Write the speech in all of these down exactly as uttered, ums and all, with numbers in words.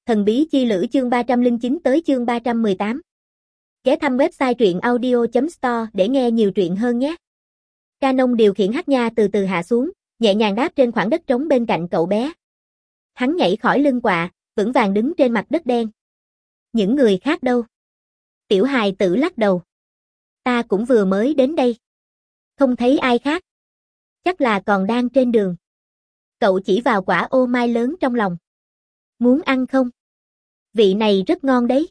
Thần bí chi lữ chương ba trăm lẻ chín tới chương ba trăm mười tám. Ghé thăm website truyện audio chấm store để nghe nhiều truyện hơn nhé. Canon điều khiển Hắc Nha từ từ hạ xuống, nhẹ nhàng đáp trên khoảng đất trống bên cạnh cậu bé. Hắn nhảy khỏi lưng quạ, vững vàng đứng trên mặt đất đen. Những người khác đâu? Tiểu hài tử lắc đầu. Ta cũng vừa mới đến đây. Không thấy ai khác. Chắc là còn đang trên đường. Cậu chỉ vào quả ô mai lớn trong lòng. Muốn ăn không? Vị này rất ngon đấy.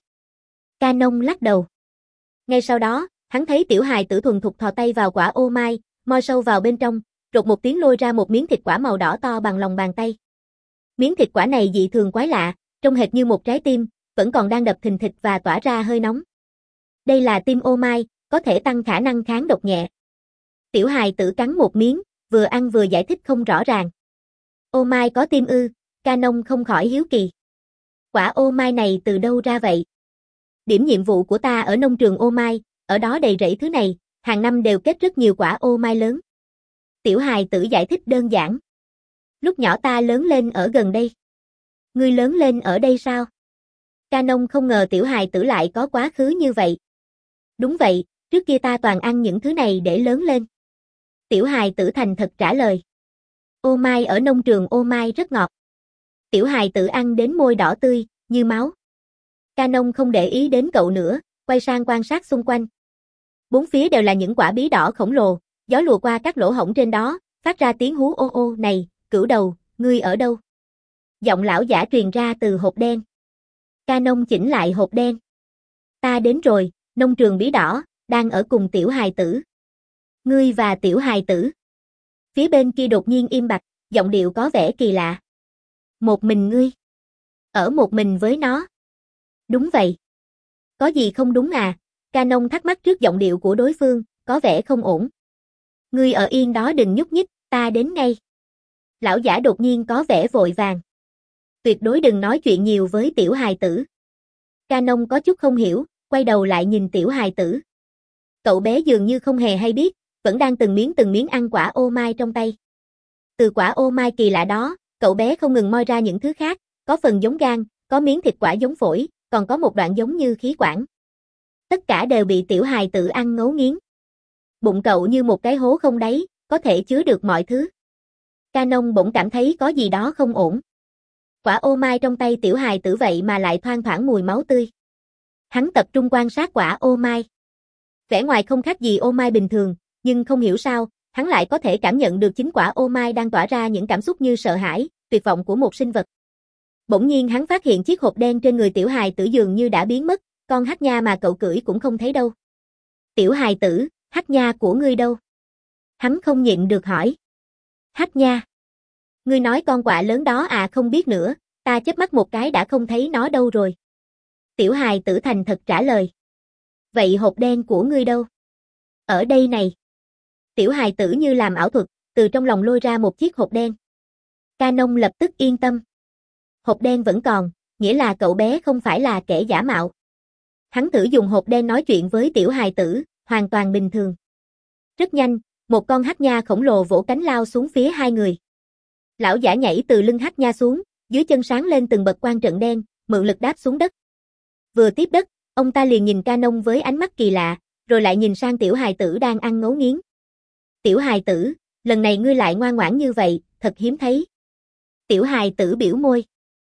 Canon lắc đầu. Ngay sau đó, hắn thấy tiểu hài tử thuần thục thò tay vào quả ô mai, moi sâu vào bên trong, rột một tiếng lôi ra một miếng thịt quả màu đỏ to bằng lòng bàn tay. Miếng thịt quả này dị thường quái lạ, trông hệt như một trái tim, vẫn còn đang đập thình thịch và tỏa ra hơi nóng. Đây là tim ô mai, có thể tăng khả năng kháng độc nhẹ. Tiểu hài tử cắn một miếng, vừa ăn vừa giải thích không rõ ràng. Ô mai có tim ư? Canon không khỏi hiếu kỳ. Quả ô mai này từ đâu ra vậy? Điểm nhiệm vụ của ta ở nông trường ô mai, ở đó đầy rẫy thứ này, hàng năm đều kết rất nhiều quả ô mai lớn. Tiểu hài tử giải thích đơn giản. Lúc nhỏ ta lớn lên ở gần đây. Ngươi lớn lên ở đây sao? Canon không ngờ tiểu hài tử lại có quá khứ như vậy. Đúng vậy, trước kia ta toàn ăn những thứ này để lớn lên. Tiểu hài tử thành thật trả lời. Ô mai ở nông trường ô mai rất ngọt. Tiểu hài tử ăn đến môi đỏ tươi, như máu. Canon không để ý đến cậu nữa, quay sang quan sát xung quanh. Bốn phía đều là những quả bí đỏ khổng lồ, gió lùa qua các lỗ hổng trên đó, phát ra tiếng hú ô ô. Này, cửu đầu, ngươi ở đâu? Giọng lão giả truyền ra từ hộp đen. Canon chỉnh lại hộp đen. Ta đến rồi, nông trường bí đỏ, đang ở cùng tiểu hài tử. Ngươi và tiểu hài tử. Phía bên kia đột nhiên im bặt, giọng điệu có vẻ kỳ lạ. Một mình ngươi? Ở một mình với nó? Đúng vậy. Có gì không đúng à? Canon thắc mắc trước giọng điệu của đối phương, có vẻ không ổn. Ngươi ở yên đó đừng nhúc nhích, ta đến ngay. Lão giả đột nhiên có vẻ vội vàng. Tuyệt đối đừng nói chuyện nhiều với tiểu hài tử. Canon có chút không hiểu, quay đầu lại nhìn tiểu hài tử. Cậu bé dường như không hề hay biết, vẫn đang từng miếng từng miếng ăn quả ô mai trong tay. Từ quả ô mai kỳ lạ đó, cậu bé không ngừng moi ra những thứ khác, có phần giống gan, có miếng thịt quả giống phổi, còn có một đoạn giống như khí quản. Tất cả đều bị tiểu hài tử ăn ngấu nghiến. Bụng cậu như một cái hố không đáy, có thể chứa được mọi thứ. Canon bỗng cảm thấy có gì đó không ổn. Quả ô mai trong tay tiểu hài tử vậy mà lại thoang thoảng mùi máu tươi. Hắn tập trung quan sát quả ô mai. Vẻ ngoài không khác gì ô mai bình thường, nhưng không hiểu sao, hắn lại có thể cảm nhận được chính quả ô mai đang tỏa ra những cảm xúc như sợ hãi, tuyệt vọng của một sinh vật. Bỗng nhiên hắn phát hiện chiếc hộp đen trên người tiểu hài tử dường như đã biến mất, con Hắc Nha mà cậu cưỡi cũng không thấy đâu. Tiểu hài tử, Hắc Nha của ngươi đâu? Hắn không nhịn được hỏi. Hắc Nha? Ngươi nói con quạ lớn đó à? Không biết nữa, ta chớp mắt một cái đã không thấy nó đâu rồi. Tiểu hài tử thành thật trả lời. Vậy hộp đen của ngươi đâu? Ở đây này. Tiểu hài tử như làm ảo thuật, từ trong lòng lôi ra một chiếc hộp đen. Canon lập tức yên tâm. Hộp đen vẫn còn, nghĩa là cậu bé không phải là kẻ giả mạo. Hắn thử dùng hộp đen nói chuyện với tiểu hài tử, hoàn toàn bình thường. Rất nhanh, một con Hắc Nha khổng lồ vỗ cánh lao xuống phía hai người. Lão giả nhảy từ lưng Hắc Nha xuống, dưới chân sáng lên từng bậc quan trận đen, mượn lực đáp xuống đất. Vừa tiếp đất, ông ta liền nhìn Canon với ánh mắt kỳ lạ, rồi lại nhìn sang tiểu hài tử đang ăn ngấu nghiến. Tiểu hài tử, lần này ngươi lại ngoan ngoãn như vậy, thật hiếm thấy. Tiểu hài tử biểu môi.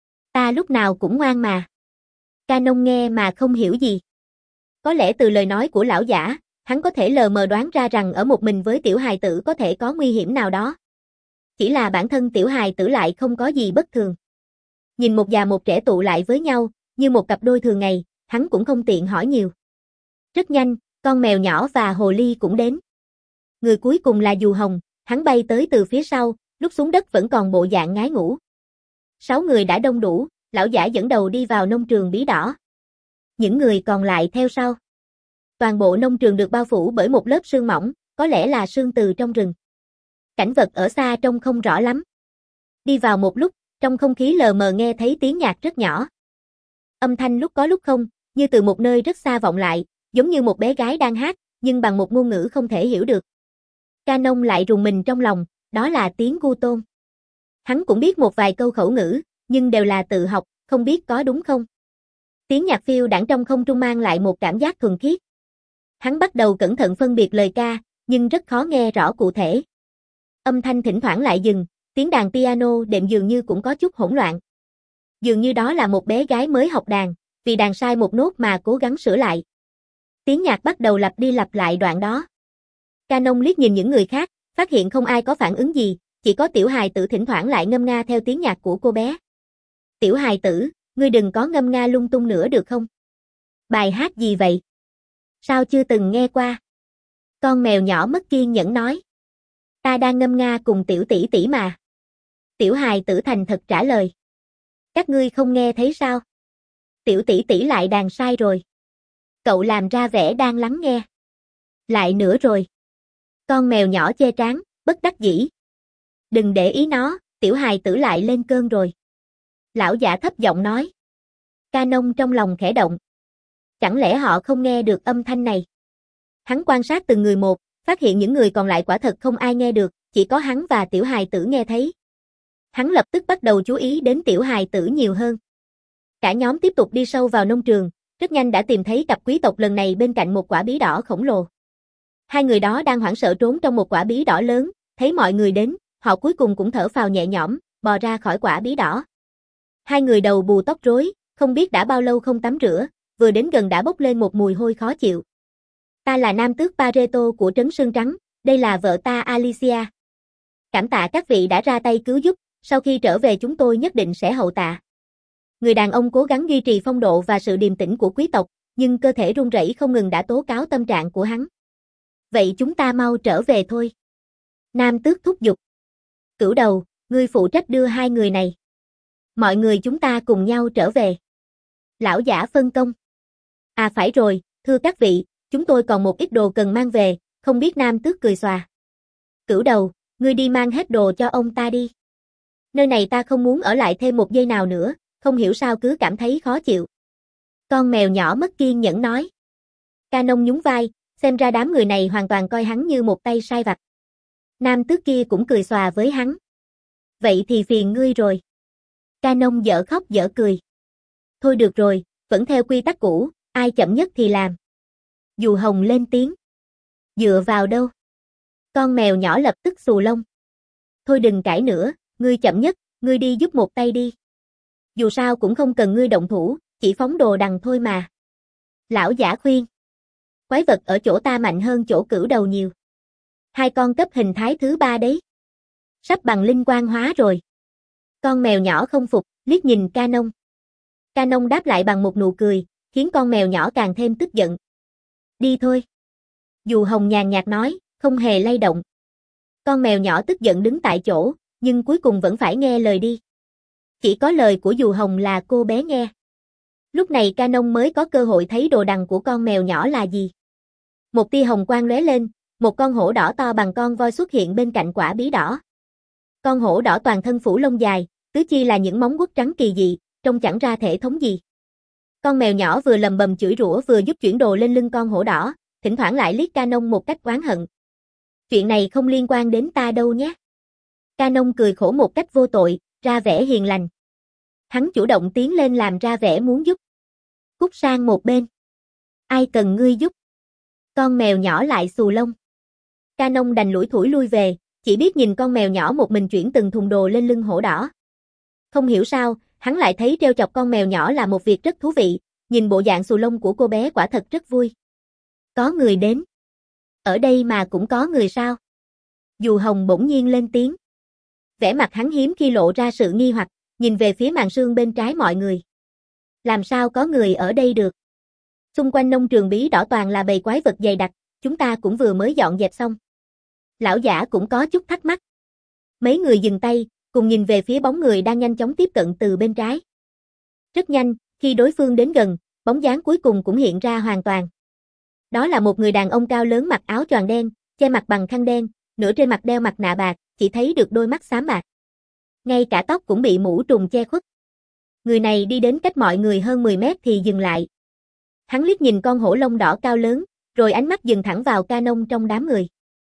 Ta lúc nào cũng ngoan mà. Canon nghe mà không hiểu gì. Có lẽ từ lời nói của lão giả, hắn có thể lờ mờ đoán ra rằng ở một mình với tiểu hài tử có thể có nguy hiểm nào đó. Chỉ là bản thân tiểu hài tử lại không có gì bất thường. Nhìn một già một trẻ tụ lại với nhau, như một cặp đôi thường ngày, hắn cũng không tiện hỏi nhiều. Rất nhanh, con mèo nhỏ và hồ ly cũng đến. Người cuối cùng là Dù Hồng, hắn bay tới từ phía sau, lúc xuống đất vẫn còn bộ dạng ngái ngủ. Sáu người đã đông đủ, lão giả dẫn đầu đi vào nông trường bí đỏ. Những người còn lại theo sau. Toàn bộ nông trường được bao phủ bởi một lớp sương mỏng, có lẽ là sương từ trong rừng. Cảnh vật ở xa trông không rõ lắm. Đi vào một lúc, trong không khí lờ mờ nghe thấy tiếng nhạc rất nhỏ. Âm thanh lúc có lúc không, như từ một nơi rất xa vọng lại, giống như một bé gái đang hát, nhưng bằng một ngôn ngữ không thể hiểu được. Canon lại rùng mình trong lòng, đó là tiếng gu tôn. Hắn cũng biết một vài câu khẩu ngữ, nhưng đều là tự học, không biết có đúng không? Tiếng nhạc phiêu đãng trong không trung mang lại một cảm giác thuần khiết. Hắn bắt đầu cẩn thận phân biệt lời ca, nhưng rất khó nghe rõ cụ thể. Âm thanh thỉnh thoảng lại dừng, tiếng đàn piano đệm dường như cũng có chút hỗn loạn. Dường như đó là một bé gái mới học đàn, vì đàn sai một nốt mà cố gắng sửa lại. Tiếng nhạc bắt đầu lặp đi lặp lại đoạn đó. Canon liếc nhìn những người khác, phát hiện không ai có phản ứng gì, chỉ có tiểu hài tử thỉnh thoảng lại ngâm nga theo tiếng nhạc của cô bé. Tiểu hài tử, ngươi đừng có ngâm nga lung tung nữa được không? Bài hát gì vậy? Sao chưa từng nghe qua? Con mèo nhỏ mất kiên nhẫn nói. Ta đang ngâm nga cùng tiểu tỷ tỷ mà. Tiểu hài tử thành thật trả lời. Các ngươi không nghe thấy sao? Tiểu tỷ tỷ lại đàn sai rồi. Cậu làm ra vẻ đang lắng nghe. Lại nữa rồi. Con mèo nhỏ che trán, bất đắc dĩ. Đừng để ý nó, tiểu hài tử lại lên cơn rồi. Lão giả thấp giọng nói. Canon trong lòng khẽ động. Chẳng lẽ họ không nghe được âm thanh này? Hắn quan sát từng người một, phát hiện những người còn lại quả thật không ai nghe được, chỉ có hắn và tiểu hài tử nghe thấy. Hắn lập tức bắt đầu chú ý đến tiểu hài tử nhiều hơn. Cả nhóm tiếp tục đi sâu vào nông trường, rất nhanh đã tìm thấy cặp quý tộc lần này bên cạnh một quả bí đỏ khổng lồ. Hai người đó đang hoảng sợ trốn trong một quả bí đỏ lớn, thấy mọi người đến, họ cuối cùng cũng thở phào nhẹ nhõm, bò ra khỏi quả bí đỏ. Hai người đầu bù tóc rối, không biết đã bao lâu không tắm rửa, vừa đến gần đã bốc lên một mùi hôi khó chịu. Ta là nam tước Pareto của trấn Sương Trắng, đây là vợ ta Alicia. Cảm tạ các vị đã ra tay cứu giúp, sau khi trở về chúng tôi nhất định sẽ hậu tạ. Người đàn ông cố gắng duy trì phong độ và sự điềm tĩnh của quý tộc, nhưng cơ thể run rẩy không ngừng đã tố cáo tâm trạng của hắn. Vậy chúng ta mau trở về thôi. Nam tước thúc giục. Cửu đầu, ngươi phụ trách đưa hai người này. Mọi người chúng ta cùng nhau trở về. Lão giả phân công. À phải rồi, thưa các vị, chúng tôi còn một ít đồ cần mang về, không biết nam tước cười xòa. Cửu đầu, ngươi đi mang hết đồ cho ông ta đi. Nơi này ta không muốn ở lại thêm một giây nào nữa, không hiểu sao cứ cảm thấy khó chịu. Con mèo nhỏ mất kiên nhẫn nói. Canon nhún vai, xem ra đám người này hoàn toàn coi hắn như một tay sai vặt. Nam tước kia cũng cười xòa với hắn. Vậy thì phiền ngươi rồi. Canon dở khóc dở cười. Thôi được rồi, vẫn theo quy tắc cũ, ai chậm nhất thì làm. Dù Hồng lên tiếng. Dựa vào đâu? Con mèo nhỏ lập tức xù lông. Thôi đừng cãi nữa, ngươi chậm nhất, ngươi đi giúp một tay đi. Dù sao cũng không cần ngươi động thủ, chỉ phóng đồ đằng thôi mà. Lão giả khuyên. Quái vật ở chỗ ta mạnh hơn chỗ cửu đầu nhiều. Hai con cấp hình thái thứ ba đấy. Sắp bằng linh quan hóa rồi. Con mèo nhỏ không phục, liếc nhìn Canon. Canon đáp lại bằng một nụ cười, khiến con mèo nhỏ càng thêm tức giận. Đi thôi. Dù Hồng nhàn nhạt nói, không hề lay động. Con mèo nhỏ tức giận đứng tại chỗ, nhưng cuối cùng vẫn phải nghe lời đi. Chỉ có lời của Dù Hồng là cô bé nghe. Lúc này Canon mới có cơ hội thấy đồ đằng của con mèo nhỏ là gì. Một tia hồng quang lóe lên, một con hổ đỏ to bằng con voi xuất hiện bên cạnh quả bí đỏ. Con hổ đỏ toàn thân phủ lông dài, tứ chi là những móng vuốt trắng kỳ dị, trông chẳng ra thể thống gì. Con mèo nhỏ vừa lầm bầm chửi rủa vừa giúp chuyển đồ lên lưng con hổ đỏ, thỉnh thoảng lại liếc Canon một cách oán hận. Chuyện này không liên quan đến ta đâu nhé. Canon cười khổ một cách vô tội, ra vẻ hiền lành. Hắn chủ động tiến lên làm ra vẻ muốn giúp. Cút sang một bên. Ai cần ngươi giúp? Con mèo nhỏ lại xù lông. Canon đành lủi thủi lui về, chỉ biết nhìn con mèo nhỏ một mình chuyển từng thùng đồ lên lưng hổ đỏ. Không hiểu sao, hắn lại thấy trêu chọc con mèo nhỏ là một việc rất thú vị, nhìn bộ dạng xù lông của cô bé quả thật rất vui. Có người đến. Ở đây mà cũng có người sao? Dù Hồng bỗng nhiên lên tiếng. Vẻ mặt hắn hiếm khi lộ ra sự nghi hoặc, nhìn về phía màn sương bên trái mọi người. Làm sao có người ở đây được? Xung quanh nông trường bí đỏ toàn là bầy quái vật dày đặc, chúng ta cũng vừa mới dọn dẹp xong. Lão giả cũng có chút thắc mắc. Mấy người dừng tay, cùng nhìn về phía bóng người đang nhanh chóng tiếp cận từ bên trái. Rất nhanh, khi đối phương đến gần, bóng dáng cuối cùng cũng hiện ra hoàn toàn. Đó là một người đàn ông cao lớn mặc áo choàng đen, che mặt bằng khăn đen, nửa trên mặt đeo mặt nạ bạc, chỉ thấy được đôi mắt xám bạc. Ngay cả tóc cũng bị mũ trùng che khuất. Người này đi đến cách mọi người hơn mười mét thì dừng lại. Hắn liếc nhìn con hổ lông đỏ cao lớn, rồi ánh mắt dừng thẳng vào Canon trong đám người.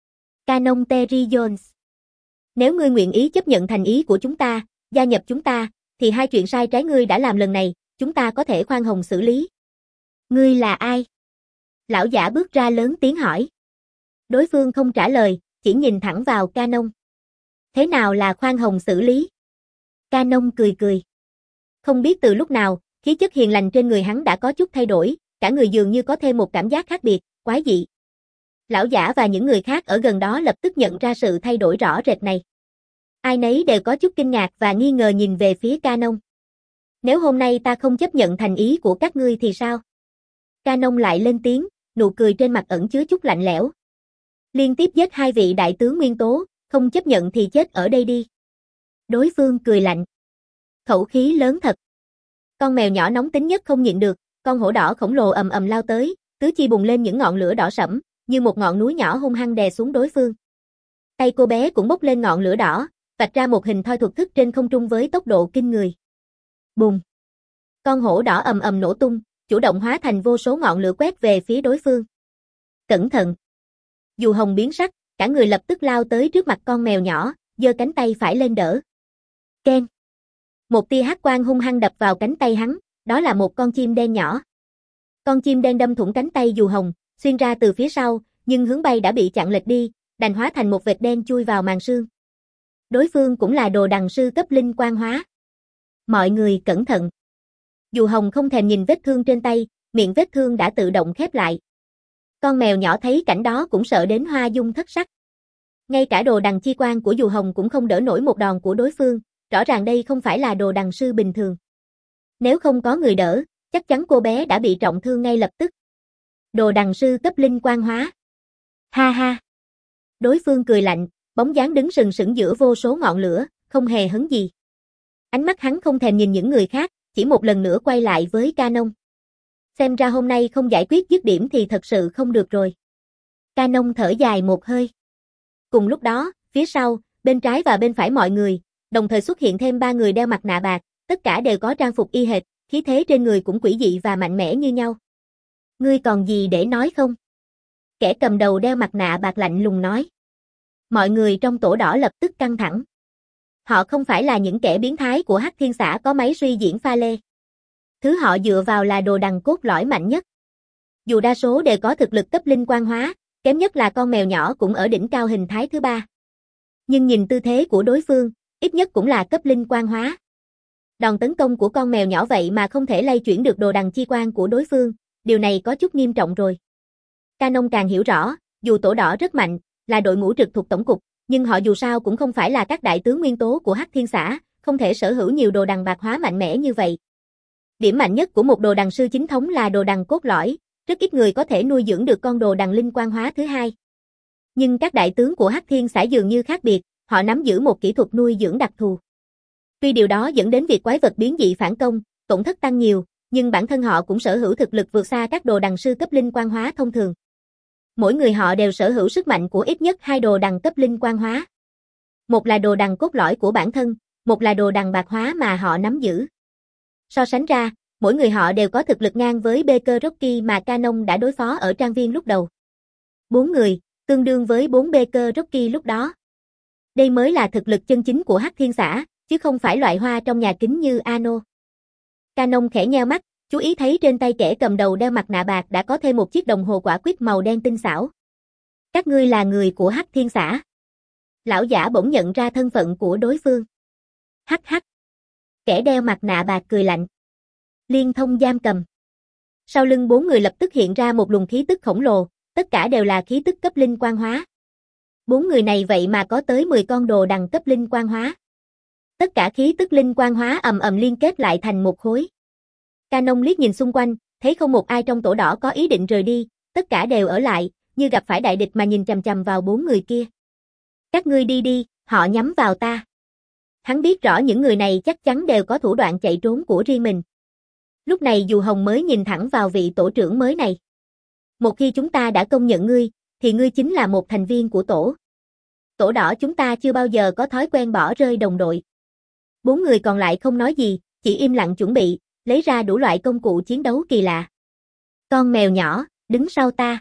Canon Terry Jones. Nếu ngươi nguyện ý chấp nhận thành ý của chúng ta, gia nhập chúng ta, thì hai chuyện sai trái ngươi đã làm lần này, chúng ta có thể khoan hồng xử lý. Ngươi là ai? Lão giả bước ra lớn tiếng hỏi. Đối phương không trả lời, chỉ nhìn thẳng vào Canon. Thế nào là khoan hồng xử lý? Canon cười cười. Không biết từ lúc nào, khí chất hiền lành trên người hắn đã có chút thay đổi, cả người dường như có thêm một cảm giác khác biệt, quái dị. Lão giả và những người khác ở gần đó lập tức nhận ra sự thay đổi rõ rệt này. Ai nấy đều có chút kinh ngạc và nghi ngờ nhìn về phía Canon. Nếu hôm nay ta không chấp nhận thành ý của các ngươi thì sao? Canon lại lên tiếng, nụ cười trên mặt ẩn chứa chút lạnh lẽo. Liên tiếp giết hai vị đại tướng nguyên tố, không chấp nhận thì chết ở đây đi. Đối phương cười lạnh. Khẩu khí lớn thật. Con mèo nhỏ nóng tính nhất không nhịn được, con hổ đỏ khổng lồ ầm ầm lao tới, tứ chi bùng lên những ngọn lửa đỏ sẫm, như một ngọn núi nhỏ hung hăng đè xuống đối phương. Tay cô bé cũng bốc lên ngọn lửa đỏ, vạch ra một hình thoi thuật thức trên không trung với tốc độ kinh người. Bùng! Con hổ đỏ ầm ầm nổ tung, chủ động hóa thành vô số ngọn lửa quét về phía đối phương. Cẩn thận! Dù Hồng biến sắc, cả người lập tức lao tới trước mặt con mèo nhỏ, giơ cánh tay phải lên đỡ. Keng! Một tia hắc quang hung hăng đập vào cánh tay hắn, đó là một con chim đen nhỏ. Con chim đen đâm thủng cánh tay Dù Hồng, xuyên ra từ phía sau, nhưng hướng bay đã bị chặn lệch đi, đành hóa thành một vệt đen chui vào màn xương. Đối phương cũng là đồ đằng sư cấp linh quang hóa. Mọi người cẩn thận. Dù Hồng không thèm nhìn vết thương trên tay, miệng vết thương đã tự động khép lại. Con mèo nhỏ thấy cảnh đó cũng sợ đến hoa dung thất sắc. Ngay cả đồ đằng chi quan của Dù Hồng cũng không đỡ nổi một đòn của đối phương, rõ ràng đây không phải là đồ đằng sư bình thường. Nếu không có người đỡ, chắc chắn cô bé đã bị trọng thương ngay lập tức. Đồ đằng sư cấp linh quang hóa. Ha ha. Đối phương cười lạnh, bóng dáng đứng sừng sững giữa vô số ngọn lửa, không hề hấn gì. Ánh mắt hắn không thèm nhìn những người khác, chỉ một lần nữa quay lại với Canon. Xem ra hôm nay không giải quyết dứt điểm thì thật sự không được rồi. Canon thở dài một hơi. Cùng lúc đó, phía sau, bên trái và bên phải mọi người, đồng thời xuất hiện thêm ba người đeo mặt nạ bạc, tất cả đều có trang phục y hệt, khí thế trên người cũng quỷ dị và mạnh mẽ như nhau. Ngươi còn gì để nói không? Kẻ cầm đầu đeo mặt nạ bạc lạnh lùng nói. Mọi người trong tổ đỏ lập tức căng thẳng. Họ không phải là những kẻ biến thái của Hắc Thiên Xã có máy suy diễn pha lê. Thứ họ dựa vào là đồ đằng cốt lõi mạnh nhất. Dù đa số đều có thực lực cấp linh quang hóa, kém nhất là con mèo nhỏ cũng ở đỉnh cao hình thái thứ ba. Nhưng nhìn tư thế của đối phương, ít nhất cũng là cấp linh quang hóa. Đòn tấn công của con mèo nhỏ vậy mà không thể lay chuyển được đồ đằng chi quan của đối phương, điều này có chút nghiêm trọng rồi. Canon càng hiểu rõ, dù tổ đỏ rất mạnh, là đội ngũ trực thuộc tổng cục, nhưng họ dù sao cũng không phải là các đại tướng nguyên tố của Hắc Thiên Xã, không thể sở hữu nhiều đồ đằng bạc hóa mạnh mẽ như vậy. Điểm mạnh nhất của một đồ đằng sư chính thống là đồ đằng cốt lõi, rất ít người có thể nuôi dưỡng được con đồ đằng linh quang hóa thứ hai. Nhưng các đại tướng của Hắc Thiên Xã dường như khác biệt, họ nắm giữ một kỹ thuật nuôi dưỡng đặc thù. Tuy điều đó dẫn đến việc quái vật biến dị phản công, tổn thất tăng nhiều, nhưng bản thân họ cũng sở hữu thực lực vượt xa các đồ đằng sư cấp linh quang hóa thông thường. Mỗi người họ đều sở hữu sức mạnh của ít nhất hai đồ đằng cấp linh quang hóa. Một là đồ đằng cốt lõi của bản thân, một là đồ đằng bạc hóa mà họ nắm giữ. So sánh ra, mỗi người họ đều có thực lực ngang với Baker Rocky mà Canon đã đối phó ở trang viên lúc đầu. Bốn người, tương đương với bốn Baker Rocky lúc đó. Đây mới là thực lực chân chính của Hắc Thiên Xã, chứ không phải loại hoa trong nhà kính như Ano. Canon khẽ nheo mắt, chú ý thấy trên tay kẻ cầm đầu đeo mặt nạ bạc đã có thêm một chiếc đồng hồ quả quýt màu đen tinh xảo. Các ngươi là người của Hắc Thiên Xã. Lão giả bỗng nhận ra thân phận của đối phương. Hắc hắc. Kẻ đeo mặt nạ bạc cười lạnh. Liên thông giam cầm. Sau lưng bốn người lập tức hiện ra một luồng khí tức khổng lồ, tất cả đều là khí tức cấp linh quang hóa. Bốn người này vậy mà có tới mười con đồ đằng cấp linh quang hóa. Tất cả khí tức linh quang hóa ầm ầm liên kết lại thành một khối. Canon liếc nhìn xung quanh, thấy không một ai trong tổ đỏ có ý định rời đi, tất cả đều ở lại, như gặp phải đại địch mà nhìn chằm chằm vào bốn người kia. Các ngươi đi đi, họ nhắm vào ta. Hắn biết rõ những người này chắc chắn đều có thủ đoạn chạy trốn của riêng mình. Lúc này Dù Hồng mới nhìn thẳng vào vị tổ trưởng mới này. Một khi chúng ta đã công nhận ngươi, thì ngươi chính là một thành viên của tổ. Tổ đỏ chúng ta chưa bao giờ có thói quen bỏ rơi đồng đội. Bốn người còn lại không nói gì, chỉ im lặng chuẩn bị, lấy ra đủ loại công cụ chiến đấu kỳ lạ. Con mèo nhỏ, đứng sau ta.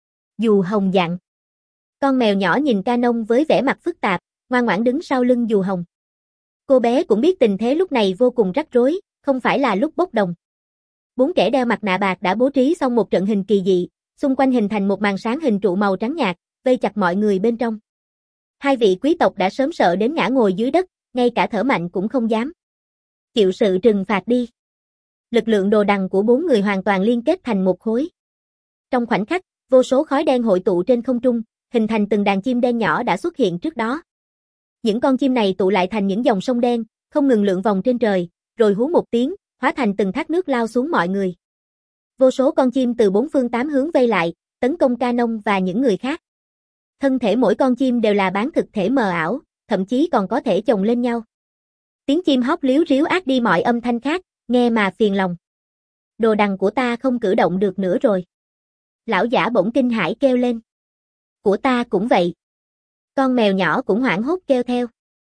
Dù Hồng dặn. Con mèo nhỏ nhìn Canon với vẻ mặt phức tạp, ngoan ngoãn đứng sau lưng Dù Hồng. Cô bé cũng biết tình thế lúc này vô cùng rắc rối, không phải là lúc bốc đồng. Bốn kẻ đeo mặt nạ bạc đã bố trí xong một trận hình kỳ dị, xung quanh hình thành một màn sáng hình trụ màu trắng nhạt, vây chặt mọi người bên trong. Hai vị quý tộc đã sớm sợ đến ngã ngồi dưới đất, ngay cả thở mạnh cũng không dám. Chịu sự trừng phạt đi. Lực lượng đồ đằng của bốn người hoàn toàn liên kết thành một khối. Trong khoảnh khắc, vô số khói đen hội tụ trên không trung, hình thành từng đàn chim đen nhỏ đã xuất hiện trước đó. Những con chim này tụ lại thành những dòng sông đen, không ngừng lượn vòng trên trời, rồi hú một tiếng, hóa thành từng thác nước lao xuống mọi người. Vô số con chim từ bốn phương tám hướng vây lại, tấn công Canon và những người khác. Thân thể mỗi con chim đều là bán thực thể mờ ảo, thậm chí còn có thể chồng lên nhau. Tiếng chim hót líu ríu át đi mọi âm thanh khác, nghe mà phiền lòng. Đồ đằng của ta không cử động được nữa rồi. Lão giả bỗng kinh hãi kêu lên. Của ta cũng vậy. Con mèo nhỏ cũng hoảng hốt kêu theo.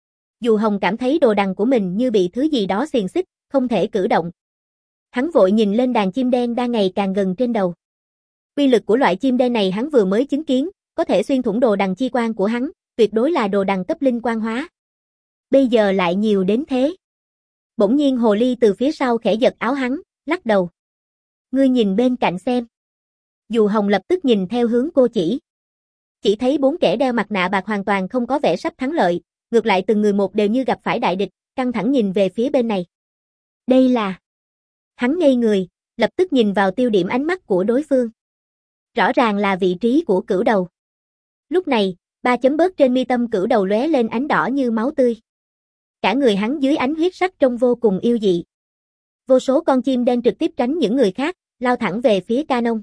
Dù Hồng cảm thấy đồ đằng của mình như bị thứ gì đó xiềng xích, không thể cử động. Hắn vội nhìn lên đàn chim đen đang ngày càng gần trên đầu. Uy lực của loại chim đen này hắn vừa mới chứng kiến, có thể xuyên thủng đồ đằng chi quan của hắn, tuyệt đối là đồ đằng cấp linh quan hóa. Bây giờ lại nhiều đến thế. Bỗng nhiên hồ ly từ phía sau khẽ giật áo hắn, lắc đầu. Ngươi nhìn bên cạnh xem. Dù Hồng lập tức nhìn theo hướng cô chỉ. Chỉ thấy bốn kẻ đeo mặt nạ bạc hoàn toàn không có vẻ sắp thắng lợi, ngược lại từng người một đều như gặp phải đại địch, căng thẳng nhìn về phía bên này. Đây là... Hắn ngây người, lập tức nhìn vào tiêu điểm ánh mắt của đối phương. Rõ ràng là vị trí của cửu đầu. Lúc này, ba chấm bớt trên mi tâm cửu đầu lóe lên ánh đỏ như máu tươi. Cả người hắn dưới ánh huyết sắc trông vô cùng yêu dị. Vô số con chim đen trực tiếp tránh những người khác, lao thẳng về phía Canon.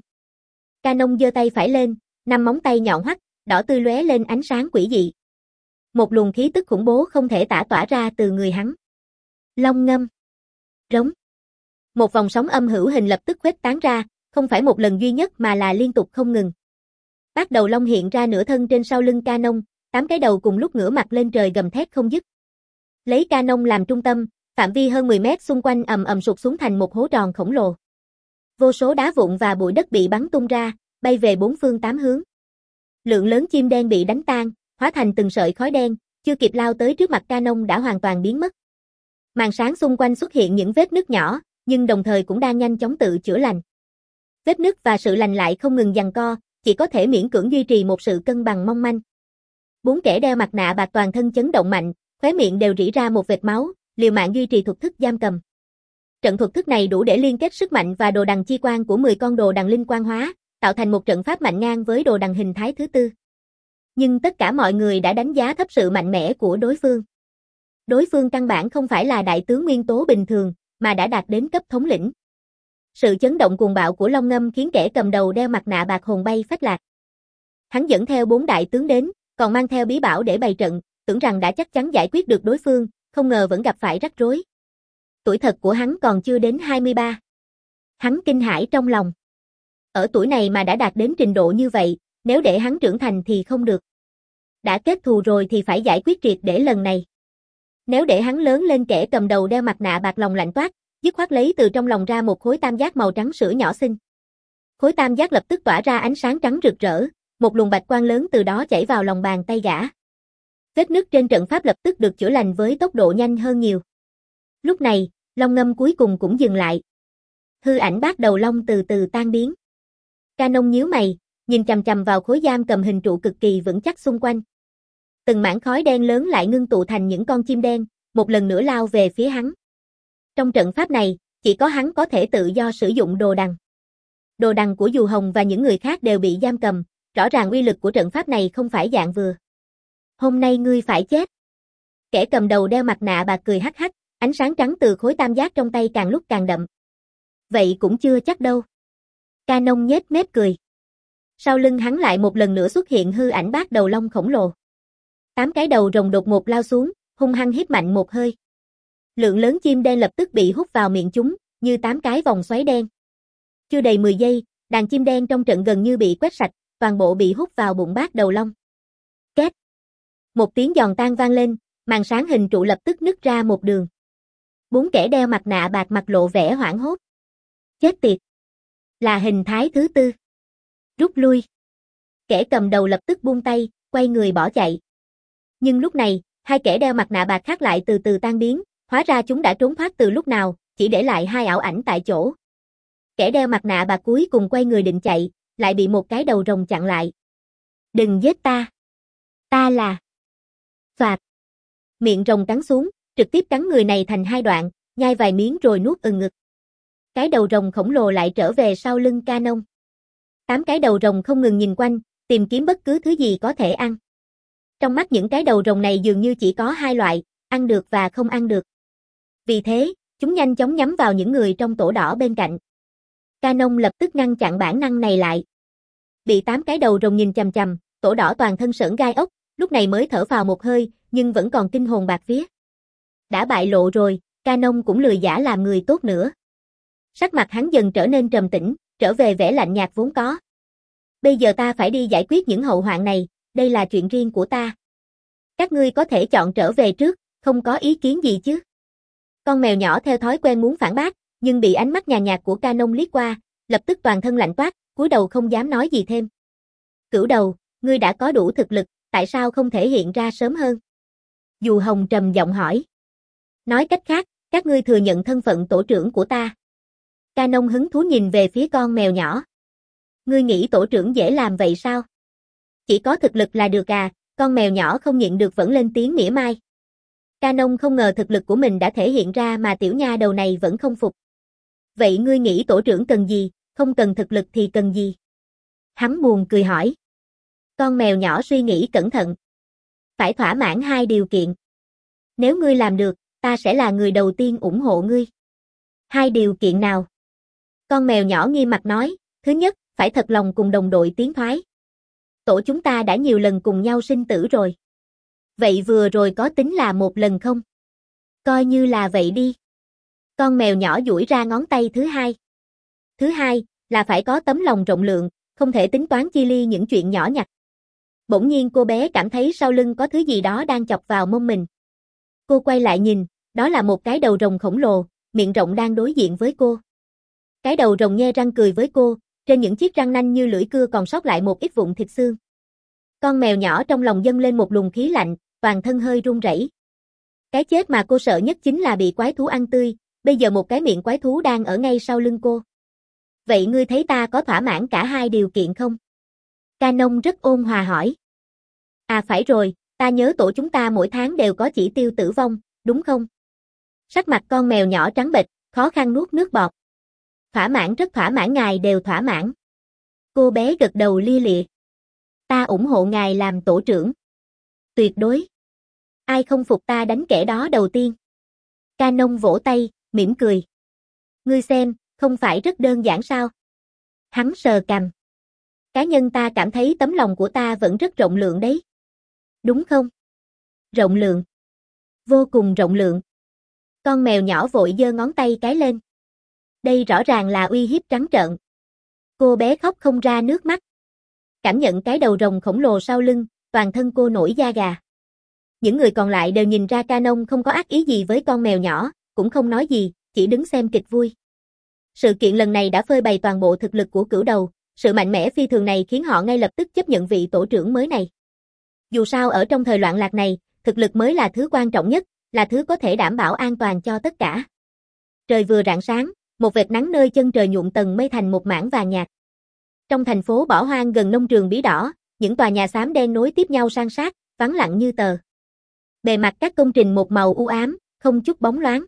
Canon giơ tay phải lên, năm móng tay nhọn hoắt, đỏ tươi lóe lên ánh sáng quỷ dị. Một luồng khí tức khủng bố không thể tả tỏa ra từ người hắn. Long ngâm. Rống. Một vòng sóng âm hữu hình lập tức khuếch tán ra, không phải một lần duy nhất mà là liên tục không ngừng. Bát đầu long hiện ra nửa thân trên sau lưng Canon, tám cái đầu cùng lúc ngửa mặt lên trời gầm thét không dứt. Lấy Canon làm trung tâm, phạm vi hơn mười mét xung quanh ầm ầm sụt xuống thành một hố tròn khổng lồ. Vô số đá vụn và bụi đất bị bắn tung ra, bay về bốn phương tám hướng. Lượng lớn chim đen bị đánh tan, hóa thành từng sợi khói đen, chưa kịp lao tới trước mặt Canon đã hoàn toàn biến mất. Màn sáng xung quanh xuất hiện những vết nứt nhỏ, nhưng đồng thời cũng đang nhanh chóng tự chữa lành. Vết nứt và sự lành lại không ngừng giằng co, chỉ có thể miễn cưỡng duy trì một sự cân bằng mong manh. Bốn kẻ đeo mặt nạ bạc toàn thân chấn động mạnh, khóe miệng đều rỉ ra một vệt máu, liều mạng duy trì thuật thức giam cầm. Trận thuật thức này đủ để liên kết sức mạnh và đồ đằng chi quan của mười con đồ đằng linh quan hóa, tạo thành một trận pháp mạnh ngang với đồ đằng hình thái thứ tư. Nhưng tất cả mọi người đã đánh giá thấp sự mạnh mẽ của đối phương. Đối phương căn bản không phải là đại tướng nguyên tố bình thường, mà đã đạt đến cấp thống lĩnh. Sự chấn động cuồng bạo của Long Ngâm khiến kẻ cầm đầu đeo mặt nạ bạc hồn bay phách lạc. Hắn dẫn theo bốn đại tướng đến, còn mang theo bí bảo để bày trận, tưởng rằng đã chắc chắn giải quyết được đối phương, không ngờ vẫn gặp phải rắc rối. Tuổi thật của hắn còn chưa đến hai mươi ba. Hắn kinh hãi trong lòng. Ở tuổi này mà đã đạt đến trình độ như vậy, nếu để hắn trưởng thành thì không được. Đã kết thù rồi thì phải giải quyết triệt để lần này. Nếu để hắn lớn lên, kẻ cầm đầu đeo mặt nạ bạc lòng lạnh toát, dứt khoát lấy từ trong lòng ra một khối tam giác màu trắng sữa nhỏ xinh. Khối tam giác lập tức tỏa ra ánh sáng trắng rực rỡ, một luồng bạch quang lớn từ đó chảy vào lòng bàn tay gã. Vết nứt trên trận pháp lập tức được chữa lành với tốc độ nhanh hơn nhiều. Lúc này, Long Ngâm cuối cùng cũng dừng lại. Hư ảnh bát đầu long từ từ tan biến. Canon nhíu mày, nhìn chằm chằm vào khối giam cầm hình trụ cực kỳ vững chắc xung quanh. Từng mảng khói đen lớn lại ngưng tụ thành những con chim đen, một lần nữa lao về phía hắn. Trong trận pháp này, chỉ có hắn có thể tự do sử dụng đồ đằng. Đồ đằng của Dù Hồng và những người khác đều bị giam cầm, rõ ràng uy lực của trận pháp này không phải dạng vừa. Hôm nay ngươi phải chết. Kẻ cầm đầu đeo mặt nạ bạc cười hắc hắc, ánh sáng trắng từ khối tam giác trong tay càng lúc càng đậm. Vậy cũng chưa chắc đâu. Canon nhếch mép cười. Sau lưng hắn lại một lần nữa xuất hiện hư ảnh bát đầu long khổng lồ. Tám cái đầu rồng đột ngột lao xuống, hung hăng hít mạnh một hơi. Lượng lớn chim đen lập tức bị hút vào miệng chúng, như tám cái vòng xoáy đen. Chưa đầy mười giây, đàn chim đen trong trận gần như bị quét sạch, toàn bộ bị hút vào bụng bát đầu long. Két. Một tiếng giòn tan vang lên, màn sáng hình trụ lập tức nứt ra một đường. Bốn kẻ đeo mặt nạ bạc mặt lộ vẻ hoảng hốt. Chết tiệt. Là hình thái thứ tư. Rút lui. Kẻ cầm đầu lập tức buông tay, quay người bỏ chạy. Nhưng lúc này, Hai kẻ đeo mặt nạ bạc khác lại từ từ tan biến, hóa ra chúng đã trốn thoát từ lúc nào, chỉ để lại hai ảo ảnh tại chỗ. Kẻ đeo mặt nạ bạc cuối cùng quay người định chạy, lại bị một cái đầu rồng chặn lại. Đừng giết ta. Ta là... Phạt. Miệng rồng cắn xuống, trực tiếp cắn người này thành hai đoạn, nhai vài miếng rồi nuốt ừng ngực. Cái đầu rồng khổng lồ lại trở về sau lưng Canon. Tám cái đầu rồng không ngừng nhìn quanh, tìm kiếm bất cứ thứ gì có thể ăn. Trong mắt những cái đầu rồng này dường như chỉ có hai loại, ăn được và không ăn được. Vì thế, chúng nhanh chóng nhắm vào những người trong tổ đỏ bên cạnh. Canon lập tức ngăn chặn bản năng này lại. Bị tám cái đầu rồng nhìn chằm chằm, tổ đỏ toàn thân sởn gai ốc, lúc này mới thở phào một hơi, nhưng vẫn còn kinh hồn bạt vía. Đã bại lộ rồi, Canon cũng lười giả làm người tốt nữa. Sắc mặt hắn dần trở nên trầm tĩnh, trở về vẻ lạnh nhạt vốn có. Bây giờ ta phải đi giải quyết những hậu hoạn này, đây là chuyện riêng của ta. Các ngươi có thể chọn trở về trước, không có ý kiến gì chứ? Con mèo nhỏ theo thói quen muốn phản bác, nhưng bị ánh mắt nhàn nhạt của Canon liếc qua, lập tức toàn thân lạnh toát, cúi đầu không dám nói gì thêm. Cửu đầu, ngươi đã có đủ thực lực, tại sao không thể hiện ra sớm hơn? Dù Hồng trầm giọng hỏi. Nói cách khác, các ngươi thừa nhận thân phận tổ trưởng của ta. Canon hứng thú nhìn về phía con mèo nhỏ. Ngươi nghĩ tổ trưởng dễ làm vậy sao? Chỉ có thực lực là được à, con mèo nhỏ không nhịn được vẫn lên tiếng mỉa mai. Canon không ngờ thực lực của mình đã thể hiện ra mà tiểu nha đầu này vẫn không phục. Vậy ngươi nghĩ tổ trưởng cần gì, không cần thực lực thì cần gì? Hắn buồn cười hỏi. Con mèo nhỏ suy nghĩ cẩn thận. Phải thỏa mãn hai điều kiện. Nếu ngươi làm được, ta sẽ là người đầu tiên ủng hộ ngươi. Hai điều kiện nào? Con mèo nhỏ nghiêm mặt nói, thứ nhất, phải thật lòng cùng đồng đội tiến thoái. Tổ chúng ta đã nhiều lần cùng nhau sinh tử rồi. Vậy vừa rồi có tính là một lần không? Coi như là vậy đi. Con mèo nhỏ duỗi ra ngón tay thứ hai. Thứ hai, là phải có tấm lòng rộng lượng, không thể tính toán chi ly những chuyện nhỏ nhặt. Bỗng nhiên cô bé cảm thấy sau lưng có thứ gì đó đang chọc vào mông mình. Cô quay lại nhìn, đó là một cái đầu rồng khổng lồ, miệng rộng đang đối diện với cô. Cái đầu rồng nhe răng cười với cô, trên những chiếc răng nanh như lưỡi cưa còn sót lại một ít vụn thịt xương. Con mèo nhỏ trong lòng dâng lên một luồng khí lạnh, toàn thân hơi run rẩy. Cái chết mà cô sợ nhất chính là bị quái thú ăn tươi, bây giờ một cái miệng quái thú đang ở ngay sau lưng cô. Vậy ngươi thấy ta có thỏa mãn cả hai điều kiện không? Canon rất ôn hòa hỏi. À phải rồi, ta nhớ tổ chúng ta mỗi tháng đều có chỉ tiêu tử vong, đúng không? Sắc mặt con mèo nhỏ trắng bệch, khó khăn nuốt nước bọt. Thỏa mãn rất thỏa mãn, ngài đều thỏa mãn. Cô bé gật đầu lia lịa. Ta ủng hộ ngài làm tổ trưởng. Tuyệt đối. Ai không phục ta đánh kẻ đó đầu tiên. Canon vỗ tay, mỉm cười. Ngươi xem, không phải rất đơn giản sao? Hắn sờ cằm. Cá nhân ta cảm thấy tấm lòng của ta vẫn rất rộng lượng đấy. Đúng không? Rộng lượng. Vô cùng rộng lượng. Con mèo nhỏ vội giơ ngón tay cái lên. Đây rõ ràng là uy hiếp trắng trợn. Cô bé khóc không ra nước mắt. Cảm nhận cái đầu rồng khổng lồ sau lưng, toàn thân cô nổi da gà. Những người còn lại đều nhìn ra Canon không có ác ý gì với con mèo nhỏ, cũng không nói gì, chỉ đứng xem kịch vui. Sự kiện lần này đã phơi bày toàn bộ thực lực của Cửu Đầu, sự mạnh mẽ phi thường này khiến họ ngay lập tức chấp nhận vị tổ trưởng mới này. Dù sao ở trong thời loạn lạc này, thực lực mới là thứ quan trọng nhất, là thứ có thể đảm bảo an toàn cho tất cả. Trời vừa rạng sáng, một vệt nắng nơi chân trời nhuộm tầng mây thành một mảng vàng nhạt. Trong thành phố bỏ hoang gần nông trường bí đỏ, những tòa nhà xám đen nối tiếp nhau san sát, vắng lặng như tờ. Bề mặt các công trình một màu u ám, không chút bóng loáng.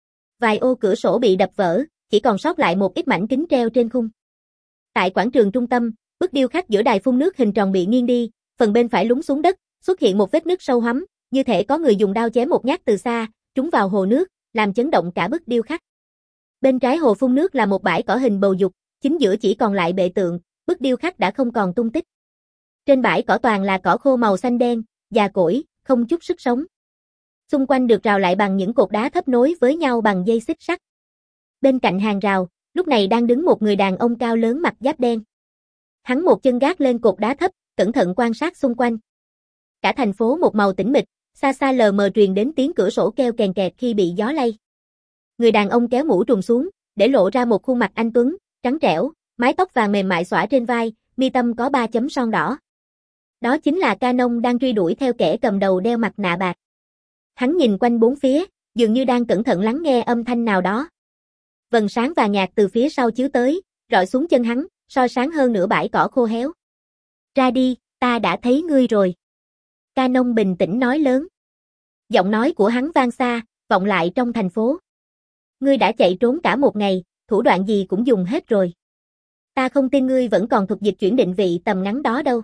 Vài ô cửa sổ bị đập vỡ, chỉ còn sót lại một ít mảnh kính treo trên khung. Tại quảng trường trung tâm, bức điêu khắc giữa đài phun nước hình tròn bị nghiêng đi, phần bên phải lún xuống đất, xuất hiện một vết nứt sâu hoắm, như thể có người dùng đao chém một nhát từ xa, trúng vào hồ nước, làm chấn động cả bức điêu khắc. Bên trái hồ phun nước là một bãi cỏ hình bầu dục, chính giữa chỉ còn lại bệ tượng, bức điêu khắc đã không còn tung tích. Trên bãi cỏ toàn là cỏ khô màu xanh đen, già cỗi, không chút sức sống. Xung quanh được rào lại bằng những cột đá thấp nối với nhau bằng dây xích sắt. Bên cạnh hàng rào, lúc này đang đứng một người đàn ông cao lớn mặc giáp đen. Hắn một chân gác lên cột đá thấp, cẩn thận quan sát xung quanh. Cả thành phố một màu tĩnh mịch, xa xa lờ mờ truyền đến tiếng cửa sổ kêu kèn kẹt khi bị gió lay. Người đàn ông kéo mũ trùm xuống, để lộ ra một khuôn mặt anh tuấn, trắng trẻo, mái tóc vàng mềm mại xõa trên vai, mi tâm có ba chấm son đỏ. Đó chính là Canon đang truy đuổi theo kẻ cầm đầu đeo mặt nạ bạc. Hắn nhìn quanh bốn phía, dường như đang cẩn thận lắng nghe âm thanh nào đó. Vầng sáng vàng nhạt từ phía sau chiếu tới, rọi xuống chân hắn, soi sáng hơn nửa bãi cỏ khô héo. Ra đi, ta đã thấy ngươi rồi. Canon bình tĩnh nói lớn. Giọng nói của hắn vang xa, vọng lại trong thành phố. Ngươi đã chạy trốn cả một ngày, thủ đoạn gì cũng dùng hết rồi. Ta không tin ngươi vẫn còn thuật dịch chuyển định vị tầm ngắn đó đâu.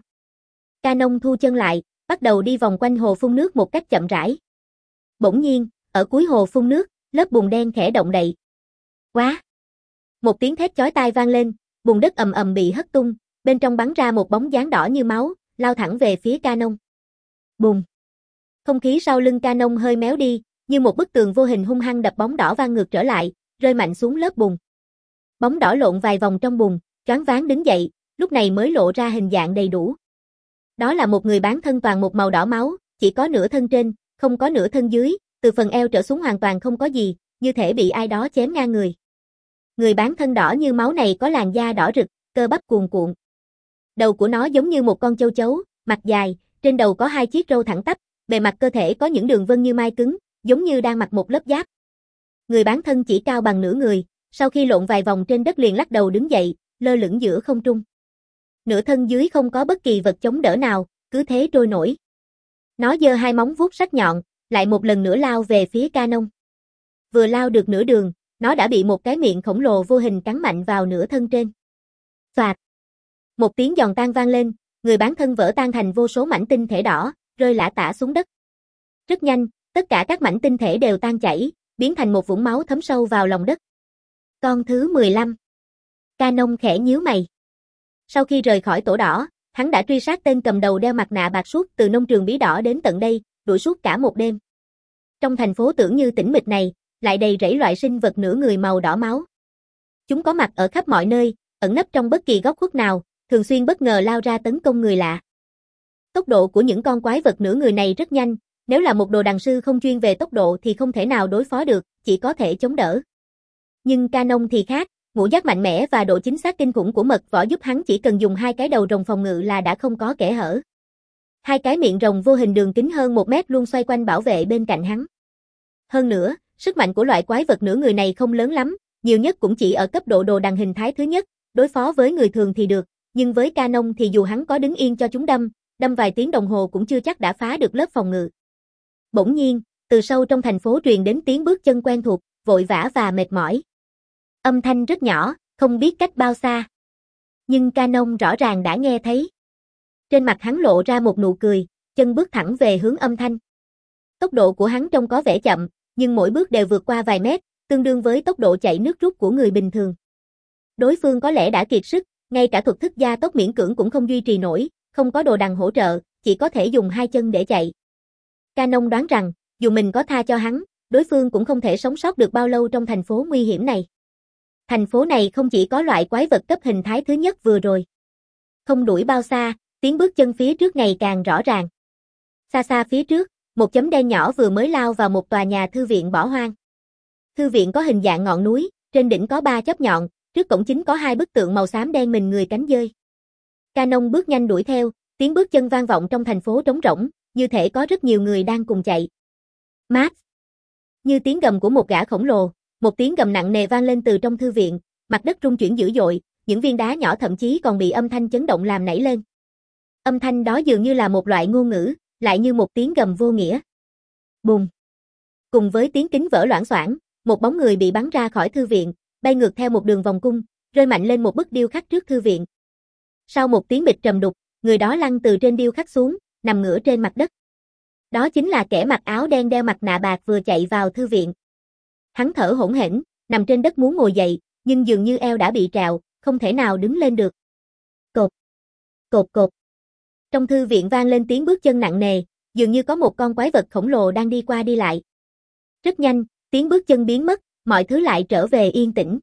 Canon thu chân lại, bắt đầu đi vòng quanh hồ phun nước một cách chậm rãi. Bỗng nhiên, ở cuối hồ phun nước, lớp bùn đen khẽ động đậy. Quá! Một tiếng thét chói tai vang lên, bùn đất ầm ầm bị hất tung, bên trong bắn ra một bóng dáng đỏ như máu, lao thẳng về phía Canon. Bùm! Không khí sau lưng Canon hơi méo đi, như một bức tường vô hình hung hăng đập bóng đỏ văng ngược trở lại, rơi mạnh xuống lớp bùn. Bóng đỏ lộn vài vòng trong bùn, choáng váng đứng dậy, lúc này mới lộ ra hình dạng đầy đủ. Đó là một người bán thân toàn một màu đỏ máu, chỉ có nửa thân trên, không có nửa thân dưới, từ phần eo trở xuống hoàn toàn không có gì, như thể bị ai đó chém ngang người. Người bán thân đỏ như máu này có làn da đỏ rực, cơ bắp cuồn cuộn. Đầu của nó giống như một con châu chấu, mặt dài, trên đầu có hai chiếc râu thẳng tắp, bề mặt cơ thể có những đường vân như mai cứng, giống như đang mặc một lớp giáp. Người bán thân chỉ cao bằng nửa người, sau khi lộn vài vòng trên đất liền lắc đầu đứng dậy, lơ lửng giữa không trung. Nửa thân dưới không có bất kỳ vật chống đỡ nào, cứ thế trôi nổi. Nó giơ hai móng vuốt sắc nhọn, lại một lần nữa lao về phía Canon. Vừa lao được nửa đường, nó đã bị một cái miệng khổng lồ vô hình cắn mạnh vào nửa thân trên. Xoạt! Một tiếng giòn tan vang lên, người bán thân vỡ tan thành vô số mảnh tinh thể đỏ, rơi lả tả xuống đất. Rất nhanh, tất cả các mảnh tinh thể đều tan chảy, biến thành một vũng máu thấm sâu vào lòng đất. Con thứ mười lăm. Canon khẽ nhíu mày. Sau khi rời khỏi tổ đỏ, hắn đã truy sát tên cầm đầu đeo mặt nạ bạc suốt từ nông trường bí đỏ đến tận đây, đuổi suốt cả một đêm. Trong thành phố tưởng như tĩnh mịch này, lại đầy rẫy loại sinh vật nửa người màu đỏ máu. Chúng có mặt ở khắp mọi nơi, ẩn nấp trong bất kỳ góc khuất nào, thường xuyên bất ngờ lao ra tấn công người lạ. Tốc độ của những con quái vật nửa người này rất nhanh, nếu là một đồ đằng sư không chuyên về tốc độ thì không thể nào đối phó được, chỉ có thể chống đỡ. Nhưng Canon thì khác, ngũ giác mạnh mẽ và độ chính xác kinh khủng của mật võ giúp hắn chỉ cần dùng hai cái đầu rồng phòng ngự là đã không có kẽ hở. Hai cái miệng rồng vô hình đường kính hơn một mét luôn xoay quanh bảo vệ bên cạnh hắn. Hơn nữa, sức mạnh của loại quái vật nửa người này không lớn lắm, nhiều nhất cũng chỉ ở cấp độ đồ đằng hình thái thứ nhất, đối phó với người thường thì được, nhưng với Canon thì dù hắn có đứng yên cho chúng đâm, đâm vài tiếng đồng hồ cũng chưa chắc đã phá được lớp phòng ngự. Bỗng nhiên, từ sâu trong thành phố truyền đến tiếng bước chân quen thuộc, vội vã và mệt mỏi. Âm thanh rất nhỏ, không biết cách bao xa. Nhưng Canon rõ ràng đã nghe thấy. Trên mặt hắn lộ ra một nụ cười, chân bước thẳng về hướng âm thanh. Tốc độ của hắn trông có vẻ chậm, nhưng mỗi bước đều vượt qua vài mét, tương đương với tốc độ chạy nước rút của người bình thường. Đối phương có lẽ đã kiệt sức, ngay cả thuật thức gia tốc miễn cưỡng cũng không duy trì nổi, không có đồ đằng hỗ trợ, chỉ có thể dùng hai chân để chạy. Canon đoán rằng, dù mình có tha cho hắn, đối phương cũng không thể sống sót được bao lâu trong thành phố nguy hiểm này. Thành phố này không chỉ có loại quái vật cấp hình thái thứ nhất vừa rồi. Không đuổi bao xa, tiếng bước chân phía trước ngày càng rõ ràng. Xa xa phía trước, một chấm đen nhỏ vừa mới lao vào một tòa nhà thư viện bỏ hoang. Thư viện có hình dạng ngọn núi, trên đỉnh có ba chóp nhọn, trước cổng chính có hai bức tượng màu xám đen mình người cánh dơi. Canon bước nhanh đuổi theo, tiếng bước chân vang vọng trong thành phố trống rỗng, như thể có rất nhiều người đang cùng chạy. Max! Như tiếng gầm của một gã khổng lồ, một tiếng gầm nặng nề vang lên từ trong thư viện, mặt đất rung chuyển dữ dội, những viên đá nhỏ thậm chí còn bị âm thanh chấn động làm nảy lên. Âm thanh đó dường như là một loại ngôn ngữ, lại như một tiếng gầm vô nghĩa. Bùm! Cùng với tiếng kính vỡ loảng xoảng, một bóng người bị bắn ra khỏi thư viện, bay ngược theo một đường vòng cung, rơi mạnh lên một bức điêu khắc trước thư viện. Sau một tiếng bịch trầm đục, người đó lăn từ trên điêu khắc xuống, nằm ngửa trên mặt đất. Đó chính là kẻ mặc áo đen đeo mặt nạ bạc vừa chạy vào thư viện. Hắn thở hổn hển, nằm trên đất muốn ngồi dậy, nhưng dường như eo đã bị trào, không thể nào đứng lên được. Cột, cột cột. Trong thư viện vang lên tiếng bước chân nặng nề, dường như có một con quái vật khổng lồ đang đi qua đi lại. Rất nhanh, tiếng bước chân biến mất, mọi thứ lại trở về yên tĩnh.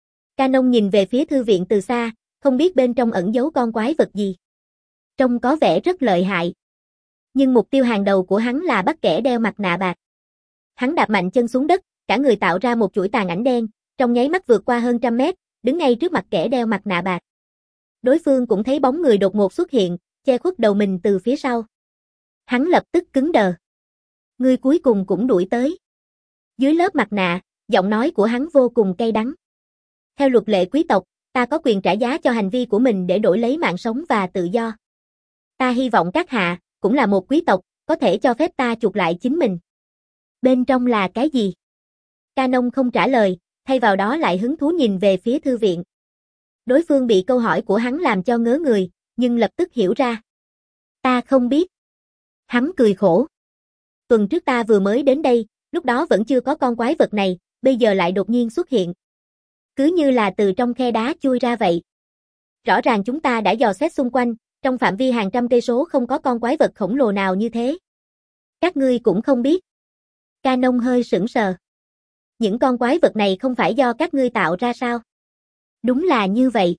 Canon nhìn về phía thư viện từ xa, không biết bên trong ẩn giấu con quái vật gì. Trông có vẻ rất lợi hại. Nhưng mục tiêu hàng đầu của hắn là bắt kẻ đeo mặt nạ bạc. Hắn đạp mạnh chân xuống đất, cả người tạo ra một chuỗi tàn ảnh đen, trong nháy mắt vượt qua hơn trăm mét, đứng ngay trước mặt kẻ đeo mặt nạ bạc. Đối phương cũng thấy bóng người đột ngột xuất hiện, che khuất đầu mình từ phía sau. Hắn lập tức cứng đờ. Ngươi cuối cùng cũng đuổi tới. Dưới lớp mặt nạ, giọng nói của hắn vô cùng cay đắng. Theo luật lệ quý tộc, ta có quyền trả giá cho hành vi của mình để đổi lấy mạng sống và tự do. Ta hy vọng các hạ, cũng là một quý tộc, có thể cho phép ta chuộc lại chính mình. Bên trong là cái gì? Canon không trả lời, thay vào đó lại hứng thú nhìn về phía thư viện. Đối phương bị câu hỏi của hắn làm cho ngớ người, nhưng lập tức hiểu ra. Ta không biết. Hắn cười khổ. Tuần trước ta vừa mới đến đây, lúc đó vẫn chưa có con quái vật này, bây giờ lại đột nhiên xuất hiện. Cứ như là từ trong khe đá chui ra vậy. Rõ ràng chúng ta đã dò xét xung quanh, trong phạm vi hàng trăm cây số không có con quái vật khổng lồ nào như thế. Các ngươi cũng không biết. Canon hơi sững sờ. Những con quái vật này không phải do các ngươi tạo ra sao? Đúng là như vậy.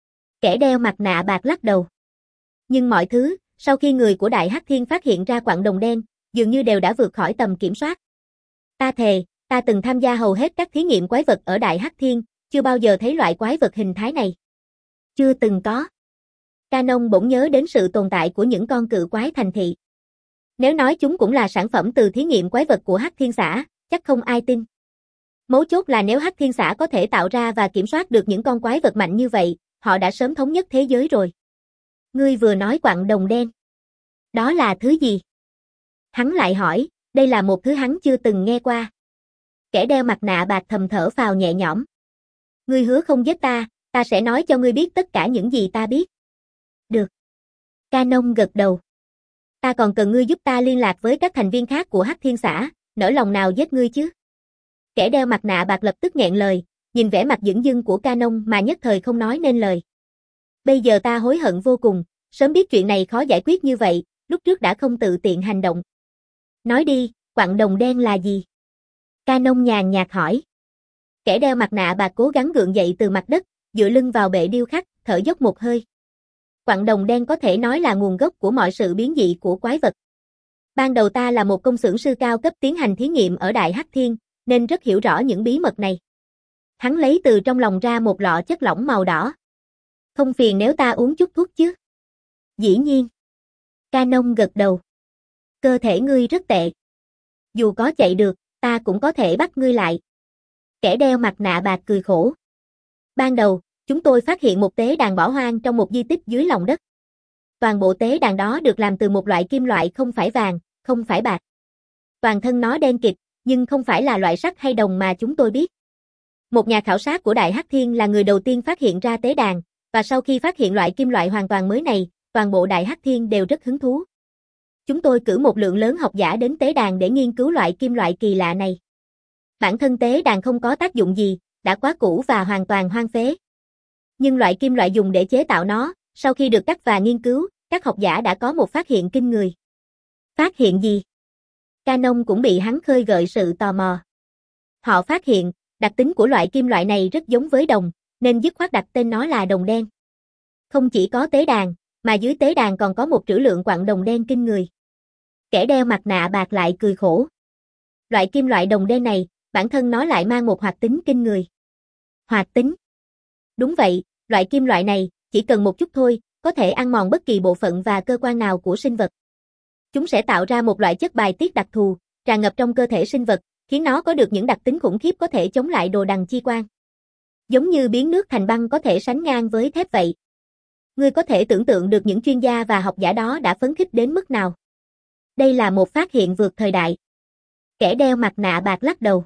Kẻ đeo mặt nạ bạc lắc đầu. Nhưng mọi thứ, sau khi người của Đại Hắc Thiên phát hiện ra quặng đồng đen, dường như đều đã vượt khỏi tầm kiểm soát. Ta thề, ta từng tham gia hầu hết các thí nghiệm quái vật ở Đại Hắc Thiên, chưa bao giờ thấy loại quái vật hình thái này. Chưa từng có. Canon bỗng nhớ đến sự tồn tại của những con cự quái thành thị. Nếu nói chúng cũng là sản phẩm từ thí nghiệm quái vật của Hắc Thiên xã, chắc không ai tin. Mấu chốt là nếu Hắc Thiên xã có thể tạo ra và kiểm soát được những con quái vật mạnh như vậy, họ đã sớm thống nhất thế giới rồi. Ngươi vừa nói quặng đồng đen. Đó là thứ gì? Hắn lại hỏi, đây là một thứ hắn chưa từng nghe qua. Kẻ đeo mặt nạ bạc thầm thở phào nhẹ nhõm. Ngươi hứa không giết ta, ta sẽ nói cho ngươi biết tất cả những gì ta biết. Được. Canon gật đầu. Ta còn cần ngươi giúp ta liên lạc với các thành viên khác của Hắc Thiên xã, nỡ lòng nào giết ngươi chứ? Kẻ đeo mặt nạ bạc lập tức nghẹn lời, nhìn vẻ mặt dửng dưng của Canon mà nhất thời không nói nên lời. Bây giờ ta hối hận vô cùng, sớm biết chuyện này khó giải quyết như vậy, lúc trước đã không tự tiện hành động. Nói đi, quặng đồng đen là gì? Canon nhàn nhạt hỏi. Kẻ đeo mặt nạ bạc cố gắng gượng dậy từ mặt đất, dựa lưng vào bệ điêu khắc, thở dốc một hơi. Quặng đồng đen có thể nói là nguồn gốc của mọi sự biến dị của quái vật. Ban đầu ta là một công xưởng sư cao cấp tiến hành thí nghiệm ở Đại Hắc Thiên, nên rất hiểu rõ những bí mật này. Hắn lấy từ trong lòng ra một lọ chất lỏng màu đỏ. Không phiền nếu ta uống chút thuốc chứ? Dĩ nhiên. Canon gật đầu. Cơ thể ngươi rất tệ. Dù có chạy được, ta cũng có thể bắt ngươi lại. Kẻ đeo mặt nạ bạc cười khổ. Ban đầu, chúng tôi phát hiện một tế đàn bỏ hoang trong một di tích dưới lòng đất. Toàn bộ tế đàn đó được làm từ một loại kim loại không phải vàng, không phải bạc. Toàn thân nó đen kịt, nhưng không phải là loại sắt hay đồng mà chúng tôi biết. Một nhà khảo sát của Đại Hắc Thiên là người đầu tiên phát hiện ra tế đàn, và sau khi phát hiện loại kim loại hoàn toàn mới này, toàn bộ Đại Hắc Thiên đều rất hứng thú. Chúng tôi cử một lượng lớn học giả đến tế đàn để nghiên cứu loại kim loại kỳ lạ này. Bản thân tế đàn không có tác dụng gì, đã quá cũ và hoàn toàn hoang phế. Nhưng loại kim loại dùng để chế tạo nó, sau khi được cắt và nghiên cứu, các học giả đã có một phát hiện kinh người. Phát hiện gì? Canon cũng bị hắn khơi gợi sự tò mò. Họ phát hiện, đặc tính của loại kim loại này rất giống với đồng, nên dứt khoát đặt tên nó là đồng đen. Không chỉ có tế đàn, mà dưới tế đàn còn có một trữ lượng quặng đồng đen kinh người. Kẻ đeo mặt nạ bạc lại cười khổ. Loại kim loại đồng đen này, bản thân nó lại mang một hoạt tính kinh người. Hoạt tính? Đúng vậy, loại kim loại này, chỉ cần một chút thôi, có thể ăn mòn bất kỳ bộ phận và cơ quan nào của sinh vật. Chúng sẽ tạo ra một loại chất bài tiết đặc thù, tràn ngập trong cơ thể sinh vật, khiến nó có được những đặc tính khủng khiếp có thể chống lại đồ đằng chi quan. Giống như biến nước thành băng có thể sánh ngang với thép vậy. Ngươi có thể tưởng tượng được những chuyên gia và học giả đó đã phấn khích đến mức nào. Đây là một phát hiện vượt thời đại. Kẻ đeo mặt nạ bạc lắc đầu.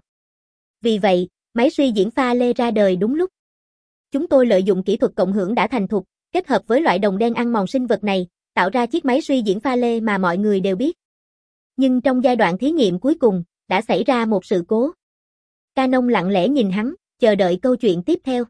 Vì vậy, máy suy diễn pha lê ra đời đúng lúc. Chúng tôi lợi dụng kỹ thuật cộng hưởng đã thành thục, kết hợp với loại đồng đen ăn mòn sinh vật này, tạo ra chiếc máy suy diễn pha lê mà mọi người đều biết. Nhưng trong giai đoạn thí nghiệm cuối cùng, đã xảy ra một sự cố. Canon lặng lẽ nhìn hắn, chờ đợi câu chuyện tiếp theo.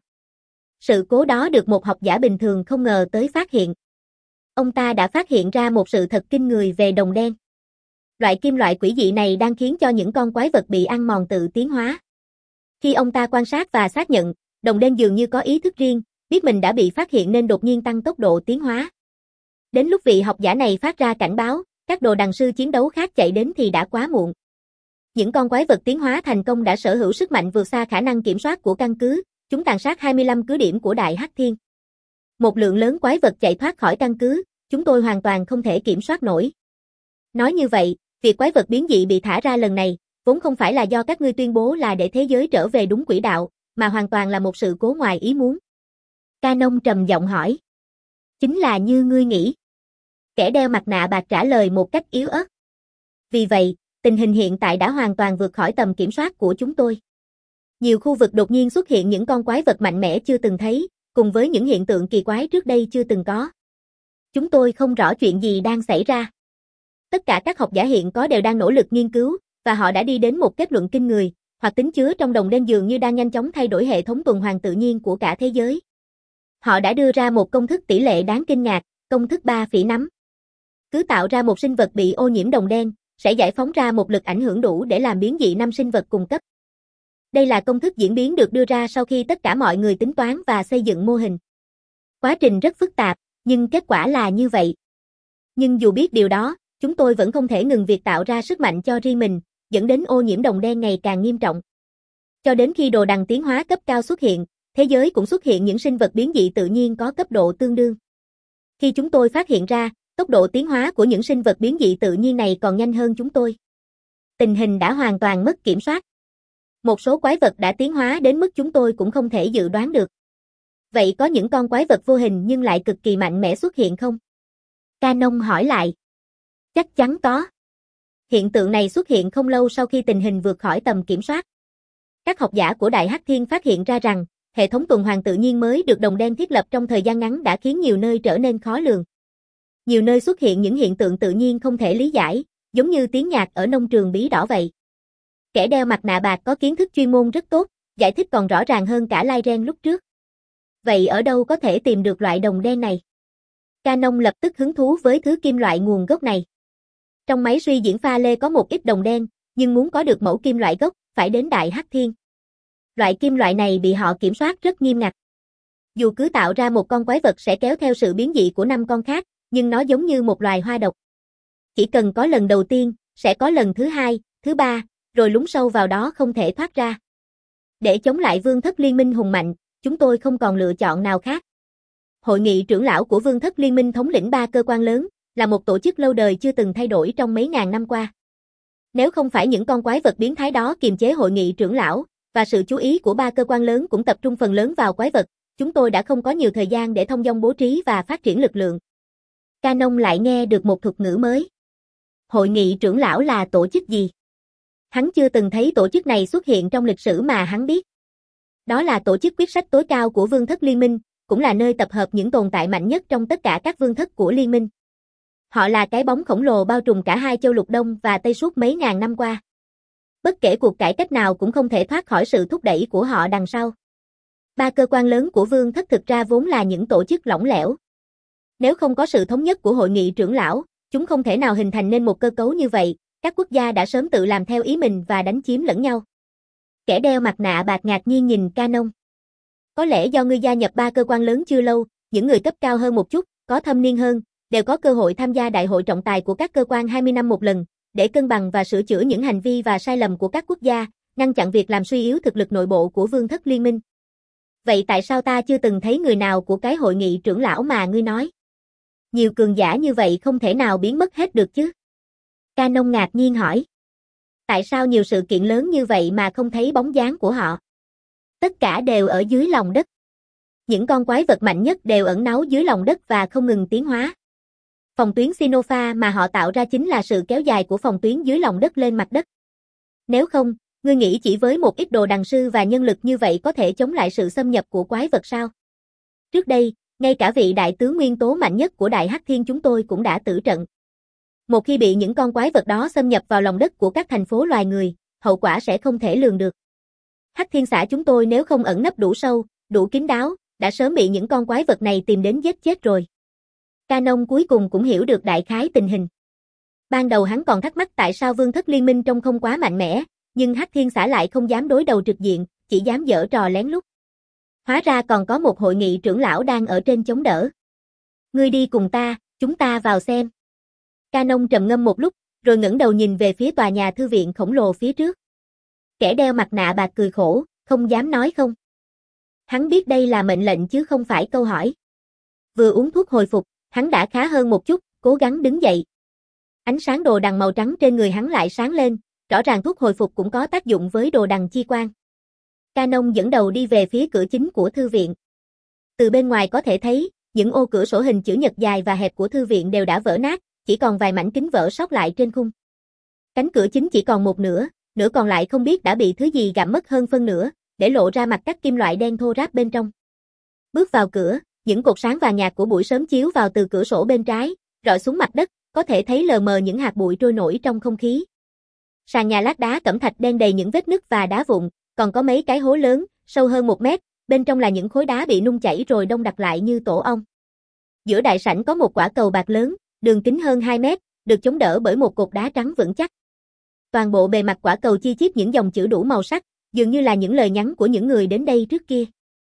Sự cố đó được một học giả bình thường không ngờ tới phát hiện. Ông ta đã phát hiện ra một sự thật kinh người về đồng đen. Loại kim loại quỷ dị này đang khiến cho những con quái vật bị ăn mòn tự tiến hóa. Khi ông ta quan sát và xác nhận, đồng đen dường như có ý thức riêng, biết mình đã bị phát hiện nên đột nhiên tăng tốc độ tiến hóa. Đến lúc vị học giả này phát ra cảnh báo, các đồ đằng sư chiến đấu khác chạy đến thì đã quá muộn. Những con quái vật tiến hóa thành công đã sở hữu sức mạnh vượt xa khả năng kiểm soát của căn cứ, chúng tàn sát hai mươi lăm cứ điểm của Đại Hắc Thiên. Một lượng lớn quái vật chạy thoát khỏi căn cứ, chúng tôi hoàn toàn không thể kiểm soát nổi. Nói như vậy, Việc quái vật biến dị bị thả ra lần này, vốn không phải là do các ngươi tuyên bố là để thế giới trở về đúng quỹ đạo, mà hoàn toàn là một sự cố ngoài ý muốn. Canon trầm giọng hỏi. Chính là như ngươi nghĩ. Kẻ đeo mặt nạ bạc trả lời một cách yếu ớt. Vì vậy, tình hình hiện tại đã hoàn toàn vượt khỏi tầm kiểm soát của chúng tôi. Nhiều khu vực đột nhiên xuất hiện những con quái vật mạnh mẽ chưa từng thấy, cùng với những hiện tượng kỳ quái trước đây chưa từng có. Chúng tôi không rõ chuyện gì đang xảy ra. Tất cả các học giả hiện có đều đang nỗ lực nghiên cứu, và họ đã đi đến một kết luận kinh người, hoặc tính chứa trong đồng đen dường như đang nhanh chóng thay đổi hệ thống tuần hoàn tự nhiên của cả thế giới. Họ đã đưa ra một công thức tỷ lệ đáng kinh ngạc, công thức ba phẩy năm. Cứ tạo ra một sinh vật bị ô nhiễm đồng đen, sẽ giải phóng ra một lực ảnh hưởng đủ để làm biến dị năm sinh vật cùng cấp. Đây là công thức diễn biến được đưa ra sau khi tất cả mọi người tính toán và xây dựng mô hình. Quá trình rất phức tạp, nhưng kết quả là như vậy. Nhưng dù biết điều đó, chúng tôi vẫn không thể ngừng việc tạo ra sức mạnh cho riêng mình, dẫn đến ô nhiễm đồng đen ngày càng nghiêm trọng. Cho đến khi đồ đằng tiến hóa cấp cao xuất hiện, thế giới cũng xuất hiện những sinh vật biến dị tự nhiên có cấp độ tương đương. Khi chúng tôi phát hiện ra, tốc độ tiến hóa của những sinh vật biến dị tự nhiên này còn nhanh hơn chúng tôi. Tình hình đã hoàn toàn mất kiểm soát. Một số quái vật đã tiến hóa đến mức chúng tôi cũng không thể dự đoán được. Vậy có những con quái vật vô hình nhưng lại cực kỳ mạnh mẽ xuất hiện không? Canon hỏi lại. Chắc chắn có. Hiện tượng này xuất hiện không lâu sau khi tình hình vượt khỏi tầm kiểm soát. Các học giả của Đại Hắc Thiên phát hiện ra rằng, hệ thống tuần hoàn tự nhiên mới được đồng đen thiết lập trong thời gian ngắn đã khiến nhiều nơi trở nên khó lường. Nhiều nơi xuất hiện những hiện tượng tự nhiên không thể lý giải, giống như tiếng nhạc ở nông trường bí đỏ vậy. Kẻ đeo mặt nạ bạc có kiến thức chuyên môn rất tốt, giải thích còn rõ ràng hơn cả Lyren lúc trước. Vậy ở đâu có thể tìm được loại đồng đen này? Canon lập tức hứng thú với thứ kim loại nguồn gốc này. Trong máy suy diễn pha lê có một ít đồng đen, nhưng muốn có được mẫu kim loại gốc, phải đến Đại Hắc Thiên. Loại kim loại này bị họ kiểm soát rất nghiêm ngặt. Dù cứ tạo ra một con quái vật sẽ kéo theo sự biến dị của năm con khác, nhưng nó giống như một loài hoa độc. Chỉ cần có lần đầu tiên, sẽ có lần thứ hai, thứ ba, rồi lún sâu vào đó không thể thoát ra. Để chống lại Vương thất liên minh hùng mạnh, chúng tôi không còn lựa chọn nào khác. Hội nghị trưởng lão của Vương thất liên minh thống lĩnh ba cơ quan lớn, là một tổ chức lâu đời chưa từng thay đổi trong mấy ngàn năm qua. Nếu không phải những con quái vật biến thái đó kiềm chế hội nghị trưởng lão, và sự chú ý của ba cơ quan lớn cũng tập trung phần lớn vào quái vật, chúng tôi đã không có nhiều thời gian để thông dong bố trí và phát triển lực lượng. Canon lại nghe được một thuật ngữ mới. Hội nghị trưởng lão là tổ chức gì? Hắn chưa từng thấy tổ chức này xuất hiện trong lịch sử mà hắn biết. Đó là tổ chức quyết sách tối cao của Vương thất liên minh, cũng là nơi tập hợp những tồn tại mạnh nhất trong tất cả các vương thất của liên minh. Họ là cái bóng khổng lồ bao trùm cả hai châu lục Đông và Tây suốt mấy ngàn năm qua. Bất kể cuộc cải cách nào cũng không thể thoát khỏi sự thúc đẩy của họ đằng sau. Ba cơ quan lớn của vương thất thực ra vốn là những tổ chức lỏng lẻo. Nếu không có sự thống nhất của hội nghị trưởng lão, chúng không thể nào hình thành nên một cơ cấu như vậy, các quốc gia đã sớm tự làm theo ý mình và đánh chiếm lẫn nhau. Kẻ đeo mặt nạ bạc ngạc nhiên nhìn Canon. Có lẽ do ngươi gia nhập ba cơ quan lớn chưa lâu, những người cấp cao hơn một chút, có thâm niên hơn, đều có cơ hội tham gia đại hội trọng tài của các cơ quan hai mươi năm một lần, để cân bằng và sửa chữa những hành vi và sai lầm của các quốc gia, ngăn chặn việc làm suy yếu thực lực nội bộ của vương thất liên minh. Vậy tại sao ta chưa từng thấy người nào của cái hội nghị trưởng lão mà ngươi nói? Nhiều cường giả như vậy không thể nào biến mất hết được chứ? Canon ngạc nhiên hỏi. Tại sao nhiều sự kiện lớn như vậy mà không thấy bóng dáng của họ? Tất cả đều ở dưới lòng đất. Những con quái vật mạnh nhất đều ẩn náu dưới lòng đất và không ngừng tiến hóa. Phòng tuyến Sinopha mà họ tạo ra chính là sự kéo dài của phòng tuyến dưới lòng đất lên mặt đất. Nếu không, ngươi nghĩ chỉ với một ít đồ đằng sư và nhân lực như vậy có thể chống lại sự xâm nhập của quái vật sao? Trước đây, ngay cả vị đại tướng nguyên tố mạnh nhất của Đại Hắc Thiên chúng tôi cũng đã tử trận. Một khi bị những con quái vật đó xâm nhập vào lòng đất của các thành phố loài người, hậu quả sẽ không thể lường được. Hắc Thiên xã chúng tôi nếu không ẩn nấp đủ sâu, đủ kín đáo, đã sớm bị những con quái vật này tìm đến giết chết rồi. Canon cuối cùng cũng hiểu được đại khái tình hình. Ban đầu hắn còn thắc mắc tại sao vương thất liên minh trông không quá mạnh mẽ, nhưng Hắc Thiên xã lại không dám đối đầu trực diện, chỉ dám giở trò lén lút. Hóa ra còn có một hội nghị trưởng lão đang ở trên chống đỡ. Ngươi đi cùng ta, chúng ta vào xem. Canon trầm ngâm một lúc, rồi ngẩng đầu nhìn về phía tòa nhà thư viện khổng lồ phía trước. Kẻ đeo mặt nạ bạc cười khổ, không dám nói không. Hắn biết đây là mệnh lệnh chứ không phải câu hỏi. Vừa uống thuốc hồi phục, hắn đã khá hơn một chút, cố gắng đứng dậy. Ánh sáng đồ đằng màu trắng trên người hắn lại sáng lên, rõ ràng thuốc hồi phục cũng có tác dụng với đồ đằng chi quan. Canon dẫn đầu đi về phía cửa chính của thư viện. Từ bên ngoài có thể thấy, những ô cửa sổ hình chữ nhật dài và hẹp của thư viện đều đã vỡ nát, chỉ còn vài mảnh kính vỡ sót lại trên khung. Cánh cửa chính chỉ còn một nửa, nửa còn lại không biết đã bị thứ gì gặm mất hơn phân nửa, để lộ ra mặt cắt kim loại đen thô ráp bên trong. Bước vào cửa, những cột sáng vàng nhạt của buổi sớm chiếu vào từ cửa sổ bên trái, rọi xuống mặt đất, có thể thấy lờ mờ những hạt bụi trôi nổi trong không khí. Sàn nhà lát đá cẩm thạch đen đầy những vết nứt và đá vụn, còn có mấy cái hố lớn, sâu hơn một mét, bên trong là những khối đá bị nung chảy rồi đông đặc lại như tổ ong. Giữa đại sảnh có một quả cầu bạc lớn, đường kính hơn hai mét, được chống đỡ bởi một cột đá trắng vững chắc. Toàn bộ bề mặt quả cầu chi chít những dòng chữ đủ màu sắc, dường như là những lời nhắn của những người đến đây trước kia.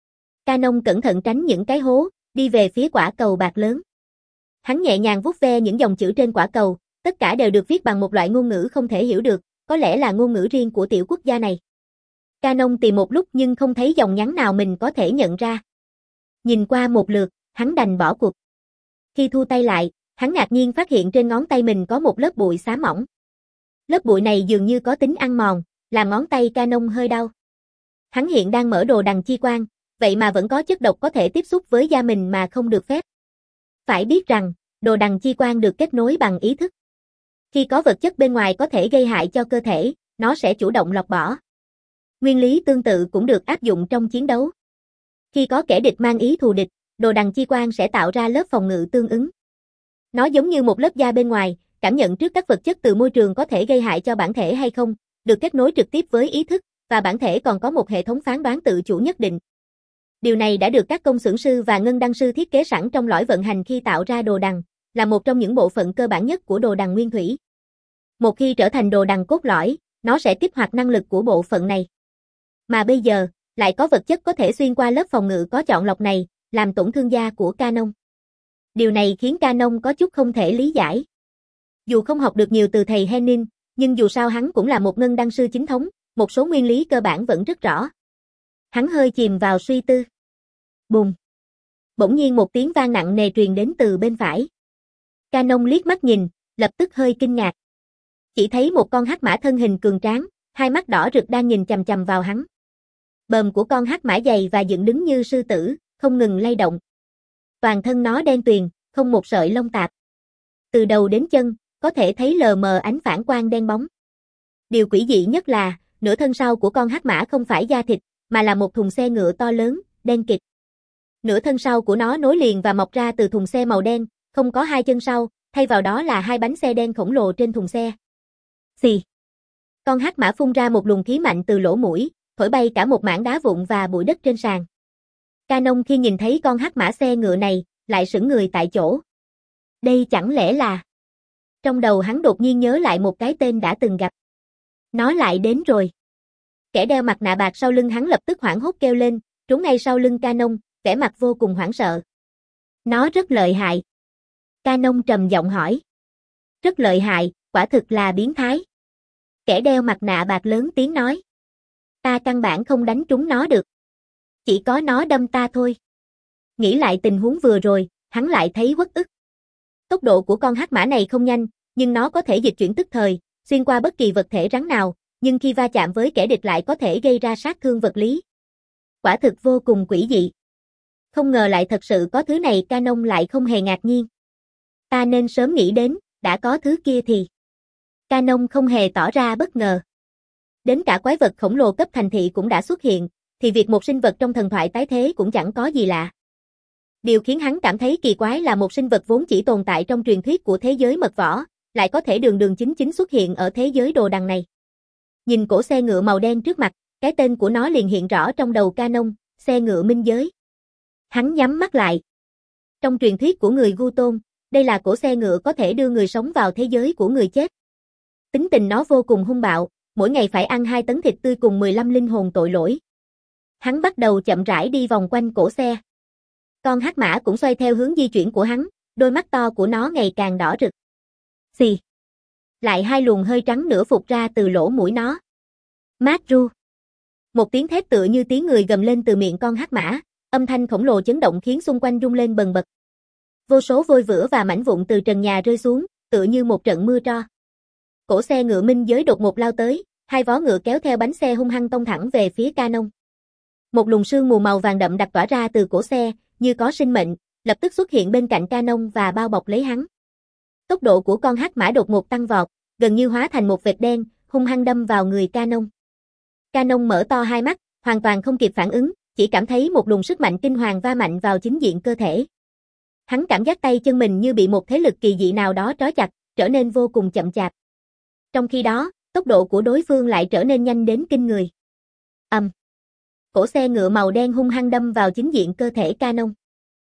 Canon cẩn thận tránh những cái hố, đi về phía quả cầu bạc lớn. Hắn nhẹ nhàng vuốt ve những dòng chữ trên quả cầu, tất cả đều được viết bằng một loại ngôn ngữ không thể hiểu được, có lẽ là ngôn ngữ riêng của tiểu quốc gia này. Canon tìm một lúc nhưng không thấy dòng nhắn nào mình có thể nhận ra. Nhìn qua một lượt, hắn đành bỏ cuộc. Khi thu tay lại, hắn ngạc nhiên phát hiện trên ngón tay mình có một lớp bụi xám mỏng. Lớp bụi này dường như có tính ăn mòn, làm ngón tay Canon hơi đau. Hắn hiện đang mở đồ đằng chi quan, vậy mà vẫn có chất độc có thể tiếp xúc với da mình mà không được phép. Phải biết rằng, đồ đằng chi quan được kết nối bằng ý thức. Khi có vật chất bên ngoài có thể gây hại cho cơ thể, nó sẽ chủ động lọc bỏ. Nguyên lý tương tự cũng được áp dụng trong chiến đấu. Khi có kẻ địch mang ý thù địch, đồ đằng chi quan sẽ tạo ra lớp phòng ngự tương ứng. Nó giống như một lớp da bên ngoài, cảm nhận trước các vật chất từ môi trường có thể gây hại cho bản thể hay không, được kết nối trực tiếp với ý thức, và bản thể còn có một hệ thống phán đoán tự chủ nhất định. Điều này đã được các công xưởng sư và ngân đăng sư thiết kế sẵn trong lõi vận hành khi tạo ra đồ đằng, là một trong những bộ phận cơ bản nhất của đồ đằng nguyên thủy. Một khi trở thành đồ đằng cốt lõi, nó sẽ kích hoạt năng lực của bộ phận này. Mà bây giờ, lại có vật chất có thể xuyên qua lớp phòng ngự có chọn lọc này, làm tổn thương da của Canon. Điều này khiến Canon có chút không thể lý giải. Dù không học được nhiều từ thầy Henning, nhưng dù sao hắn cũng là một ngân đăng sư chính thống, một số nguyên lý cơ bản vẫn rất rõ. Hắn hơi chìm vào suy tư. Bùm! Bỗng nhiên một tiếng vang nặng nề truyền đến từ bên phải. Canon liếc mắt nhìn, lập tức hơi kinh ngạc. Chỉ thấy một con hắc mã thân hình cường tráng, hai mắt đỏ rực đang nhìn chằm chằm vào hắn. Bờm của con hắc mã dày và dựng đứng như sư tử, không ngừng lay động. Toàn thân nó đen tuyền, không một sợi lông tạp. Từ đầu đến chân, có thể thấy lờ mờ ánh phản quang đen bóng. Điều quỷ dị nhất là, nửa thân sau của con hắc mã không phải da thịt, mà là một thùng xe ngựa to lớn, đen kịt. Nửa thân sau của nó nối liền và mọc ra từ thùng xe màu đen, không có hai chân sau, thay vào đó là hai bánh xe đen khổng lồ trên thùng xe. Xì. Con hắc mã phun ra một luồng khí mạnh từ lỗ mũi, thổi bay cả một mảng đá vụn và bụi đất trên sàn. Canon khi nhìn thấy con hắc mã xe ngựa này, lại sững người tại chỗ. Đây chẳng lẽ là... Trong đầu hắn đột nhiên nhớ lại một cái tên đã từng gặp. Nó lại đến rồi. Kẻ đeo mặt nạ bạc sau lưng hắn lập tức hoảng hốt kêu lên, trốn ngay sau lưng Canon, vẻ mặt vô cùng hoảng sợ. Nó rất lợi hại. Canon trầm giọng hỏi. Rất lợi hại, quả thực là biến thái. Kẻ đeo mặt nạ bạc lớn tiếng nói. Ta căn bản không đánh trúng nó được. Chỉ có nó đâm ta thôi. Nghĩ lại tình huống vừa rồi, hắn lại thấy uất ức. Tốc độ của con hắc mã này không nhanh, nhưng nó có thể dịch chuyển tức thời, xuyên qua bất kỳ vật thể rắn nào, nhưng khi va chạm với kẻ địch lại có thể gây ra sát thương vật lý. Quả thực vô cùng quỷ dị. Không ngờ lại thật sự có thứ này, Canon lại không hề ngạc nhiên. Ta nên sớm nghĩ đến, đã có thứ kia thì... Canon không hề tỏ ra bất ngờ. Đến cả quái vật khổng lồ cấp thành thị cũng đã xuất hiện, thì việc một sinh vật trong thần thoại tái thế cũng chẳng có gì lạ. Điều khiến hắn cảm thấy kỳ quái là một sinh vật vốn chỉ tồn tại trong truyền thuyết của thế giới mật võ, lại có thể đường đường chính chính xuất hiện ở thế giới đồ đằng này. Nhìn cổ xe ngựa màu đen trước mặt, cái tên của nó liền hiện rõ trong đầu Canon, xe ngựa minh giới. Hắn nhắm mắt lại. Trong truyền thuyết của người Gu Tôn, đây là cổ xe ngựa có thể đưa người sống vào thế giới của người chết. Tính tình nó vô cùng hung bạo, mỗi ngày phải ăn hai tấn thịt tươi cùng mười lăm linh hồn tội lỗi. Hắn bắt đầu chậm rãi đi vòng quanh cổ xe. Con hắc mã cũng xoay theo hướng di chuyển của hắn, đôi mắt to của nó ngày càng đỏ rực. Xì. Lại hai luồng hơi trắng nữa phụt ra từ lỗ mũi nó. Mát ru. Một tiếng thét tựa như tiếng người gầm lên từ miệng con hắc mã, âm thanh khổng lồ chấn động khiến xung quanh rung lên bần bật. Vô số vôi vữa và mảnh vụn từ trần nhà rơi xuống, tựa như một trận mưa tro. Cổ xe ngựa minh giới đột ngột lao tới, hai vó ngựa kéo theo bánh xe hung hăng tông thẳng về phía Canon. Một luồng sương mù màu vàng đậm đặc tỏa ra từ cổ xe, như có sinh mệnh, lập tức xuất hiện bên cạnh Canon và bao bọc lấy hắn. Tốc độ của con hắc mã đột ngột tăng vọt, gần như hóa thành một vệt đen, hung hăng đâm vào người Canon. Canon mở to hai mắt, hoàn toàn không kịp phản ứng, chỉ cảm thấy một luồng sức mạnh kinh hoàng va mạnh vào chính diện cơ thể. Hắn cảm giác tay chân mình như bị một thế lực kỳ dị nào đó trói chặt, trở nên vô cùng chậm chạp. Trong khi đó, tốc độ của đối phương lại trở nên nhanh đến kinh người. Ầm. Um. Cổ xe ngựa màu đen hung hăng đâm vào chính diện cơ thể Canon.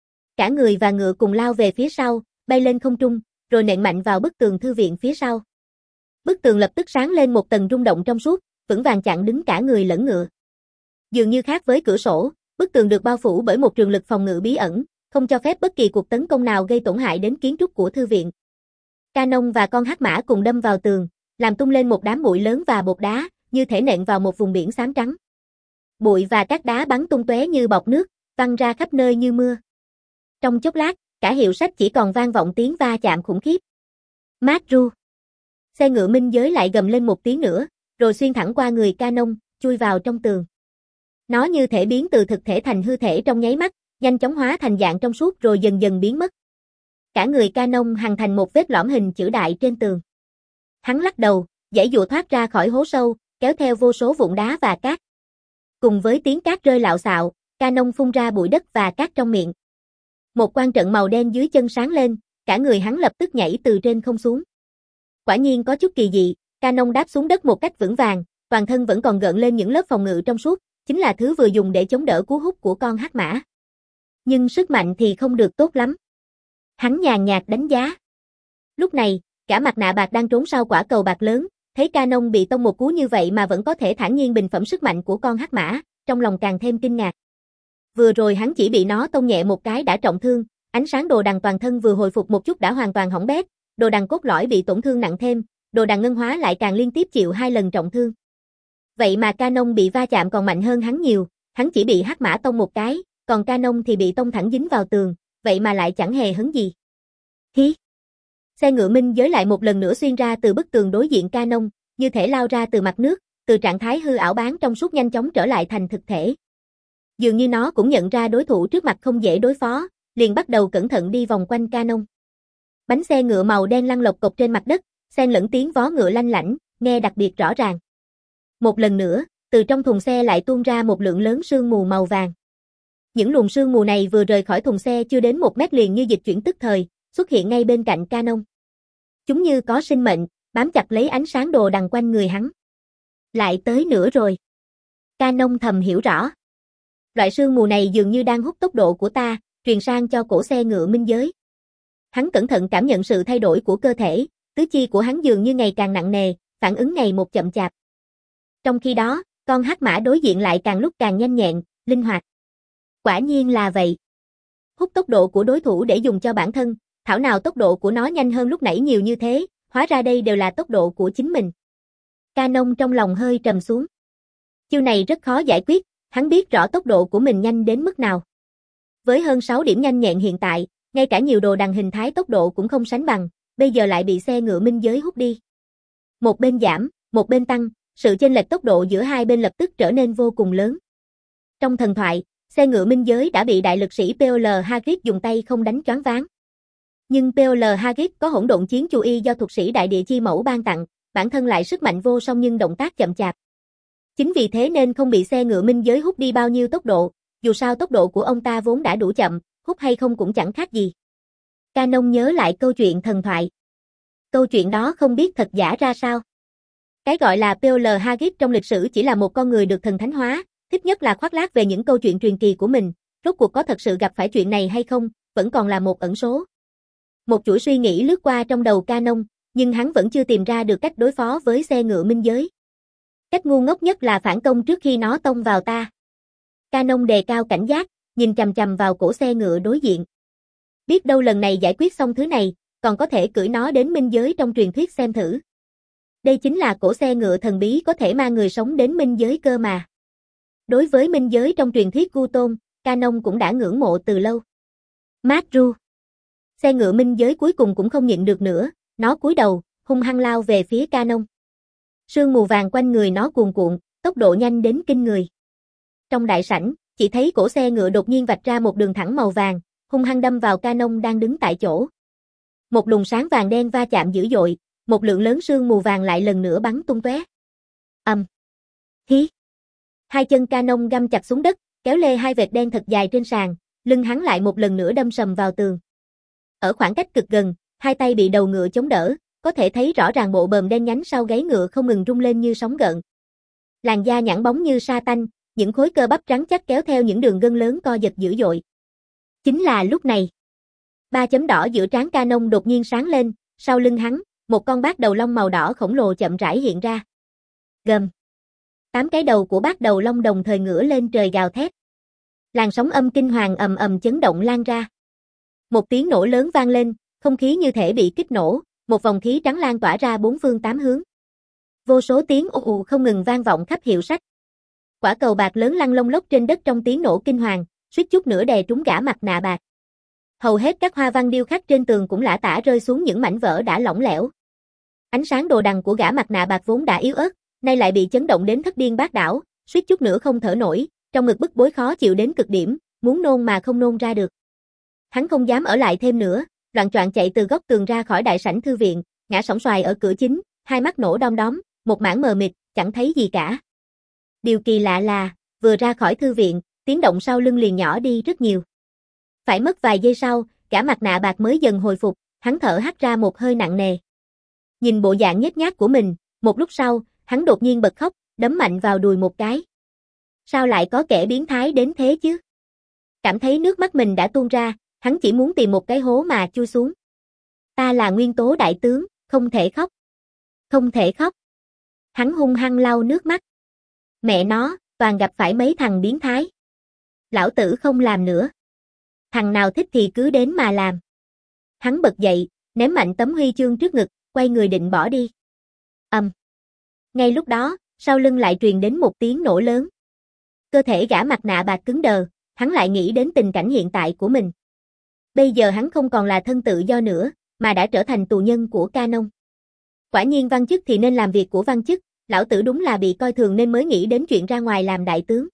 Cả người và ngựa cùng lao về phía sau, bay lên không trung, rồi nện mạnh vào bức tường thư viện phía sau. Bức tường lập tức sáng lên một tầng rung động trong suốt, vững vàng chặn đứng cả người lẫn ngựa. Dường như khác với cửa sổ, bức tường được bao phủ bởi một trường lực phòng ngự bí ẩn, không cho phép bất kỳ cuộc tấn công nào gây tổn hại đến kiến trúc của thư viện. Canon và con hắc mã cùng đâm vào tường, làm tung lên một đám bụi lớn và bột đá, như thể nện vào một vùng biển xám trắng. Bụi và các đá bắn tung tóe như bọt nước, văng ra khắp nơi như mưa. Trong chốc lát, cả hiệu sách chỉ còn vang vọng tiếng va chạm khủng khiếp. Mát ru. Xe ngựa minh giới lại gầm lên một tiếng nữa, rồi xuyên thẳng qua người Canon, chui vào trong tường. Nó như thể biến từ thực thể thành hư thể trong nháy mắt, nhanh chóng hóa thành dạng trong suốt rồi dần dần biến mất. Cả người Canon hằn thành một vết lõm hình chữ đại trên tường. Hắn lắc đầu, giãy giụa thoát ra khỏi hố sâu, kéo theo vô số vụn đá và cát. Cùng với tiếng cát rơi lạo xạo, Canon phun ra bụi đất và cát trong miệng. Một quang trận màu đen dưới chân sáng lên, cả người hắn lập tức nhảy từ trên không xuống. Quả nhiên có chút kỳ dị, Canon đáp xuống đất một cách vững vàng, toàn thân vẫn còn gợn lên những lớp phòng ngự trong suốt, chính là thứ vừa dùng để chống đỡ cú hút của con hắc mã. Nhưng sức mạnh thì không được tốt lắm. Hắn nhàn nhạt đánh giá. Lúc này, cả mặt nạ bạc đang trốn sau quả cầu bạc lớn, thấy Canon bị tông một cú như vậy mà vẫn có thể thản nhiên bình phẩm sức mạnh của con hắc mã, trong lòng càng thêm kinh ngạc. Vừa rồi hắn chỉ bị nó tông nhẹ một cái đã trọng thương, ánh sáng đồ đằng toàn thân vừa hồi phục một chút đã hoàn toàn hỏng bét, đồ đằng cốt lõi bị tổn thương nặng thêm, đồ đằng ngân hóa lại càng liên tiếp chịu hai lần trọng thương. Vậy mà Canon bị va chạm còn mạnh hơn hắn nhiều, hắn chỉ bị hắc mã tông một cái, còn Canon thì bị tông thẳng dính vào tường, vậy mà lại chẳng hề hấn gì. Hí! Xe ngựa minh giới lại một lần nữa xuyên ra từ bức tường đối diện Canon, như thể lao ra từ mặt nước, từ trạng thái hư ảo bán trong suốt nhanh chóng trở lại thành thực thể. Dường như nó cũng nhận ra đối thủ trước mặt không dễ đối phó, liền bắt đầu cẩn thận đi vòng quanh Canon. Bánh xe ngựa màu đen lăn lộc cộc trên mặt đất, xen lẫn tiếng vó ngựa lanh lảnh, nghe đặc biệt rõ ràng. Một lần nữa, từ trong thùng xe lại tuôn ra một lượng lớn sương mù màu vàng. Những luồng sương mù này vừa rời khỏi thùng xe chưa đến một mét liền như dịch chuyển tức thời, xuất hiện ngay bên cạnh Canon. Chúng như có sinh mệnh, bám chặt lấy ánh sáng đồ đằng quanh người hắn. Lại tới nữa rồi. Canon thầm hiểu rõ. Loại sương mù này dường như đang hút tốc độ của ta, truyền sang cho cổ xe ngựa minh giới. Hắn cẩn thận cảm nhận sự thay đổi của cơ thể, tứ chi của hắn dường như ngày càng nặng nề, phản ứng ngày một chậm chạp. Trong khi đó, con hắc mã đối diện lại càng lúc càng nhanh nhẹn, linh hoạt. Quả nhiên là vậy. Hút tốc độ của đối thủ để dùng cho bản thân, thảo nào tốc độ của nó nhanh hơn lúc nãy nhiều như thế, hóa ra đây đều là tốc độ của chính mình. Canon trong lòng hơi trầm xuống. Chiêu này rất khó giải quyết, hắn biết rõ tốc độ của mình nhanh đến mức nào. Với hơn sáu điểm nhanh nhẹn hiện tại, ngay cả nhiều đồ đằng hình thái tốc độ cũng không sánh bằng, bây giờ lại bị xe ngựa minh giới hút đi. Một bên giảm, một bên tăng, sự chênh lệch tốc độ giữa hai bên lập tức trở nên vô cùng lớn. Trong thần thoại, xe ngựa minh giới đã bị đại lực sĩ Paul Hagrid dùng tay không đánh choáng váng. Nhưng Paul Hagrid có hỗn độn chiến chu y do thuật sĩ đại địa chi mẫu ban tặng, bản thân lại sức mạnh vô song nhưng động tác chậm chạp. Chính vì thế nên không bị xe ngựa minh giới hút đi bao nhiêu tốc độ, dù sao tốc độ của ông ta vốn đã đủ chậm, hút hay không cũng chẳng khác gì. Canon nhớ lại câu chuyện thần thoại. Câu chuyện đó không biết thật giả ra sao. Cái gọi là Paul Hagrid trong lịch sử chỉ là một con người được thần thánh hóa, thích nhất là khoác lác về những câu chuyện truyền kỳ của mình, rốt cuộc có thật sự gặp phải chuyện này hay không, vẫn còn là một ẩn số. Một chuỗi suy nghĩ lướt qua trong đầu Canon, nhưng hắn vẫn chưa tìm ra được cách đối phó với xe ngựa minh giới. Cách ngu ngốc nhất là phản công trước khi nó tông vào ta. Canon đề cao cảnh giác, nhìn chằm chằm vào cổ xe ngựa đối diện. Biết đâu lần này giải quyết xong thứ này, còn có thể cưỡi nó đến minh giới trong truyền thuyết xem thử. Đây chính là cổ xe ngựa thần bí có thể mang người sống đến minh giới cơ mà. Đối với minh giới trong truyền thuyết Gu Tôn, Canon cũng đã ngưỡng mộ từ lâu. Mát ru. Xe ngựa minh giới cuối cùng cũng không nhịn được nữa, nó cúi đầu, hung hăng lao về phía Canon. Sương mù vàng quanh người nó cuồn cuộn, tốc độ nhanh đến kinh người. Trong đại sảnh, chỉ thấy cổ xe ngựa đột nhiên vạch ra một đường thẳng màu vàng, hung hăng đâm vào Canon đang đứng tại chỗ. Một luồng sáng vàng đen va chạm dữ dội, một lượng lớn sương mù vàng lại lần nữa bắn tung tóe. Ầm. Um. Hí. Hai chân Canon găm chặt xuống đất, kéo lê hai vệt đen thật dài trên sàn, lưng hắn lại một lần nữa đâm sầm vào tường. Ở khoảng cách cực gần, hai tay bị đầu ngựa chống đỡ, có thể thấy rõ ràng bộ bờm đen nhánh sau gáy ngựa không ngừng rung lên như sóng gợn. Làn da nhẵn bóng như sa tanh, những khối cơ bắp trắng chắc kéo theo những đường gân lớn co giật dữ dội. Chính là lúc này, ba chấm đỏ giữa trán Canon đột nhiên sáng lên, sau lưng hắn, một con bác đầu long màu đỏ khổng lồ chậm rãi hiện ra. Gầm. Tám cái đầu của bác đầu long đồng thời ngửa lên trời gào thét. Làn sóng âm kinh hoàng ầm ầm chấn động lan ra. Một tiếng nổ lớn vang lên, không khí như thể bị kích nổ, một vòng khí trắng lan tỏa ra bốn phương tám hướng. Vô số tiếng ù ù không ngừng vang vọng khắp hiệu sách. Quả cầu bạc lớn lăn lông lốc trên đất trong tiếng nổ kinh hoàng, suýt chút nữa đè trúng gã mặt nạ bạc. Hầu hết các hoa văn điêu khắc trên tường cũng lả tả rơi xuống những mảnh vỡ đã lỏng lẻo. Ánh sáng đồ đằng của gã mặt nạ bạc vốn đã yếu ớt, nay lại bị chấn động đến thất điên bát đảo, suýt chút nữa không thở nổi, trong ngực bức bối khó chịu đến cực điểm, muốn nôn mà không nôn ra được. Hắn không dám ở lại thêm nữa, loạng choạng chạy từ góc tường ra khỏi đại sảnh thư viện, ngã sóng xoài ở cửa chính, hai mắt nổ đom đóm, một mảng mờ mịt, chẳng thấy gì cả. Điều kỳ lạ là, vừa ra khỏi thư viện, tiếng động sau lưng liền nhỏ đi rất nhiều. Phải mất vài giây sau, gã mặt nạ bạc mới dần hồi phục, hắn thở hắt ra một hơi nặng nề. Nhìn bộ dạng nhếch nhác của mình, một lúc sau, hắn đột nhiên bật khóc, đấm mạnh vào đùi một cái. Sao lại có kẻ biến thái đến thế chứ? Cảm thấy nước mắt mình đã tuôn ra, hắn chỉ muốn tìm một cái hố mà chui xuống. Ta là Nguyên Tố đại tướng, không thể khóc. Không thể khóc. Hắn hung hăng lau nước mắt. Mẹ nó, toàn gặp phải mấy thằng biến thái. Lão tử không làm nữa. Thằng nào thích thì cứ đến mà làm. Hắn bật dậy, ném mạnh tấm huy chương trước ngực, quay người định bỏ đi. Ầm. Um. Ngay lúc đó, sau lưng lại truyền đến một tiếng nổ lớn. Cơ thể gã mặt nạ bạc cứng đờ, hắn lại nghĩ đến tình cảnh hiện tại của mình. Bây giờ hắn không còn là thân tự do nữa, mà đã trở thành tù nhân của Canon. Quả nhiên văn chức thì nên làm việc của văn chức, lão tử đúng là bị coi thường nên mới nghĩ đến chuyện ra ngoài làm đại tướng.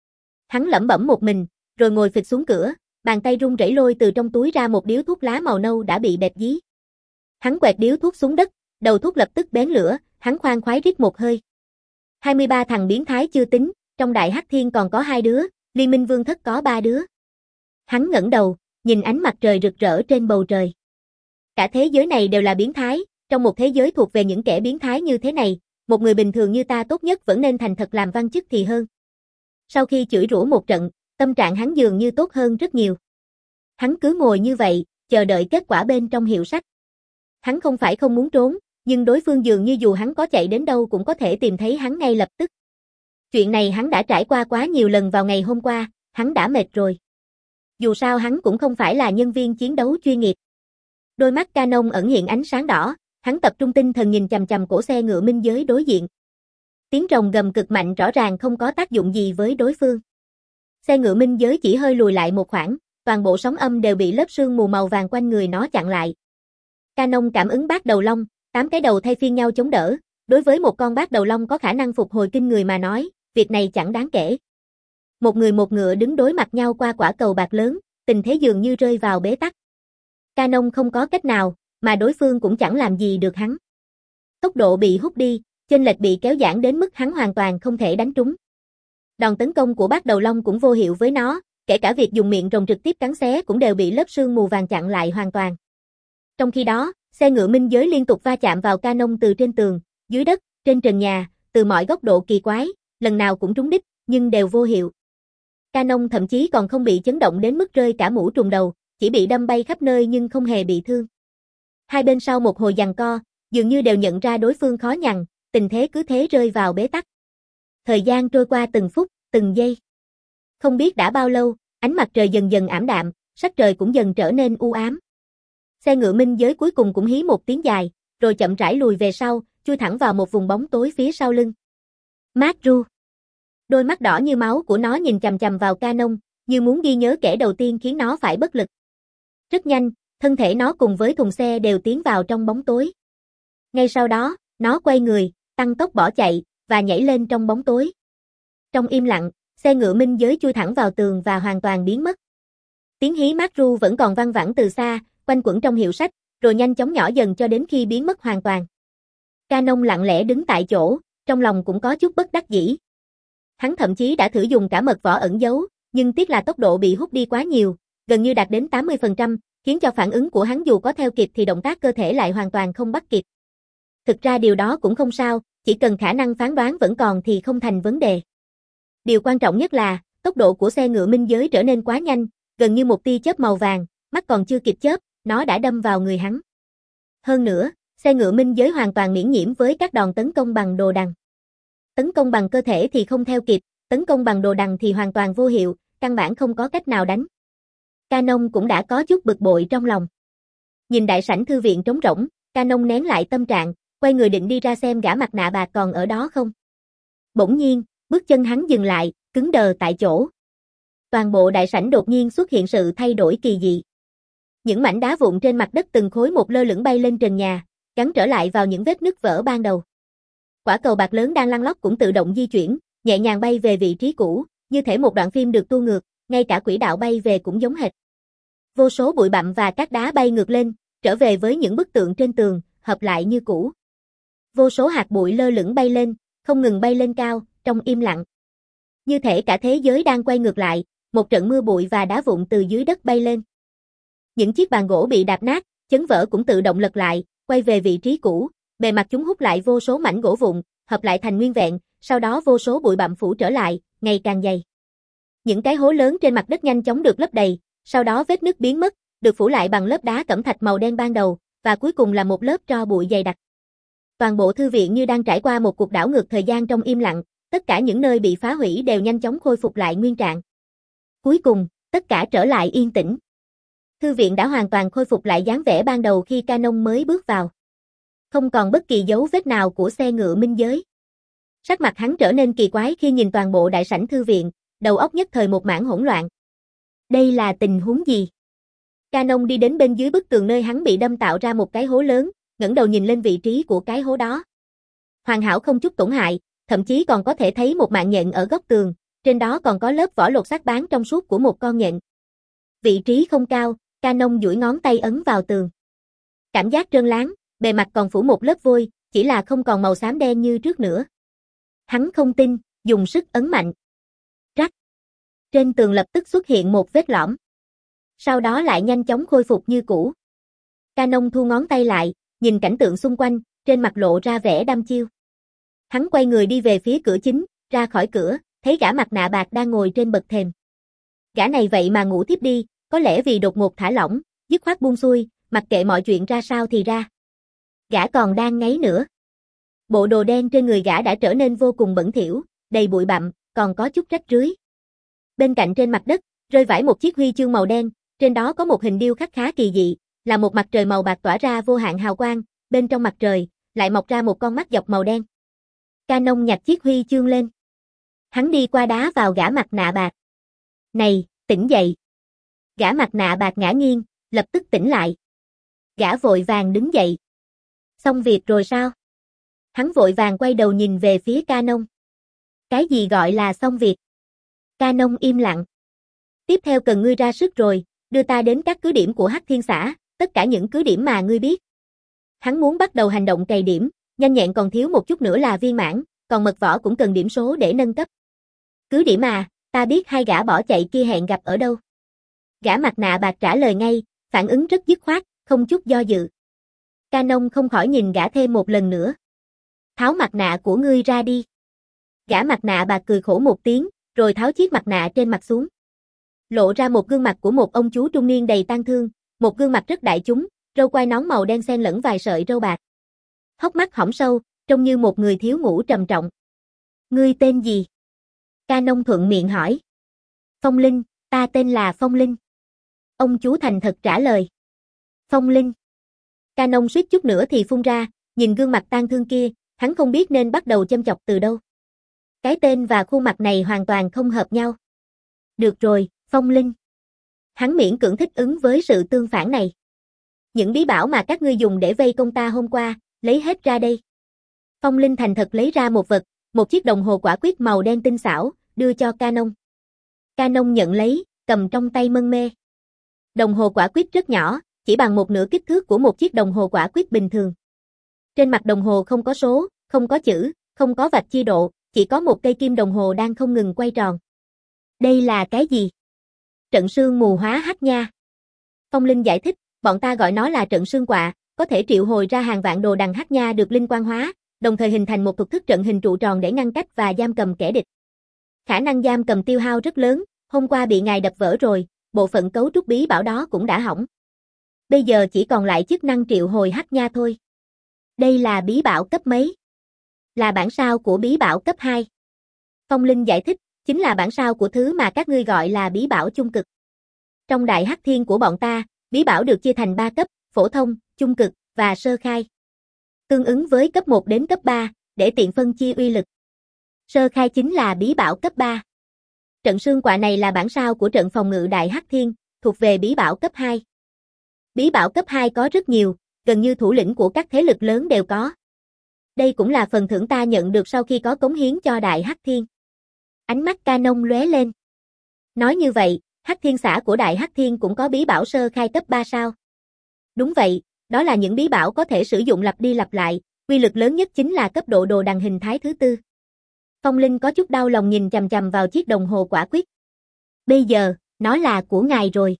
Hắn lẩm bẩm một mình, rồi ngồi phịch xuống cửa, bàn tay run rẩy lôi từ trong túi ra một điếu thuốc lá màu nâu đã bị bẹp dí. Hắn quẹt điếu thuốc xuống đất, đầu thuốc lập tức bén lửa, hắn khoan khoái rít một hơi. hai mươi ba thằng biến thái chưa tính, trong Đại Hắc Thiên còn có hai đứa, Liên Minh Vương Thất có ba đứa. Hắn ngẩng đầu, nhìn ánh mặt trời rực rỡ trên bầu trời. Cả thế giới này đều là biến thái, trong một thế giới thuộc về những kẻ biến thái như thế này, một người bình thường như ta tốt nhất vẫn nên thành thật làm văn chức thì hơn. Sau khi chửi rủa một trận, tâm trạng hắn dường như tốt hơn rất nhiều. Hắn cứ ngồi như vậy, chờ đợi kết quả bên trong hiệu sách. Hắn không phải không muốn trốn, nhưng đối phương dường như dù hắn có chạy đến đâu cũng có thể tìm thấy hắn ngay lập tức. Chuyện này hắn đã trải qua quá nhiều lần vào ngày hôm qua, hắn đã mệt rồi. Dù sao hắn cũng không phải là nhân viên chiến đấu chuyên nghiệp. Đôi mắt Canon ẩn hiện ánh sáng đỏ, hắn tập trung tinh thần nhìn chằm chằm cổ xe ngựa minh giới đối diện. Tiếng rồng gầm cực mạnh rõ ràng không có tác dụng gì với đối phương. Xe ngựa minh giới chỉ hơi lùi lại một khoảng, toàn bộ sóng âm đều bị lớp sương mù màu vàng quanh người nó chặn lại. Canon cảm ứng bát đầu long, tám cái đầu thay phiên nhau chống đỡ, đối với một con bát đầu long có khả năng phục hồi kinh người mà nói, việc này chẳng đáng kể. Một người một ngựa đứng đối mặt nhau qua quả cầu bạc lớn, tình thế dường như rơi vào bế tắc. Canon không có cách nào, mà đối phương cũng chẳng làm gì được hắn. Tốc độ bị hút đi, chênh lệch bị kéo giãn đến mức hắn hoàn toàn không thể đánh trúng. Đòn tấn công của bát đầu long cũng vô hiệu với nó, kể cả việc dùng miệng rồng trực tiếp cắn xé cũng đều bị lớp sương mù vàng chặn lại hoàn toàn. Trong khi đó, xe ngựa minh giới liên tục va chạm vào Canon từ trên tường, dưới đất, trên trần nhà, từ mọi góc độ kỳ quái, lần nào cũng trúng đích, nhưng đều vô hiệu. Canon thậm chí còn không bị chấn động đến mức rơi cả mũ trùm đầu, chỉ bị đâm bay khắp nơi nhưng không hề bị thương. Hai bên sau một hồi giằng co, dường như đều nhận ra đối phương khó nhằn, tình thế cứ thế rơi vào bế tắc. Thời gian trôi qua từng phút, từng giây. Không biết đã bao lâu, ánh mặt trời dần dần ảm đạm, sắc trời cũng dần trở nên u ám. Xe ngựa minh giới cuối cùng cũng hí một tiếng dài, rồi chậm rãi lùi về sau, chui thẳng vào một vùng bóng tối phía sau lưng. Maru. Đôi mắt đỏ như máu của nó nhìn chằm chằm vào Canon, như muốn ghi nhớ kẻ đầu tiên khiến nó phải bất lực. Rất nhanh, thân thể nó cùng với thùng xe đều tiến vào trong bóng tối. Ngay sau đó, nó quay người, tăng tốc bỏ chạy, và nhảy lên trong bóng tối. Trong im lặng, xe ngựa minh giới chui thẳng vào tường và hoàn toàn biến mất. Tiếng hí mát ru vẫn còn văng vẳng từ xa, quanh quẩn trong hiệu sách, rồi nhanh chóng nhỏ dần cho đến khi biến mất hoàn toàn. Canon lặng lẽ đứng tại chỗ, trong lòng cũng có chút bất đắc dĩ. Hắn thậm chí đã thử dùng cả mật võ ẩn giấu, nhưng tiếc là tốc độ bị hút đi quá nhiều, gần như đạt đến tám mươi phần trăm, khiến cho phản ứng của hắn dù có theo kịp thì động tác cơ thể lại hoàn toàn không bắt kịp. Thực ra điều đó cũng không sao, chỉ cần khả năng phán đoán vẫn còn thì không thành vấn đề. Điều quan trọng nhất là, tốc độ của xe ngựa minh giới trở nên quá nhanh, gần như một tia chớp màu vàng, mắt còn chưa kịp chớp, nó đã đâm vào người hắn. Hơn nữa, xe ngựa minh giới hoàn toàn miễn nhiễm với các đòn tấn công bằng đồ đằng. Tấn công bằng cơ thể thì không theo kịp, tấn công bằng đồ đằng thì hoàn toàn vô hiệu, căn bản không có cách nào đánh. Canon cũng đã có chút bực bội trong lòng. Nhìn đại sảnh thư viện trống rỗng, Canon nén lại tâm trạng, quay người định đi ra xem gã mặt nạ bạc còn ở đó không. Bỗng nhiên, bước chân hắn dừng lại, cứng đờ tại chỗ. Toàn bộ đại sảnh đột nhiên xuất hiện sự thay đổi kỳ dị. Những mảnh đá vụn trên mặt đất từng khối một lơ lửng bay lên trần nhà, gắn trở lại vào những vết nứt vỡ ban đầu. Quả cầu bạc lớn đang lăn lóc cũng tự động di chuyển, nhẹ nhàng bay về vị trí cũ, như thể một đoạn phim được tua ngược, ngay cả quỹ đạo bay về cũng giống hệt. Vô số bụi bặm và các đá bay ngược lên, trở về với những bức tượng trên tường, hợp lại như cũ. Vô số hạt bụi lơ lửng bay lên, không ngừng bay lên cao, trong im lặng. Như thể cả thế giới đang quay ngược lại, một trận mưa bụi và đá vụn từ dưới đất bay lên. Những chiếc bàn gỗ bị đạp nát, chấn vỡ cũng tự động lật lại, quay về vị trí cũ, bề mặt chúng hút lại vô số mảnh gỗ vụn, hợp lại thành nguyên vẹn, sau đó vô số bụi bặm phủ trở lại, ngày càng dày. Những cái hố lớn trên mặt đất nhanh chóng được lấp đầy, sau đó vết nứt biến mất, được phủ lại bằng lớp đá cẩm thạch màu đen ban đầu, và cuối cùng là một lớp tro bụi dày đặc. Toàn bộ thư viện như đang trải qua một cuộc đảo ngược thời gian trong im lặng, tất cả những nơi bị phá hủy đều nhanh chóng khôi phục lại nguyên trạng. Cuối cùng, tất cả trở lại yên tĩnh. Thư viện đã hoàn toàn khôi phục lại dáng vẻ ban đầu khi Canon mới bước vào. Không còn bất kỳ dấu vết nào của xe ngựa minh giới. Sắc mặt hắn trở nên kỳ quái khi nhìn toàn bộ đại sảnh thư viện, đầu óc nhất thời một mảng hỗn loạn. Đây là tình huống gì? Canon đi đến bên dưới bức tường nơi hắn bị đâm tạo ra một cái hố lớn, ngẩng đầu nhìn lên vị trí của cái hố đó. Hoàn hảo không chút tổn hại, thậm chí còn có thể thấy một mạng nhện ở góc tường, trên đó còn có lớp vỏ lột xác bám trong suốt của một con nhện. Vị trí không cao, Canon duỗi ngón tay ấn vào tường. Cảm giác trơn láng, bề mặt còn phủ một lớp vôi, chỉ là không còn màu xám đen như trước nữa. Hắn không tin, dùng sức ấn mạnh. Rắc. Trên tường lập tức xuất hiện một vết lõm. Sau đó lại nhanh chóng khôi phục như cũ. Canon thu ngón tay lại, nhìn cảnh tượng xung quanh, trên mặt lộ ra vẻ đăm chiêu. Hắn quay người đi về phía cửa chính, ra khỏi cửa, thấy gã mặt nạ bạc đang ngồi trên bậc thềm. Gã này vậy mà ngủ thiếp đi, có lẽ vì đột ngột thả lỏng, dứt khoát buông xuôi, mặc kệ mọi chuyện ra sao thì ra. Gã còn đang ngáy nữa. Bộ đồ đen trên người gã đã trở nên vô cùng bẩn thỉu, đầy bụi bặm, còn có chút rách rưới. Bên cạnh trên mặt đất, rơi vãi một chiếc huy chương màu đen, trên đó có một hình điêu khắc khá kỳ dị, là một mặt trời màu bạc tỏa ra vô hạn hào quang, bên trong mặt trời, lại mọc ra một con mắt dọc màu đen. Canon nhặt chiếc huy chương lên. Hắn đi qua đá vào gã mặt nạ bạc. Này, tỉnh dậy. Gã mặt nạ bạc ngã nghiêng, lập tức tỉnh lại. Gã vội vàng đứng dậy. Xong việc rồi sao? Hắn vội vàng quay đầu nhìn về phía Canon. Cái gì gọi là xong việc? Canon im lặng. Tiếp theo cần ngươi ra sức rồi, đưa ta đến các cứ điểm của Hắc Thiên xã, tất cả những cứ điểm mà ngươi biết. Hắn muốn bắt đầu hành động cày điểm, nhanh nhẹn còn thiếu một chút nữa là viên mãn, còn mật võ cũng cần điểm số để nâng cấp. Cứ điểm à, ta biết hai gã bỏ chạy kia hẹn gặp ở đâu. Gã mặt nạ bạc trả lời ngay, phản ứng rất dứt khoát, không chút do dự. Canon không khỏi nhìn gã thêm một lần nữa. Tháo mặt nạ của ngươi ra đi. Gã mặt nạ bạc cười khổ một tiếng, rồi tháo chiếc mặt nạ trên mặt xuống. Lộ ra một gương mặt của một ông chú trung niên đầy tang thương, một gương mặt rất đại chúng, râu quai nón màu đen xen lẫn vài sợi râu bạc. Hốc mắt hõm sâu, trông như một người thiếu ngủ trầm trọng. Ngươi tên gì? Canon thuận miệng hỏi. Phong Linh, ta tên là Phong Linh. Ông chú thành thật trả lời. Phong Linh. Canon suýt chút nữa thì phun ra, nhìn gương mặt tang thương kia, hắn không biết nên bắt đầu châm chọc từ đâu. Cái tên và khuôn mặt này hoàn toàn không hợp nhau. Được rồi, Phong Linh. Hắn miễn cưỡng thích ứng với sự tương phản này. Những bí bảo mà các ngươi dùng để vây công ta hôm qua, lấy hết ra đây. Phong Linh thành thật lấy ra một vật, một chiếc đồng hồ quả quyết màu đen tinh xảo, đưa cho Canon. Canon nhận lấy, cầm trong tay mân mê. Đồng hồ quả quyết rất nhỏ, chỉ bằng một nửa kích thước của một chiếc đồng hồ quả quyết bình thường. Trên mặt đồng hồ không có số, không có chữ, không có vạch chia độ, chỉ có một cây kim đồng hồ đang không ngừng quay tròn. Đây là cái gì? Trận sương mù hóa hắc nha. Phong Linh giải thích, bọn ta gọi nó là trận sương quạ, có thể triệu hồi ra hàng vạn đồ đằng hắc nha được linh quang hóa, đồng thời hình thành một thuật thức trận hình trụ tròn để ngăn cách và giam cầm kẻ địch. Khả năng giam cầm tiêu hao rất lớn, hôm qua bị ngài đập vỡ rồi, bộ phận cấu trúc bí bảo đó cũng đã hỏng. Bây giờ chỉ còn lại chức năng triệu hồi hắc nha thôi. Đây là bí bảo cấp mấy? Là bản sao của bí bảo cấp hai. Phong Linh giải thích, chính là bản sao của thứ mà các ngươi gọi là bí bảo chung cực. Trong đại hắc thiên của bọn ta, bí bảo được chia thành ba cấp, phổ thông, chung cực và sơ khai. Tương ứng với cấp một đến cấp ba, để tiện phân chia uy lực. Sơ khai chính là bí bảo cấp ba. Trận sương quạ này là bản sao của trận phòng ngự đại hắc thiên, thuộc về bí bảo cấp hai. Bí bảo cấp hai có rất nhiều, gần như thủ lĩnh của các thế lực lớn đều có. Đây cũng là phần thưởng ta nhận được sau khi có cống hiến cho đại hắc thiên. Ánh mắt Canon lóe lên. Nói như vậy, hắc thiên xã của đại hắc thiên cũng có bí bảo sơ khai cấp ba sao? Đúng vậy, đó là những bí bảo có thể sử dụng lặp đi lặp lại, uy lực lớn nhất chính là cấp độ đồ đằng hình thái thứ tư. Phong Linh có chút đau lòng nhìn chằm chằm vào chiếc đồng hồ quả quyết. Bây giờ, nó là của ngài rồi.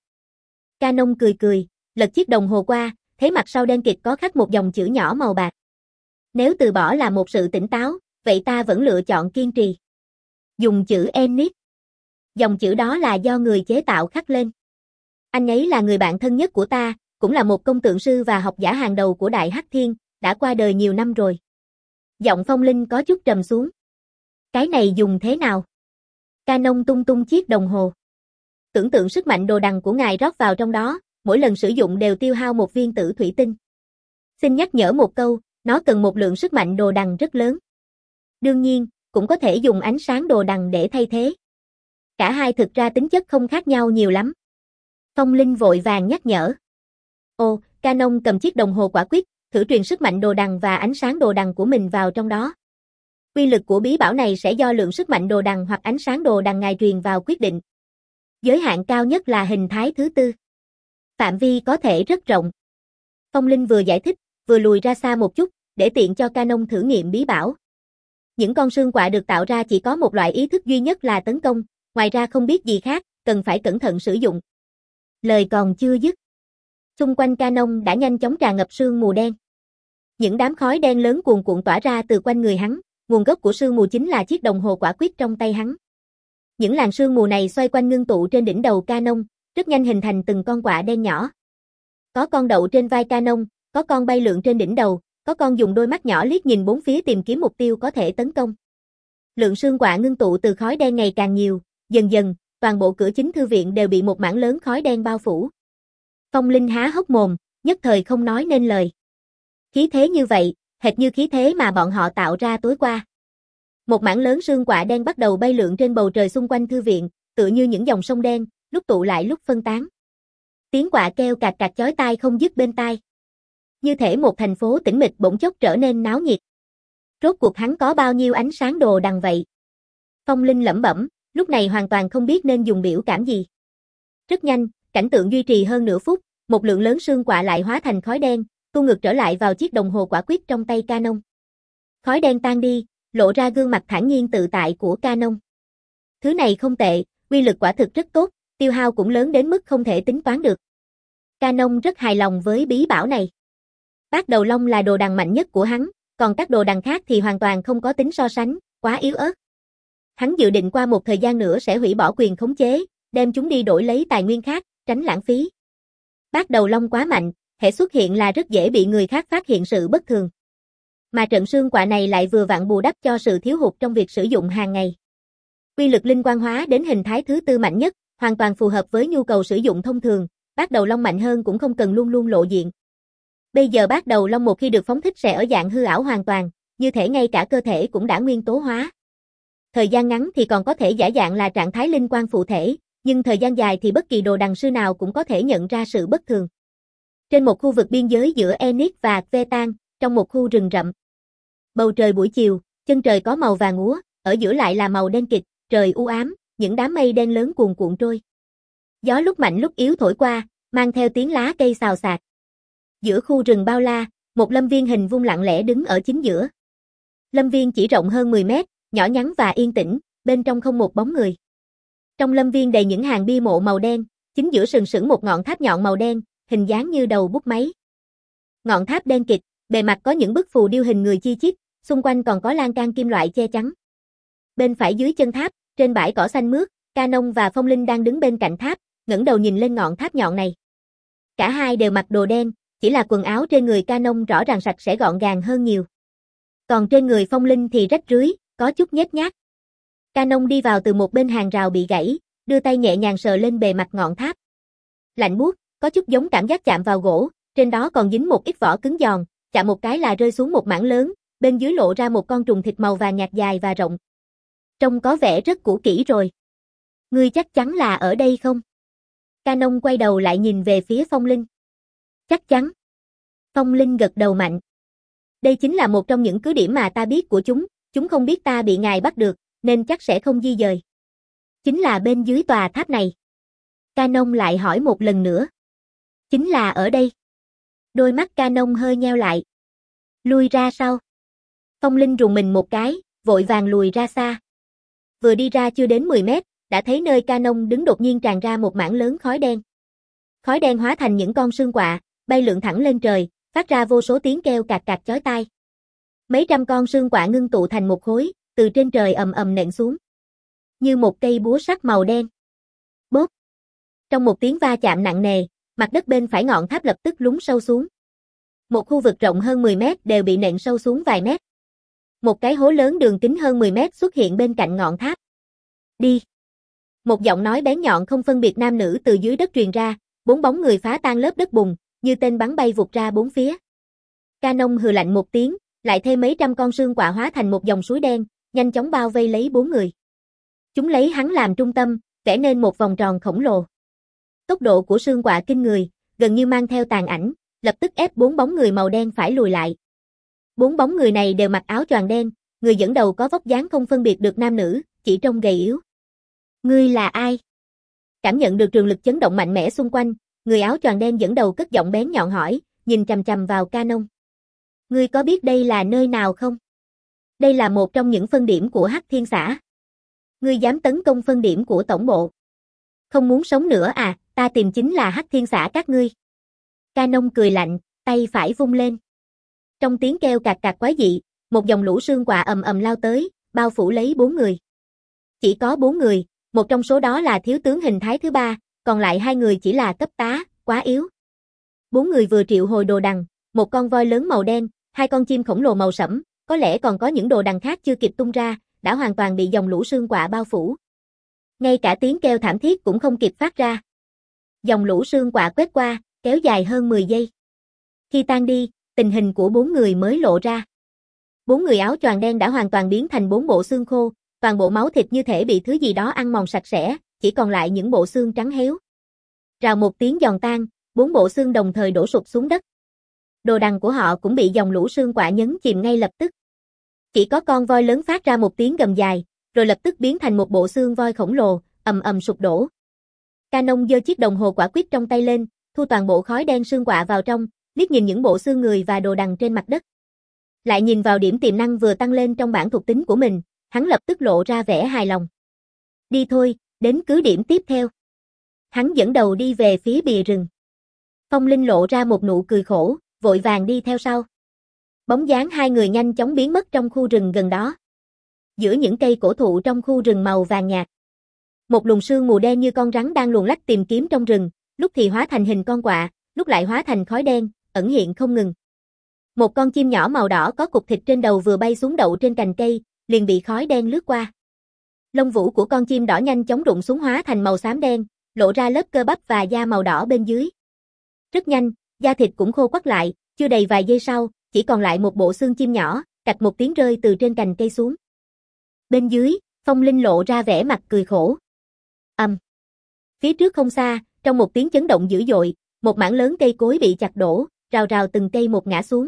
Canon cười cười, lật chiếc đồng hồ qua, thấy mặt sau đen kịt có khắc một dòng chữ nhỏ màu bạc. Nếu từ bỏ là một sự tỉnh táo, vậy ta vẫn lựa chọn kiên trì. Dùng chữ Ennis. Dòng chữ đó là do người chế tạo khắc lên. Anh ấy là người bạn thân nhất của ta, cũng là một công tượng sư và học giả hàng đầu của Đại Hắc Thiên, đã qua đời nhiều năm rồi. Giọng Phong Linh có chút trầm xuống. Cái này dùng thế nào? Canon tung tung chiếc đồng hồ. Tưởng tượng sức mạnh đồ đằng của ngài rót vào trong đó, mỗi lần sử dụng đều tiêu hao một viên tử thủy tinh. Xin nhắc nhở một câu, nó cần một lượng sức mạnh đồ đằng rất lớn. Đương nhiên, cũng có thể dùng ánh sáng đồ đằng để thay thế. Cả hai thực ra tính chất không khác nhau nhiều lắm. Phong Linh vội vàng nhắc nhở. Ồ, Canon cầm chiếc đồng hồ quả quyết, thử truyền sức mạnh đồ đằng và ánh sáng đồ đằng của mình vào trong đó. Uy lực của bí bảo này sẽ do lượng sức mạnh đồ đằng hoặc ánh sáng đồ đằng ngài truyền vào quyết định. Giới hạn cao nhất là hình thái thứ tư. Phạm vi có thể rất rộng. Phong Linh vừa giải thích, vừa lùi ra xa một chút, để tiện cho Canon thử nghiệm bí bảo. Những con sương quạ được tạo ra chỉ có một loại ý thức duy nhất là tấn công, ngoài ra không biết gì khác, cần phải cẩn thận sử dụng. Lời còn chưa dứt. Xung quanh Canon đã nhanh chóng tràn ngập sương mù đen. Những đám khói đen lớn cuồn cuộn tỏa ra từ quanh người hắn, nguồn gốc của sương mù chính là chiếc đồng hồ quả quyết trong tay hắn. Những làn sương mù này xoay quanh ngưng tụ trên đỉnh đầu Canon, rất nhanh hình thành từng con quạ đen nhỏ. Có con đậu trên vai Canon, có con bay lượn trên đỉnh đầu, có con dùng đôi mắt nhỏ liếc nhìn bốn phía tìm kiếm mục tiêu có thể tấn công. Lượng sương quạ ngưng tụ từ khói đen ngày càng nhiều, dần dần, toàn bộ cửa chính thư viện đều bị một mảng lớn khói đen bao phủ. Phong Linh há hốc mồm, nhất thời không nói nên lời. Khí thế như vậy, hệt như khí thế mà bọn họ tạo ra tối qua. Một mảng lớn sương quạ đen bắt đầu bay lượn trên bầu trời xung quanh thư viện, tựa như những dòng sông đen, lúc tụ lại lúc phân tán. Tiếng quạ kêu cạch cạch chói tai không dứt bên tai. Như thể một thành phố tĩnh mịch bỗng chốc trở nên náo nhiệt. Rốt cuộc hắn có bao nhiêu ánh sáng đồ đằng vậy? Phong Linh lẩm bẩm, lúc này hoàn toàn không biết nên dùng biểu cảm gì. Rất nhanh, cảnh tượng duy trì hơn nửa phút, một lượng lớn sương quạ lại hóa thành khói đen, tuôn ngược trở lại vào chiếc đồng hồ quả quyết trong tay Canon. Khói đen tan đi, lộ ra gương mặt thản nhiên tự tại của Canon. Thứ này không tệ, uy lực quả thực rất tốt, tiêu hao cũng lớn đến mức không thể tính toán được. Canon rất hài lòng với bí bảo này. Bát đầu long là đồ đằng mạnh nhất của hắn, còn các đồ đằng khác thì hoàn toàn không có tính so sánh, quá yếu ớt. Hắn dự định qua một thời gian nữa sẽ hủy bỏ quyền khống chế, đem chúng đi đổi lấy tài nguyên khác, tránh lãng phí. Bát đầu long quá mạnh, hệ xuất hiện là rất dễ bị người khác phát hiện sự bất thường. Mà trận sương quạ này lại vừa vặn bù đắp cho sự thiếu hụt trong việc sử dụng hàng ngày. Uy lực linh quang hóa đến hình thái thứ tư mạnh nhất, hoàn toàn phù hợp với nhu cầu sử dụng thông thường, bát đầu long mạnh hơn cũng không cần luôn luôn lộ diện. Bây giờ bát đầu long một khi được phóng thích sẽ ở dạng hư ảo hoàn toàn, như thể ngay cả cơ thể cũng đã nguyên tố hóa. Thời gian ngắn thì còn có thể giả dạng là trạng thái linh quang phụ thể, nhưng thời gian dài thì bất kỳ đồ đằng sư nào cũng có thể nhận ra sự bất thường. Trên một khu vực biên giới giữa Enix và Vetan, trong một khu rừng rậm. Bầu trời buổi chiều, chân trời có màu vàng úa, ở giữa lại là màu đen kịt, trời u ám, những đám mây đen lớn cuồn cuộn trôi. Gió lúc mạnh lúc yếu thổi qua, mang theo tiếng lá cây xào xạc. Giữa khu rừng bao la, một lâm viên hình vuông lặng lẽ đứng ở chính giữa. Lâm viên chỉ rộng hơn mười mét, nhỏ nhắn và yên tĩnh, bên trong không một bóng người. Trong lâm viên đầy những hàng bia mộ màu đen, chính giữa sừng sững một ngọn tháp nhọn màu đen, hình dáng như đầu bút máy. Ngọn tháp đen kịt, bề mặt có những bức phù điêu hình người chi chít, xung quanh còn có lan can kim loại che chắn. Bên phải dưới chân tháp, trên bãi cỏ xanh mướt, Canon và Phong Linh đang đứng bên cạnh tháp, ngẩng đầu nhìn lên ngọn tháp nhọn này. Cả hai đều mặc đồ đen, chỉ là quần áo trên người Canon rõ ràng sạch sẽ gọn gàng hơn nhiều. Còn trên người Phong Linh thì rách rưới, có chút nhếch nhác. Canon đi vào từ một bên hàng rào bị gãy, đưa tay nhẹ nhàng sờ lên bề mặt ngọn tháp. Lạnh buốt, có chút giống cảm giác chạm vào gỗ, trên đó còn dính một ít vỏ cứng giòn, chạm một cái là rơi xuống một mảng lớn, bên dưới lộ ra một con trùng thịt màu vàng nhạt dài và rộng. Trông có vẻ rất cũ kỹ rồi. Ngươi chắc chắn là ở đây không? Canon quay đầu lại nhìn về phía Phong Linh. Chắc chắn. Phong Linh gật đầu mạnh. Đây chính là một trong những cứ điểm mà ta biết của chúng, chúng không biết ta bị ngài bắt được, nên chắc sẽ không di dời. Chính là bên dưới tòa tháp này. Canon lại hỏi một lần nữa. Chính là ở đây. Đôi mắt Canon hơi nheo lại. Lui ra sau. Phong Linh rùng mình một cái, vội vàng lùi ra xa. Vừa đi ra chưa đến mười mét, đã thấy nơi Canon đứng đột nhiên tràn ra một mảng lớn khói đen. Khói đen hóa thành những con sương quạ, bay lượn thẳng lên trời, phát ra vô số tiếng kêu cạc cạc chói tai. Mấy trăm con sương quạ ngưng tụ thành một khối, từ trên trời ầm ầm nện xuống. Như một cây búa sắt màu đen. Bốp. Trong một tiếng va chạm nặng nề, mặt đất bên phải ngọn tháp lập tức lún sâu xuống. Một khu vực rộng hơn mười mét đều bị nện sâu xuống vài mét. Một cái hố lớn đường kính hơn mười mét xuất hiện bên cạnh ngọn tháp. Đi. Một giọng nói bén nhọn không phân biệt nam nữ từ dưới đất truyền ra, bốn bóng người phá tan lớp đất bùn, như tên bắn bay vụt ra bốn phía. Canon hừ lạnh một tiếng, lại thêm mấy trăm con sương quạ hóa thành một dòng suối đen, nhanh chóng bao vây lấy bốn người. Chúng lấy hắn làm trung tâm, vẽ nên một vòng tròn khổng lồ. Tốc độ của sương quạ kinh người, gần như mang theo tàn ảnh, lập tức ép bốn bóng người màu đen phải lùi lại. Bốn bóng người này đều mặc áo choàng đen, người dẫn đầu có vóc dáng không phân biệt được nam nữ, chỉ trông gầy yếu. Ngươi là ai? Cảm nhận được trường lực chấn động mạnh mẽ xung quanh, người áo choàng đen dẫn đầu cất giọng bén nhọn hỏi, nhìn chằm chằm vào Canon. Ngươi có biết đây là nơi nào không? Đây là một trong những phân điểm của Hắc Thiên xã. Ngươi dám tấn công phân điểm của tổng bộ. Không muốn sống nữa à, ta tìm chính là Hắc Thiên xã các ngươi. Canon cười lạnh, tay phải vung lên. Trong tiếng kêu cạc cạc quái dị, một dòng lũ sương quạ ầm ầm lao tới, bao phủ lấy bốn người. Chỉ có bốn người, một trong số đó là thiếu tướng hình thái thứ ba, còn lại hai người chỉ là cấp tá, quá yếu. Bốn người vừa triệu hồi đồ đằng, một con voi lớn màu đen, hai con chim khổng lồ màu sẫm, có lẽ còn có những đồ đằng khác chưa kịp tung ra, đã hoàn toàn bị dòng lũ sương quạ bao phủ. Ngay cả tiếng kêu thảm thiết cũng không kịp phát ra. Dòng lũ sương quạ quét qua, kéo dài hơn mười giây. Khi tan đi, tình hình của bốn người mới lộ ra. Bốn người áo choàng đen đã hoàn toàn biến thành bốn bộ xương khô, toàn bộ máu thịt như thể bị thứ gì đó ăn mòn sạch sẽ, chỉ còn lại những bộ xương trắng héo. Rào một tiếng giòn tan, bốn bộ xương đồng thời đổ sụp xuống đất. Đồ đằng của họ cũng bị dòng lũ sương quạ nhấn chìm ngay lập tức. Chỉ có con voi lớn phát ra một tiếng gầm dài, rồi lập tức biến thành một bộ xương voi khổng lồ, ầm ầm sụp đổ. Canon giơ chiếc đồng hồ quả quýt trong tay lên, thu toàn bộ khói đen sương quạ vào trong, liếc nhìn những bộ xương người và đồ đằng trên mặt đất. Lại nhìn vào điểm tiềm năng vừa tăng lên trong bảng thuộc tính của mình, hắn lập tức lộ ra vẻ hài lòng. Đi thôi, đến cứ điểm tiếp theo. Hắn dẫn đầu đi về phía bìa rừng. Phong Linh lộ ra một nụ cười khổ, vội vàng đi theo sau. Bóng dáng hai người nhanh chóng biến mất trong khu rừng gần đó. Giữa những cây cổ thụ trong khu rừng màu vàng nhạt. Một luồng sương mù đen như con rắn đang luồn lách tìm kiếm trong rừng, lúc thì hóa thành hình con quạ, lúc lại hóa thành khói đen, ẩn hiện không ngừng. Một con chim nhỏ màu đỏ có cục thịt trên đầu vừa bay xuống đậu trên cành cây, liền bị khói đen lướt qua. Lông vũ của con chim đỏ nhanh chóng rụng xuống hóa thành màu xám đen, lộ ra lớp cơ bắp và da màu đỏ bên dưới. Rất nhanh, da thịt cũng khô quắt lại, chưa đầy vài giây sau, chỉ còn lại một bộ xương chim nhỏ, cạch một tiếng rơi từ trên cành cây xuống. Bên dưới, Phong Linh lộ ra vẻ mặt cười khổ. Ầm. Phía trước không xa, trong một tiếng chấn động dữ dội, một mảng lớn cây cối bị chặt đổ, rào rào từng cây một ngã xuống.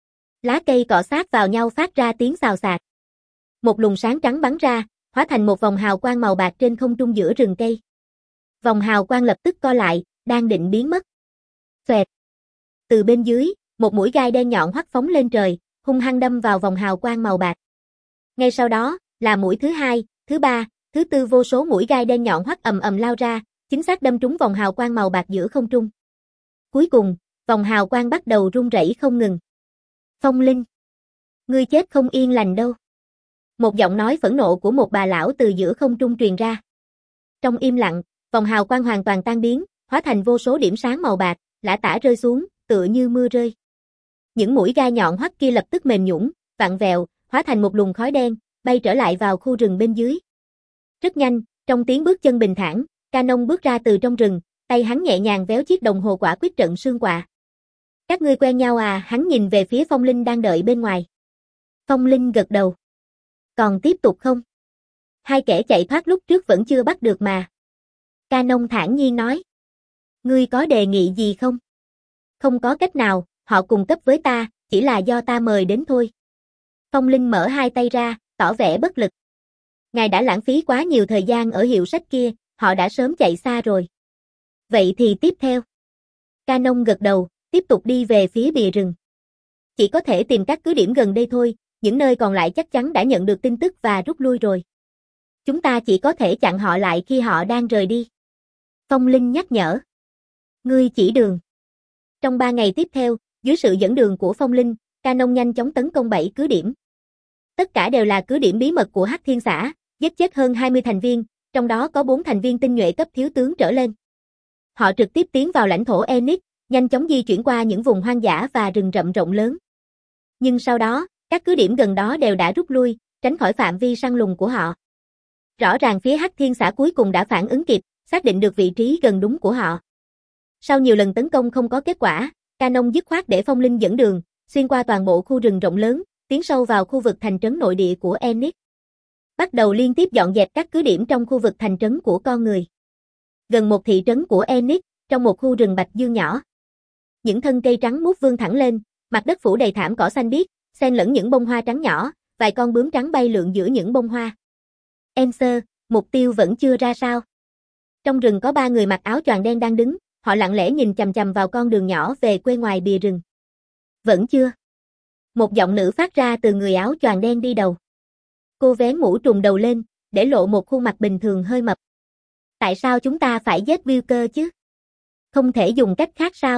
Lá cây cọ sát vào nhau phát ra tiếng xào xạc. Một luồng sáng trắng bắn ra, hóa thành một vòng hào quang màu bạc trên không trung giữa rừng cây. Vòng hào quang lập tức co lại, đang định biến mất. Xoẹt. Từ bên dưới, một mũi gai đen nhọn hoắt phóng lên trời, hung hăng đâm vào vòng hào quang màu bạc. Ngay sau đó, là mũi thứ hai, thứ ba, thứ tư, vô số mũi gai đen nhọn hoắt ầm ầm lao ra, chính xác đâm trúng vòng hào quang màu bạc giữa không trung. Cuối cùng, vòng hào quang bắt đầu rung rẩy không ngừng. Phong Linh, ngươi chết không yên lành đâu. Một giọng nói phẫn nộ của một bà lão từ giữa không trung truyền ra. Trong im lặng, vòng hào quang hoàn toàn tan biến, hóa thành vô số điểm sáng màu bạc, lả tả rơi xuống, tựa như mưa rơi. Những mũi gai nhọn hoắt kia lập tức mềm nhũn, vặn vẹo, hóa thành một luồng khói đen, bay trở lại vào khu rừng bên dưới. Rất nhanh, trong tiếng bước chân bình thản, Canon bước ra từ trong rừng, tay hắn nhẹ nhàng véo chiếc đồng hồ quả quyết trận sương quạ. Các ngươi quen nhau à? Hắn nhìn về phía Phong Linh đang đợi bên ngoài. Phong Linh gật đầu. Còn tiếp tục không? Hai kẻ chạy thoát lúc trước vẫn chưa bắt được mà. Canon thản nhiên nói. Ngươi có đề nghị gì không? Không có cách nào, họ cùng cấp với ta, chỉ là do ta mời đến thôi. Phong Linh mở hai tay ra, tỏ vẻ bất lực. Ngài đã lãng phí quá nhiều thời gian ở hiệu sách kia, họ đã sớm chạy xa rồi. Vậy thì tiếp theo. Canon gật đầu, tiếp tục đi về phía bìa rừng. Chỉ có thể tìm các cứ điểm gần đây thôi, những nơi còn lại chắc chắn đã nhận được tin tức và rút lui rồi. Chúng ta chỉ có thể chặn họ lại khi họ đang rời đi. Phong Linh nhắc nhở. Ngươi chỉ đường. Trong ba ngày tiếp theo, dưới sự dẫn đường của Phong Linh, Canon nhanh chóng tấn công bảy cứ điểm. Tất cả đều là cứ điểm bí mật của Hắc Thiên xã, giết chết hơn hai mươi thành viên, trong đó có bốn thành viên tinh nhuệ cấp thiếu tướng trở lên. Họ trực tiếp tiến vào lãnh thổ Enix, nhanh chóng di chuyển qua những vùng hoang dã và rừng rậm rộng lớn. Nhưng sau đó, các cứ điểm gần đó đều đã rút lui, tránh khỏi phạm vi săn lùng của họ. Rõ ràng phía Hắc Thiên xã cuối cùng đã phản ứng kịp, xác định được vị trí gần đúng của họ. Sau nhiều lần tấn công không có kết quả, Canon dứt khoát để Phong Linh dẫn đường, xuyên qua toàn bộ khu rừng rộng lớn, tiến sâu vào khu vực thành trấn nội địa của Enix. Bắt đầu liên tiếp dọn dẹp các cứ điểm trong khu vực thành trấn của con người. Gần một thị trấn của Enix, trong một khu rừng bạch dương nhỏ. Những thân cây trắng muốt vươn thẳng lên, mặt đất phủ đầy thảm cỏ xanh biếc, xen lẫn những bông hoa trắng nhỏ, vài con bướm trắng bay lượn giữa những bông hoa. Enser, mục tiêu vẫn chưa ra sao? Trong rừng có ba người mặc áo choàng đen đang đứng, họ lặng lẽ nhìn chằm chằm vào con đường nhỏ về quê ngoài bìa rừng. Vẫn chưa. Một giọng nữ phát ra từ người áo choàng đen đi đầu. Cô vén mũ trùm đầu lên, để lộ một khuôn mặt bình thường hơi mập. Tại sao chúng ta phải giết Wilker chứ? Không thể dùng cách khác sao?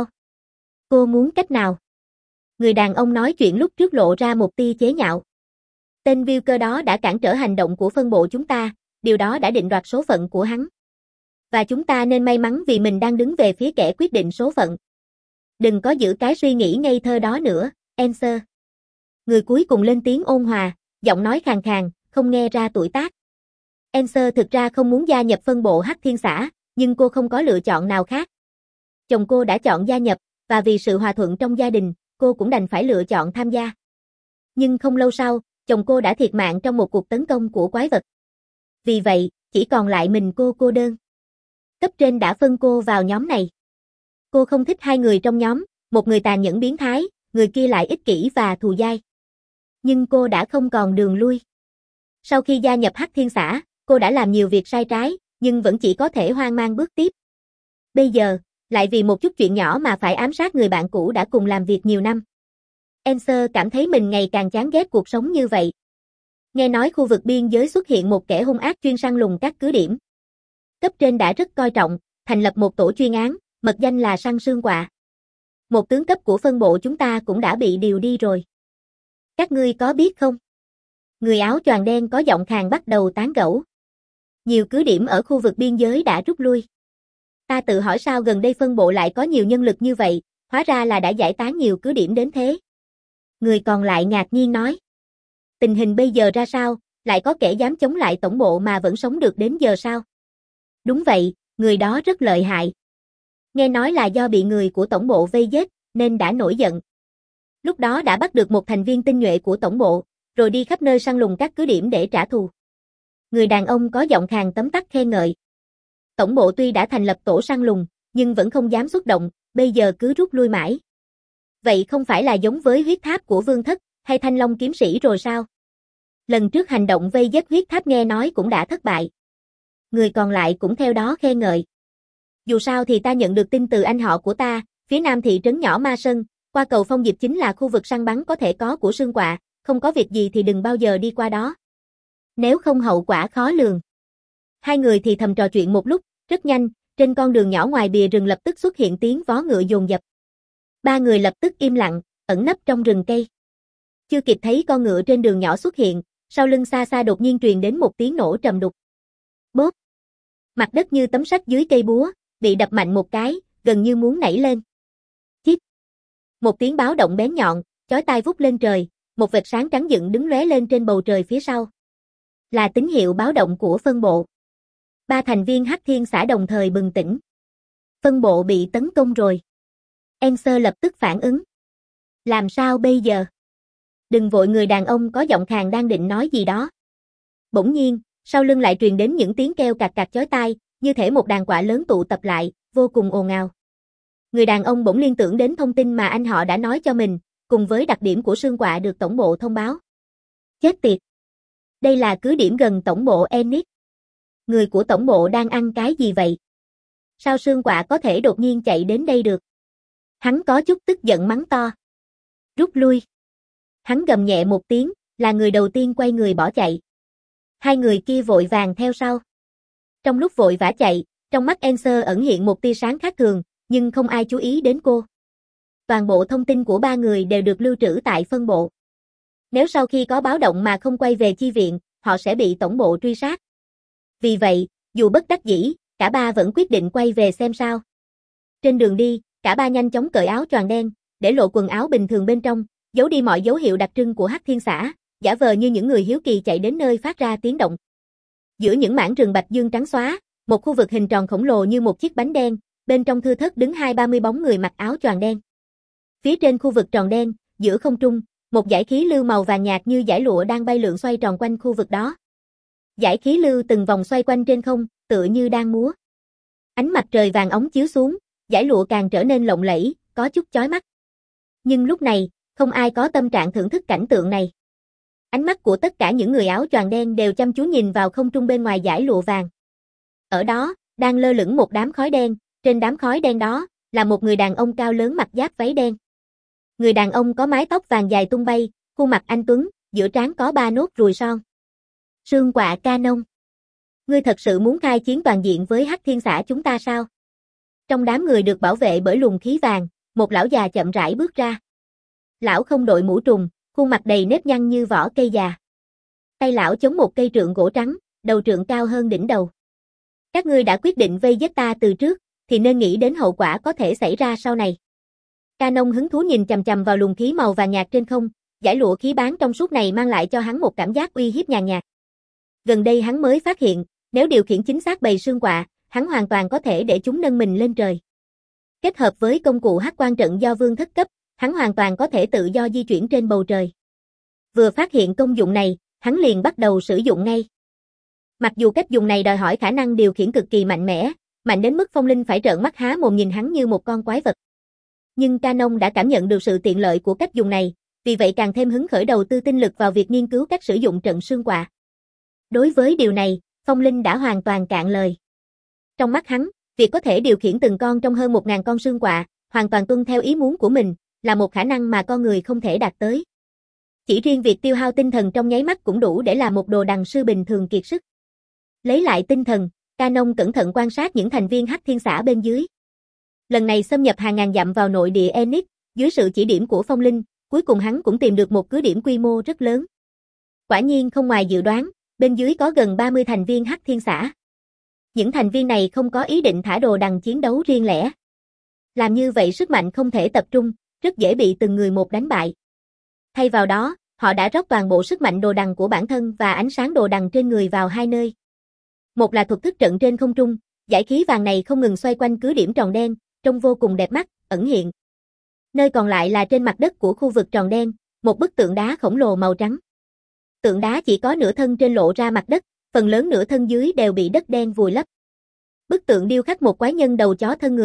Cô muốn cách nào? Người đàn ông nói chuyện lúc trước lộ ra một tia chế nhạo. Tên Wilker đó đã cản trở hành động của phân bộ chúng ta, điều đó đã định đoạt số phận của hắn. Và chúng ta nên may mắn vì mình đang đứng về phía kẻ quyết định số phận. Đừng có giữ cái suy nghĩ ngây thơ đó nữa, Enser. Người cuối cùng lên tiếng ôn hòa, giọng nói khàn khàn, không nghe ra tuổi tác. Enser thực ra không muốn gia nhập phân bộ Hắc Thiên xã, nhưng cô không có lựa chọn nào khác. Chồng cô đã chọn gia nhập, và vì sự hòa thuận trong gia đình, cô cũng đành phải lựa chọn tham gia. Nhưng không lâu sau, chồng cô đã thiệt mạng trong một cuộc tấn công của quái vật. Vì vậy, chỉ còn lại mình cô cô đơn. Cấp trên đã phân cô vào nhóm này. Cô không thích hai người trong nhóm, một người tàn nhẫn biến thái, người kia lại ích kỷ và thù dai. Nhưng cô đã không còn đường lui. Sau khi gia nhập Hắc Thiên xã, cô đã làm nhiều việc sai trái, nhưng vẫn chỉ có thể hoang mang bước tiếp. Bây giờ, lại vì một chút chuyện nhỏ mà phải ám sát người bạn cũ đã cùng làm việc nhiều năm. Enser cảm thấy mình ngày càng chán ghét cuộc sống như vậy. Nghe nói khu vực biên giới xuất hiện một kẻ hung ác chuyên săn lùng các cứ điểm. Cấp trên đã rất coi trọng, thành lập một tổ chuyên án, mật danh là săn sương quạ. Một tướng cấp của phân bộ chúng ta cũng đã bị điều đi rồi. Các ngươi có biết không? Người áo choàng đen có giọng khàn bắt đầu tán gẫu. Nhiều cứ điểm ở khu vực biên giới đã rút lui. Ta tự hỏi sao gần đây phân bộ lại có nhiều nhân lực như vậy, hóa ra là đã giải tán nhiều cứ điểm đến thế. Người còn lại ngạc nhiên nói. Tình hình bây giờ ra sao, lại có kẻ dám chống lại tổng bộ mà vẫn sống được đến giờ sao? Đúng vậy, người đó rất lợi hại. Nghe nói là do bị người của tổng bộ vây giết, nên đã nổi giận. Lúc đó đã bắt được một thành viên tinh nhuệ của tổng bộ, rồi đi khắp nơi săn lùng các cứ điểm để trả thù. Người đàn ông có giọng khàn tấm tắc khen ngợi. Tổng bộ tuy đã thành lập tổ săn lùng, nhưng vẫn không dám xuất động, bây giờ cứ rút lui mãi. Vậy không phải là giống với huyết tháp của Vương Thất, hay Thanh Long kiếm sĩ rồi sao? Lần trước hành động vây giết huyết tháp nghe nói cũng đã thất bại. Người còn lại cũng theo đó khen ngợi. Dù sao thì ta nhận được tin từ anh họ của ta, phía nam thị trấn nhỏ Ma Sơn, qua cầu Phong Diệp chính là khu vực săn bắn có thể có của Sương Quạ, không có việc gì thì đừng bao giờ đi qua đó. Nếu không hậu quả khó lường. Hai người thì thầm trò chuyện một lúc, rất nhanh, trên con đường nhỏ ngoài bìa rừng lập tức xuất hiện tiếng vó ngựa dồn dập. Ba người lập tức im lặng, ẩn nấp trong rừng cây. Chưa kịp thấy con ngựa trên đường nhỏ xuất hiện, sau lưng xa xa đột nhiên truyền đến một tiếng nổ trầm đục. Bốp! Mặt đất như tấm sắt dưới cây búa, bị đập mạnh một cái, gần như muốn nảy lên. Chít! Một tiếng báo động bén nhọn, chói tai vút lên trời, một vệt sáng trắng dựng đứng lóe lên trên bầu trời phía sau. Là tín hiệu báo động của phân bộ. Ba thành viên Hắc Thiên xã đồng thời bừng tỉnh. Phân bộ bị tấn công rồi. Enser lập tức phản ứng. Làm sao bây giờ? Đừng vội, người đàn ông có giọng khàn đang định nói gì đó. Bỗng nhiên, sau lưng lại truyền đến những tiếng kêu cạc cạc chói tai, như thể một đàn quạ lớn tụ tập lại, vô cùng ồn ào. Người đàn ông bỗng liên tưởng đến thông tin mà anh họ đã nói cho mình, cùng với đặc điểm của Sương Quạ được tổng bộ thông báo. Chết tiệt! Đây là cứ điểm gần tổng bộ Enix. Người của tổng bộ đang ăn cái gì vậy? Sao Sương Quạ có thể đột nhiên chạy đến đây được? Hắn có chút tức giận mắng to. Rút lui. Hắn gầm nhẹ một tiếng, là người đầu tiên quay người bỏ chạy. Hai người kia vội vàng theo sau. Trong lúc vội vã chạy, trong mắt Enser ẩn hiện một tia sáng khác thường, nhưng không ai chú ý đến cô. Toàn bộ thông tin của ba người đều được lưu trữ tại phân bộ. Nếu sau khi có báo động mà không quay về chi viện, họ sẽ bị tổng bộ truy sát. Vì vậy, dù bất đắc dĩ, cả ba vẫn quyết định quay về xem sao. Trên đường đi, cả ba nhanh chóng cởi áo choàng đen, để lộ quần áo bình thường bên trong, giấu đi mọi dấu hiệu đặc trưng của Hắc Thiên xã, giả vờ như những người hiếu kỳ chạy đến nơi phát ra tiếng động. Giữa những mảng rừng bạch dương trắng xóa, một khu vực hình tròn khổng lồ như một chiếc bánh đen, bên trong thưa thớt đứng hai ba mươi bóng người mặc áo choàng đen. Phía trên khu vực tròn đen, giữa không trung, một dải khí lưu màu vàng nhạt như dải lụa đang bay lượn xoay tròn quanh khu vực đó. Dải khí lưu từng vòng xoay quanh trên không, tựa như đang múa. Ánh mặt trời vàng óng chiếu xuống, dải lụa càng trở nên lộng lẫy, có chút chói mắt. Nhưng lúc này, không ai có tâm trạng thưởng thức cảnh tượng này. Ánh mắt của tất cả những người áo choàng đen đều chăm chú nhìn vào không trung bên ngoài dải lụa vàng. Ở đó, đang lơ lửng một đám khói đen, trên đám khói đen đó, là một người đàn ông cao lớn mặc giáp váy đen. Người đàn ông có mái tóc vàng dài tung bay, khuôn mặt anh tuấn, giữa trán có ba nốt ruồi son. Sương Quạ Ca Nông. Ngươi thật sự muốn khai chiến toàn diện với Hắc Thiên xã chúng ta sao? Trong đám người được bảo vệ bởi luồng khí vàng, một lão già chậm rãi bước ra. Lão không đội mũ trùm, khuôn mặt đầy nếp nhăn như vỏ cây già. Tay lão chống một cây trượng gỗ trắng, đầu trượng cao hơn đỉnh đầu. Các ngươi đã quyết định vây giết ta từ trước, thì nên nghĩ đến hậu quả có thể xảy ra sau này. Ca Nông hứng thú nhìn chằm chằm vào luồng khí màu vàng nhạt trên không, dải lụa khí bán trong suốt này mang lại cho hắn một cảm giác uy hiếp nhàn nhạt. Gần đây hắn mới phát hiện, nếu điều khiển chính xác bầy sương quạ, hắn hoàn toàn có thể để chúng nâng mình lên trời. Kết hợp với công cụ hắc quang trận do Vương Thất cấp, hắn hoàn toàn có thể tự do di chuyển trên bầu trời. Vừa phát hiện công dụng này, hắn liền bắt đầu sử dụng ngay. Mặc dù cách dùng này đòi hỏi khả năng điều khiển cực kỳ mạnh mẽ, mạnh đến mức Phong Linh phải trợn mắt há mồm nhìn hắn như một con quái vật. Nhưng Ca Nông đã cảm nhận được sự tiện lợi của cách dùng này, vì vậy càng thêm hứng khởi đầu tư tinh lực vào việc nghiên cứu cách sử dụng trận sương quạ. Đối với điều này, Phong Linh đã hoàn toàn cạn lời. Trong mắt hắn, việc có thể điều khiển từng con trong hơn một nghìn con sương quạ, hoàn toàn tuân theo ý muốn của mình, là một khả năng mà con người không thể đạt tới. Chỉ riêng việc tiêu hao tinh thần trong nháy mắt cũng đủ để làm một đồ đằng sư bình thường kiệt sức. Lấy lại tinh thần, Ca Nông cẩn thận quan sát những thành viên Hắc Thiên xã bên dưới. Lần này xâm nhập hàng ngàn dặm vào nội địa Enix, dưới sự chỉ điểm của Phong Linh, cuối cùng hắn cũng tìm được một cứ điểm quy mô rất lớn. Quả nhiên không ngoài dự đoán, bên dưới có gần ba mươi thành viên Hắc Thiên xã. Những thành viên này không có ý định thả đồ đằng chiến đấu riêng lẻ. Làm như vậy sức mạnh không thể tập trung, rất dễ bị từng người một đánh bại. Thay vào đó, họ đã rót toàn bộ sức mạnh đồ đằng của bản thân và ánh sáng đồ đằng trên người vào hai nơi. Một là thuật thức trận trên không trung, dải khí vàng này không ngừng xoay quanh cứ điểm tròn đen, trông vô cùng đẹp mắt, ẩn hiện. Nơi còn lại là trên mặt đất của khu vực tròn đen, một bức tượng đá khổng lồ màu trắng. Tượng đá chỉ có nửa thân trên lộ ra mặt đất, phần lớn nửa thân dưới đều bị đất đen vùi lấp. Bức tượng điêu khắc một quái nhân đầu chó thân người,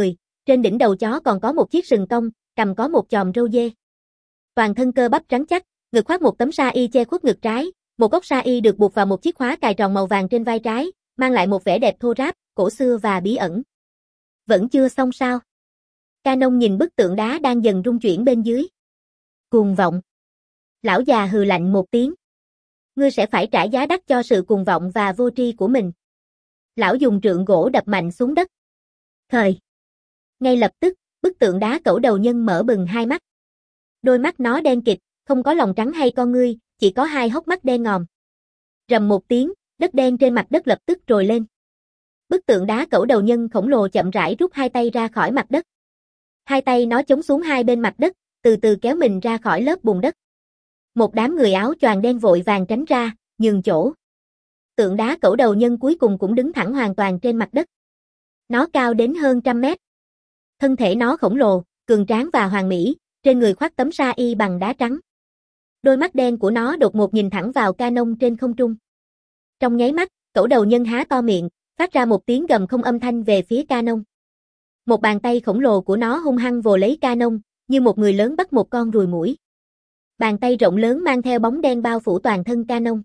Trên đỉnh đầu chó còn có một chiếc sừng cong, cằm có một chòm râu dê. Toàn thân cơ bắp rắn chắc, ngực khoác một tấm sa y che khuất ngực trái, một góc sa y được buộc vào một chiếc khóa cài tròn màu vàng trên vai trái, mang lại một vẻ đẹp thô ráp, cổ xưa và bí ẩn. Vẫn chưa xong sao? Canon nhìn bức tượng đá đang dần rung chuyển bên dưới. Cuồng vọng. Lão già hừ lạnh một tiếng. Ngươi sẽ phải trả giá đắt cho sự cuồng vọng và vô tri của mình. Lão dùng trượng gỗ đập mạnh xuống đất. Thời. Ngay lập tức, bức tượng đá cẩu đầu nhân mở bừng hai mắt. Đôi mắt nó đen kịt, không có lòng trắng hay con ngươi, chỉ có hai hốc mắt đen ngòm. Rầm một tiếng, đất đen trên mặt đất lập tức trồi lên. Bức tượng đá cẩu đầu nhân khổng lồ chậm rãi rút hai tay ra khỏi mặt đất. Hai tay nó chống xuống hai bên mặt đất, từ từ kéo mình ra khỏi lớp bùn đất. Một đám người áo choàng đen vội vàng tránh ra, nhường chỗ. Tượng đá cẩu đầu nhân cuối cùng cũng đứng thẳng hoàn toàn trên mặt đất. Nó cao đến hơn trăm mét. Thân thể nó khổng lồ, cường tráng và hoàn mỹ, trên người khoác tấm sa y bằng đá trắng. Đôi mắt đen của nó đột ngột nhìn thẳng vào Canon trên không trung. Trong nháy mắt, cẩu đầu nhân há to miệng, phát ra một tiếng gầm không âm thanh về phía Canon. Một bàn tay khổng lồ của nó hung hăng vồ lấy Canon, như một người lớn bắt một con ruồi muỗi. Bàn tay rộng lớn mang theo bóng đen bao phủ toàn thân Canon.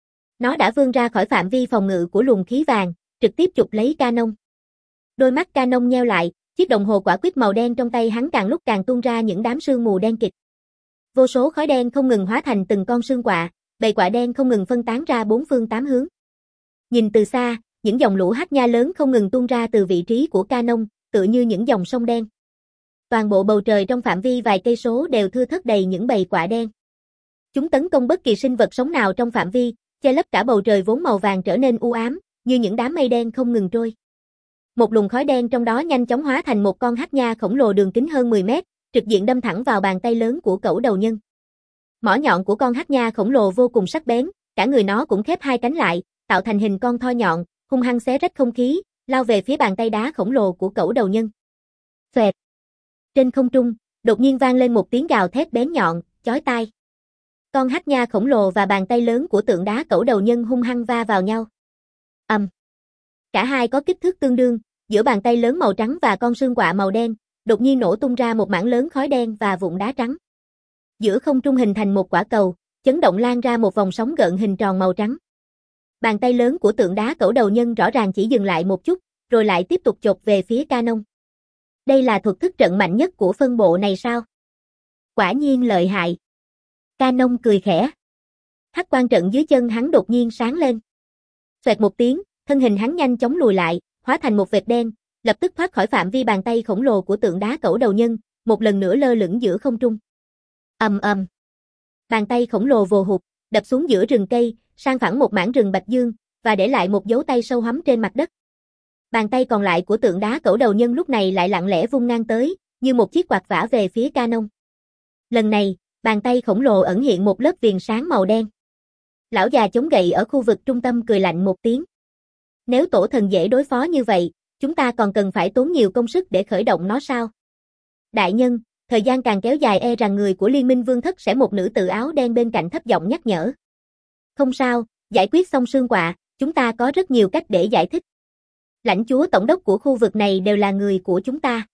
Nó đã vươn ra khỏi phạm vi phòng ngự của luồng khí vàng, trực tiếp chụp lấy Canon. Đôi mắt Canon nheo lại, chiếc đồng hồ quả quýt màu đen trong tay hắn càng lúc càng tuôn ra những đám sương mù đen kịt. Vô số khói đen không ngừng hóa thành từng con sương quạ, bầy quạ đen không ngừng phân tán ra bốn phương tám hướng. Nhìn từ xa, những dòng lũ hắc nha lớn không ngừng tuôn ra từ vị trí của Canon, tựa như những dòng sông đen. Toàn bộ bầu trời trong phạm vi vài cây số đều thưa thớt đầy những bầy quạ đen. Chúng tấn công bất kỳ sinh vật sống nào trong phạm vi, che lấp cả bầu trời vốn màu vàng trở nên u ám, như những đám mây đen không ngừng trôi. Một luồng khói đen trong đó nhanh chóng hóa thành một con hắc nha khổng lồ đường kính hơn mười mét, trực diện đâm thẳng vào bàn tay lớn của cẩu đầu nhân. Mỏ nhọn của con hắc nha khổng lồ vô cùng sắc bén, cả người nó cũng khép hai cánh lại, tạo thành hình con thoi nhọn, hung hăng xé rách không khí, lao về phía bàn tay đá khổng lồ của cẩu đầu nhân. Xoẹt. Trên không trung, đột nhiên vang lên một tiếng gào thét bén nhọn, chói tai. Con hắc nha khổng lồ và bàn tay lớn của tượng đá cẩu đầu nhân hung hăng va vào nhau. Ầm. Um. Cả hai có kích thước tương đương, giữa bàn tay lớn màu trắng và con sương quạ màu đen, đột nhiên nổ tung ra một mảng lớn khói đen và vụn đá trắng. Giữa không trung hình thành một quả cầu, chấn động lan ra một vòng sóng gợn hình tròn màu trắng. Bàn tay lớn của tượng đá cẩu đầu nhân rõ ràng chỉ dừng lại một chút, rồi lại tiếp tục chộp về phía Canon. Đây là thuật thức trận mạnh nhất của phân bộ này sao? Quả nhiên lợi hại. Canon cười khẽ. Hắc quang trận dưới chân hắn đột nhiên sáng lên. Xoẹt một tiếng, thân hình hắn nhanh chóng lùi lại, hóa thành một vệt đen, lập tức thoát khỏi phạm vi bàn tay khổng lồ của tượng đá cẩu đầu nhân, một lần nữa lơ lửng giữa không trung. Ầm ầm. Bàn tay khổng lồ vồ hụt, đập xuống giữa rừng cây, sang phẳng một mảng rừng bạch dương, và để lại một dấu tay sâu hắm trên mặt đất. Bàn tay còn lại của tượng đá cẩu đầu nhân lúc này lại lặng lẽ vung ngang tới, như một chiếc quạt vả về phía Canon. Lần này, bàn tay khổng lồ ẩn hiện một lớp viền sáng màu đen. Lão già chống gậy ở khu vực trung tâm cười lạnh một tiếng. Nếu tổ thần dễ đối phó như vậy, chúng ta còn cần phải tốn nhiều công sức để khởi động nó sao? Đại nhân, thời gian càng kéo dài e rằng người của Liên minh Vương thất sẽ một nữ tự áo đen bên cạnh thấp giọng nhắc nhở. Không sao, giải quyết xong sương quạ, chúng ta có rất nhiều cách để giải thích. Lãnh chúa tổng đốc của khu vực này đều là người của chúng ta.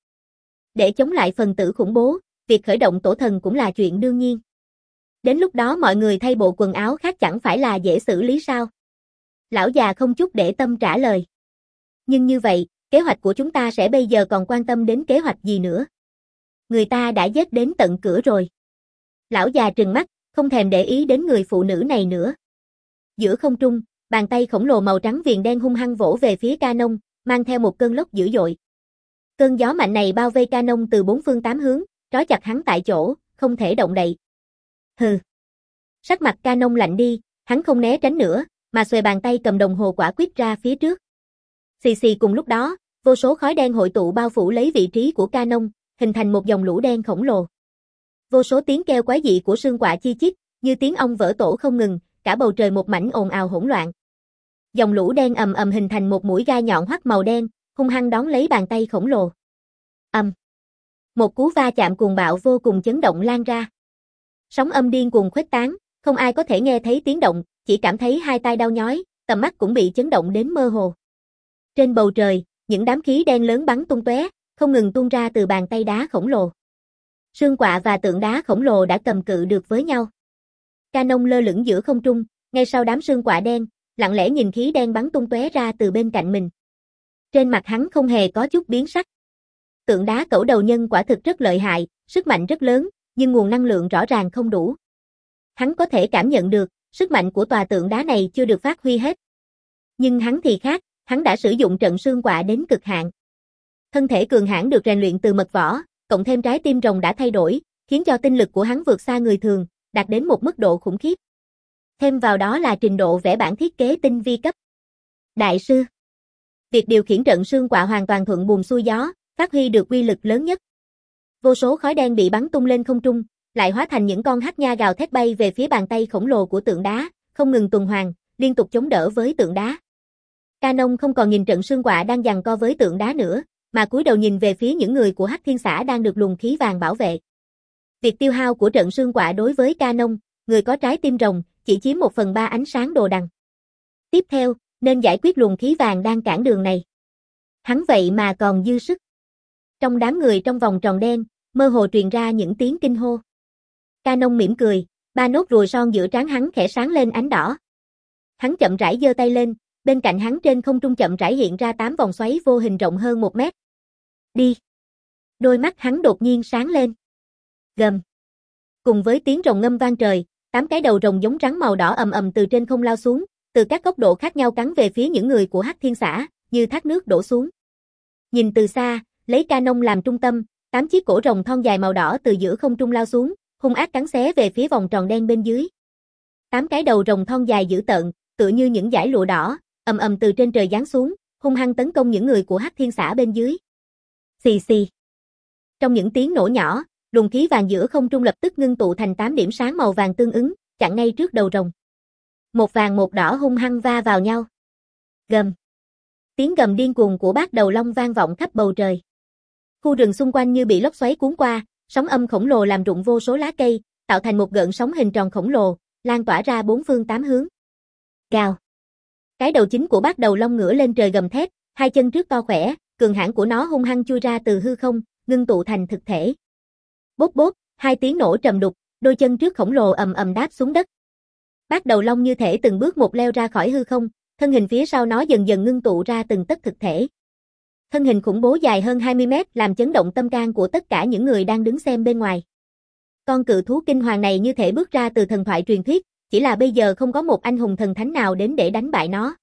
Để chống lại phần tử khủng bố, việc khởi động tổ thần cũng là chuyện đương nhiên. Đến lúc đó mọi người thay bộ quần áo khác chẳng phải là dễ xử lý sao? Lão già không chút để tâm trả lời. Nhưng như vậy, kế hoạch của chúng ta sẽ bây giờ còn quan tâm đến kế hoạch gì nữa? Người ta đã giết đến tận cửa rồi. Lão già trừng mắt, không thèm để ý đến người phụ nữ này nữa. Giữa không trung, bàn tay khổng lồ màu trắng viền đen hung hăng vỗ về phía Canon, mang theo một cơn lốc dữ dội. Cơn gió mạnh này bao vây Canon từ bốn phương tám hướng, trói chặt hắn tại chỗ, không thể động đậy. Hừ. Sắc mặt Canon lạnh đi, hắn không né tránh nữa, mà xuề bàn tay cầm đồng hồ quả quýt ra phía trước. Xì xì cùng lúc đó, vô số khói đen hội tụ bao phủ lấy vị trí của Canon, hình thành một dòng lũ đen khổng lồ. Vô số tiếng kêu quái dị của sương quạ chi chít, như tiếng ong vỡ tổ không ngừng, cả bầu trời một mảnh ồn ào hỗn loạn. Dòng lũ đen ầm ầm hình thành một mũi gai nhọn hoắt màu đen, hung hăng đón lấy bàn tay khổng lồ. Ầm. Một cú va chạm cuồng bạo vô cùng chấn động lan ra. Sóng âm điên cuồng khuếch tán, không ai có thể nghe thấy tiếng động, chỉ cảm thấy hai tai đau nhói, tầm mắt cũng bị chấn động đến mơ hồ. Trên bầu trời, những đám khí đen lớn bắn tung tóe, không ngừng tuôn ra từ bàn tay đá khổng lồ. Sương quạ và tượng đá khổng lồ đã cầm cự được với nhau. Canon lơ lửng giữa không trung, ngay sau đám sương quạ đen, lặng lẽ nhìn khí đen bắn tung tóe ra từ bên cạnh mình. Trên mặt hắn không hề có chút biến sắc. Tượng đá cẩu đầu nhân quả thực rất lợi hại, sức mạnh rất lớn, nhưng nguồn năng lượng rõ ràng không đủ. Hắn có thể cảm nhận được, sức mạnh của tòa tượng đá này chưa được phát huy hết. Nhưng hắn thì khác, hắn đã sử dụng trận sương quạ đến cực hạn. Thân thể cường hãn được rèn luyện từ mật võ, cộng thêm trái tim rồng đã thay đổi, khiến cho tinh lực của hắn vượt xa người thường, đạt đến một mức độ khủng khiếp. Thêm vào đó là trình độ vẽ bản thiết kế tinh vi cấp. Đại sư. Việc điều khiển trận sương quạ hoàn toàn thuận buồm xuôi gió, phát huy được uy lực lớn nhất. Vô số khói đen bị bắn tung lên không trung, lại hóa thành những con hắc nha gào thét bay về phía bàn tay khổng lồ của tượng đá, không ngừng tuần hoàn, liên tục chống đỡ với tượng đá. Canon không còn nhìn trận sương quạ đang giằng co với tượng đá nữa, mà cúi đầu nhìn về phía những người của Hắc Thiên Xã đang được luồng khí vàng bảo vệ. Việc tiêu hao của trận sương quạ đối với Canon, người có trái tim rồng, chỉ chiếm một phần ba ánh sáng đồ đằng. Tiếp theo, nên giải quyết luồng khí vàng đang cản đường này. Hắn vậy mà còn dư sức. Trong đám người trong vòng tròn đen, mơ hồ truyền ra những tiếng kinh hô. Canon mỉm cười, ba nốt ruồi son giữa trán hắn khẽ sáng lên ánh đỏ. Hắn chậm rãi giơ tay lên, bên cạnh hắn trên không trung chậm rãi hiện ra tám vòng xoáy vô hình rộng hơn một mét. Đi. Đôi mắt hắn đột nhiên sáng lên. Gầm. Cùng với tiếng rồng ngâm vang trời, tám cái đầu rồng giống rắn màu đỏ ầm ầm từ trên không lao xuống, từ các góc độ khác nhau cắn về phía những người của Hắc Thiên Xã, như thác nước đổ xuống. Nhìn từ xa, lấy Canon làm trung tâm, tám chiếc cổ rồng thon dài màu đỏ từ giữa không trung lao xuống, hung ác cắn xé về phía vòng tròn đen bên dưới. Tám cái đầu rồng thon dài dữ tợn, tựa như những dải lụa đỏ, ầm ầm từ trên trời giáng xuống, hung hăng tấn công những người của Hắc Thiên Xã bên dưới. Xì xì. Trong những tiếng nổ nhỏ, luồng khí vàng giữa không trung lập tức ngưng tụ thành tám điểm sáng màu vàng tương ứng, chặn ngay trước đầu rồng. Một vàng một đỏ hung hăng va vào nhau. Gầm. Tiếng gầm điên cuồng của bát đầu long vang vọng khắp bầu trời. Khu rừng xung quanh như bị lốc xoáy cuốn qua, sóng âm khổng lồ làm rụng vô số lá cây, tạo thành một gợn sóng hình tròn khổng lồ, lan tỏa ra bốn phương tám hướng. Gào. Cái đầu chính của bát đầu long ngửa lên trời gầm thét, hai chân trước to khỏe, cường hãn của nó hung hăng chui ra từ hư không, ngưng tụ thành thực thể. Bốp bốp, hai tiếng nổ trầm đục, đôi chân trước khổng lồ ầm ầm đáp xuống đất. Bát đầu long như thể từng bước một leo ra khỏi hư không, thân hình phía sau nó dần dần ngưng tụ ra từng tấc thực thể. Thân hình khủng bố dài hơn hai mươi mét làm chấn động tâm can của tất cả những người đang đứng xem bên ngoài. Con cự thú kinh hoàng này như thể bước ra từ thần thoại truyền thuyết, chỉ là bây giờ không có một anh hùng thần thánh nào đến để đánh bại nó.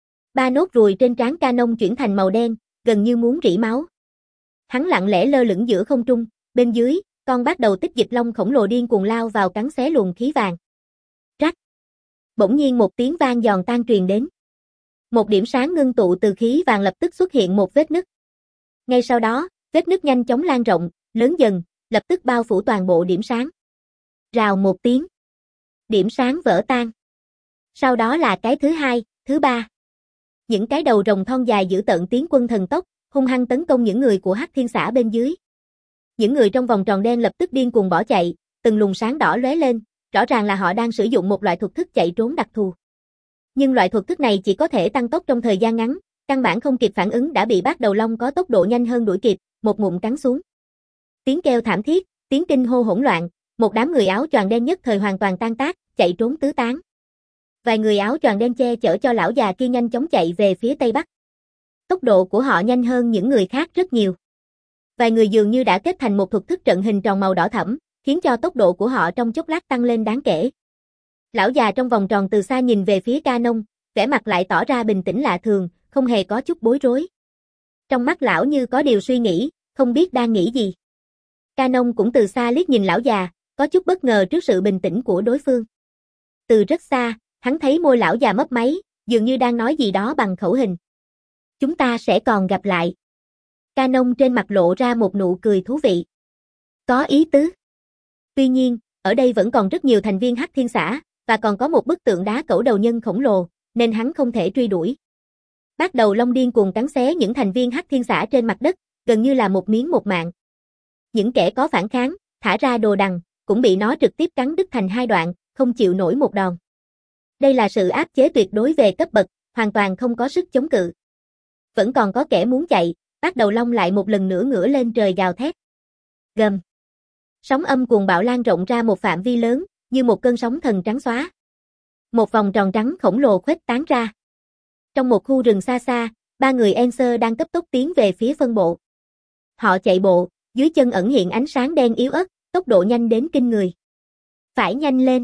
Ba nốt ruồi trên trán Canon chuyển thành màu đen, gần như muốn rỉ máu. Hắn lặng lẽ lơ lửng giữa không trung, bên dưới, con bát đầu tích dịch long khổng lồ điên cuồng lao vào cắn xé luồng khí vàng. Rắc. Bỗng nhiên một tiếng vang giòn tan truyền đến. Một điểm sáng ngưng tụ từ khí vàng lập tức xuất hiện một vết nứt. Ngay sau đó, vết nứt nhanh chóng lan rộng, lớn dần, lập tức bao phủ toàn bộ điểm sáng. Rào một tiếng. Điểm sáng vỡ tan. Sau đó là cái thứ hai, thứ ba. Những cái đầu rồng thon dài giữ tợn tiến quân thần tốc, hung hăng tấn công những người của Hắc Thiên Xã bên dưới. Những người trong vòng tròn đen lập tức điên cuồng bỏ chạy, từng luồng sáng đỏ lóe lên, rõ ràng là họ đang sử dụng một loại thuật thức chạy trốn đặc thù. Nhưng loại thuật thức này chỉ có thể tăng tốc trong thời gian ngắn, căn bản không kịp phản ứng đã bị bát đầu long có tốc độ nhanh hơn đuổi kịp, một ngụm cắn xuống. Tiếng kêu thảm thiết, tiếng kinh hô hỗn loạn, một đám người áo choàng đen nhất thời hoàn toàn tan tác, chạy trốn tứ tán. Vài người áo choàng đen che chở cho lão già kia nhanh chóng chạy về phía tây bắc. Tốc độ của họ nhanh hơn những người khác rất nhiều. Vài người dường như đã kết thành một thuật thức trận hình tròn màu đỏ thẫm, khiến cho tốc độ của họ trong chốc lát tăng lên đáng kể. Lão già trong vòng tròn từ xa nhìn về phía Canon, vẻ mặt lại tỏ ra bình tĩnh lạ thường, không hề có chút bối rối. Trong mắt lão như có điều suy nghĩ, không biết đang nghĩ gì. Canon cũng từ xa liếc nhìn lão già, có chút bất ngờ trước sự bình tĩnh của đối phương. Từ rất xa, hắn thấy môi lão già mấp máy, dường như đang nói gì đó bằng khẩu hình. Chúng ta sẽ còn gặp lại. Canon trên mặt lộ ra một nụ cười thú vị. Có ý tứ. Tuy nhiên, ở đây vẫn còn rất nhiều thành viên Hắc Thiên Xã, và còn có một bức tượng đá cẩu đầu nhân khổng lồ, nên hắn không thể truy đuổi. Bát đầu long điên cuồng cắn xé những thành viên Hắc Thiên Xã trên mặt đất, gần như là một miếng một mạng. Những kẻ có phản kháng, thả ra đồ đằng, cũng bị nó trực tiếp cắn đứt thành hai đoạn, không chịu nổi một đòn. Đây là sự áp chế tuyệt đối về cấp bậc, hoàn toàn không có sức chống cự. Vẫn còn có kẻ muốn chạy, Bát đầu long lại một lần nữa ngửa lên trời gào thét. Gầm. Sóng âm cuồng bạo lan rộng ra một phạm vi lớn, như một cơn sóng thần trắng xóa. Một vòng tròn trắng khổng lồ khuếch tán ra. Trong một khu rừng xa xa, ba người Enser đang cấp tốc tiến về phía phân bộ. Họ chạy bộ, dưới chân ẩn hiện ánh sáng đen yếu ớt, tốc độ nhanh đến kinh người. Phải nhanh lên.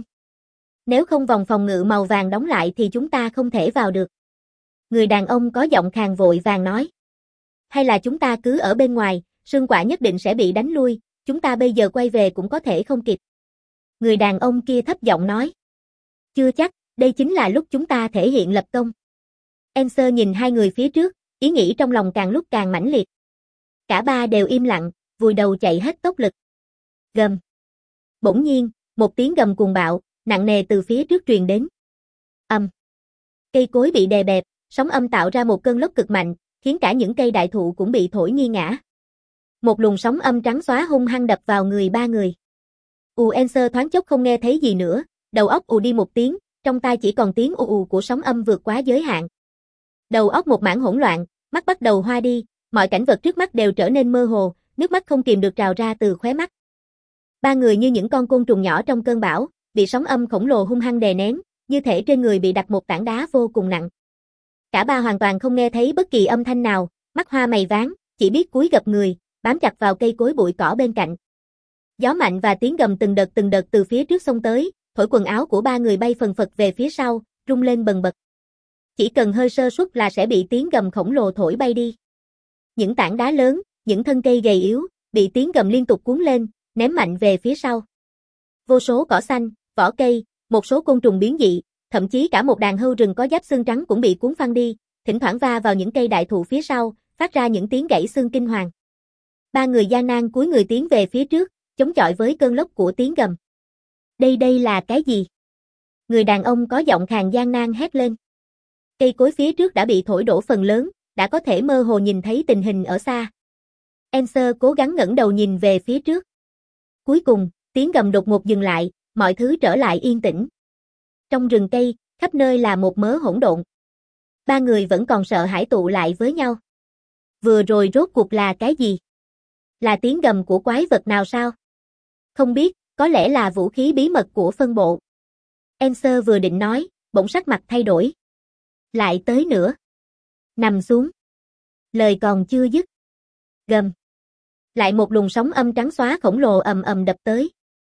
Nếu không vòng phòng ngự màu vàng đóng lại thì chúng ta không thể vào được. Người đàn ông có giọng khàn vội vàng nói. Hay là chúng ta cứ ở bên ngoài, sương quả nhất định sẽ bị đánh lui, chúng ta bây giờ quay về cũng có thể không kịp. Người đàn ông kia thấp giọng nói. Chưa chắc, đây chính là lúc chúng ta thể hiện lập công. Enser nhìn hai người phía trước, ý nghĩ trong lòng càng lúc càng mãnh liệt. Cả ba đều im lặng, vùi đầu chạy hết tốc lực. Gầm. Bỗng nhiên, một tiếng gầm cuồng bạo, nặng nề từ phía trước truyền đến. Âm. Cây cối bị đè bẹp, sóng âm tạo ra một cơn lốc cực mạnh, khiến cả những cây đại thụ cũng bị thổi nghiêng ngã. Một luồng sóng âm trắng xóa hung hăng đập vào người ba người. Ù Enser thoáng chốc không nghe thấy gì nữa, đầu óc ù đi một tiếng, trong tai chỉ còn tiếng ù ù của sóng âm vượt quá giới hạn. Đầu óc một mảng hỗn loạn, mắt bắt đầu hoa đi, mọi cảnh vật trước mắt đều trở nên mơ hồ, nước mắt không kìm được trào ra từ khóe mắt. Ba người như những con côn trùng nhỏ trong cơn bão, bị sóng âm khổng lồ hung hăng đè nén, như thể trên người bị đặt một tảng đá vô cùng nặng. Cả ba hoàn toàn không nghe thấy bất kỳ âm thanh nào, mắt hoa mày váng, chỉ biết cúi gập người, bám chặt vào cây cối bụi cỏ bên cạnh. Gió mạnh và tiếng gầm từng đợt từng đợt từ phía trước xông tới, thổi quần áo của ba người bay phần phật về phía sau, rung lên bần bật. Chỉ cần hơi sơ suất là sẽ bị tiếng gầm khổng lồ thổi bay đi. Những tảng đá lớn, những thân cây gầy yếu, bị tiếng gầm liên tục cuốn lên, ném mạnh về phía sau. Vô số cỏ xanh, vỏ cây, một số côn trùng biến dị, thậm chí cả một đàn hươu rừng có giáp xương trắng cũng bị cuốn phăng đi, thỉnh thoảng va vào những cây đại thụ phía sau, phát ra những tiếng gãy xương kinh hoàng. Ba người gian nan cúi người tiến về phía trước, chống chọi với cơn lốc của tiếng gầm. Đây đây là cái gì? Người đàn ông có giọng khàn gian nan hét lên. Cây cối phía trước đã bị thổi đổ phần lớn, đã có thể mơ hồ nhìn thấy tình hình ở xa. Enser cố gắng ngẩng đầu nhìn về phía trước. Cuối cùng, tiếng gầm đột ngột dừng lại, mọi thứ trở lại yên tĩnh. Trong rừng cây, khắp nơi là một mớ hỗn độn. Ba người vẫn còn sợ hãi tụ lại với nhau. Vừa rồi rốt cuộc là cái gì? Là tiếng gầm của quái vật nào sao? Không biết, có lẽ là vũ khí bí mật của phân bộ. Enser vừa định nói, bỗng sắc mặt thay đổi. Lại tới nữa. Nằm xuống. Lời còn chưa dứt. Gầm. Lại một luồng sóng âm trắng xóa khổng lồ ầm ầm đập tới.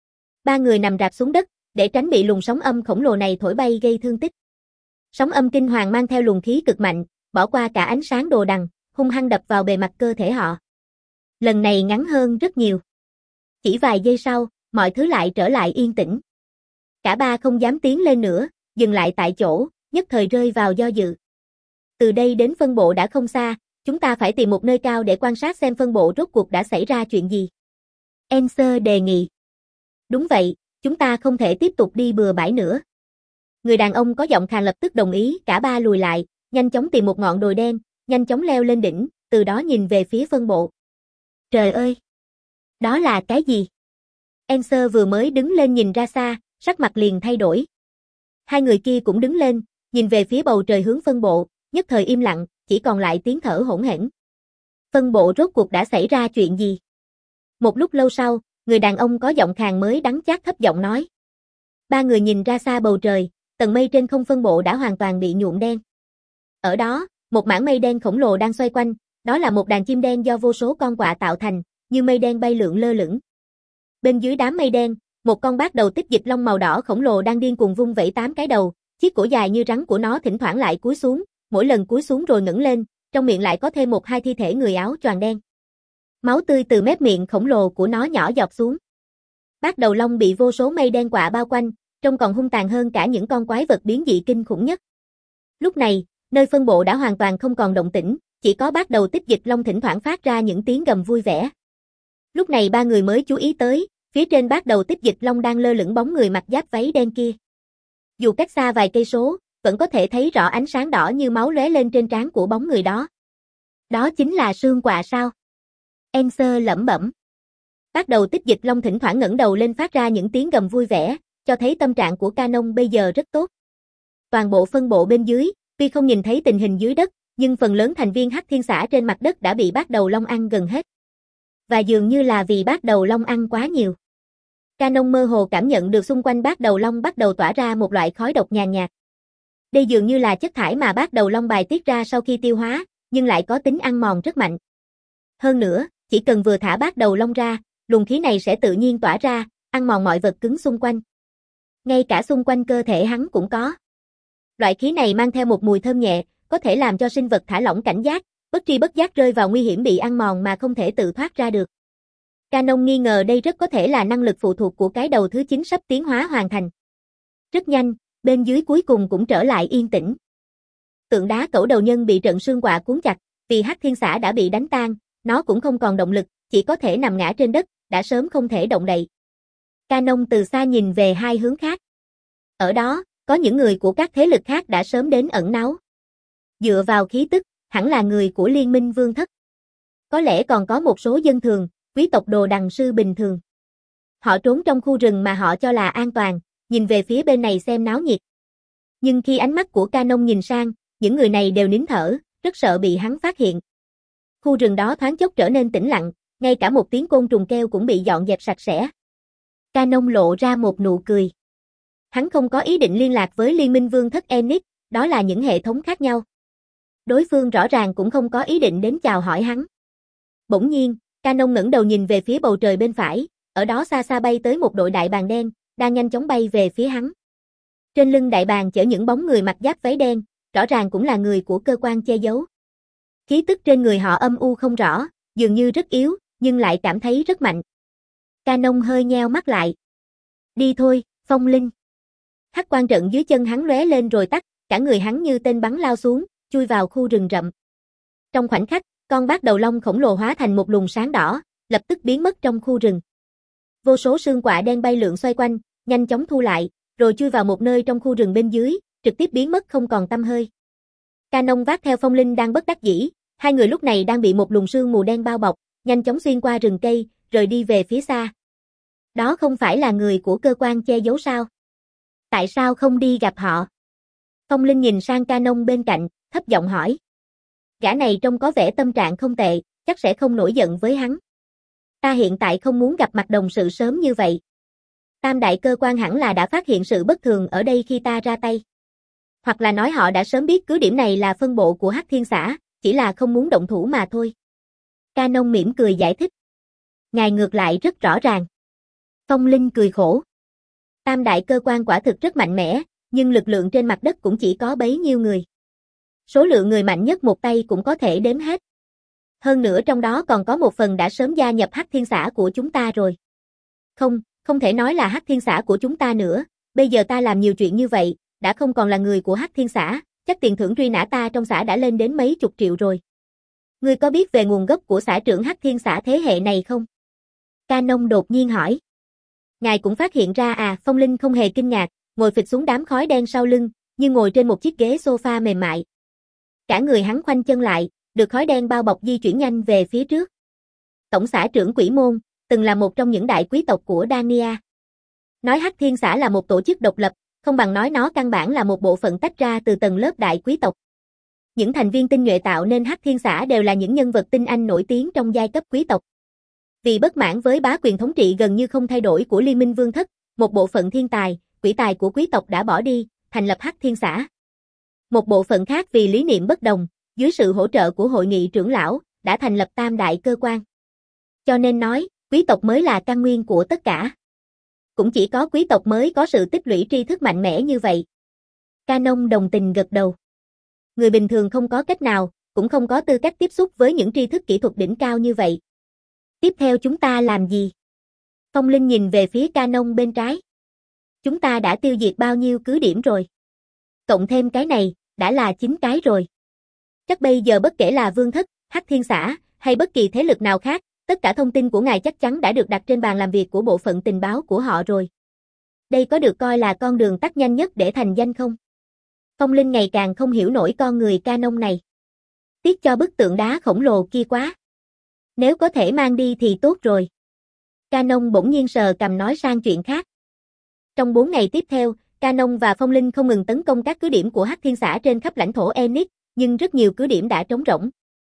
Ba người nằm rạp xuống đất, để tránh bị luồng sóng âm khổng lồ này thổi bay gây thương tích. Sóng âm kinh hoàng mang theo luồng khí cực mạnh, bỏ qua cả ánh sáng đồ đằng, hung hăng đập vào bề mặt cơ thể họ. Lần này ngắn hơn rất nhiều. Chỉ vài giây sau, mọi thứ lại trở lại yên tĩnh. Cả ba không dám tiến lên nữa, dừng lại tại chỗ, nhất thời rơi vào do dự. Từ đây đến phân bộ đã không xa, chúng ta phải tìm một nơi cao để quan sát xem phân bộ rốt cuộc đã xảy ra chuyện gì. Enser đề nghị. Đúng vậy, chúng ta không thể tiếp tục đi bừa bãi nữa. Người đàn ông có giọng khàn lập tức đồng ý, cả ba lùi lại, nhanh chóng tìm một ngọn đồi đen, nhanh chóng leo lên đỉnh, từ đó nhìn về phía phân bộ. Trời ơi! Đó là cái gì? Enser vừa mới đứng lên nhìn ra xa, sắc mặt liền thay đổi. Hai người kia cũng đứng lên, nhìn về phía bầu trời hướng phân bộ, nhất thời im lặng, chỉ còn lại tiếng thở hỗn hển. Phân bộ rốt cuộc đã xảy ra chuyện gì? Một lúc lâu sau, người đàn ông có giọng khàn mới đắng chát thấp giọng nói. Ba người nhìn ra xa bầu trời, tầng mây trên không phân bộ đã hoàn toàn bị nhuộm đen. Ở đó, một mảng mây đen khổng lồ đang xoay quanh, đó là một đàn chim đen do vô số con quạ tạo thành, như mây đen bay lượn lơ lửng. Bên dưới đám mây đen, một con bát đầu tích dịch long màu đỏ khổng lồ đang điên cuồng vung vẩy tám cái đầu, chiếc cổ dài như rắn của nó thỉnh thoảng lại cúi xuống, mỗi lần cúi xuống rồi ngẩng lên, trong miệng lại có thêm một hai thi thể người áo choàng đen. Máu tươi từ mép miệng khổng lồ của nó nhỏ giọt xuống. Bát đầu long bị vô số mây đen quạ bao quanh, trông còn hung tàn hơn cả những con quái vật biến dị kinh khủng nhất. Lúc này, nơi phân bộ đã hoàn toàn không còn động tĩnh, chỉ có bát đầu tích dịch long thỉnh thoảng phát ra những tiếng gầm vui vẻ. Lúc này ba người mới chú ý tới, phía trên bát đầu tích dịch long đang lơ lửng bóng người mặc giáp váy đen kia. Dù cách xa vài cây số, vẫn có thể thấy rõ ánh sáng đỏ như máu lóe lên trên trán của bóng người đó. Đó chính là sương quạ sao? Enser lẩm bẩm. Bát đầu tích dịch long thỉnh thoảng ngẩng đầu lên phát ra những tiếng gầm vui vẻ, cho thấy tâm trạng của Canon bây giờ rất tốt. Toàn bộ phân bộ bên dưới, tuy không nhìn thấy tình hình dưới đất, Nhưng phần lớn thành viên Hắc Thiên Xã trên mặt đất đã bị Bát Đầu Long ăn gần hết. Và dường như là vì Bát Đầu Long ăn quá nhiều. Canon mơ hồ cảm nhận được xung quanh Bát Đầu Long bắt đầu tỏa ra một loại khói độc nhàn nhạt. Đây dường như là chất thải mà Bát Đầu Long bài tiết ra sau khi tiêu hóa, nhưng lại có tính ăn mòn rất mạnh. Hơn nữa, chỉ cần vừa thả Bát Đầu Long ra, luồng khí này sẽ tự nhiên tỏa ra, ăn mòn mọi vật cứng xung quanh. Ngay cả xung quanh cơ thể hắn cũng có. Loại khí này mang theo một mùi thơm nhẹ, có thể làm cho sinh vật thả lỏng cảnh giác, bất tri bất giác rơi vào nguy hiểm bị ăn mòn mà không thể tự thoát ra được. Canon nghi ngờ đây rất có thể là năng lực phụ thuộc của cái đầu thứ chín sắp tiến hóa hoàn thành. Rất nhanh, bên dưới cuối cùng cũng trở lại yên tĩnh. Tượng đá cẩu đầu nhân bị trận sương quạ cuốn chặt, vì Hắc Thiên Xã đã bị đánh tan, nó cũng không còn động lực, chỉ có thể nằm ngã trên đất, đã sớm không thể động đậy. Canon từ xa nhìn về hai hướng khác. Ở đó, có những người của các thế lực khác đã sớm đến ẩn náu. Dựa vào khí tức, hẳn là người của Liên minh Vương Thất. Có lẽ còn có một số dân thường, quý tộc đồ đằng sư bình thường. Họ trốn trong khu rừng mà họ cho là an toàn, nhìn về phía bên này xem náo nhiệt. Nhưng khi ánh mắt của Canon nhìn sang, những người này đều nín thở, rất sợ bị hắn phát hiện. Khu rừng đó thoáng chốc trở nên tĩnh lặng, ngay cả một tiếng côn trùng kêu cũng bị dọn dẹp sạch sẽ. Canon lộ ra một nụ cười. Hắn không có ý định liên lạc với Liên minh Vương Thất Enix, đó là những hệ thống khác nhau. Đối phương rõ ràng cũng không có ý định đến chào hỏi hắn. Bỗng nhiên, Canon ngẩng đầu nhìn về phía bầu trời bên phải, ở đó xa xa bay tới một đội đại bàng đen, đang nhanh chóng bay về phía hắn. Trên lưng đại bàng chở những bóng người mặc giáp váy đen, rõ ràng cũng là người của cơ quan che giấu. Khí tức trên người họ âm u không rõ, dường như rất yếu, nhưng lại cảm thấy rất mạnh. Canon hơi nheo mắt lại. Đi thôi, Phong Linh. Hắc quang trận dưới chân hắn lóe lên rồi tắt, cả người hắn như tên bắn lao xuống, chui vào khu rừng rậm. Trong khoảnh khắc, con Bát Đầu Long khổng lồ hóa thành một luồng sáng đỏ, lập tức biến mất trong khu rừng. Vô số sương quạ đen bay lượn xoay quanh, nhanh chóng thu lại, rồi chui vào một nơi trong khu rừng bên dưới, trực tiếp biến mất không còn tăm hơi. Canon vác theo Phong Linh đang bất đắc dĩ, hai người lúc này đang bị một luồng sương mù đen bao bọc, nhanh chóng xuyên qua rừng cây, rồi đi về phía xa. Đó không phải là người của cơ quan che giấu sao? Tại sao không đi gặp họ? Phong Linh nhìn sang Canon bên cạnh, thấp giọng hỏi. Gã này trông có vẻ tâm trạng không tệ, chắc sẽ không nổi giận với hắn. Ta hiện tại không muốn gặp mặt đồng sự sớm như vậy. Tam đại cơ quan hẳn là đã phát hiện sự bất thường ở đây khi ta ra tay. Hoặc là nói họ đã sớm biết cứ điểm này là phân bộ của Hắc Thiên Xã, chỉ là không muốn động thủ mà thôi. Canon mỉm cười giải thích. Ngài ngược lại rất rõ ràng. Phong Linh cười khổ. Tam đại cơ quan quả thực rất mạnh mẽ, nhưng lực lượng trên mặt đất cũng chỉ có bấy nhiêu người. Số lượng người mạnh nhất một tay cũng có thể đếm hết. Hơn nữa trong đó còn có một phần đã sớm gia nhập Hắc Thiên Xã của chúng ta rồi. Không, không thể nói là Hắc Thiên Xã của chúng ta nữa, bây giờ ta làm nhiều chuyện như vậy, đã không còn là người của Hắc Thiên Xã, chắc tiền thưởng truy nã ta trong xã đã lên đến mấy chục triệu rồi. Ngươi có biết về nguồn gốc của xã trưởng Hắc Thiên Xã thế hệ này không? Canon đột nhiên hỏi. Ngài cũng phát hiện ra à? Phong Linh không hề kinh ngạc, ngồi phịch xuống đám khói đen sau lưng, như ngồi trên một chiếc ghế sofa mềm mại. Cả người hắn khoanh chân lại, được khói đen bao bọc di chuyển nhanh về phía trước. Tổng xã trưởng Quỷ Môn, từng là một trong những đại quý tộc của Dania. Nói Hắc Thiên Xã là một tổ chức độc lập, không bằng nói nó căn bản là một bộ phận tách ra từ tầng lớp đại quý tộc. Những thành viên tinh nhuệ tạo nên Hắc Thiên Xã đều là những nhân vật tinh anh nổi tiếng trong giai cấp quý tộc. Vì bất mãn với bá quyền thống trị gần như không thay đổi của Liên minh Vương Thất, một bộ phận thiên tài, quỷ tài của quý tộc đã bỏ đi, thành lập Hắc Thiên Xã. Một bộ phận khác vì lý niệm bất đồng, dưới sự hỗ trợ của hội nghị trưởng lão, đã thành lập tam đại cơ quan. Cho nên nói, quý tộc mới là căn nguyên của tất cả. Cũng chỉ có quý tộc mới có sự tích lũy tri thức mạnh mẽ như vậy. Canon đồng tình gật đầu. Người bình thường không có cách nào, cũng không có tư cách tiếp xúc với những tri thức kỹ thuật đỉnh cao như vậy. Tiếp theo chúng ta làm gì? Phong Linh nhìn về phía Canon bên trái. Chúng ta đã tiêu diệt bao nhiêu cứ điểm rồi? Cộng thêm cái này, đã là chín cái rồi. Chắc bây giờ bất kể là Vương Thất, Hắc Thiên Xã, hay bất kỳ thế lực nào khác, tất cả thông tin của ngài chắc chắn đã được đặt trên bàn làm việc của bộ phận tình báo của họ rồi. Đây có được coi là con đường tắt nhanh nhất để thành danh không? Phong Linh ngày càng không hiểu nổi con người Canon này. Tiếc cho bức tượng đá khổng lồ kia quá. Nếu có thể mang đi thì tốt rồi. Canon bỗng nhiên sờ cằm nói sang chuyện khác. Trong bốn ngày tiếp theo, Canon và Phong Linh không ngừng tấn công các cứ điểm của Hắc Thiên Xã trên khắp lãnh thổ Enix, nhưng rất nhiều cứ điểm đã trống rỗng.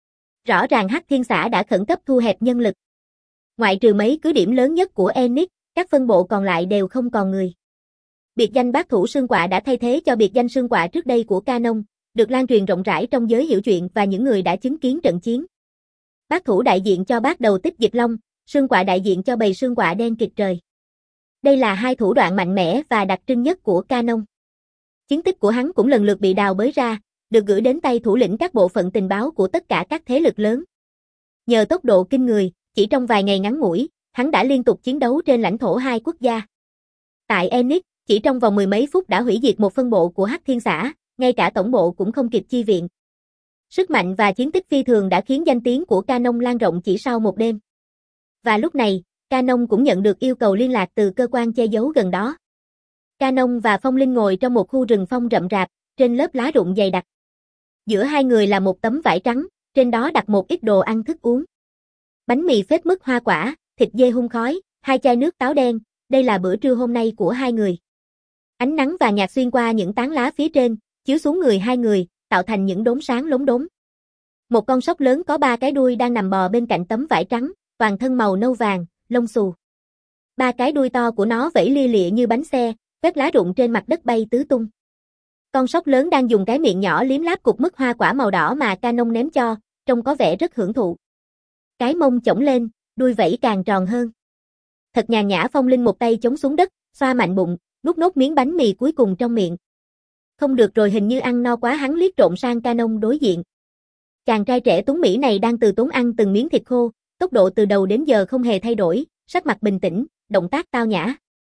Rõ ràng Hắc Thiên xã đã khẩn cấp thu hẹp nhân lực. Ngoại trừ mấy cứ điểm lớn nhất của Enix, các phân bộ còn lại đều không còn người. Biệt danh bác thủ sương quạ đã thay thế cho biệt danh sương quạ trước đây của Canon, được lan truyền rộng rãi trong giới hiểu chuyện và những người đã chứng kiến trận chiến. Bác thủ đại diện cho bác đầu tích dịch long, sương quạ đại diện cho bầy sương quạ đen kịt trời. Đây là hai thủ đoạn mạnh mẽ và đặc trưng nhất của Canon. Chiến tích của hắn cũng lần lượt bị đào bới ra, được gửi đến tay thủ lĩnh các bộ phận tình báo của tất cả các thế lực lớn. Nhờ tốc độ kinh người, chỉ trong vài ngày ngắn ngủi, hắn đã liên tục chiến đấu trên lãnh thổ hai quốc gia. Tại Enix, chỉ trong vòng mười mấy phút đã hủy diệt một phân bộ của Hắc Thiên xã, ngay cả tổng bộ cũng không kịp chi viện. Sức mạnh và chiến tích phi thường đã khiến danh tiếng của Canon lan rộng chỉ sau một đêm. Và lúc này, Canon cũng nhận được yêu cầu liên lạc từ cơ quan che giấu gần đó. Canon và Phong Linh ngồi trong một khu rừng phong rậm rạp, trên lớp lá rụng dày đặc. Giữa hai người là một tấm vải trắng, trên đó đặt một ít đồ ăn thức uống. Bánh mì phết mứt hoa quả, thịt dê hun khói, hai chai nước táo đen, đây là bữa trưa hôm nay của hai người. Ánh nắng vàng nhạt xuyên qua những tán lá phía trên, chiếu xuống người hai người, tạo thành những đốm sáng lốm đốm. Một con sóc lớn có ba cái đuôi đang nằm bò bên cạnh tấm vải trắng, toàn thân màu nâu vàng, lông xù. Ba cái đuôi to của nó vẫy lia lịa như bánh xe, vết lá rụng trên mặt đất bay tứ tung. Con sóc lớn đang dùng cái miệng nhỏ liếm láp cục mứt hoa quả màu đỏ mà Canon ném cho, trông có vẻ rất hưởng thụ. Cái mông chổng lên, đuôi vẫy càng tròn hơn. Thật nhàn nhã. Phong Linh một tay chống xuống đất, xoa mạnh bụng, nuốt nốt miếng bánh mì cuối cùng trong miệng. Không được rồi, hình như ăn no quá. Hắn liếc trộm sang Canon đối diện. Chàng trai trẻ tuấn Mỹ này đang từ tốn ăn từng miếng thịt khô, tốc độ từ đầu đến giờ không hề thay đổi, sắc mặt bình tĩnh, động tác tao nhã.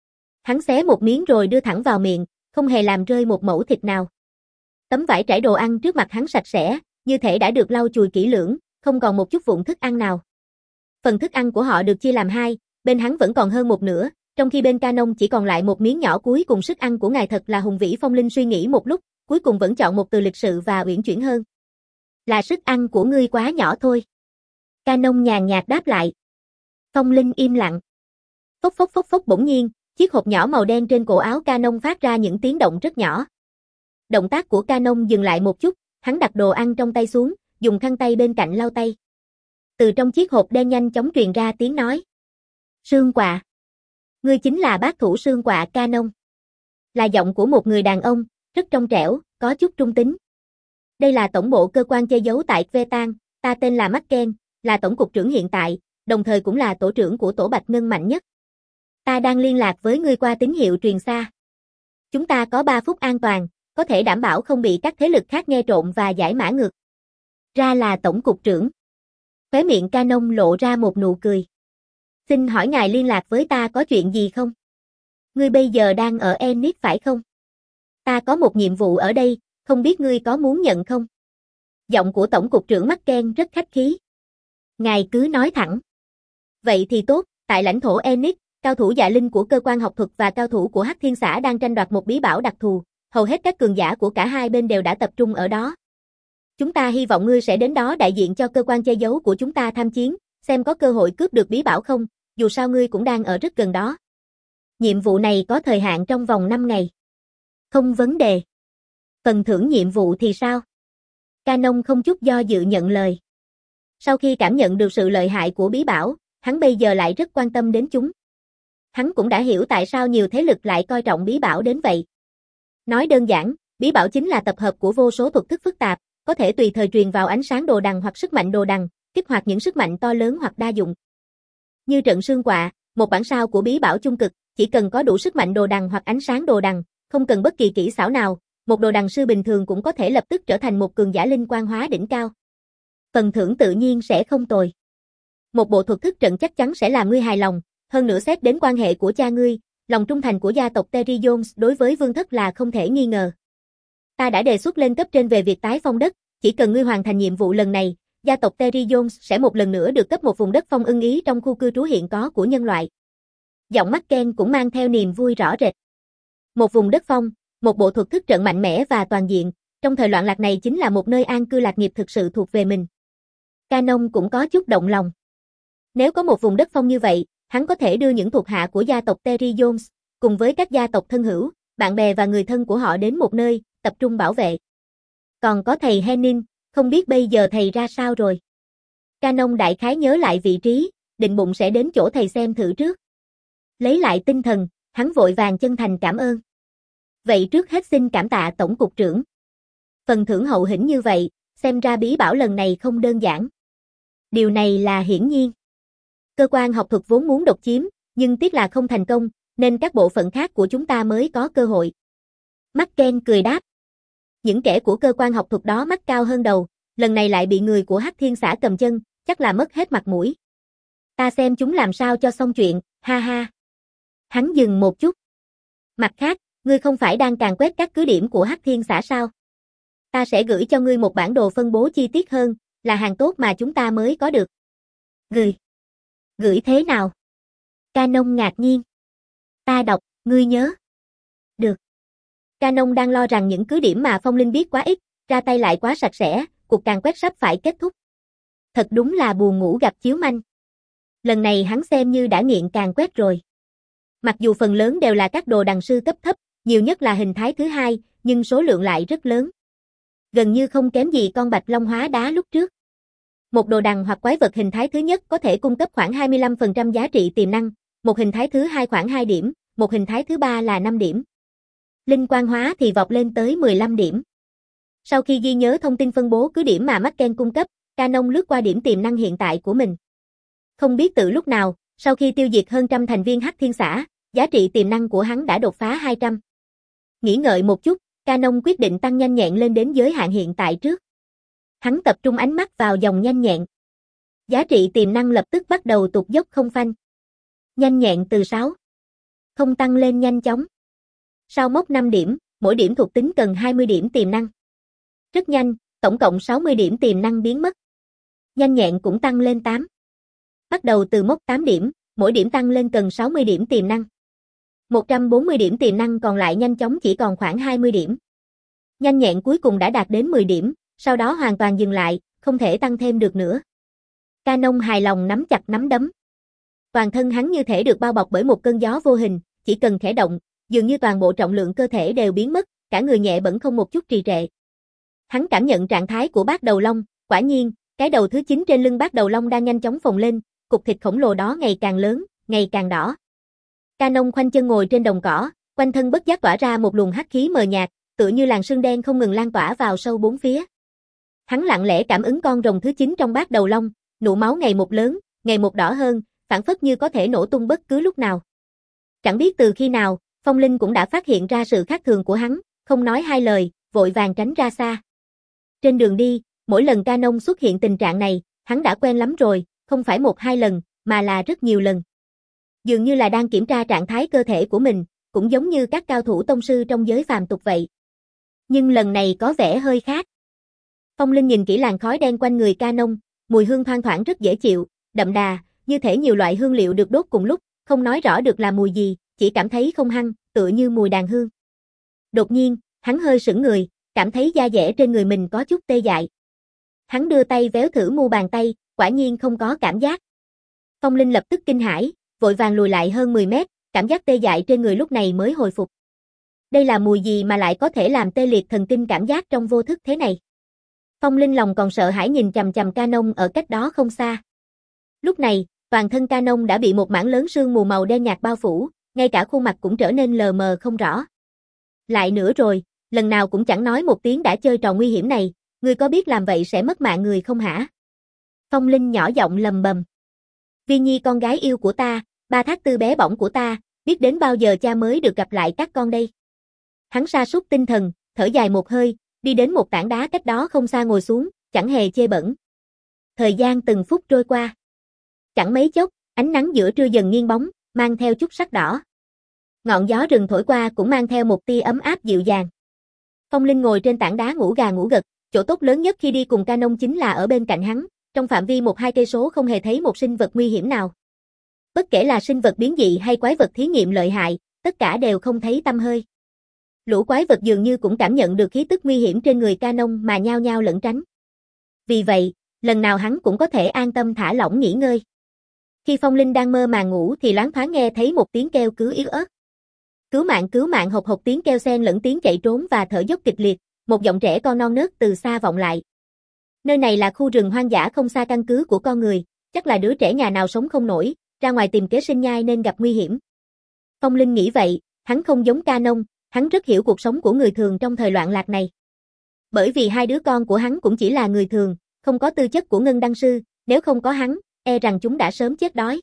Hắn xé một miếng rồi đưa thẳng vào miệng, không hề làm rơi một mẩu thịt nào. Tấm vải trải đồ ăn trước mặt hắn sạch sẽ, như thể đã được lau chùi kỹ lưỡng, không còn một chút vụn thức ăn nào. Phần thức ăn của họ được chia làm hai, bên hắn vẫn còn hơn một nửa, trong khi bên Canon chỉ còn lại một miếng nhỏ cuối cùng. Sức ăn của ngài thật là hùng vĩ. Phong Linh suy nghĩ một lúc, cuối cùng vẫn chọn một từ lịch sự và uyển chuyển hơn. Là sức ăn của ngươi quá nhỏ thôi. Canon nhàn nhạt đáp lại. Phong Linh im lặng. Phốc phốc phốc phốc. Bỗng nhiên, chiếc hộp nhỏ màu đen trên cổ áo Canon phát ra những tiếng động rất nhỏ. Động tác của Canon dừng lại một chút, hắn đặt đồ ăn trong tay xuống, dùng khăn tay bên cạnh lau tay. Từ trong chiếc hộp đen nhanh chóng truyền ra tiếng nói. Sương quạ. Ngươi chính là bác thủ sương quạ Canon. Là giọng của một người đàn ông, rất trong trẻo, có chút trung tính. Đây là tổng bộ cơ quan che giấu tại Kvetan, ta tên là Macken, là tổng cục trưởng hiện tại, đồng thời cũng là tổ trưởng của tổ Bạch Ngân mạnh nhất. Ta đang liên lạc với ngươi qua tín hiệu truyền xa. Chúng ta có ba phút an toàn, có thể đảm bảo không bị các thế lực khác nghe trộm và giải mã ngược. Ra là tổng cục trưởng. Khóe miệng Canon lộ ra một nụ cười. Xin hỏi ngài liên lạc với ta có chuyện gì không? Ngươi bây giờ đang ở Enix phải không? Ta có một nhiệm vụ ở đây, không biết ngươi có muốn nhận không? Giọng của tổng cục trưởng Macken rất khách khí. Ngài cứ nói thẳng. Vậy thì tốt, tại lãnh thổ Enix, cao thủ dạ linh của cơ quan học thuật và cao thủ của Hắc Thiên xã đang tranh đoạt một bí bảo đặc thù, hầu hết các cường giả của cả hai bên đều đã tập trung ở đó. Chúng ta hy vọng ngươi sẽ đến đó đại diện cho cơ quan che giấu của chúng ta tham chiến, xem có cơ hội cướp được bí bảo không, dù sao ngươi cũng đang ở rất gần đó. Nhiệm vụ này có thời hạn trong vòng năm ngày. Không vấn đề. Phần thưởng nhiệm vụ thì sao? Canon không chút do dự nhận lời. Sau khi cảm nhận được sự lợi hại của bí bảo, hắn bây giờ lại rất quan tâm đến chúng. Hắn cũng đã hiểu tại sao nhiều thế lực lại coi trọng bí bảo đến vậy. Nói đơn giản, bí bảo chính là tập hợp của vô số thuật thức phức tạp, có thể tùy thời truyền vào ánh sáng đồ đằng hoặc sức mạnh đồ đằng, kích hoạt những sức mạnh to lớn hoặc đa dụng. Như trận sương quạ, một bản sao của bí bảo chung cực, chỉ cần có đủ sức mạnh đồ đằng hoặc ánh sáng đồ đằng, không cần bất kỳ kỹ xảo nào, một đồ đằng sư bình thường cũng có thể lập tức trở thành một cường giả linh quan hóa đỉnh cao. Phần thưởng tự nhiên sẽ không tồi. Một bộ thuật thức trận chắc chắn sẽ làm ngươi hài lòng, hơn nữa xét đến quan hệ của cha ngươi, lòng trung thành của gia tộc Terry Jones đối với vương thất là không thể nghi ngờ. Ta đã đề xuất lên cấp trên về việc tái phong đất, chỉ cần ngươi hoàn thành nhiệm vụ lần này, gia tộc Terry Jones sẽ một lần nữa được cấp một vùng đất phong ưng ý trong khu cư trú hiện có của nhân loại. Giọng Macken cũng mang theo niềm vui rõ rệt. Một vùng đất phong, một bộ thuật thức trận mạnh mẽ và toàn diện, trong thời loạn lạc này chính là một nơi an cư lạc nghiệp thực sự thuộc về mình. Canon cũng có chút động lòng. Nếu có một vùng đất phong như vậy, hắn có thể đưa những thuộc hạ của gia tộc Terry Jones, cùng với các gia tộc thân hữu, bạn bè và người thân của họ đến một nơi, tập trung bảo vệ. Còn có thầy Henning, không biết bây giờ thầy ra sao rồi. Canon đại khái nhớ lại vị trí, định bụng sẽ đến chỗ thầy xem thử trước. Lấy lại tinh thần, hắn vội vàng chân thành cảm ơn. Vậy trước hết xin cảm tạ tổng cục trưởng. Phần thưởng hậu hĩnh như vậy, xem ra bí bảo lần này không đơn giản. Điều này là hiển nhiên. Cơ quan học thuật vốn muốn độc chiếm, nhưng tiếc là không thành công, nên các bộ phận khác của chúng ta mới có cơ hội. Macken cười đáp. Những kẻ của cơ quan học thuật đó mắt cao hơn đầu, lần này lại bị người của Hắc Thiên xã cầm chân, chắc là mất hết mặt mũi. Ta xem chúng làm sao cho xong chuyện, ha ha. Hắn dừng một chút. Mặt khác, ngươi không phải đang càn quét các cứ điểm của Hắc Thiên xã sao? Ta sẽ gửi cho ngươi một bản đồ phân bố chi tiết hơn, là hàng tốt mà chúng ta mới có được. Gửi. Gửi thế nào? Canon ngạc nhiên. Ta đọc, ngươi nhớ. Được. Canon đang lo rằng những cứ điểm mà Phong Linh biết quá ít, ra tay lại quá sạch sẽ, cuộc càn quét sắp phải kết thúc. Thật đúng là buồn ngủ gặp chiếu manh. Lần này hắn xem như đã nghiện càn quét rồi. Mặc dù phần lớn đều là các đồ đằng sư cấp thấp, nhiều nhất là hình thái thứ hai, nhưng số lượng lại rất lớn. Gần như không kém gì con bạch long hóa đá lúc trước. Một đồ đằng hoặc quái vật hình thái thứ nhất có thể cung cấp khoảng hai mươi lăm phần trăm giá trị tiềm năng, một hình thái thứ hai khoảng hai điểm, một hình thái thứ ba là năm điểm. Linh quan hóa thì vọt lên tới mười lăm điểm. Sau khi ghi nhớ thông tin phân bố cứ điểm mà Macken cung cấp, Canon lướt qua điểm tiềm năng hiện tại của mình. Không biết từ lúc nào, sau khi tiêu diệt hơn trăm thành viên Hắc Thiên xã, giá trị tiềm năng của hắn đã đột phá hai trăm. Nghĩ ngợi một chút, Canon quyết định tăng nhanh nhẹn lên đến giới hạn hiện tại trước. Hắn tập trung ánh mắt vào dòng nhanh nhẹn. Giá trị tiềm năng lập tức bắt đầu tụt dốc không phanh. Nhanh nhẹn từ sáu không tăng lên nhanh chóng. Sau mốc năm điểm, mỗi điểm thuộc tính cần hai mươi điểm tiềm năng. Rất nhanh, tổng cộng sáu mươi điểm tiềm năng biến mất. Nhanh nhẹn cũng tăng lên tám. Bắt đầu từ mốc tám điểm, mỗi điểm tăng lên cần sáu mươi điểm tiềm năng. một trăm bốn mươi điểm tiềm năng còn lại nhanh chóng chỉ còn khoảng hai mươi điểm. Nhanh nhẹn cuối cùng đã đạt đến mười điểm, sau đó hoàn toàn dừng lại, không thể tăng thêm được nữa. Canon hài lòng nắm chặt nắm đấm. Toàn thân hắn như thể được bao bọc bởi một cơn gió vô hình, chỉ cần khẽ động, dường như toàn bộ trọng lượng cơ thể đều biến mất, cả người nhẹ bẫng không một chút trì trệ. Hắn cảm nhận trạng thái của bát đầu long, quả nhiên, cái đầu thứ chín trên lưng bát đầu long đang nhanh chóng phồng lên, cục thịt khổng lồ đó ngày càng lớn, ngày càng đỏ. Canon khoanh chân ngồi trên đồng cỏ, quanh thân bất giác tỏa ra một luồng hắc khí mờ nhạt, tựa như làn sương đen không ngừng lan tỏa vào sâu bốn phía. Hắn lặng lẽ cảm ứng con rồng thứ chín trong bát đầu long, nụ máu ngày một lớn, ngày một đỏ hơn, phảng phất như có thể nổ tung bất cứ lúc nào. Chẳng biết từ khi nào, Phong Linh cũng đã phát hiện ra sự khác thường của hắn, không nói hai lời, vội vàng tránh ra xa. Trên đường đi, mỗi lần Canon xuất hiện tình trạng này, hắn đã quen lắm rồi, không phải một hai lần, mà là rất nhiều lần. Dường như là đang kiểm tra trạng thái cơ thể của mình, cũng giống như các cao thủ tông sư trong giới phàm tục vậy. Nhưng lần này có vẻ hơi khác. Phong Linh nhìn kỹ làn khói đen quanh người Canon, mùi hương thoang thoảng rất dễ chịu, đậm đà, như thể nhiều loại hương liệu được đốt cùng lúc, không nói rõ được là mùi gì, chỉ cảm thấy không hăng, tựa như mùi đàn hương. Đột nhiên, hắn hơi sững người, cảm thấy da dẻ trên người mình có chút tê dại. Hắn đưa tay véo thử mu bàn tay, quả nhiên không có cảm giác. Phong Linh lập tức kinh hãi, vội vàng lùi lại hơn mười mét, cảm giác tê dại trên người lúc này mới hồi phục. Đây là mùi gì mà lại có thể làm tê liệt thần kinh cảm giác trong vô thức thế này? Phong Linh lòng còn sợ hãi nhìn chằm chằm Canon ở cách đó không xa. Lúc này, toàn thân Canon đã bị một mảng lớn sương mù màu đen nhạt bao phủ, ngay cả khuôn mặt cũng trở nên lờ mờ không rõ. Lại nữa rồi, lần nào cũng chẳng nói một tiếng đã chơi trò nguy hiểm này, ngươi có biết làm vậy sẽ mất mạng người không hả? Phong Linh nhỏ giọng lầm bầm. Vi Nhi con gái yêu của ta, ba thác tư bé bỏng của ta, biết đến bao giờ cha mới được gặp lại các con đây. Hắn sa sút tinh thần, thở dài một hơi, đi đến một tảng đá cách đó không xa ngồi xuống, chẳng hề chê bẩn. Thời gian từng phút trôi qua. Chẳng mấy chốc, ánh nắng giữa trưa dần nghiêng bóng, mang theo chút sắc đỏ. Ngọn gió rừng thổi qua cũng mang theo một tia ấm áp dịu dàng. Phong Linh ngồi trên tảng đá ngủ gà ngủ gật, chỗ tốt lớn nhất khi đi cùng Canon chính là ở bên cạnh hắn, trong phạm vi một hai cây số không hề thấy một sinh vật nguy hiểm nào. Bất kể là sinh vật biến dị hay quái vật thí nghiệm lợi hại, tất cả đều không thấy tăm hơi. Lũ quái vật dường như cũng cảm nhận được khí tức nguy hiểm trên người Canon mà nhao nhao lẩn tránh. Vì vậy, lần nào hắn cũng có thể an tâm thả lỏng nghỉ ngơi. Khi Phong Linh đang mơ màng ngủ thì loáng thoáng nghe thấy một tiếng kêu cứu yếu ớt. Cứu mạng cứu mạng hộc hộc tiếng kêu xen lẫn tiếng chạy trốn và thở dốc kịch liệt, một giọng trẻ con non nớt từ xa vọng lại. Nơi này là khu rừng hoang dã không xa căn cứ của con người, chắc là đứa trẻ nhà nào sống không nổi, ra ngoài tìm kế sinh nhai nên gặp nguy hiểm. Phong Linh nghĩ vậy, hắn không giống Canon, hắn rất hiểu cuộc sống của người thường trong thời loạn lạc này. Bởi vì hai đứa con của hắn cũng chỉ là người thường, không có tư chất của Ngân Đăng Sư, nếu không có hắn, e rằng chúng đã sớm chết đói.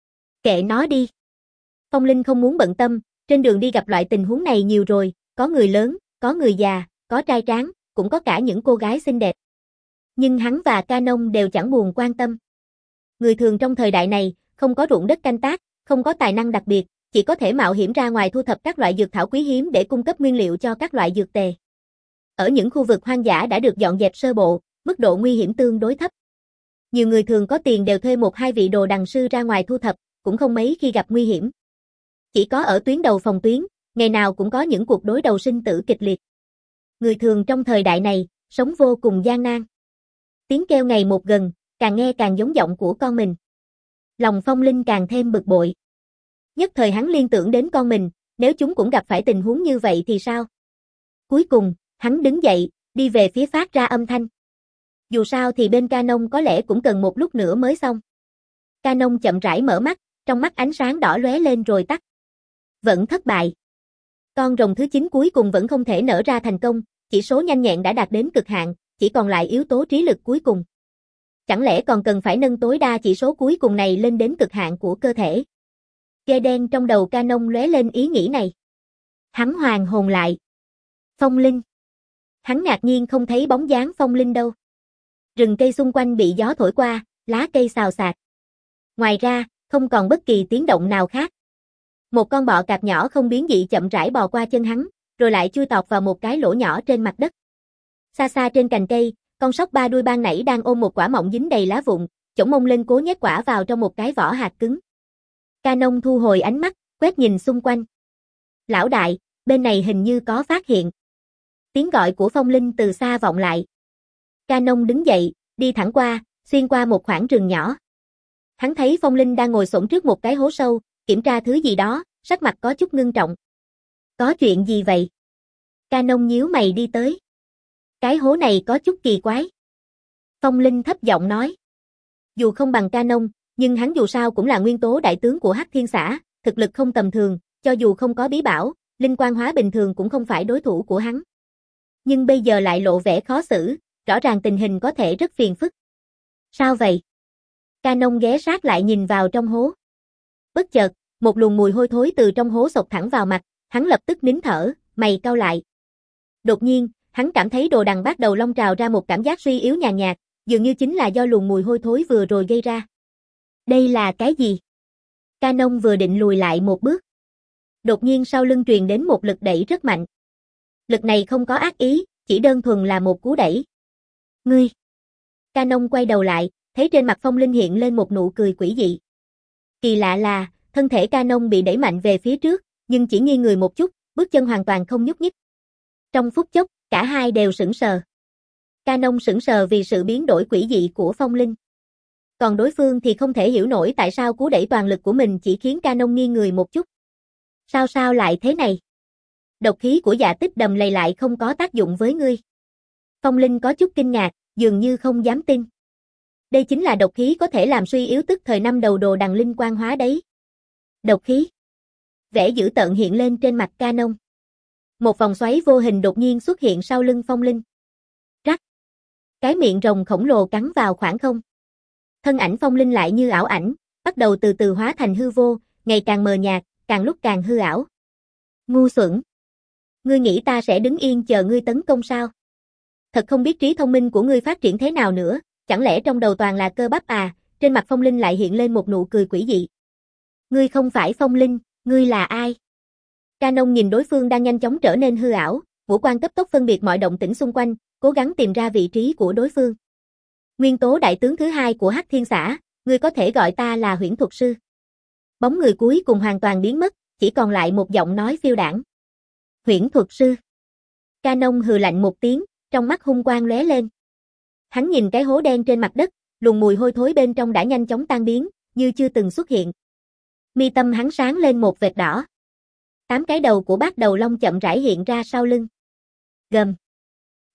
Kệ nó đi. Phong Linh không muốn bận tâm, trên đường đi gặp loại tình huống này nhiều rồi, có người lớn, có người già, có trai tráng, cũng có cả những cô gái xinh đẹp. Nhưng hắn và Canon đều chẳng buồn quan tâm. Người thường trong thời đại này, không có ruộng đất canh tác, không có tài năng đặc biệt, chỉ có thể mạo hiểm ra ngoài thu thập các loại dược thảo quý hiếm để cung cấp nguyên liệu cho các loại dược tề. Ở những khu vực hoang dã đã được dọn dẹp sơ bộ, mức độ nguy hiểm tương đối thấp. Nhiều người thường có tiền đều thuê một hai vị đồ đằng sư ra ngoài thu thập, cũng không mấy khi gặp nguy hiểm. Chỉ có ở tuyến đầu phòng tuyến, ngày nào cũng có những cuộc đối đầu sinh tử kịch liệt. Người thường trong thời đại này, sống vô cùng gian nan. Tiếng kêu ngày một gần, càng nghe càng giống giọng của con mình. Lòng Phong Linh càng thêm bực bội. Nhất thời hắn liên tưởng đến con mình, nếu chúng cũng gặp phải tình huống như vậy thì sao? Cuối cùng, hắn đứng dậy, đi về phía phát ra âm thanh. Dù sao thì bên Canon có lẽ cũng cần một lúc nữa mới xong. Canon chậm rãi mở mắt, trong mắt ánh sáng đỏ lóe lên rồi tắt. Vẫn thất bại. Con rồng thứ chín cuối cùng vẫn không thể nở ra thành công, chỉ số nhanh nhẹn đã đạt đến cực hạn, chỉ còn lại yếu tố trí lực cuối cùng. Chẳng lẽ còn cần phải nâng tối đa chỉ số cuối cùng này lên đến cực hạn của cơ thể? Gai đen trong đầu Canon lóe lên ý nghĩ này. Hắn hoàn hồn lại. Phong Linh. Hắn ngạc nhiên không thấy bóng dáng Phong Linh đâu. Rừng cây xung quanh bị gió thổi qua, lá cây xào xạc. Ngoài ra, không còn bất kỳ tiếng động nào khác. Một con bọ cạp nhỏ không biến dị chậm rãi bò qua chân hắn, rồi lại chui tọt vào một cái lỗ nhỏ trên mặt đất. Xa xa trên cành cây, con sóc ba đuôi ban nãy đang ôm một quả mọng dính đầy lá vụn, chổng mông lên cố nhét quả vào trong một cái vỏ hạt cứng. Canon thu hồi ánh mắt, quét nhìn xung quanh. Lão đại, bên này hình như có phát hiện. Tiếng gọi của Phong Linh từ xa vọng lại. Canon đứng dậy, đi thẳng qua, xuyên qua một khoảng rừng nhỏ. Hắn thấy Phong Linh đang ngồi xổm trước một cái hố sâu, kiểm tra thứ gì đó, sắc mặt có chút ngưng trọng. Có chuyện gì vậy? Canon nhíu mày đi tới. Cái hố này có chút kỳ quái. Phong Linh thấp giọng nói. Dù không bằng Canon, nhưng hắn dù sao cũng là nguyên tố đại tướng của Hắc Thiên Xã, thực lực không tầm thường, cho dù không có bí bảo, linh quan hóa bình thường cũng không phải đối thủ của hắn. Nhưng bây giờ lại lộ vẻ khó xử, rõ ràng tình hình có thể rất phiền phức. Sao vậy? Canon ghé sát lại nhìn vào trong hố. Bất chợt, một luồng mùi hôi thối từ trong hố xộc thẳng vào mặt, hắn lập tức nín thở, mày cau lại. Đột nhiên, hắn cảm thấy đồ đằng bắt đầu long trào ra một cảm giác suy yếu nhàn nhạt, dường như chính là do luồng mùi hôi thối vừa rồi gây ra. Đây là cái gì? Canon vừa định lùi lại một bước. Đột nhiên sau lưng truyền đến một lực đẩy rất mạnh. Lực này không có ác ý, chỉ đơn thuần là một cú đẩy. Ngươi! Canon quay đầu lại, thấy trên mặt Phong Linh hiện lên một nụ cười quỷ dị. Kỳ lạ là, thân thể Canon bị đẩy mạnh về phía trước, nhưng chỉ nghiêng người một chút, bước chân hoàn toàn không nhúc nhích. Trong phút chốc, cả hai đều sững sờ. Canon sững sờ vì sự biến đổi quỷ dị của Phong Linh. Còn đối phương thì không thể hiểu nổi tại sao cú đẩy toàn lực của mình chỉ khiến Canon nghiêng người một chút. Sao sao lại thế này? Độc khí của Dạ Tích Đầm Lầy lại không có tác dụng với ngươi. Phong Linh có chút kinh ngạc, dường như không dám tin. Đây chính là độc khí có thể làm suy yếu tức thời năm đầu đồ đằng linh quan hóa đấy. Độc khí. Vẻ dữ tợn hiện lên trên mặt Canon. Một vòng xoáy vô hình đột nhiên xuất hiện sau lưng Phong Linh. Rắc. Cái miệng rồng khổng lồ cắn vào khoảng không. Thân ảnh Phong Linh lại như ảo ảnh, bắt đầu từ từ hóa thành hư vô, ngày càng mờ nhạt, càng lúc càng hư ảo. Ngu xuẩn. Ngươi nghĩ ta sẽ đứng yên chờ ngươi tấn công sao? Thật không biết trí thông minh của ngươi phát triển thế nào nữa, chẳng lẽ trong đầu toàn là cơ bắp à? Trên mặt Phong Linh lại hiện lên một nụ cười quỷ dị. Ngươi không phải Phong Linh, ngươi là ai? Canon nhìn đối phương đang nhanh chóng trở nên hư ảo, ngũ quan cấp tốc phân biệt mọi động tĩnh xung quanh, cố gắng tìm ra vị trí của đối phương. Nguyên tố đại tướng thứ hai của Hắc Thiên Xã, ngươi có thể gọi ta là Huyễn Thuật Sư. Bóng người cuối cùng hoàn toàn biến mất, chỉ còn lại một giọng nói phiêu đãng. Huyễn Thuật Sư. Canon hừ lạnh một tiếng, trong mắt hung quang lóe lên. Hắn nhìn cái hố đen trên mặt đất, luồng mùi hôi thối bên trong đã nhanh chóng tan biến, như chưa từng xuất hiện. Mi tâm hắn sáng lên một vệt đỏ. Tám cái đầu của bát đầu long chậm rãi hiện ra sau lưng. Gầm.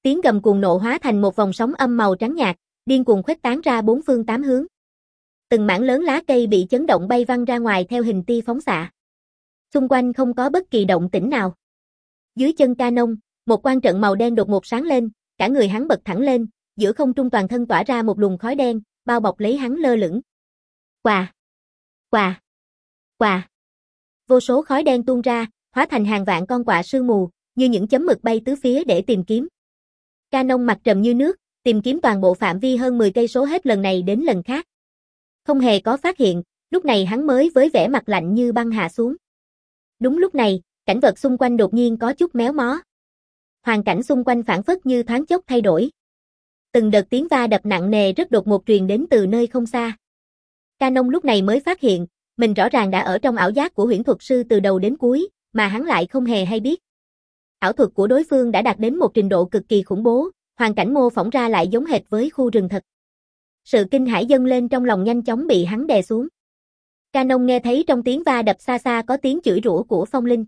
Tiếng gầm cuồng nộ hóa thành một vòng sóng âm màu trắng nhạt, điên cuồng khuếch tán ra bốn phương tám hướng. Từng mảng lớn lá cây bị chấn động bay văng ra ngoài theo hình tia phóng xạ. Xung quanh không có bất kỳ động tĩnh nào. Dưới chân Canon, một quan trận màu đen đột ngột sáng lên, cả người hắn bật thẳng lên, giữa không trung toàn thân tỏa ra một luồng khói đen, bao bọc lấy hắn lơ lửng. Quà, quà, quà. Vô số khói đen tuôn ra, hóa thành hàng vạn con quạ sương mù, như những chấm mực bay tứ phía để tìm kiếm. Canon mặt trầm như nước, tìm kiếm toàn bộ phạm vi hơn mười cây số hết lần này đến lần khác. Không hề có phát hiện, lúc này hắn mới với vẻ mặt lạnh như băng hạ xuống. Đúng lúc này, cảnh vật xung quanh đột nhiên có chút méo mó. Hoàn cảnh xung quanh phảng phất như thoáng chốc thay đổi. Từng đợt tiếng va đập nặng nề rất đột ngột truyền đến từ nơi không xa. Canon lúc này mới phát hiện, mình rõ ràng đã ở trong ảo giác của huyễn thuật sư từ đầu đến cuối, mà hắn lại không hề hay biết. Ảo thuật của đối phương đã đạt đến một trình độ cực kỳ khủng bố, hoàn cảnh mô phỏng ra lại giống hệt với khu rừng thật. Sự kinh hãi dâng lên trong lòng nhanh chóng bị hắn đè xuống. Canon nghe thấy trong tiếng va đập xa xa có tiếng chửi rủa của Phong Linh.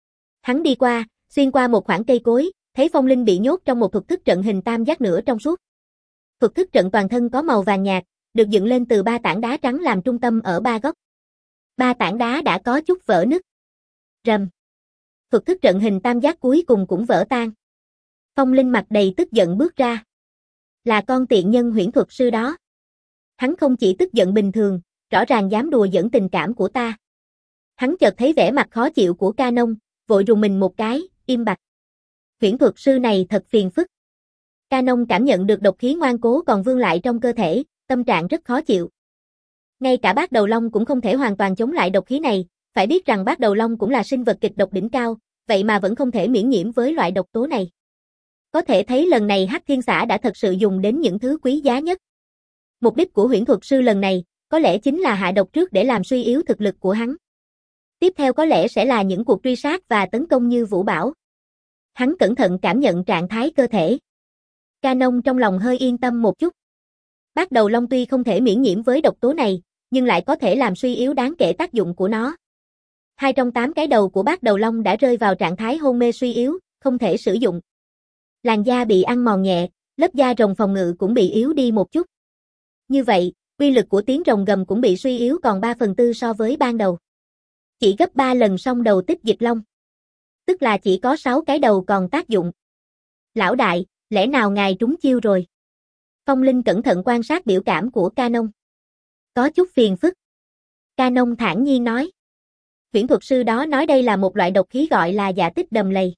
Hắn đi qua, xuyên qua một khoảng cây cối, thấy Phong Linh bị nhốt trong một thuật thức trận hình tam giác nửa trong suốt. Thuật thức trận toàn thân có màu vàng nhạt, được dựng lên từ ba tảng đá trắng làm trung tâm ở ba góc. Ba tảng đá đã có chút vỡ nứt. Rầm. Thuật thức trận hình tam giác cuối cùng cũng vỡ tan. Phong Linh mặt đầy tức giận bước ra. Là con tiện nhân huyễn thuật sư đó. Hắn không chỉ tức giận bình thường, rõ ràng dám đùa giỡn tình cảm của ta. Hắn chợt thấy vẻ mặt khó chịu của Canon, vội rùng mình một cái, im bặt. Huyễn thuật sư này thật phiền phức. Canon cảm nhận được độc khí ngoan cố còn vương lại trong cơ thể, tâm trạng rất khó chịu. Ngay cả bác đầu long cũng không thể hoàn toàn chống lại độc khí này, phải biết rằng bác đầu long cũng là sinh vật kịch độc đỉnh cao, vậy mà vẫn không thể miễn nhiễm với loại độc tố này. Có thể thấy lần này Hắc Thiên Xã đã thật sự dùng đến những thứ quý giá nhất. Mục đích của huyễn thuật sư lần này, có lẽ chính là hạ độc trước để làm suy yếu thực lực của hắn. Tiếp theo có lẽ sẽ là những cuộc truy sát và tấn công như Vũ Bảo. Hắn cẩn thận cảm nhận trạng thái cơ thể. Canon trong lòng hơi yên tâm một chút. Bác đầu long tuy không thể miễn nhiễm với độc tố này, nhưng lại có thể làm suy yếu đáng kể tác dụng của nó. Hai trong tám cái đầu của bác đầu long đã rơi vào trạng thái hôn mê suy yếu, không thể sử dụng. Làn da bị ăn mòn nhẹ, lớp da rồng phòng ngự cũng bị yếu đi một chút. Như vậy, uy lực của tiếng rồng gầm cũng bị suy yếu còn ba phần tư so với ban đầu. Chỉ gấp ba lần song đầu tích dịch long. Tức là chỉ có sáu cái đầu còn tác dụng. Lão đại, lẽ nào ngài trúng chiêu rồi? Phong Linh cẩn thận quan sát biểu cảm của Canon. Có chút phiền phức. Canon thản nhiên nói. Huyễn thuật sư đó nói đây là một loại độc khí gọi là dạ tích đầm lầy.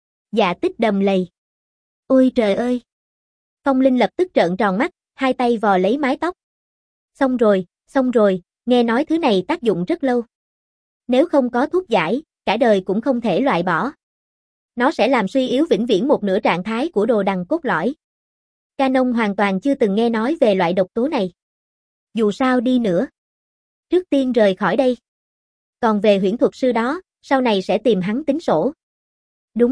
Dạ tích đầm lầy. Ôi trời ơi! Phong Linh lập tức trợn tròn mắt, hai tay vò lấy mái tóc. Xong rồi, xong rồi, nghe nói thứ này tác dụng rất lâu. Nếu không có thuốc giải, cả đời cũng không thể loại bỏ. Nó sẽ làm suy yếu vĩnh viễn một nửa trạng thái của đồ đằng cốt lõi. Canon hoàn toàn chưa từng nghe nói về loại độc tố này. Dù sao đi nữa. Trước tiên rời khỏi đây. Còn về huyễn thuật sư đó, sau này sẽ tìm hắn tính sổ. Đúng.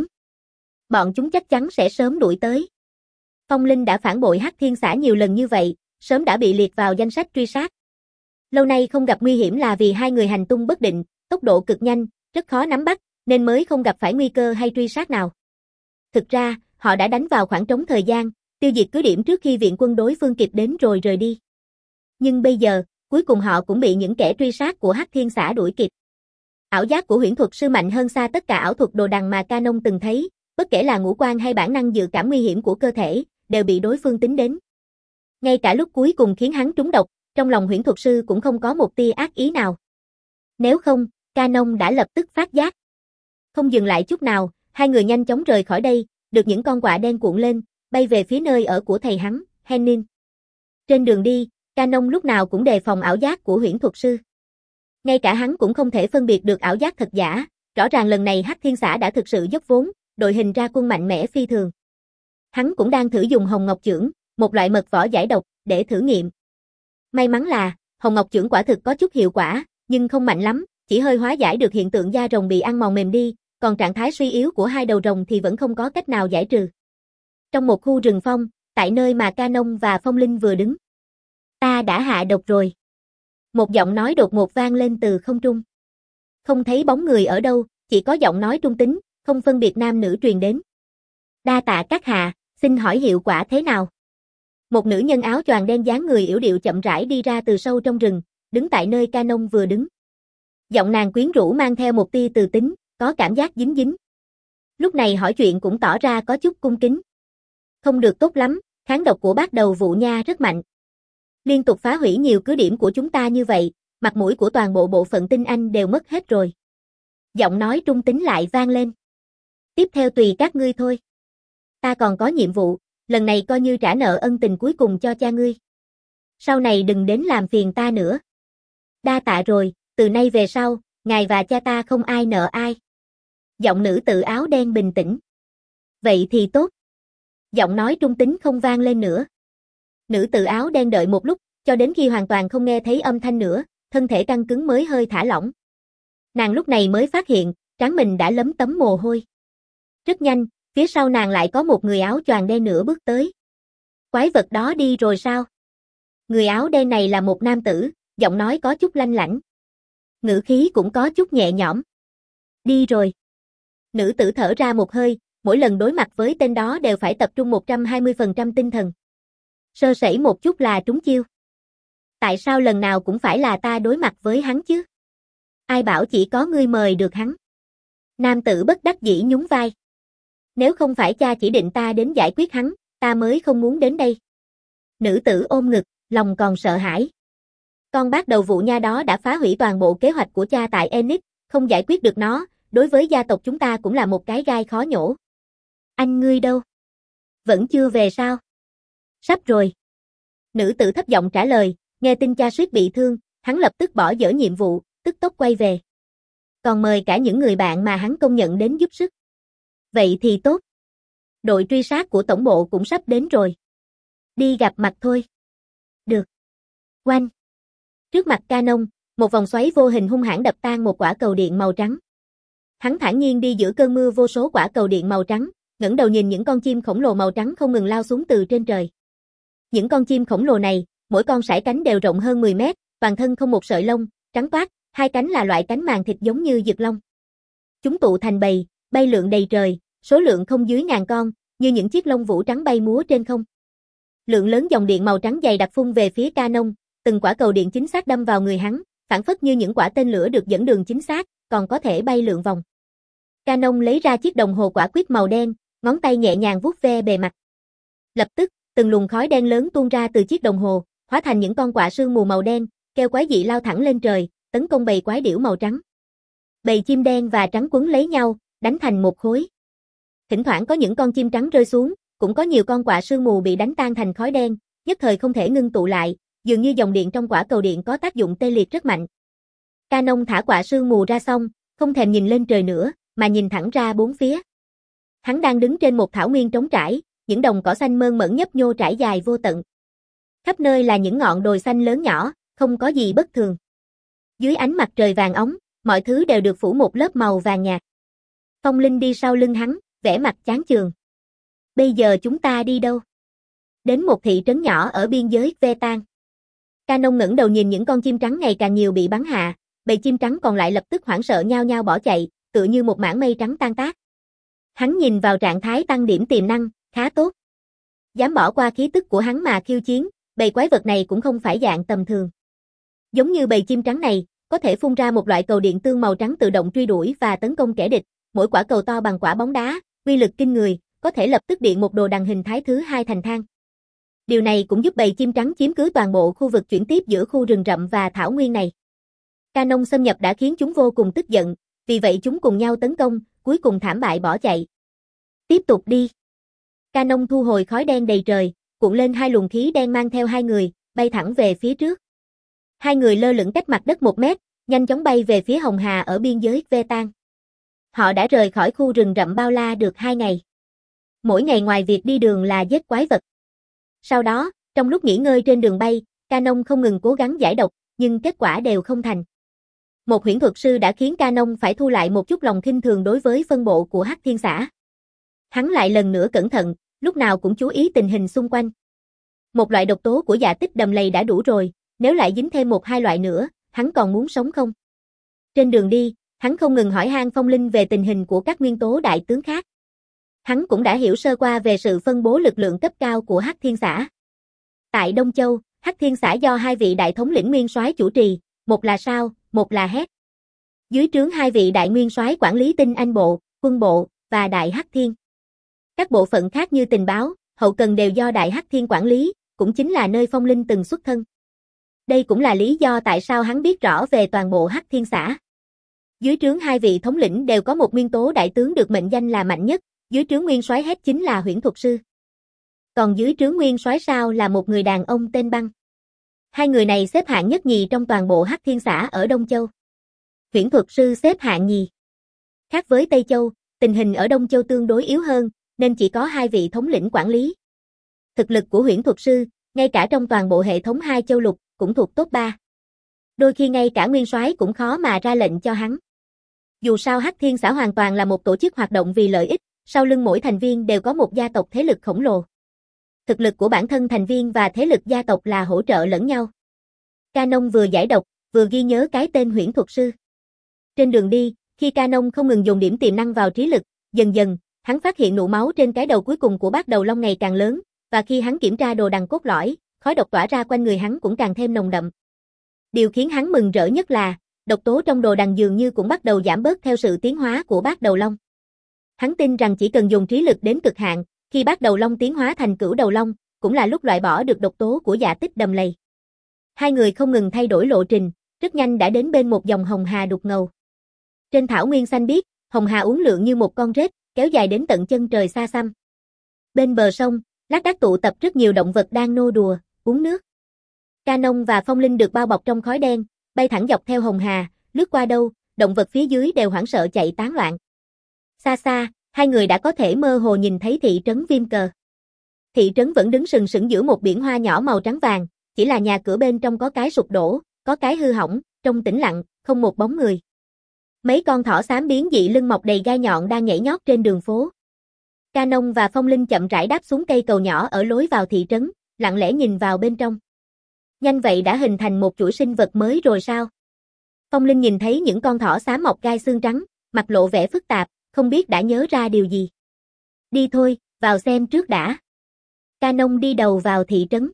Bọn chúng chắc chắn sẽ sớm đuổi tới. Phong Linh đã phản bội Hắc Thiên Xã nhiều lần như vậy, sớm đã bị liệt vào danh sách truy sát. Lâu nay không gặp nguy hiểm là vì hai người hành tung bất định, tốc độ cực nhanh, rất khó nắm bắt, nên mới không gặp phải nguy cơ hay truy sát nào. Thực ra, họ đã đánh vào khoảng trống thời gian, tiêu diệt cứ điểm trước khi viện quân đối phương kịp đến rồi rời đi. Nhưng bây giờ, cuối cùng họ cũng bị những kẻ truy sát của Hắc Thiên Xã đuổi kịp. Ảo giác của huyễn thuật sư mạnh hơn xa tất cả ảo thuật đồ đằng mà Canon từng thấy, bất kể là ngũ quan hay bản năng dự cảm nguy hiểm của cơ thể, đều bị đối phương tính đến. Ngay cả lúc cuối cùng khiến hắn trúng độc, trong lòng huyễn thuật sư cũng không có một tia ác ý nào. Nếu không, Canon đã lập tức phát giác. Không dừng lại chút nào, hai người nhanh chóng rời khỏi đây, được những con quạ đen cuộn lên, bay về phía nơi ở của thầy hắn, Hennin. Trên đường đi, Canon lúc nào cũng đề phòng ảo giác của huyễn thuật sư. Ngay cả hắn cũng không thể phân biệt được ảo giác thật giả, rõ ràng lần này Hắc Thiên Xã đã thực sự dốc vốn, đội hình ra quân mạnh mẽ phi thường. Hắn cũng đang thử dùng Hồng Ngọc Chưởng, một loại mật võ giải độc, để thử nghiệm. May mắn là, Hồng Ngọc Chưởng quả thực có chút hiệu quả, nhưng không mạnh lắm, chỉ hơi hóa giải được hiện tượng da rồng bị ăn mòn mềm đi, còn trạng thái suy yếu của hai đầu rồng thì vẫn không có cách nào giải trừ. Trong một khu rừng phong, tại nơi mà Canon và Phong Linh vừa đứng. Ta đã hạ độc rồi. Một giọng nói đột ngột vang lên từ không trung. Không thấy bóng người ở đâu, chỉ có giọng nói trung tính, không phân biệt nam nữ truyền đến. Đa tạ các hạ, Xin hỏi hiệu quả thế nào? Một nữ nhân áo choàng đen dáng người yểu điệu chậm rãi đi ra từ sâu trong rừng, đứng tại nơi Canon vừa đứng. Giọng nàng quyến rũ mang theo một tia từ tính, có cảm giác dính dính. Lúc này hỏi chuyện cũng tỏ ra có chút cung kính. Không được tốt lắm, kháng độc của bác đầu vụ nha rất mạnh. Liên tục phá hủy nhiều cứ điểm của chúng ta như vậy, mặt mũi của toàn bộ bộ phận tinh anh đều mất hết rồi. Giọng nói trung tính lại vang lên. Tiếp theo tùy các ngươi thôi. Ta còn có nhiệm vụ, lần này coi như trả nợ ân tình cuối cùng cho cha ngươi. Sau này đừng đến làm phiền ta nữa. Đa tạ rồi, từ nay về sau, ngài và cha ta không ai nợ ai. Giọng nữ tự áo đen bình tĩnh. Vậy thì tốt. Giọng nói trung tính không vang lên nữa. Nữ tự áo đen đợi một lúc, cho đến khi hoàn toàn không nghe thấy âm thanh nữa, thân thể căng cứng mới hơi thả lỏng. Nàng lúc này mới phát hiện, trán mình đã lấm tấm mồ hôi. Rất nhanh, phía sau nàng lại có một người áo choàng đen nữa bước tới. Quái vật đó đi rồi sao? Người áo đen này là một nam tử, giọng nói có chút lanh lảnh. Ngữ khí cũng có chút nhẹ nhõm. Đi rồi. Nữ tử thở ra một hơi, mỗi lần đối mặt với tên đó đều phải tập trung một trăm hai mươi phần trăm tinh thần. Sơ sẩy một chút là trúng chiêu. Tại sao lần nào cũng phải là ta đối mặt với hắn chứ? Ai bảo chỉ có ngươi mời được hắn? Nam tử bất đắc dĩ nhún vai. Nếu không phải cha chỉ định ta đến giải quyết hắn, ta mới không muốn đến đây. Nữ tử ôm ngực, lòng còn sợ hãi. Con bác đầu vụ nha đó đã phá hủy toàn bộ kế hoạch của cha tại Enix, không giải quyết được nó, đối với gia tộc chúng ta cũng là một cái gai khó nhổ. Anh ngươi đâu? Vẫn chưa về sao? Sắp rồi. Nữ tử thấp giọng trả lời, nghe tin cha suýt bị thương, hắn lập tức bỏ dở nhiệm vụ, tức tốc quay về. Còn mời cả những người bạn mà hắn công nhận đến giúp sức. Vậy thì tốt. Đội truy sát của tổng bộ cũng sắp đến rồi. Đi gặp mặt thôi. Được. Oanh. Trước mặt Canon, một vòng xoáy vô hình hung hãn đập tan một quả cầu điện màu trắng. Hắn thản nhiên đi giữa cơn mưa vô số quả cầu điện màu trắng, ngẩng đầu nhìn những con chim khổng lồ màu trắng không ngừng lao xuống từ trên trời. Những con chim khổng lồ này, mỗi con sải cánh đều rộng hơn mười mét, toàn thân không một sợi lông, trắng toát, hai cánh là loại cánh màng thịt giống như dực long. Chúng tụ thành bầy, bay lượn đầy trời, số lượng không dưới ngàn con, như những chiếc lông vũ trắng bay múa trên không. Lượng lớn dòng điện màu trắng dày đặc phun về phía Canon, từng quả cầu điện chính xác đâm vào người hắn, phản phất như những quả tên lửa được dẫn đường chính xác, còn có thể bay lượn vòng. Canon lấy ra chiếc đồng hồ quả quyết màu đen, ngón tay nhẹ nhàng vuốt ve bề mặt. Lập tức, từng luồng khói đen lớn tuôn ra từ chiếc đồng hồ, hóa thành những con quạ sương mù màu đen, kêu quái dị lao thẳng lên trời, tấn công bầy quái điểu màu trắng. Bầy chim đen và trắng quấn lấy nhau, đánh thành một khối. Thỉnh thoảng có những con chim trắng rơi xuống, cũng có nhiều con quạ sương mù bị đánh tan thành khói đen, nhất thời không thể ngưng tụ lại, dường như dòng điện trong quả cầu điện có tác dụng tê liệt rất mạnh. Canon thả quạ sương mù ra xong, không thèm nhìn lên trời nữa, mà nhìn thẳng ra bốn phía. Hắn đang đứng trên một thảo nguyên trống trải, những đồng cỏ xanh mơn mởn nhấp nhô trải dài vô tận. Khắp nơi là những ngọn đồi xanh lớn nhỏ, không có gì bất thường. Dưới ánh mặt trời vàng óng, mọi thứ đều được phủ một lớp màu vàng nhạt. Phong Linh đi sau lưng hắn, vẻ mặt chán chường. Bây giờ chúng ta đi đâu? Đến một thị trấn nhỏ ở biên giới Vetan. Canon ngẩng đầu nhìn những con chim trắng ngày càng nhiều bị bắn hạ, bầy chim trắng còn lại lập tức hoảng sợ nhao nhao bỏ chạy, tựa như một mảng mây trắng tan tác. Hắn nhìn vào trạng thái tăng điểm tiềm năng, khá tốt. Dám bỏ qua khí tức của hắn mà khiêu chiến, bầy quái vật này cũng không phải dạng tầm thường. Giống như bầy chim trắng này, có thể phun ra một loại cầu điện tương màu trắng tự động truy đuổi và tấn công kẻ địch, mỗi quả cầu to bằng quả bóng đá, uy lực kinh người, có thể lập tức điện một đồ đằng hình thái thứ hai thành thang. Điều này cũng giúp bầy chim trắng chiếm cứ toàn bộ khu vực chuyển tiếp giữa khu rừng rậm và thảo nguyên này. Canon xâm nhập đã khiến chúng vô cùng tức giận, vì vậy chúng cùng nhau tấn công, cuối cùng thảm bại bỏ chạy. Tiếp tục đi. Canon thu hồi khói đen đầy trời, cuộn lên hai luồng khí đen mang theo hai người, bay thẳng về phía trước. Hai người lơ lửng cách mặt đất một mét, nhanh chóng bay về phía Hồng Hà ở biên giới Vetan. Họ đã rời khỏi khu rừng rậm bao la được hai ngày. Mỗi ngày ngoài việc đi đường là giết quái vật. Sau đó, trong lúc nghỉ ngơi trên đường bay, Canon không ngừng cố gắng giải độc, nhưng kết quả đều không thành. Một huyễn thuật sư đã khiến Canon phải thu lại một chút lòng khinh thường đối với phân bộ của Hắc Thiên xã. Hắn lại lần nữa cẩn thận, lúc nào cũng chú ý tình hình xung quanh. Một loại độc tố của dạ tích đầm lầy đã đủ rồi, nếu lại dính thêm một hai loại nữa, hắn còn muốn sống không? Trên đường đi, hắn không ngừng hỏi han Phong Linh về tình hình của các nguyên tố đại tướng khác. Hắn cũng đã hiểu sơ qua về sự phân bố lực lượng cấp cao của Hắc Thiên xã. Tại Đông Châu, Hắc Thiên xã do hai vị đại thống lĩnh nguyên soái chủ trì, một là Sao, một là Hét. Dưới trướng hai vị đại nguyên soái quản lý tinh anh bộ, quân bộ và đại Hắc Thiên. Các bộ phận khác như tình báo, hậu cần đều do đại Hắc Thiên quản lý, cũng chính là nơi Phong Linh từng xuất thân. Đây cũng là lý do tại sao hắn biết rõ về toàn bộ Hắc Thiên xã. Dưới trướng hai vị thống lĩnh đều có một nguyên tố đại tướng được mệnh danh là mạnh nhất, dưới trướng nguyên soái Hét chính là huyễn thuật sư. Còn dưới trướng nguyên soái Sao là một người đàn ông tên Băng. Hai người này xếp hạng nhất nhì trong toàn bộ Hắc Thiên xã ở Đông Châu. Huyễn thuật sư xếp hạng nhì. Khác với Tây Châu, tình hình ở Đông Châu tương đối yếu hơn, nên chỉ có hai vị thống lĩnh quản lý. Thực lực của huyễn thuật sư, ngay cả trong toàn bộ hệ thống hai châu lục, cũng thuộc top ba. Đôi khi ngay cả nguyên soái cũng khó mà ra lệnh cho hắn. Dù sao Hắc Thiên xã hoàn toàn là một tổ chức hoạt động vì lợi ích, sau lưng mỗi thành viên đều có một gia tộc thế lực khổng lồ. Thực lực của bản thân thành viên và thế lực gia tộc là hỗ trợ lẫn nhau. Canon vừa giải độc, vừa ghi nhớ cái tên huyễn thuật sư. Trên đường đi, khi Canon không ngừng dùng điểm tiềm năng vào trí lực, dần dần, hắn phát hiện nụ máu trên cái đầu cuối cùng của bác đầu long ngày càng lớn, và khi hắn kiểm tra đồ đằng cốt lõi, khói độc tỏa ra quanh người hắn cũng càng thêm nồng đậm. Điều khiến hắn mừng rỡ nhất là, độc tố trong đồ đằng dường như cũng bắt đầu giảm bớt theo sự tiến hóa của bác đầu long. Hắn tin rằng chỉ cần dùng trí lực đến cực hạn, khi bác đầu long tiến hóa thành cửu đầu long, cũng là lúc loại bỏ được độc tố của dạ tích đầm lầy. Hai người không ngừng thay đổi lộ trình, rất nhanh đã đến bên một dòng hồng hà đục ngầu. Trên thảo nguyên xanh biếc, hồng hà uốn lượn như một con rết, kéo dài đến tận chân trời xa xăm. Bên bờ sông, lác đác tụ tập rất nhiều động vật đang nô đùa, uống nước. Canon và Phong Linh được bao bọc trong khói đen, bay thẳng dọc theo hồng hà, lướt qua đâu, động vật phía dưới đều hoảng sợ chạy tán loạn. Xa xa, hai người đã có thể mơ hồ nhìn thấy thị trấn Viêm Cờ. Thị trấn vẫn đứng sừng sững giữa một biển hoa nhỏ màu trắng vàng, chỉ là nhà cửa bên trong có cái sụp đổ, có cái hư hỏng, trông tĩnh lặng, không một bóng người. Mấy con thỏ xám biến dị lưng mọc đầy gai nhọn đang nhảy nhót trên đường phố. Canon và Phong Linh chậm rãi đáp xuống cây cầu nhỏ ở lối vào thị trấn, lặng lẽ nhìn vào bên trong. Nhanh vậy đã hình thành một chuỗi sinh vật mới rồi sao? Phong Linh nhìn thấy những con thỏ xám mọc gai xương trắng, mặt lộ vẻ phức tạp, không biết đã nhớ ra điều gì. Đi thôi, vào xem trước đã. Canon đi đầu vào thị trấn.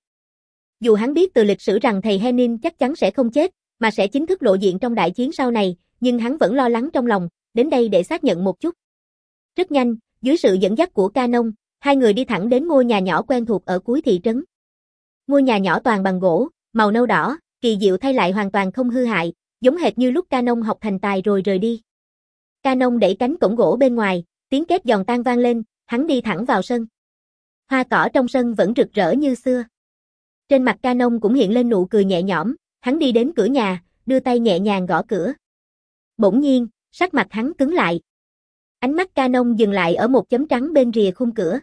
Dù hắn biết từ lịch sử rằng thầy Henin chắc chắn sẽ không chết, mà sẽ chính thức lộ diện trong đại chiến sau này, nhưng hắn vẫn lo lắng trong lòng, đến đây để xác nhận một chút. Rất nhanh, dưới sự dẫn dắt của Canon, hai người đi thẳng đến ngôi nhà nhỏ quen thuộc ở cuối thị trấn. Ngôi nhà nhỏ toàn bằng gỗ, màu nâu đỏ, kỳ diệu thay lại hoàn toàn không hư hại, giống hệt như lúc Canon học thành tài rồi rời đi. Canon đẩy cánh cổng gỗ bên ngoài, tiếng két giòn tan vang lên, hắn đi thẳng vào sân. Hoa cỏ trong sân vẫn rực rỡ như xưa. Trên mặt Canon cũng hiện lên nụ cười nhẹ nhõm, hắn đi đến cửa nhà, đưa tay nhẹ nhàng gõ cửa. Bỗng nhiên, sắc mặt hắn cứng lại. Ánh mắt Canon dừng lại ở một chấm trắng bên rìa khung cửa.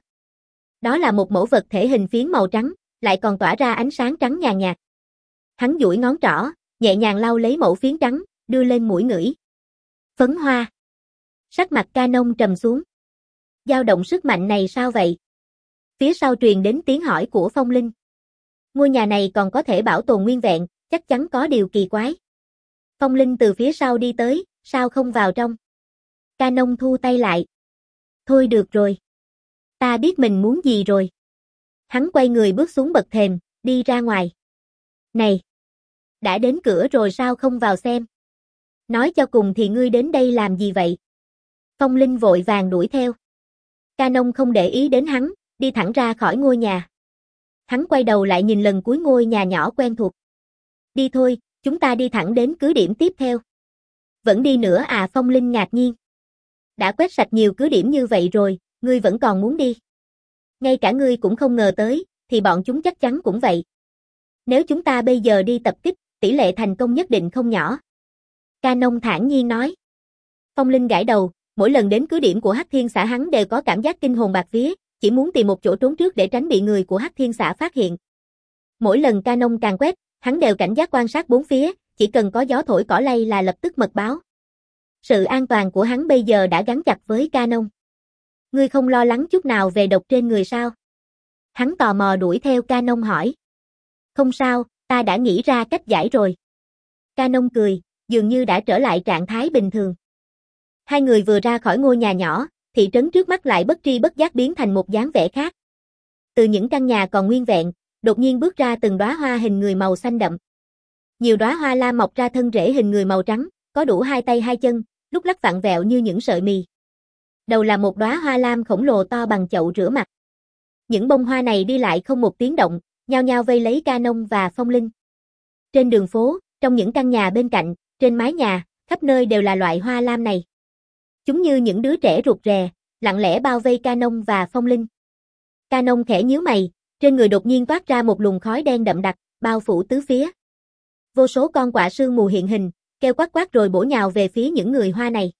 Đó là một mẫu vật thể hình phiến màu trắng, lại còn tỏa ra ánh sáng trắng nhàn nhạt. Hắn duỗi ngón trỏ, nhẹ nhàng lau lấy mẫu phiến trắng, đưa lên mũi ngửi. Phấn hoa. Sắc mặt Canon trầm xuống. Dao động sức mạnh này sao vậy? Phía sau truyền đến tiếng hỏi của Phong Linh. Ngôi nhà này còn có thể bảo tồn nguyên vẹn, chắc chắn có điều kỳ quái. Phong Linh từ phía sau đi tới, sao không vào trong? Canon thu tay lại. Thôi được rồi. Ta biết mình muốn gì rồi. Hắn quay người bước xuống bậc thềm, đi ra ngoài. Này! Đã đến cửa rồi sao không vào xem? Nói cho cùng thì ngươi đến đây làm gì vậy? Phong Linh vội vàng đuổi theo. Canon không để ý đến hắn, đi thẳng ra khỏi ngôi nhà. Hắn quay đầu lại nhìn lần cuối ngôi nhà nhỏ quen thuộc. Đi thôi, chúng ta đi thẳng đến cứ điểm tiếp theo. Vẫn đi nữa à? Phong Linh ngạc nhiên. Đã quét sạch nhiều cứ điểm như vậy rồi, ngươi vẫn còn muốn đi. Ngay cả ngươi cũng không ngờ tới, thì bọn chúng chắc chắn cũng vậy. Nếu chúng ta bây giờ đi tập kích, tỷ lệ thành công nhất định không nhỏ. Canon thản nhiên nói. Phong Linh gãi đầu, mỗi lần đến cứ điểm của Hắc Thiên xã hắn đều có cảm giác kinh hồn bạt vía, chỉ muốn tìm một chỗ trốn trước để tránh bị người của Hắc Thiên xã phát hiện. Mỗi lần Canon càng quét, hắn đều cảnh giác quan sát bốn phía, chỉ cần có gió thổi cỏ lay là lập tức mật báo. Sự an toàn của hắn bây giờ đã gắn chặt với Canon. Ngươi không lo lắng chút nào về độc trên người sao? Hắn tò mò đuổi theo Canon hỏi. Không sao, ta đã nghĩ ra cách giải rồi. Canon cười, dường như đã trở lại trạng thái bình thường. Hai người vừa ra khỏi ngôi nhà nhỏ, thị trấn trước mắt lại bất tri bất giác biến thành một dáng vẻ khác. Từ những căn nhà còn nguyên vẹn, đột nhiên bước ra từng đóa hoa hình người màu xanh đậm. Nhiều đóa hoa lam mọc ra thân rễ hình người màu trắng, có đủ hai tay hai chân, lúc lắc vặn vẹo như những sợi mì. Đầu là một đóa hoa lam khổng lồ to bằng chậu rửa mặt. Những bông hoa này đi lại không một tiếng động, nhao nhao vây lấy Canon và Phong Linh. Trên đường phố, trong những căn nhà bên cạnh, trên mái nhà, khắp nơi đều là loại hoa lam này. Chúng như những đứa trẻ rụt rè, lặng lẽ bao vây Canon và Phong Linh. Canon khẽ nhíu mày, trên người đột nhiên toát ra một luồng khói đen đậm đặc, bao phủ tứ phía. Vô số con quạ sương mù hiện hình, kêu quát quát rồi bổ nhào về phía những người hoa này.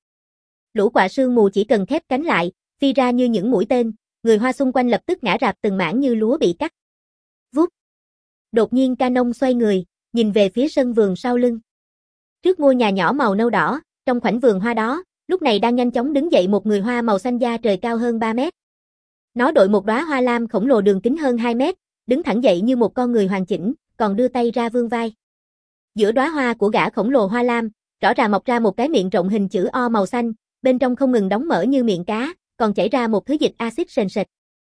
Lũ quạ sương mù chỉ cần khép cánh lại, phi ra như những mũi tên, người hoa xung quanh lập tức ngã rạp từng mảng như lúa bị cắt. Vút. Đột nhiên Canon xoay người, nhìn về phía sân vườn sau lưng. Trước ngôi nhà nhỏ màu nâu đỏ, trong khoảnh vườn hoa đó, lúc này đang nhanh chóng đứng dậy một người hoa màu xanh da trời cao hơn ba mét. Nó đội một đóa hoa lam khổng lồ đường kính hơn hai mét, đứng thẳng dậy như một con người hoàn chỉnh, còn đưa tay ra vươn vai. Giữa đóa hoa của gã khổng lồ hoa lam, rõ ràng mọc ra một cái miệng rộng hình chữ O màu xanh, bên trong không ngừng đóng mở như miệng cá, còn chảy ra một thứ dịch axit sền sệt.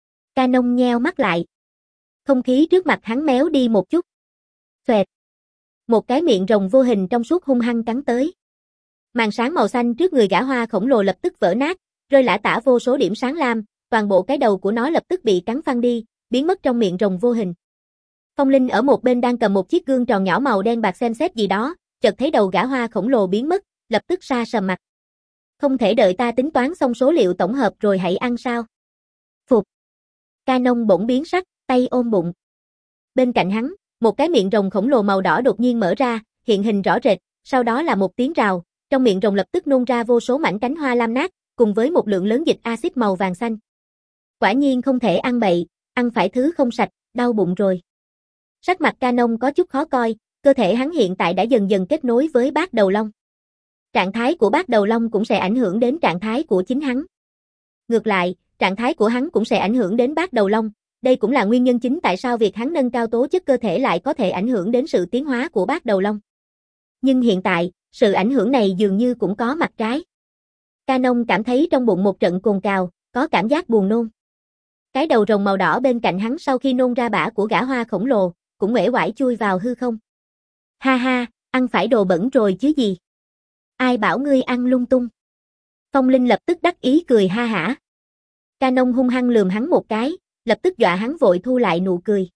Canon nheo mắt lại. Không khí trước mặt hắn méo đi một chút. Xoẹt. Một cái miệng rồng vô hình trong suốt hung hăng cắn tới. Màn sáng màu xanh trước người gã hoa khổng lồ lập tức vỡ nát, rơi lả tả vô số điểm sáng lam, toàn bộ cái đầu của nó lập tức bị cắn phăng đi, biến mất trong miệng rồng vô hình. Phong Linh ở một bên đang cầm một chiếc gương tròn nhỏ màu đen bạc xem xét gì đó, chợt thấy đầu gã hoa khổng lồ biến mất, lập tức sa sầm mặt. Không thể đợi ta tính toán xong số liệu tổng hợp rồi hãy ăn sao? Phục. Canon bỗng biến sắc, tay ôm bụng. Bên cạnh hắn, một cái miệng rồng khổng lồ màu đỏ đột nhiên mở ra, hiện hình rõ rệt, sau đó là một tiếng rào, trong miệng rồng lập tức nôn ra vô số mảnh cánh hoa lam nát, cùng với một lượng lớn dịch axit màu vàng xanh. Quả nhiên không thể ăn bậy, ăn phải thứ không sạch, đau bụng rồi. Sắc mặt Canon có chút khó coi, cơ thể hắn hiện tại đã dần dần kết nối với bát đầu long. Trạng thái của bát đầu long cũng sẽ ảnh hưởng đến trạng thái của chính hắn. Ngược lại, trạng thái của hắn cũng sẽ ảnh hưởng đến bát đầu long, đây cũng là nguyên nhân chính tại sao việc hắn nâng cao tố chất cơ thể lại có thể ảnh hưởng đến sự tiến hóa của bát đầu long. Nhưng hiện tại, sự ảnh hưởng này dường như cũng có mặt trái. Canon cảm thấy trong bụng một trận cồn cào, có cảm giác buồn nôn. Cái đầu rồng màu đỏ bên cạnh hắn sau khi nôn ra bã của gã hoa khổng lồ, cũng uể oải chui vào hư không. Ha ha, ăn phải đồ bẩn rồi chứ gì. Ai bảo ngươi ăn lung tung. Phong Linh lập tức đắc ý cười ha hả. Canon hung hăng lườm hắn một cái, lập tức dọa hắn vội thu lại nụ cười.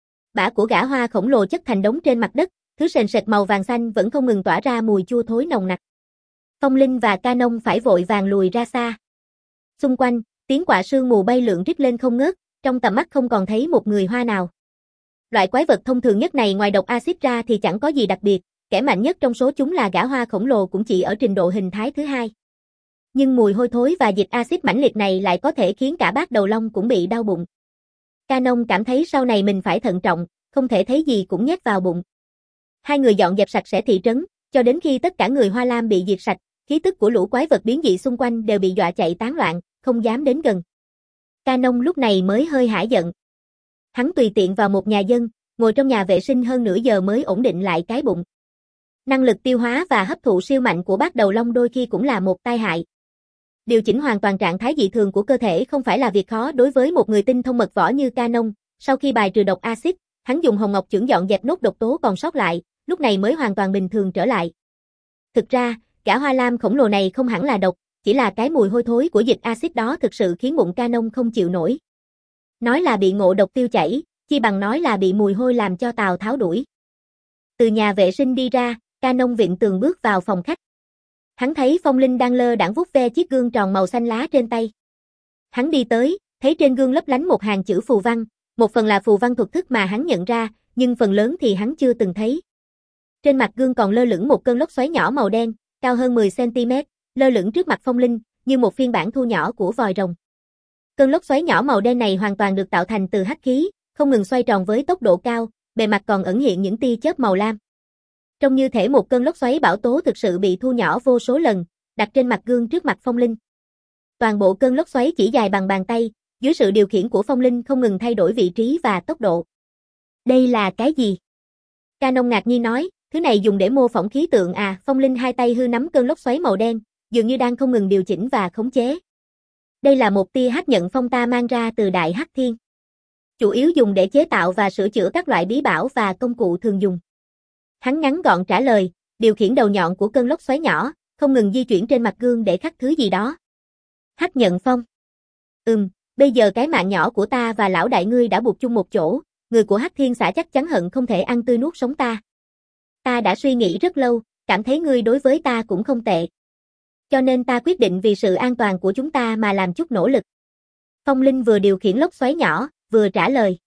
Bã của gã hoa khổng lồ chất thành đống trên mặt đất, thứ sền sệt màu vàng xanh vẫn không ngừng tỏa ra mùi chua thối nồng nặc. Phong Linh và Canon phải vội vàng lùi ra xa. Xung quanh, tiếng quạ sương mù bay lượn rít lên không ngớt, trong tầm mắt không còn thấy một người hoa nào. Loại quái vật thông thường nhất này ngoài độc axit ra thì chẳng có gì đặc biệt, kẻ mạnh nhất trong số chúng là gã hoa khổng lồ cũng chỉ ở trình độ hình thái thứ hai. Nhưng mùi hôi thối và dịch axit mãnh liệt này lại có thể khiến cả bát đầu long cũng bị đau bụng. Canon cảm thấy sau này mình phải thận trọng, không thể thấy gì cũng nhét vào bụng. Hai người dọn dẹp sạch sẽ thị trấn, cho đến khi tất cả người Hoa Lam bị diệt sạch, khí tức của lũ quái vật biến dị xung quanh đều bị dọa chạy tán loạn, không dám đến gần. Canon lúc này mới hơi hả giận. Hắn tùy tiện vào một nhà dân, ngồi trong nhà vệ sinh hơn nửa giờ mới ổn định lại cái bụng. Năng lực tiêu hóa và hấp thụ siêu mạnh của bát đầu long đôi khi cũng là một tai hại. Điều chỉnh hoàn toàn trạng thái dị thường của cơ thể không phải là việc khó đối với một người tinh thông mật võ như Canon. Sau khi bài trừ độc axit, hắn dùng hồng ngọc chưởng dọn dẹp nốt độc tố còn sót lại, lúc này mới hoàn toàn bình thường trở lại. Thực ra, gã Hoa Lam khổng lồ này không hẳn là độc, chỉ là cái mùi hôi thối của dịch axit đó thực sự khiến bụng Canon không chịu nổi. Nói là bị ngộ độc tiêu chảy, chi bằng nói là bị mùi hôi làm cho Tào Tháo đuổi. Từ nhà vệ sinh đi ra, Canon vịn tường bước vào phòng khách. Hắn thấy Phong Linh đang lơ đãng vuốt ve chiếc gương tròn màu xanh lá trên tay. Hắn đi tới, thấy trên gương lấp lánh một hàng chữ phù văn, một phần là phù văn thuật thức mà hắn nhận ra, nhưng phần lớn thì hắn chưa từng thấy. Trên mặt gương còn lơ lửng một cơn lốc xoáy nhỏ màu đen, cao hơn mười xăng ti mét, lơ lửng trước mặt Phong Linh, như một phiên bản thu nhỏ của vòi rồng. Cơn lốc xoáy nhỏ màu đen này hoàn toàn được tạo thành từ hắc khí, không ngừng xoay tròn với tốc độ cao, bề mặt còn ẩn hiện những tia chớp màu lam. Trông như thể một cơn lốc xoáy bão tố thực sự bị thu nhỏ vô số lần, đặt trên mặt gương trước mặt Phong Linh. Toàn bộ cơn lốc xoáy chỉ dài bằng bàn tay, dưới sự điều khiển của Phong Linh không ngừng thay đổi vị trí và tốc độ. Đây là cái gì? Canon ngạc nhiên nói, thứ này dùng để mô phỏng khí tượng à? Phong Linh hai tay hư nắm cơn lốc xoáy màu đen, dường như đang không ngừng điều chỉnh và khống chế. Đây là một tia hắc nhận phong ta mang ra từ Đại Hắc Thiên. Chủ yếu dùng để chế tạo và sửa chữa các loại bí bảo và công cụ thường dùng. Hắn ngắn gọn trả lời, điều khiển đầu nhọn của cơn lốc xoáy nhỏ, không ngừng di chuyển trên mặt gương để khắc thứ gì đó. Hắc nhận phong. Ừm, bây giờ cái mạng nhỏ của ta và lão đại ngươi đã buộc chung một chỗ, người của Hắc Thiên xã chắc chắn hận không thể ăn tươi nuốt sống ta. Ta đã suy nghĩ rất lâu, cảm thấy ngươi đối với ta cũng không tệ. Cho nên ta quyết định vì sự an toàn của chúng ta mà làm chút nỗ lực. Phong Linh vừa điều khiển lốc xoáy nhỏ, vừa trả lời.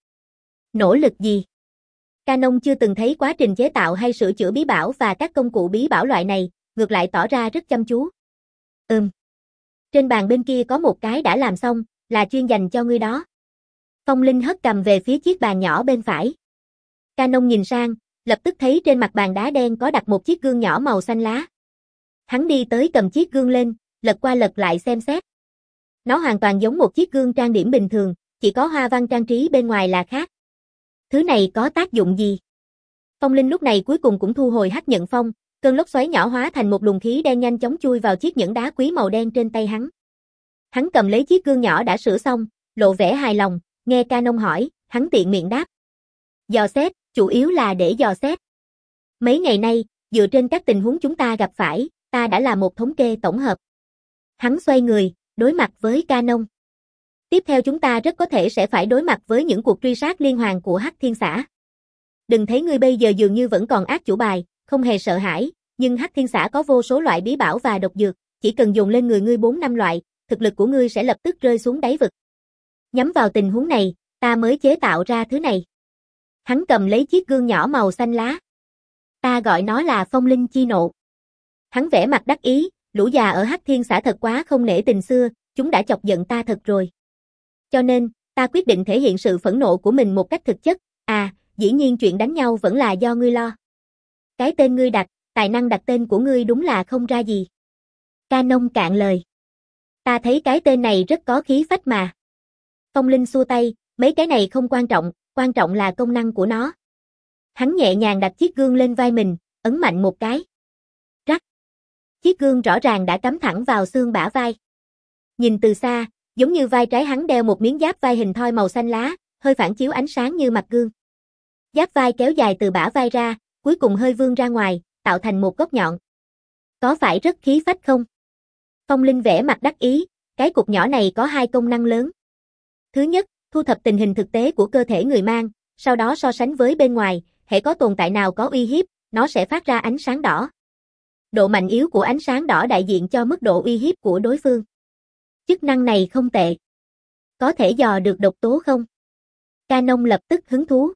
Nỗ lực gì? Canon chưa từng thấy quá trình chế tạo hay sửa chữa bí bảo và các công cụ bí bảo loại này, ngược lại tỏ ra rất chăm chú. Ừm. Trên bàn bên kia có một cái đã làm xong, là chuyên dành cho ngươi đó. Phong Linh hất cầm về phía chiếc bàn nhỏ bên phải. Canon nhìn sang, lập tức thấy trên mặt bàn đá đen có đặt một chiếc gương nhỏ màu xanh lá. Hắn đi tới cầm chiếc gương lên, lật qua lật lại xem xét. Nó hoàn toàn giống một chiếc gương trang điểm bình thường, chỉ có hoa văn trang trí bên ngoài là khác. Thứ này có tác dụng gì? Phong Linh lúc này cuối cùng cũng thu hồi hắc nhận phong, cơn lốc xoáy nhỏ hóa thành một luồng khí đen nhanh chóng chui vào chiếc nhẫn đá quý màu đen trên tay hắn. Hắn cầm lấy chiếc gương nhỏ đã sửa xong, lộ vẻ hài lòng, nghe Canon hỏi, hắn tiện miệng đáp. Dò xét, chủ yếu là để dò xét. Mấy ngày nay, dựa trên các tình huống chúng ta gặp phải, ta đã làm một thống kê tổng hợp. Hắn xoay người, đối mặt với Canon. Tiếp theo chúng ta rất có thể sẽ phải đối mặt với những cuộc truy sát liên hoàn của Hắc Thiên xã. Đừng thấy ngươi bây giờ dường như vẫn còn ác chủ bài, không hề sợ hãi, nhưng Hắc Thiên xã có vô số loại bí bảo và độc dược, chỉ cần dùng lên người ngươi bốn năm loại, thực lực của ngươi sẽ lập tức rơi xuống đáy vực. Nhắm vào tình huống này, ta mới chế tạo ra thứ này. Hắn cầm lấy chiếc gương nhỏ màu xanh lá. Ta gọi nó là Phong Linh chi nộ. Hắn vẽ mặt đắc ý, lũ già ở Hắc Thiên xã thật quá không nể tình xưa, chúng đã chọc giận ta thật rồi. Cho nên, ta quyết định thể hiện sự phẫn nộ của mình một cách thực chất, à, dĩ nhiên chuyện đánh nhau vẫn là do ngươi lo. Cái tên ngươi đặt, tài năng đặt tên của ngươi đúng là không ra gì. Canon cạn lời. Ta thấy cái tên này rất có khí phách mà. Phong Linh xua tay, mấy cái này không quan trọng, quan trọng là công năng của nó. Hắn nhẹ nhàng đặt chiếc gương lên vai mình, ấn mạnh một cái. Rắc. Chiếc gương rõ ràng đã cắm thẳng vào xương bả vai. Nhìn từ xa, giống như vai trái hắn đeo một miếng giáp vai hình thoi màu xanh lá, hơi phản chiếu ánh sáng như mặt gương. Giáp vai kéo dài từ bả vai ra, cuối cùng hơi vươn ra ngoài, tạo thành một góc nhọn. Có phải rất khí phách không? Phong Linh vẽ mặt đắc ý, cái cục nhỏ này có hai công năng lớn. Thứ nhất, thu thập tình hình thực tế của cơ thể người mang, sau đó so sánh với bên ngoài, hễ có tồn tại nào có uy hiếp, nó sẽ phát ra ánh sáng đỏ. Độ mạnh yếu của ánh sáng đỏ đại diện cho mức độ uy hiếp của đối phương. Chức năng này không tệ. Có thể dò được độc tố không? Canon lập tức hứng thú.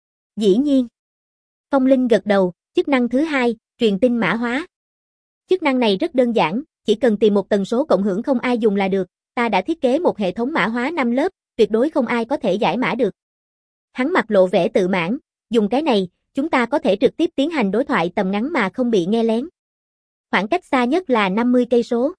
Dĩ nhiên. Phong Linh gật đầu, chức năng thứ hai, truyền tin mã hóa. Chức năng này rất đơn giản, chỉ cần tìm một tần số cộng hưởng không ai dùng là được, ta đã thiết kế một hệ thống mã hóa năm lớp, tuyệt đối không ai có thể giải mã được. Hắn mặt lộ vẻ tự mãn, dùng cái này, chúng ta có thể trực tiếp tiến hành đối thoại tầm ngắn mà không bị nghe lén. Khoảng cách xa nhất là năm mươi cây số.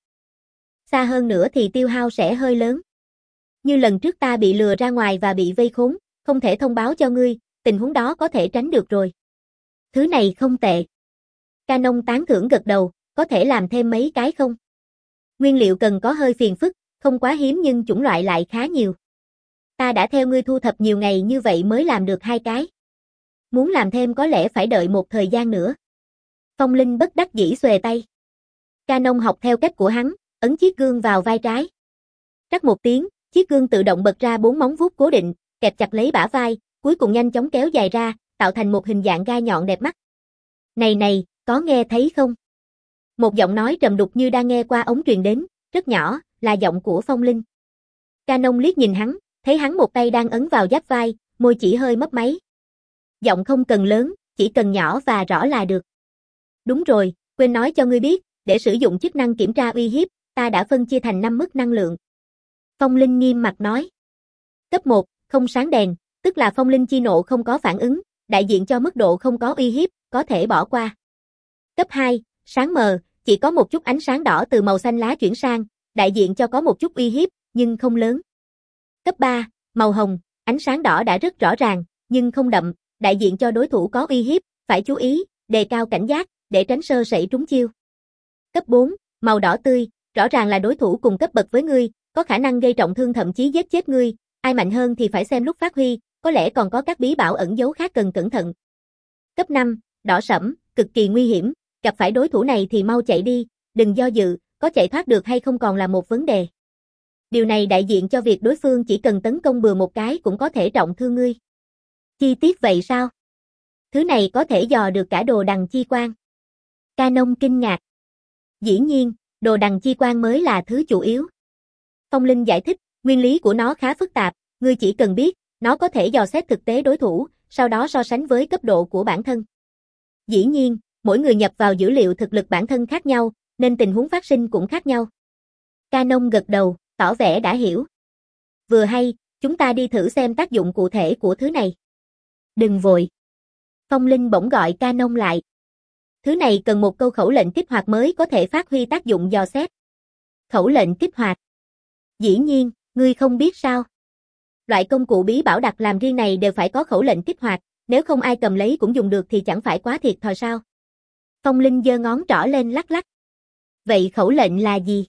Xa hơn nữa thì tiêu hao sẽ hơi lớn. Như lần trước ta bị lừa ra ngoài và bị vây khốn, không thể thông báo cho ngươi, tình huống đó có thể tránh được rồi. Thứ này không tệ. Canon tán thưởng gật đầu, có thể làm thêm mấy cái không? Nguyên liệu cần có hơi phiền phức, không quá hiếm nhưng chủng loại lại khá nhiều. Ta đã theo ngươi thu thập nhiều ngày như vậy mới làm được hai cái. Muốn làm thêm có lẽ phải đợi một thời gian nữa. Phong Linh bất đắc dĩ xuề tay. Canon học theo cách của hắn, ấn chiếc gương vào vai trái. Rắc một tiếng, chiếc gương tự động bật ra bốn móng vuốt cố định, kẹp chặt lấy bả vai, cuối cùng nhanh chóng kéo dài ra, tạo thành một hình dạng gai nhọn đẹp mắt. Này này, có nghe thấy không? Một giọng nói trầm đục như đang nghe qua ống truyền đến, rất nhỏ, là giọng của Phong Linh. Canon liếc nhìn hắn, thấy hắn một tay đang ấn vào giáp vai, môi chỉ hơi mấp máy. Giọng không cần lớn, chỉ cần nhỏ và rõ là được. Đúng rồi, quên nói cho ngươi biết, để sử dụng chức năng kiểm tra uy hiếp, ta đã phân chia thành năm mức năng lượng. Phong Linh nghiêm mặt nói. Cấp một, không sáng đèn, tức là Phong Linh chi nộ không có phản ứng, đại diện cho mức độ không có uy hiếp, có thể bỏ qua. Cấp hai, sáng mờ, chỉ có một chút ánh sáng đỏ từ màu xanh lá chuyển sang, đại diện cho có một chút uy hiếp, nhưng không lớn. Cấp ba, màu hồng, ánh sáng đỏ đã rất rõ ràng, nhưng không đậm, đại diện cho đối thủ có uy hiếp, phải chú ý, đề cao cảnh giác, để tránh sơ sẩy trúng chiêu. Cấp bốn, màu đỏ tươi, rõ ràng là đối thủ cùng cấp bậc với ngươi, có khả năng gây trọng thương thậm chí giết chết ngươi, ai mạnh hơn thì phải xem lúc phát huy, có lẽ còn có các bí bảo ẩn giấu khác cần cẩn thận. Cấp năm, đỏ sẫm, cực kỳ nguy hiểm, gặp phải đối thủ này thì mau chạy đi, đừng do dự, có chạy thoát được hay không còn là một vấn đề. Điều này đại diện cho việc đối phương chỉ cần tấn công bừa một cái cũng có thể trọng thương ngươi. Chi tiết vậy sao? Thứ này có thể dò được cả đồ đằng chi quan. Canon kinh ngạc. Dĩ nhiên, đồ đằng chi quan mới là thứ chủ yếu. Phong Linh giải thích, nguyên lý của nó khá phức tạp, ngươi chỉ cần biết, nó có thể dò xét thực tế đối thủ, sau đó so sánh với cấp độ của bản thân. Dĩ nhiên, mỗi người nhập vào dữ liệu thực lực bản thân khác nhau, nên tình huống phát sinh cũng khác nhau. Canon gật đầu, tỏ vẻ đã hiểu. Vừa hay, chúng ta đi thử xem tác dụng cụ thể của thứ này. Đừng vội. Phong Linh bỗng gọi Canon lại. Thứ này cần một câu khẩu lệnh kích hoạt mới có thể phát huy tác dụng dò xét. Khẩu lệnh kích hoạt. Dĩ nhiên, ngươi không biết sao. Loại công cụ bí bảo đặt làm riêng này đều phải có khẩu lệnh kích hoạt, nếu không ai cầm lấy cũng dùng được thì chẳng phải quá thiệt thòi sao. Phong Linh giơ ngón trỏ lên lắc lắc. Vậy khẩu lệnh là gì?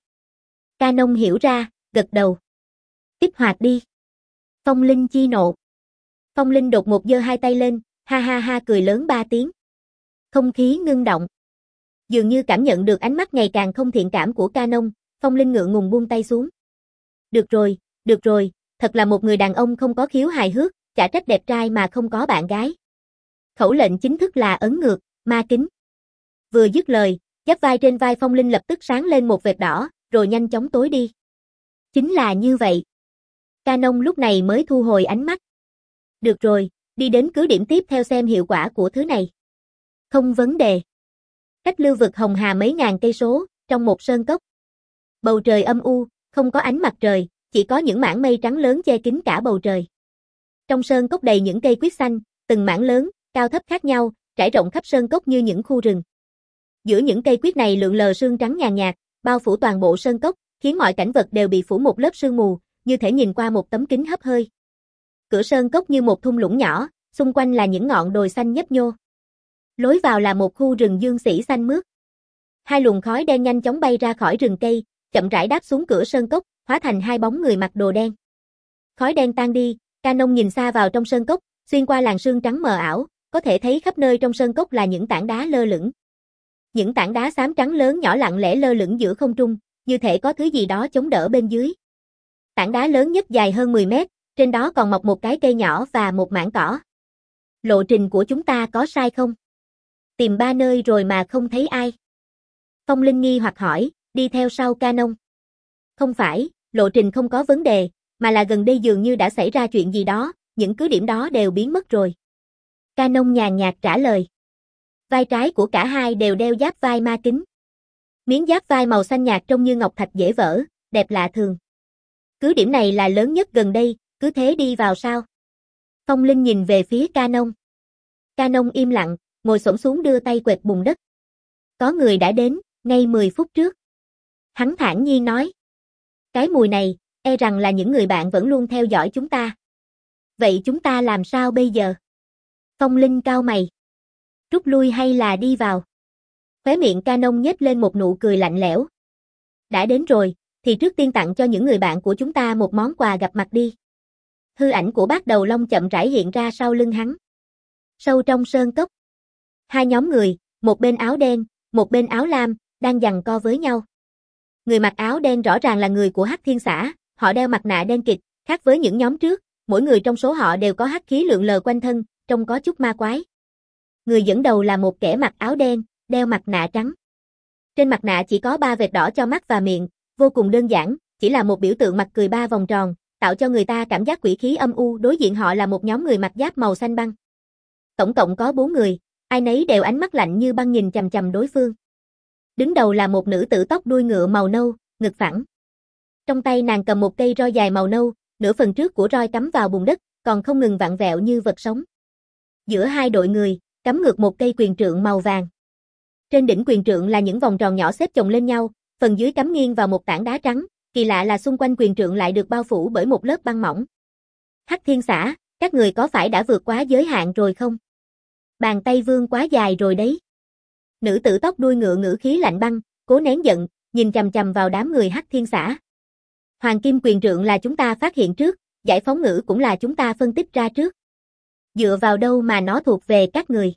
Canon hiểu ra, gật đầu. Kích hoạt đi. Phong Linh chi nộ. Phong Linh đột ngột giơ hai tay lên, ha ha ha cười lớn ba tiếng. Không khí ngưng động. Dường như cảm nhận được ánh mắt ngày càng không thiện cảm của Canon, Phong Linh ngượng ngùng buông tay xuống. Được rồi, được rồi, thật là một người đàn ông không có khiếu hài hước, chả trách đẹp trai mà không có bạn gái. Khẩu lệnh chính thức là ấn ngược, ma kính. Vừa dứt lời, giáp vai trên vai Phong Linh lập tức sáng lên một vệt đỏ, rồi nhanh chóng tối đi. Chính là như vậy. Canon lúc này mới thu hồi ánh mắt. Được rồi, đi đến cứ điểm tiếp theo xem hiệu quả của thứ này. Không vấn đề. Cách lưu vực Hồng Hà mấy ngàn cây số, trong một sơn cốc. Bầu trời âm u, không có ánh mặt trời, chỉ có những mảng mây trắng lớn che kín cả bầu trời. Trong sơn cốc đầy những cây quyết xanh, từng mảng lớn, cao thấp khác nhau, trải rộng khắp sơn cốc như những khu rừng. Giữa những cây quyết này lượn lờ sương trắng nhàn nhạt, bao phủ toàn bộ sơn cốc, khiến mọi cảnh vật đều bị phủ một lớp sương mù, như thể nhìn qua một tấm kính hấp hơi. Cửa sơn cốc như một thung lũng nhỏ, xung quanh là những ngọn đồi xanh nhấp nhô. Lối vào là một khu rừng dương xỉ xanh mướt. Hai luồng khói đen nhanh chóng bay ra khỏi rừng cây, chậm rãi đáp xuống cửa sơn cốc, hóa thành hai bóng người mặc đồ đen. Khói đen tan đi, Canon nhìn xa vào trong sơn cốc, xuyên qua làn sương trắng mờ ảo, có thể thấy khắp nơi trong sơn cốc là những tảng đá lơ lửng. Những tảng đá xám trắng lớn nhỏ lặng lẽ lơ lửng giữa không trung, như thể có thứ gì đó chống đỡ bên dưới. Tảng đá lớn nhất dài hơn mười mét, trên đó còn mọc một cái cây nhỏ và một mảng cỏ. Lộ trình của chúng ta có sai không? Tìm ba nơi rồi mà không thấy ai. Phong Linh nghi hoặc hỏi, đi theo sau Canon. Không phải, lộ trình không có vấn đề, mà là gần đây dường như đã xảy ra chuyện gì đó, những cứ điểm đó đều biến mất rồi. Canon nhàn nhạt trả lời. Vai trái của cả hai đều đeo giáp vai ma kính. Miếng giáp vai màu xanh nhạt trông như ngọc thạch dễ vỡ, đẹp lạ thường. Cứ điểm này là lớn nhất gần đây, cứ thế đi vào sao? Phong Linh nhìn về phía Canon. Canon im lặng, ngồi xổm xuống đưa tay quệt bùn đất. Có người đã đến, ngay mười phút trước. Hắn thản nhiên nói. Cái mùi này, e rằng là những người bạn vẫn luôn theo dõi chúng ta. Vậy chúng ta làm sao bây giờ? Phong Linh cau mày. Rút lui hay là đi vào? Khóe miệng Canon nhếch lên một nụ cười lạnh lẽo. Đã đến rồi, thì trước tiên tặng cho những người bạn của chúng ta một món quà gặp mặt đi. Hư ảnh của Bác Đầu Long chậm rãi hiện ra sau lưng hắn. Sâu trong sơn cốc. Hai nhóm người, một bên áo đen, một bên áo lam, đang giằng co với nhau. Người mặc áo đen rõ ràng là người của Hắc Thiên Xã, họ đeo mặt nạ đen kịt, khác với những nhóm trước, mỗi người trong số họ đều có hắc khí lượn lờ quanh thân, trông có chút ma quái. Người dẫn đầu là một kẻ mặc áo đen, đeo mặt nạ trắng. Trên mặt nạ chỉ có ba vệt đỏ cho mắt và miệng, vô cùng đơn giản, chỉ là một biểu tượng mặt cười ba vòng tròn, tạo cho người ta cảm giác quỷ khí âm u. Đối diện họ là một nhóm người mặc giáp màu xanh băng. Tổng cộng có bốn người, ai nấy đều ánh mắt lạnh như băng nhìn chằm chằm đối phương. Đứng đầu là một nữ tử tóc đuôi ngựa màu nâu, ngực phẳng. Trong tay nàng cầm một cây roi dài màu nâu, nửa phần trước của roi cắm vào bùn đất, còn không ngừng vặn vẹo như vật sống. Giữa hai đội người, cắm ngược một cây quyền trượng màu vàng. Trên đỉnh quyền trượng là những vòng tròn nhỏ xếp chồng lên nhau, phần dưới cắm nghiêng vào một tảng đá trắng, kỳ lạ là xung quanh quyền trượng lại được bao phủ bởi một lớp băng mỏng. Hắc Thiên Xã, các người có phải đã vượt quá giới hạn rồi không? Bàn tay Vương quá dài rồi đấy. Nữ tử tóc đuôi ngựa ngữ khí lạnh băng, cố nén giận, nhìn chằm chằm vào đám người Hắc Thiên Xã. Hoàng kim quyền trượng là chúng ta phát hiện trước, giải phóng ngữ cũng là chúng ta phân tích ra trước. Dựa vào đâu mà nó thuộc về các người?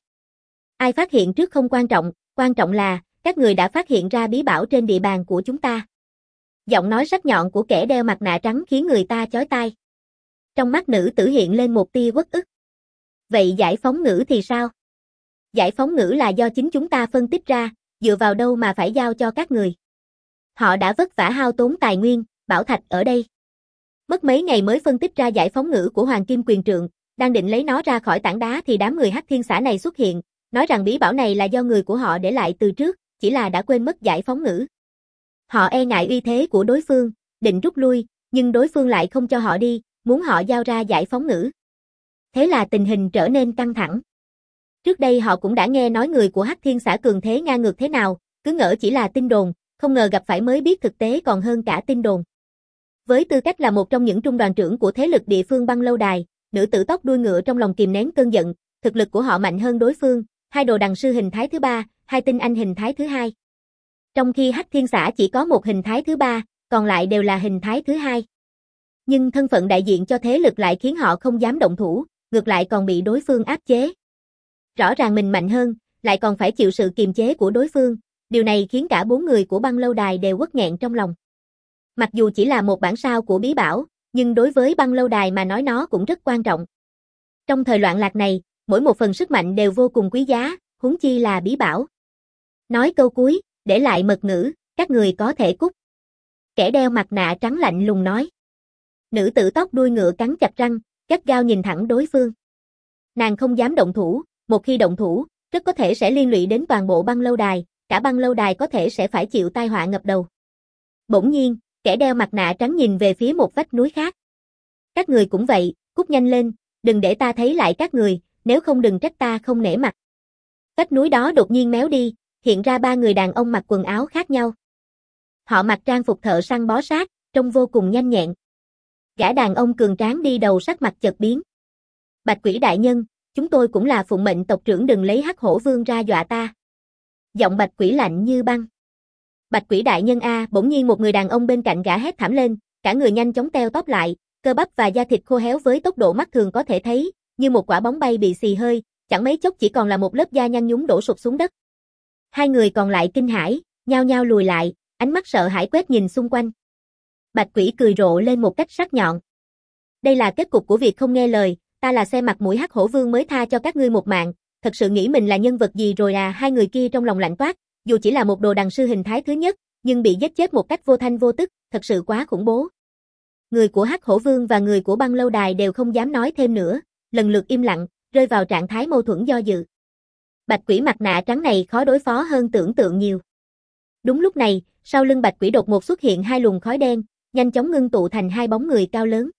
Ai phát hiện trước không quan trọng, quan trọng là, các người đã phát hiện ra bí bảo trên địa bàn của chúng ta. Giọng nói sắc nhọn của kẻ đeo mặt nạ trắng khiến người ta chói tai. Trong mắt nữ tử hiện lên một tia uất ức. Vậy giải phóng ngữ thì sao? Giải phóng ngữ là do chính chúng ta phân tích ra, dựa vào đâu mà phải giao cho các người? Họ đã vất vả hao tốn tài nguyên, bảo thạch ở đây. Mất mấy ngày mới phân tích ra giải phóng ngữ của Hoàng kim quyền trượng, đang định lấy nó ra khỏi tảng đá thì đám người Hắc Thiên xã này xuất hiện, nói rằng bí bảo này là do người của họ để lại từ trước, chỉ là đã quên mất giải phóng ngữ. Họ e ngại uy thế của đối phương, định rút lui, nhưng đối phương lại không cho họ đi, muốn họ giao ra giải phóng ngữ. Thế là tình hình trở nên căng thẳng. Trước đây họ cũng đã nghe nói người của Hắc Thiên xã cường thế ngang ngược thế nào, cứ ngỡ chỉ là tin đồn, không ngờ gặp phải mới biết thực tế còn hơn cả tin đồn. Với tư cách là một trong những trung đoàn trưởng của thế lực địa phương Băng Lâu Đài, nữ tử tóc đuôi ngựa trong lòng kìm nén cơn giận, thực lực của họ mạnh hơn đối phương, hai đồ đằng sư hình thái thứ ba, hai tinh anh hình thái thứ hai. Trong khi Hắc Thiên xã chỉ có một hình thái thứ ba, còn lại đều là hình thái thứ hai. Nhưng thân phận đại diện cho thế lực lại khiến họ không dám động thủ, ngược lại còn bị đối phương áp chế. Rõ ràng mình mạnh hơn, lại còn phải chịu sự kiềm chế của đối phương, điều này khiến cả bốn người của Băng Lâu Đài đều uất nghẹn trong lòng. Mặc dù chỉ là một bản sao của bí bảo, nhưng đối với Băng Lâu Đài mà nói nó cũng rất quan trọng. Trong thời loạn lạc này, mỗi một phần sức mạnh đều vô cùng quý giá, huống chi là bí bảo. Nói câu cuối, để lại mật ngữ, các người có thể cút. Kẻ đeo mặt nạ trắng lạnh lùng nói. Nữ tử tóc đuôi ngựa cắn chặt răng, gắt gao nhìn thẳng đối phương. Nàng không dám động thủ, một khi động thủ, rất có thể sẽ liên lụy đến toàn bộ Băng Lâu Đài, cả Băng Lâu Đài có thể sẽ phải chịu tai họa ngập đầu. Bỗng nhiên, kẻ đeo mặt nạ trắng nhìn về phía một vách núi khác. Các người cũng vậy, cút nhanh lên, đừng để ta thấy lại các người, nếu không đừng trách ta không nể mặt. Vách núi đó đột nhiên méo đi, hiện ra ba người đàn ông mặc quần áo khác nhau. Họ mặc trang phục thợ săn bó sát, trông vô cùng nhanh nhẹn. Gã đàn ông cường tráng đi đầu sắc mặt chợt biến. Bạch Quỷ đại nhân, chúng tôi cũng là phụng mệnh tộc trưởng, đừng lấy Hắc Hổ Vương ra dọa ta. Giọng Bạch Quỷ lạnh như băng. Bạch Quỷ đại nhân a, bỗng nhiên một người đàn ông bên cạnh gã hét thảm lên, cả người nhanh chóng teo tóp lại, cơ bắp và da thịt khô héo với tốc độ mắt thường có thể thấy, như một quả bóng bay bị xì hơi, chẳng mấy chốc chỉ còn là một lớp da nhăn nhúm đổ sụp xuống đất. Hai người còn lại kinh hãi, nhao nhao lùi lại, ánh mắt sợ hãi quét nhìn xung quanh. Bạch Quỷ cười rộ lên một cách sắc nhọn. Đây là kết cục của việc không nghe lời, ta là xem mặt mũi Hắc Hổ Vương mới tha cho các ngươi một mạng, thật sự nghĩ mình là nhân vật gì rồi à? Hai người kia trong lòng lạnh toát, dù chỉ là một đồ đằng sư hình thái thứ nhất, nhưng bị giết chết một cách vô thanh vô tức, thật sự quá khủng bố. Người của Hắc Hổ Vương và người của Băng Lâu Đài đều không dám nói thêm nữa, lần lượt im lặng, rơi vào trạng thái mâu thuẫn do dự. Bạch Quỷ mặt nạ trắng này khó đối phó hơn tưởng tượng nhiều. Đúng lúc này, sau lưng Bạch Quỷ đột ngột xuất hiện hai luồng khói đen, nhanh chóng ngưng tụ thành hai bóng người cao lớn.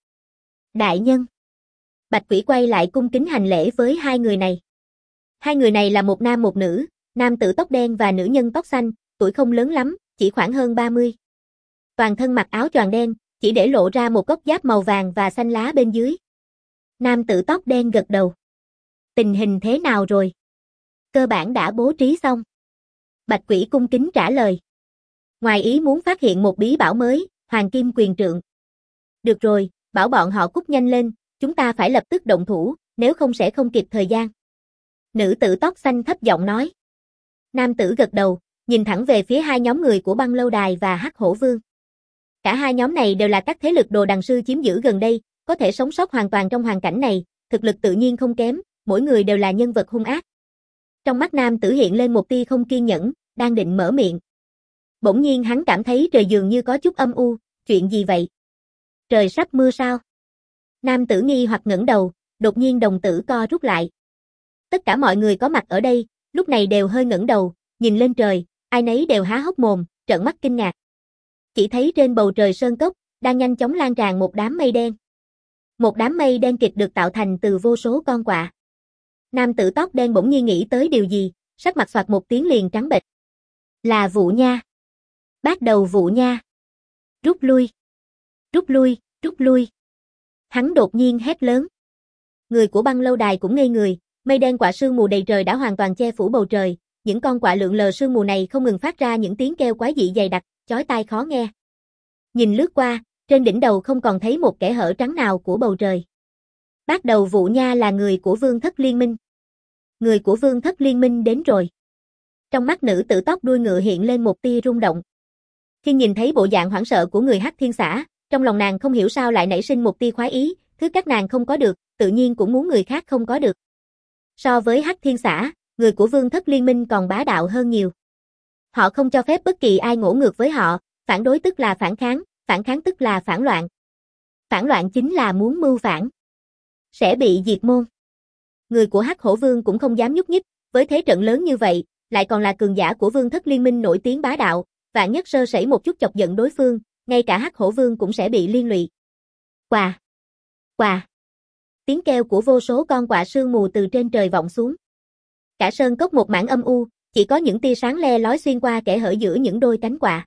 Đại nhân. Bạch Quỷ quay lại cung kính hành lễ với hai người này. Hai người này là một nam một nữ, nam tử tóc đen và nữ nhân tóc xanh, tuổi không lớn lắm, chỉ khoảng hơn ba mươi. Toàn thân mặc áo choàng đen, chỉ để lộ ra một góc giáp màu vàng và xanh lá bên dưới. Nam tử tóc đen gật đầu. Tình hình thế nào rồi? Cơ bản đã bố trí xong. Bạch Quỷ cung kính trả lời. Ngoài ý muốn phát hiện một bí bảo mới, Hoàng kim quyền trượng. Được rồi, bảo bọn họ cút nhanh lên, chúng ta phải lập tức động thủ, nếu không sẽ không kịp thời gian. Nữ tử tóc xanh thấp giọng nói. Nam tử gật đầu, nhìn thẳng về phía hai nhóm người của Băng Lâu Đài và Hắc Hổ Vương. Cả hai nhóm này đều là các thế lực đồ đằng sư chiếm giữ gần đây, có thể sống sót hoàn toàn trong hoàn cảnh này, thực lực tự nhiên không kém, mỗi người đều là nhân vật hung ác. Trong mắt nam tử hiện lên một tia không kiên nhẫn, đang định mở miệng. Bỗng nhiên hắn cảm thấy trời dường như có chút âm u, chuyện gì vậy? Trời sắp mưa sao? Nam tử nghi hoặc ngẩng đầu, đột nhiên đồng tử co rút lại. Tất cả mọi người có mặt ở đây, lúc này đều hơi ngẩng đầu, nhìn lên trời, ai nấy đều há hốc mồm, trợn mắt kinh ngạc. Chỉ thấy trên bầu trời sơn cốc, đang nhanh chóng lan tràn một đám mây đen. Một đám mây đen kịt được tạo thành từ vô số con quạ. Nam tử tóc đen bỗng nhiên nghĩ tới điều gì, sắc mặt xoạt một tiếng liền trắng bệch. Là Vụ Nha. Bắt đầu Vụ Nha. Rút lui. Rút lui, rút lui. Hắn đột nhiên hét lớn. Người của Băng Lâu Đài cũng ngây người, mây đen quạ sương mù đầy trời đã hoàn toàn che phủ bầu trời, những con quạ lượn lờ sương mù này không ngừng phát ra những tiếng kêu quái dị dày đặc, chói tai khó nghe. Nhìn lướt qua, trên đỉnh đầu không còn thấy một kẽ hở trắng nào của bầu trời. Bát Đầu Vụ Nha là người của Vương Thất Liên Minh. Người của Vương Thất Liên Minh đến rồi. Trong mắt nữ tử tóc đuôi ngựa hiện lên một tia rung động. Khi nhìn thấy bộ dạng hoảng sợ của người Hắc Thiên Xã, trong lòng nàng không hiểu sao lại nảy sinh một tia khoái ý, thứ các nàng không có được, tự nhiên cũng muốn người khác không có được. So với Hắc Thiên Xã, người của Vương Thất Liên Minh còn bá đạo hơn nhiều. Họ không cho phép bất kỳ ai ngỗ ngược với họ, phản đối tức là phản kháng, phản kháng tức là phản loạn. Phản loạn chính là muốn mưu phản. Sẽ bị diệt môn. Người của Hắc Hổ Vương cũng không dám nhúc nhích, với thế trận lớn như vậy, lại còn là cường giả của Vương Thất Liên Minh nổi tiếng bá đạo, vạn nhất sơ sẩy một chút chọc giận đối phương, ngay cả Hắc Hổ Vương cũng sẽ bị liên lụy. Quà! Quà! Tiếng kêu của vô số con quạ sương mù từ trên trời vọng xuống. Cả sơn cốc một mảng âm u, chỉ có những tia sáng le lói xuyên qua kẽ hở giữa những đôi cánh quạ.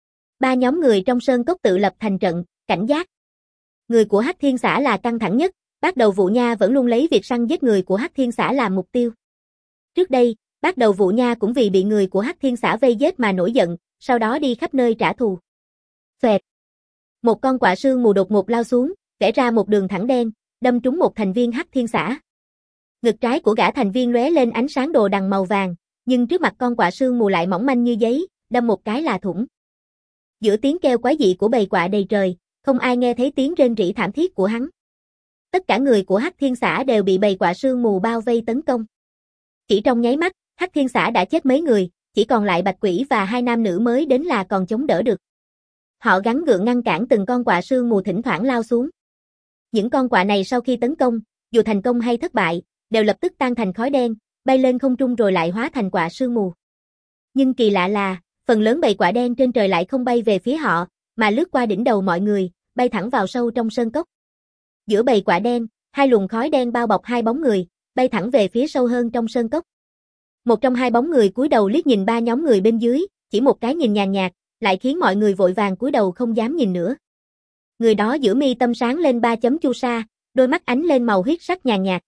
Ba nhóm người trong sơn cốc tự lập thành trận, cảnh giác. Người của Hắc Thiên Xã là căng thẳng nhất, Bát Đầu Vụ Nha vẫn luôn lấy việc săn giết người của Hắc Thiên Xã làm mục tiêu. Trước đây, Bát Đầu Vụ Nha cũng vì bị người của Hắc Thiên Xã vây giết mà nổi giận, sau đó đi khắp nơi trả thù. Xoẹt. Một con quạ sương mù đột ngột lao xuống, vẽ ra một đường thẳng đen, đâm trúng một thành viên Hắc Thiên Xã. Ngực trái của gã thành viên lóe lên ánh sáng đồ đằng màu vàng, nhưng trước mặt con quạ sương mù lại mỏng manh như giấy, đâm một cái là thủng. Giữa tiếng kêu quái dị của bầy quạ đầy trời, không ai nghe thấy tiếng rên rỉ thảm thiết của hắn. Tất cả người của Hắc Thiên Xã đều bị bầy quạ sương mù bao vây tấn công. Chỉ trong nháy mắt, Hắc Thiên Xã đã chết mấy người, chỉ còn lại Bạch Quỷ và hai nam nữ mới đến là còn chống đỡ được. Họ gắng gượng ngăn cản từng con quạ sương mù thỉnh thoảng lao xuống. Những con quạ này sau khi tấn công, dù thành công hay thất bại, đều lập tức tan thành khói đen, bay lên không trung rồi lại hóa thành quạ sương mù. Nhưng kỳ lạ là, phần lớn bầy quạ đen trên trời lại không bay về phía họ, mà lướt qua đỉnh đầu mọi người, bay thẳng vào sâu trong sơn cốc. Giữa bầy quạ đen, hai luồng khói đen bao bọc hai bóng người, bay thẳng về phía sâu hơn trong sơn cốc. Một trong hai bóng người cúi đầu liếc nhìn ba nhóm người bên dưới, chỉ một cái nhìn nhàn nhạt, lại khiến mọi người vội vàng cúi đầu không dám nhìn nữa. Người đó giữa mi tâm sáng lên ba chấm chu sa, đôi mắt ánh lên màu huyết sắc nhàn nhạt.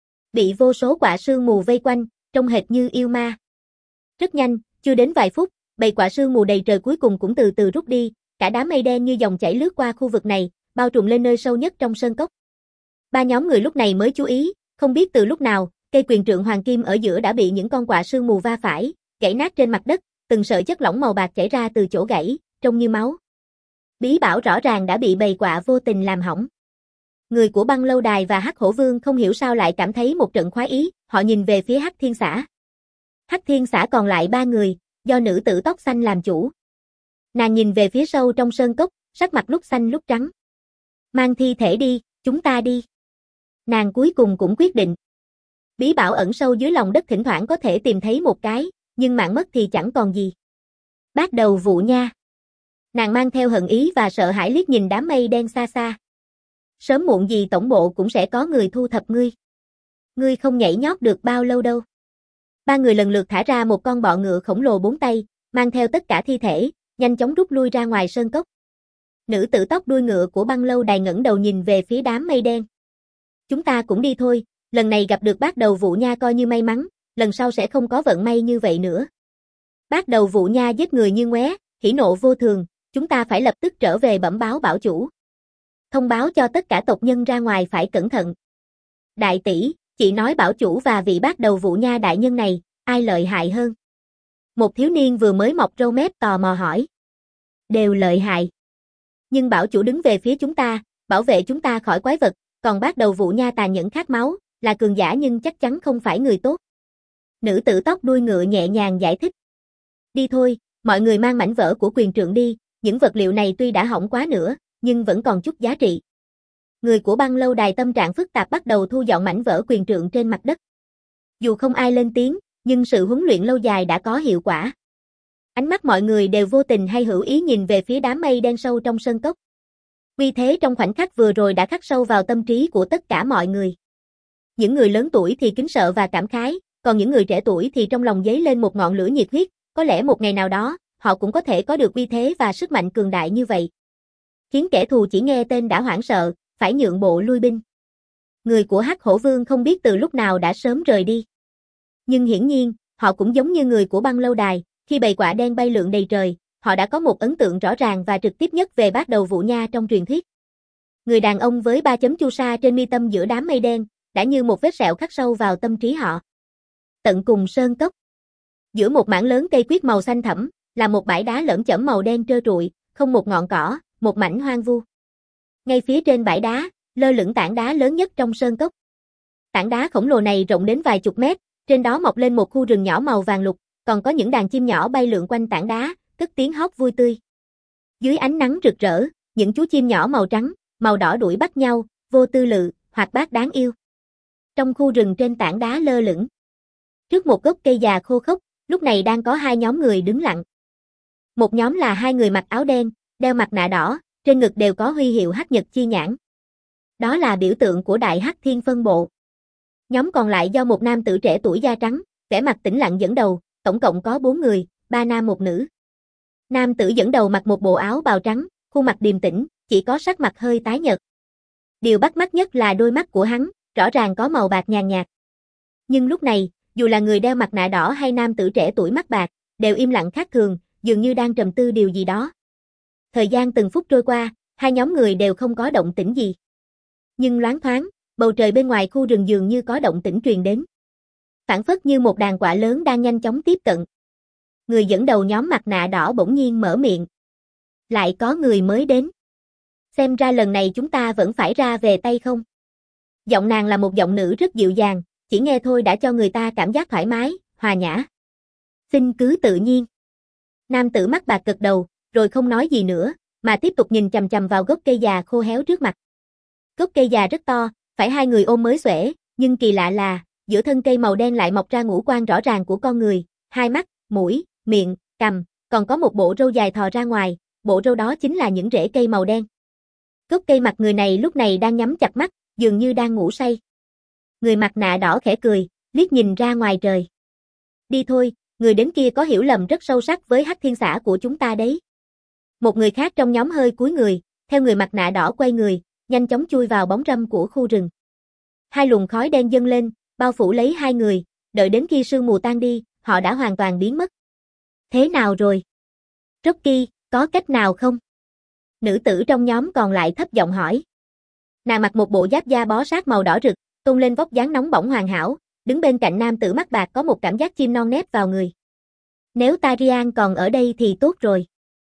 Bị vô số quạ sương mù vây quanh, trông hệt như yêu ma. Rất nhanh, chưa đến vài phút, bầy quạ sương mù đầy trời cuối cùng cũng từ từ rút đi, cả đám mây đen như dòng chảy lướt qua khu vực này, bao trùm lên nơi sâu nhất trong sơn cốc. Ba nhóm người lúc này mới chú ý, không biết từ lúc nào, cây quyền trượng hoàng kim ở giữa đã bị những con quạ sương mù va phải, gãy nát trên mặt đất, từng sợi chất lỏng màu bạc chảy ra từ chỗ gãy, trông như máu. Bí bảo rõ ràng đã bị bầy quạ vô tình làm hỏng. Người của Băng Lâu Đài và Hắc Hổ Vương không hiểu sao lại cảm thấy một trận khoái ý, họ nhìn về phía Hắc Thiên Xã. Hắc Thiên Xã còn lại ba người, do nữ tử tóc xanh làm chủ. Nàng nhìn về phía sâu trong sơn cốc, sắc mặt lúc xanh lúc trắng. Mang thi thể đi, chúng ta đi. Nàng cuối cùng cũng quyết định. Bí bảo ẩn sâu dưới lòng đất thỉnh thoảng có thể tìm thấy một cái, nhưng mạng mất thì chẳng còn gì. Bát Đầu Vụ Nha. Nàng mang theo hận ý và sợ hãi liếc nhìn đám mây đen xa xa. Sớm muộn gì tổng bộ cũng sẽ có người thu thập ngươi. Ngươi không nhảy nhót được bao lâu đâu. Ba người lần lượt thả ra một con bọ ngựa khổng lồ bốn tay, mang theo tất cả thi thể, nhanh chóng rút lui ra ngoài sơn cốc. Nữ tử tóc đuôi ngựa của Băng Lâu Đài ngẩng đầu nhìn về phía đám mây đen. Chúng ta cũng đi thôi, lần này gặp được Bát Đầu Vụ Nha coi như may mắn, lần sau sẽ không có vận may như vậy nữa. Bát Đầu Vụ Nha giết người như ngoé, hỉ nộ vô thường, chúng ta phải lập tức trở về bẩm báo bảo chủ. Thông báo cho tất cả tộc nhân ra ngoài phải cẩn thận. Đại tỷ, chị nói bảo chủ và vị Bát Đầu Vụ Nha đại nhân này, ai lợi hại hơn? Một thiếu niên vừa mới mọc râu mép tò mò hỏi. Đều lợi hại. Nhưng bảo chủ đứng về phía chúng ta, bảo vệ chúng ta khỏi quái vật, còn Bát Đầu Vụ Nha tàn nhẫn khát máu, là cường giả nhưng chắc chắn không phải người tốt. Nữ tử tóc đuôi ngựa nhẹ nhàng giải thích. Đi thôi, mọi người mang mảnh vỡ của quyền trượng đi, những vật liệu này tuy đã hỏng quá nữa, nhưng vẫn còn chút giá trị. Người của Băng Lâu Đài tâm trạng phức tạp bắt đầu thu dọn mảnh vỡ quyền trượng trên mặt đất. Dù không ai lên tiếng, nhưng sự huấn luyện lâu dài đã có hiệu quả. Ánh mắt mọi người đều vô tình hay hữu ý nhìn về phía đám mây đen sâu trong sơn cốc. Vì thế trong khoảnh khắc vừa rồi đã khắc sâu vào tâm trí của tất cả mọi người. Những người lớn tuổi thì kính sợ và cảm khái, còn những người trẻ tuổi thì trong lòng dấy lên một ngọn lửa nhiệt huyết, có lẽ một ngày nào đó, họ cũng có thể có được uy thế và sức mạnh cường đại như vậy. Khiến kẻ thù chỉ nghe tên đã hoảng sợ, phải nhượng bộ lui binh. Người của Hắc Hổ Vương không biết từ lúc nào đã sớm rời đi. Nhưng hiển nhiên, họ cũng giống như người của Băng Lâu Đài, khi bầy quạ đen bay lượn đầy trời, họ đã có một ấn tượng rõ ràng và trực tiếp nhất về bát đầu vụ nha trong truyền thuyết. Người đàn ông với ba chấm chu sa trên mi tâm giữa đám mây đen, đã như một vết sẹo khắc sâu vào tâm trí họ. Tận cùng sơn cốc. Giữa một mảng lớn cây quyết màu xanh thẫm, là một bãi đá lởm chởm màu đen trơ trụi, không một ngọn cỏ, một mảnh hoang vu. Ngay phía trên bãi đá, lơ lửng tảng đá lớn nhất trong sơn cốc. Tảng đá khổng lồ này rộng đến vài chục mét, trên đó mọc lên một khu rừng nhỏ màu vàng lục, còn có những đàn chim nhỏ bay lượn quanh tảng đá, cất tiếng hót vui tươi. Dưới ánh nắng rực rỡ, những chú chim nhỏ màu trắng, màu đỏ đuổi bắt nhau, vô tư lự, hoạt bát đáng yêu. Trong khu rừng trên tảng đá lơ lửng, trước một gốc cây già khô khốc, lúc này đang có hai nhóm người đứng lặng. Một nhóm là hai người mặc áo đen, đeo mặt nạ đỏ, trên ngực đều có huy hiệu Hắc Nhật Chi Nhãn. Đó là biểu tượng của Đại Hắc Thiên Phân Bộ. Nhóm còn lại do một nam tử trẻ tuổi da trắng, vẻ mặt tĩnh lặng dẫn đầu, tổng cộng có bốn người, ba nam một nữ. Nam tử dẫn đầu mặc một bộ áo bào trắng, khuôn mặt điềm tĩnh, chỉ có sắc mặt hơi tái nhợt. Điều bắt mắt nhất là đôi mắt của hắn, rõ ràng có màu bạc nhàn nhạt. Nhưng lúc này, dù là người đeo mặt nạ đỏ hay nam tử trẻ tuổi mắt bạc, đều im lặng khác thường, dường như đang trầm tư điều gì đó. Thời gian từng phút trôi qua, hai nhóm người đều không có động tĩnh gì. Nhưng loáng thoáng, bầu trời bên ngoài khu rừng dường như có động tĩnh truyền đến. Phảng phất như một đàn quạ lớn đang nhanh chóng tiếp cận. Người dẫn đầu nhóm mặt nạ đỏ bỗng nhiên mở miệng. Lại có người mới đến. Xem ra lần này chúng ta vẫn phải ra về tay không? Giọng nàng là một giọng nữ rất dịu dàng, chỉ nghe thôi đã cho người ta cảm giác thoải mái, hòa nhã. Xin cứ tự nhiên. Nam tử mắt bạc gật đầu, rồi không nói gì nữa, mà tiếp tục nhìn chằm chằm vào gốc cây già khô héo trước mặt. Gốc cây già rất to, phải hai người ôm mới xuể, nhưng kỳ lạ là, giữa thân cây màu đen lại mọc ra ngũ quan rõ ràng của con người, hai mắt, mũi, miệng, cằm, còn có một bộ râu dài thò ra ngoài, bộ râu đó chính là những rễ cây màu đen. Gốc cây mặt người này lúc này đang nhắm chặt mắt, dường như đang ngủ say. Người mặt nạ đỏ khẽ cười, liếc nhìn ra ngoài trời. Đi thôi, người đến kia có hiểu lầm rất sâu sắc với Hắc Thiên Xã của chúng ta đấy. Một người khác trong nhóm hơi cúi người, theo người mặt nạ đỏ quay người, nhanh chóng chui vào bóng râm của khu rừng. Hai luồng khói đen dâng lên, bao phủ lấy hai người, đợi đến khi sương mù tan đi, họ đã hoàn toàn biến mất. Thế nào rồi? Rocky, có cách nào không? Nữ tử trong nhóm còn lại thấp giọng hỏi. Nàng mặc một bộ giáp da bó sát màu đỏ rực, tôn lên vóc dáng nóng bỏng hoàn hảo, đứng bên cạnh nam tử mắt bạc có một cảm giác chim non nép vào người. Nếu Tarian còn ở đây thì tốt rồi.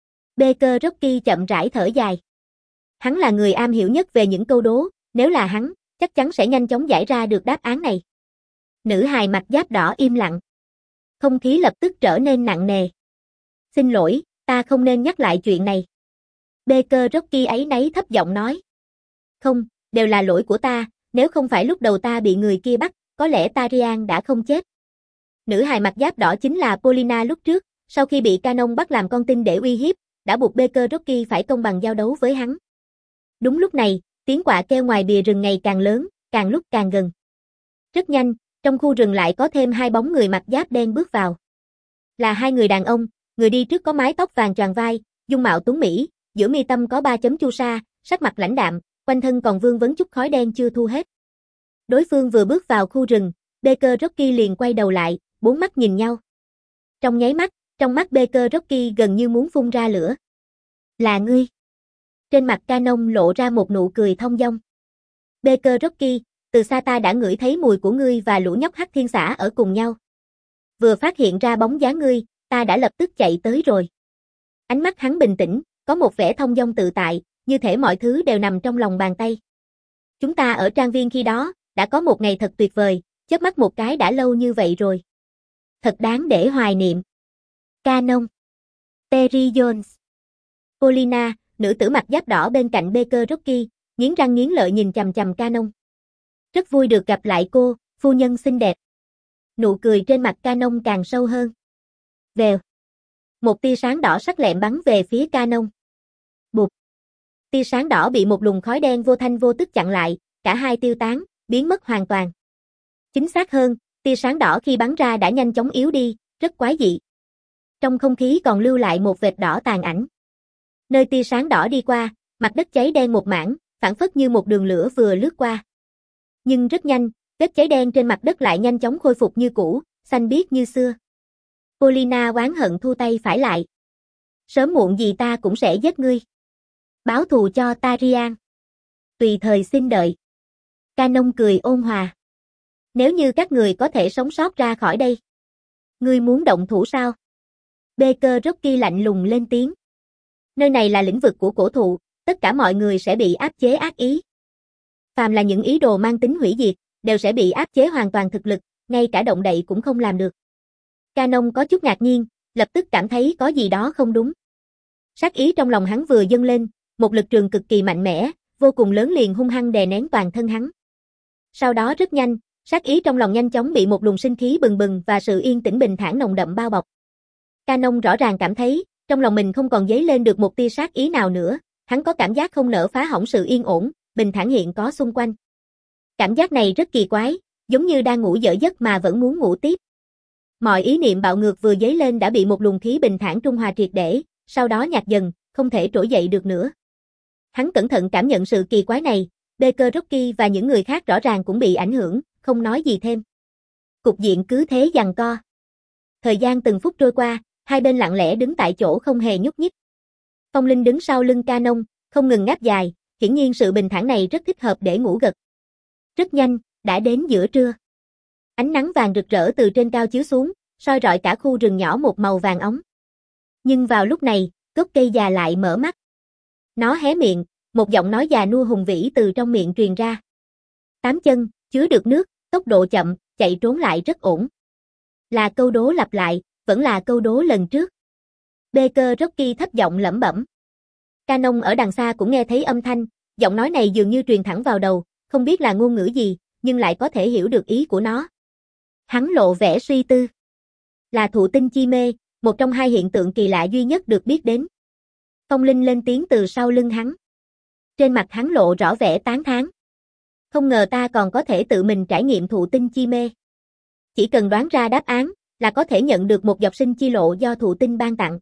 Baker Rocky chậm rãi thở dài. Hắn là người am hiểu nhất về những câu đố, nếu là hắn, chắc chắn sẽ nhanh chóng giải ra được đáp án này. Nữ hài mặc giáp đỏ im lặng. Không khí lập tức trở nên nặng nề. Xin lỗi, ta không nên nhắc lại chuyện này. Baker Rocky áy náy thấp giọng nói. Không, đều là lỗi của ta, nếu không phải lúc đầu ta bị người kia bắt, có lẽ Tarian đã không chết. Nữ hài mặc giáp đỏ chính là Polina lúc trước, sau khi bị Canon bắt làm con tin để uy hiếp, đã buộc Baker Rocky phải công bằng giao đấu với hắn. Đúng lúc này, tiếng quạ kêu ngoài bìa rừng ngày càng lớn, càng lúc càng gần. Rất nhanh, trong khu rừng lại có thêm hai bóng người mặc giáp đen bước vào. Là hai người đàn ông, người đi trước có mái tóc vàng choàng vai, dung mạo tuấn mỹ, giữa mi tâm có ba chấm chu sa, sắc mặt lãnh đạm, quanh thân còn vương vấn chút khói đen chưa thu hết. Đối phương vừa bước vào khu rừng, Baker Rocky liền quay đầu lại, bốn mắt nhìn nhau. Trong nháy mắt, trong mắt Baker Rocky gần như muốn phun ra lửa. Là ngươi. Trên mặt Canon lộ ra một nụ cười thông dong. Baker Rocky, từ xa ta đã ngửi thấy mùi của ngươi và lũ nhóc Hắc Thiên Xã ở cùng nhau. Vừa phát hiện ra bóng dáng ngươi, ta đã lập tức chạy tới rồi. Ánh mắt hắn bình tĩnh, có một vẻ thông dong tự tại, như thể mọi thứ đều nằm trong lòng bàn tay. Chúng ta ở trang viên khi đó, đã có một ngày thật tuyệt vời, chớp mắt một cái đã lâu như vậy rồi. Thật đáng để hoài niệm. Canon. Terry Jones. Polina, nữ tử mặc giáp đỏ bên cạnh Baker Rocky, nghiến răng nghiến lợi nhìn chằm chằm Canon. Rất vui được gặp lại cô, phu nhân xinh đẹp. Nụ cười trên mặt Canon càng sâu hơn. Vèo. Một tia sáng đỏ sắc lẹm bắn về phía Canon. Bụp. Tia sáng đỏ bị một luồng khói đen vô thanh vô tức chặn lại, cả hai tiêu tán, biến mất hoàn toàn. Chính xác hơn, tia sáng đỏ khi bắn ra đã nhanh chóng yếu đi, rất quái dị. Trong không khí còn lưu lại một vệt đỏ tàn ảnh. Nơi tia sáng đỏ đi qua, mặt đất cháy đen một mảng, phảng phất như một đường lửa vừa lướt qua. Nhưng rất nhanh, vết cháy đen trên mặt đất lại nhanh chóng khôi phục như cũ, xanh biếc như xưa. Polina oán hận thu tay phải lại. Sớm muộn gì ta cũng sẽ giết ngươi. Báo thù cho Tarian. Tùy thời xin đợi. Canon cười ôn hòa. Nếu như các người có thể sống sót ra khỏi đây. Ngươi muốn động thủ sao? Baker Rocky lạnh lùng lên tiếng. Nơi này là lĩnh vực của cổ thụ, tất cả mọi người sẽ bị áp chế ác ý. Phàm là những ý đồ mang tính hủy diệt, đều sẽ bị áp chế hoàn toàn thực lực, ngay cả động đậy cũng không làm được. Canon có chút ngạc nhiên, lập tức cảm thấy có gì đó không đúng. Sát ý trong lòng hắn vừa dâng lên, một lực trường cực kỳ mạnh mẽ, vô cùng lớn liền hung hăng đè nén toàn thân hắn. Sau đó rất nhanh, sát ý trong lòng nhanh chóng bị một luồng sinh khí bừng bừng và sự yên tĩnh bình thản nồng đậm bao bọc. Canon rõ ràng cảm thấy, trong lòng mình không còn dấy lên được một tia sát ý nào nữa, hắn có cảm giác không nỡ phá hỏng sự yên ổn, bình thản hiện có xung quanh. Cảm giác này rất kỳ quái, giống như đang ngủ dở giấc mà vẫn muốn ngủ tiếp. Mọi ý niệm bạo ngược vừa dấy lên đã bị một luồng khí bình thản trung hòa triệt để, sau đó nhạt dần, không thể trỗi dậy được nữa. Hắn cẩn thận cảm nhận sự kỳ quái này, Baker Rocky và những người khác rõ ràng cũng bị ảnh hưởng, không nói gì thêm. Cục diện cứ thế giằng co. Thời gian từng phút trôi qua, hai bên lặng lẽ đứng tại chỗ không hề nhúc nhích. Phong Linh đứng sau lưng Canon, không ngừng ngáp dài, hiển nhiên sự bình thản này rất thích hợp để ngủ gật. Rất nhanh, đã đến giữa trưa. Ánh nắng vàng rực rỡ từ trên cao chiếu xuống, soi rọi cả khu rừng nhỏ một màu vàng óng. Nhưng vào lúc này, gốc cây già lại mở mắt. Nó hé miệng, một giọng nói già nua hùng vĩ từ trong miệng truyền ra. Tám chân, chứa được nước, tốc độ chậm, chạy trốn lại rất ổn. Là câu đố lặp lại, vẫn là câu đố lần trước. Baker Rocky thấp giọng lẩm bẩm. Canon ở đằng xa cũng nghe thấy âm thanh, giọng nói này dường như truyền thẳng vào đầu, không biết là ngôn ngữ gì, nhưng lại có thể hiểu được ý của nó. Hắn lộ vẻ suy tư. Là thụ tinh chi mê, một trong hai hiện tượng kỳ lạ duy nhất được biết đến. Phong Linh lên tiếng từ sau lưng hắn. Trên mặt hắn lộ rõ vẻ tán thán. Không ngờ ta còn có thể tự mình trải nghiệm thụ tinh chi mê. Chỉ cần đoán ra đáp án, là có thể nhận được một dọc sinh chi lộ do thụ tinh ban tặng.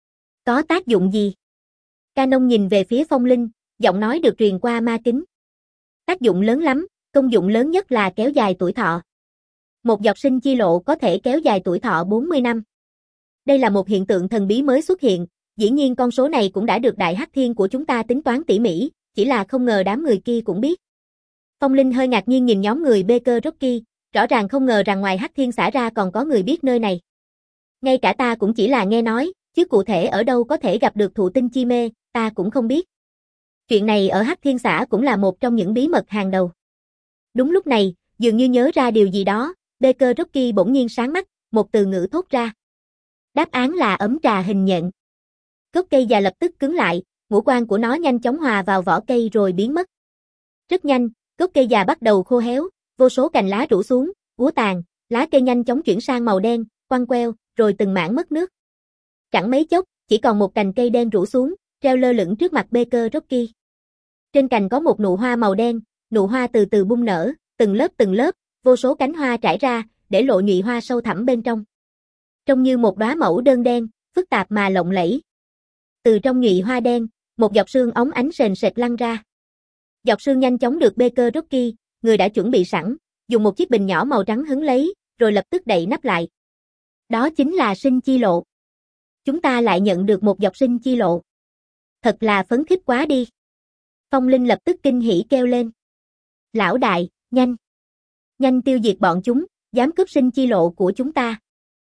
Có tác dụng gì? Canon nhìn về phía Phong Linh, giọng nói được truyền qua ma kính. Tác dụng lớn lắm, công dụng lớn nhất là kéo dài tuổi thọ. Một dọc sinh chi lộ có thể kéo dài tuổi thọ bốn mươi năm. Đây là một hiện tượng thần bí mới xuất hiện, dĩ nhiên con số này cũng đã được Đại Hắc Thiên của chúng ta tính toán tỉ mỉ, chỉ là không ngờ đám người kia cũng biết. Phong Linh hơi ngạc nhiên nhìn nhóm người Baker Rocky, rõ ràng không ngờ rằng ngoài Hắc Thiên xả ra còn có người biết nơi này. Ngay cả ta cũng chỉ là nghe nói, chứ cụ thể ở đâu có thể gặp được thụ tinh chi mê, ta cũng không biết. Chuyện này ở Hắc Thiên xã cũng là một trong những bí mật hàng đầu. Đúng lúc này, dường như nhớ ra điều gì đó, Baker Rocky bỗng nhiên sáng mắt, một từ ngữ thốt ra. Đáp án là ấm trà hình nhện. Gốc cây già lập tức cứng lại, ngũ quan của nó nhanh chóng hòa vào vỏ cây rồi biến mất. Rất nhanh, gốc cây già bắt đầu khô héo, vô số cành lá rủ xuống, úa tàn, lá cây nhanh chóng chuyển sang màu đen, quăng queo, rồi từng mảng mất nước. Chẳng mấy chốc, chỉ còn một cành cây đen rủ xuống, treo lơ lửng trước mặt Baker Rocky. Trên cành có một nụ hoa màu đen, nụ hoa từ từ bung nở, từng lớp từng lớp, vô số cánh hoa trải ra, để lộ nhụy hoa sâu thẳm bên trong. Trông như một đóa mẫu đơn đen, phức tạp mà lộng lẫy. Từ trong nhụy hoa đen, một giọt sương óng ánh sền sệt lăn ra. Giọt sương nhanh chóng được Baker Rocky, người đã chuẩn bị sẵn, dùng một chiếc bình nhỏ màu trắng hứng lấy, rồi lập tức đậy nắp lại. Đó chính là sinh chi lộ. Chúng ta lại nhận được một giọt sinh chi lộ. Thật là phấn khích quá đi. Phong Linh lập tức kinh hỉ kêu lên. Lão đại, nhanh. Nhanh tiêu diệt bọn chúng, dám cướp sinh chi lộ của chúng ta.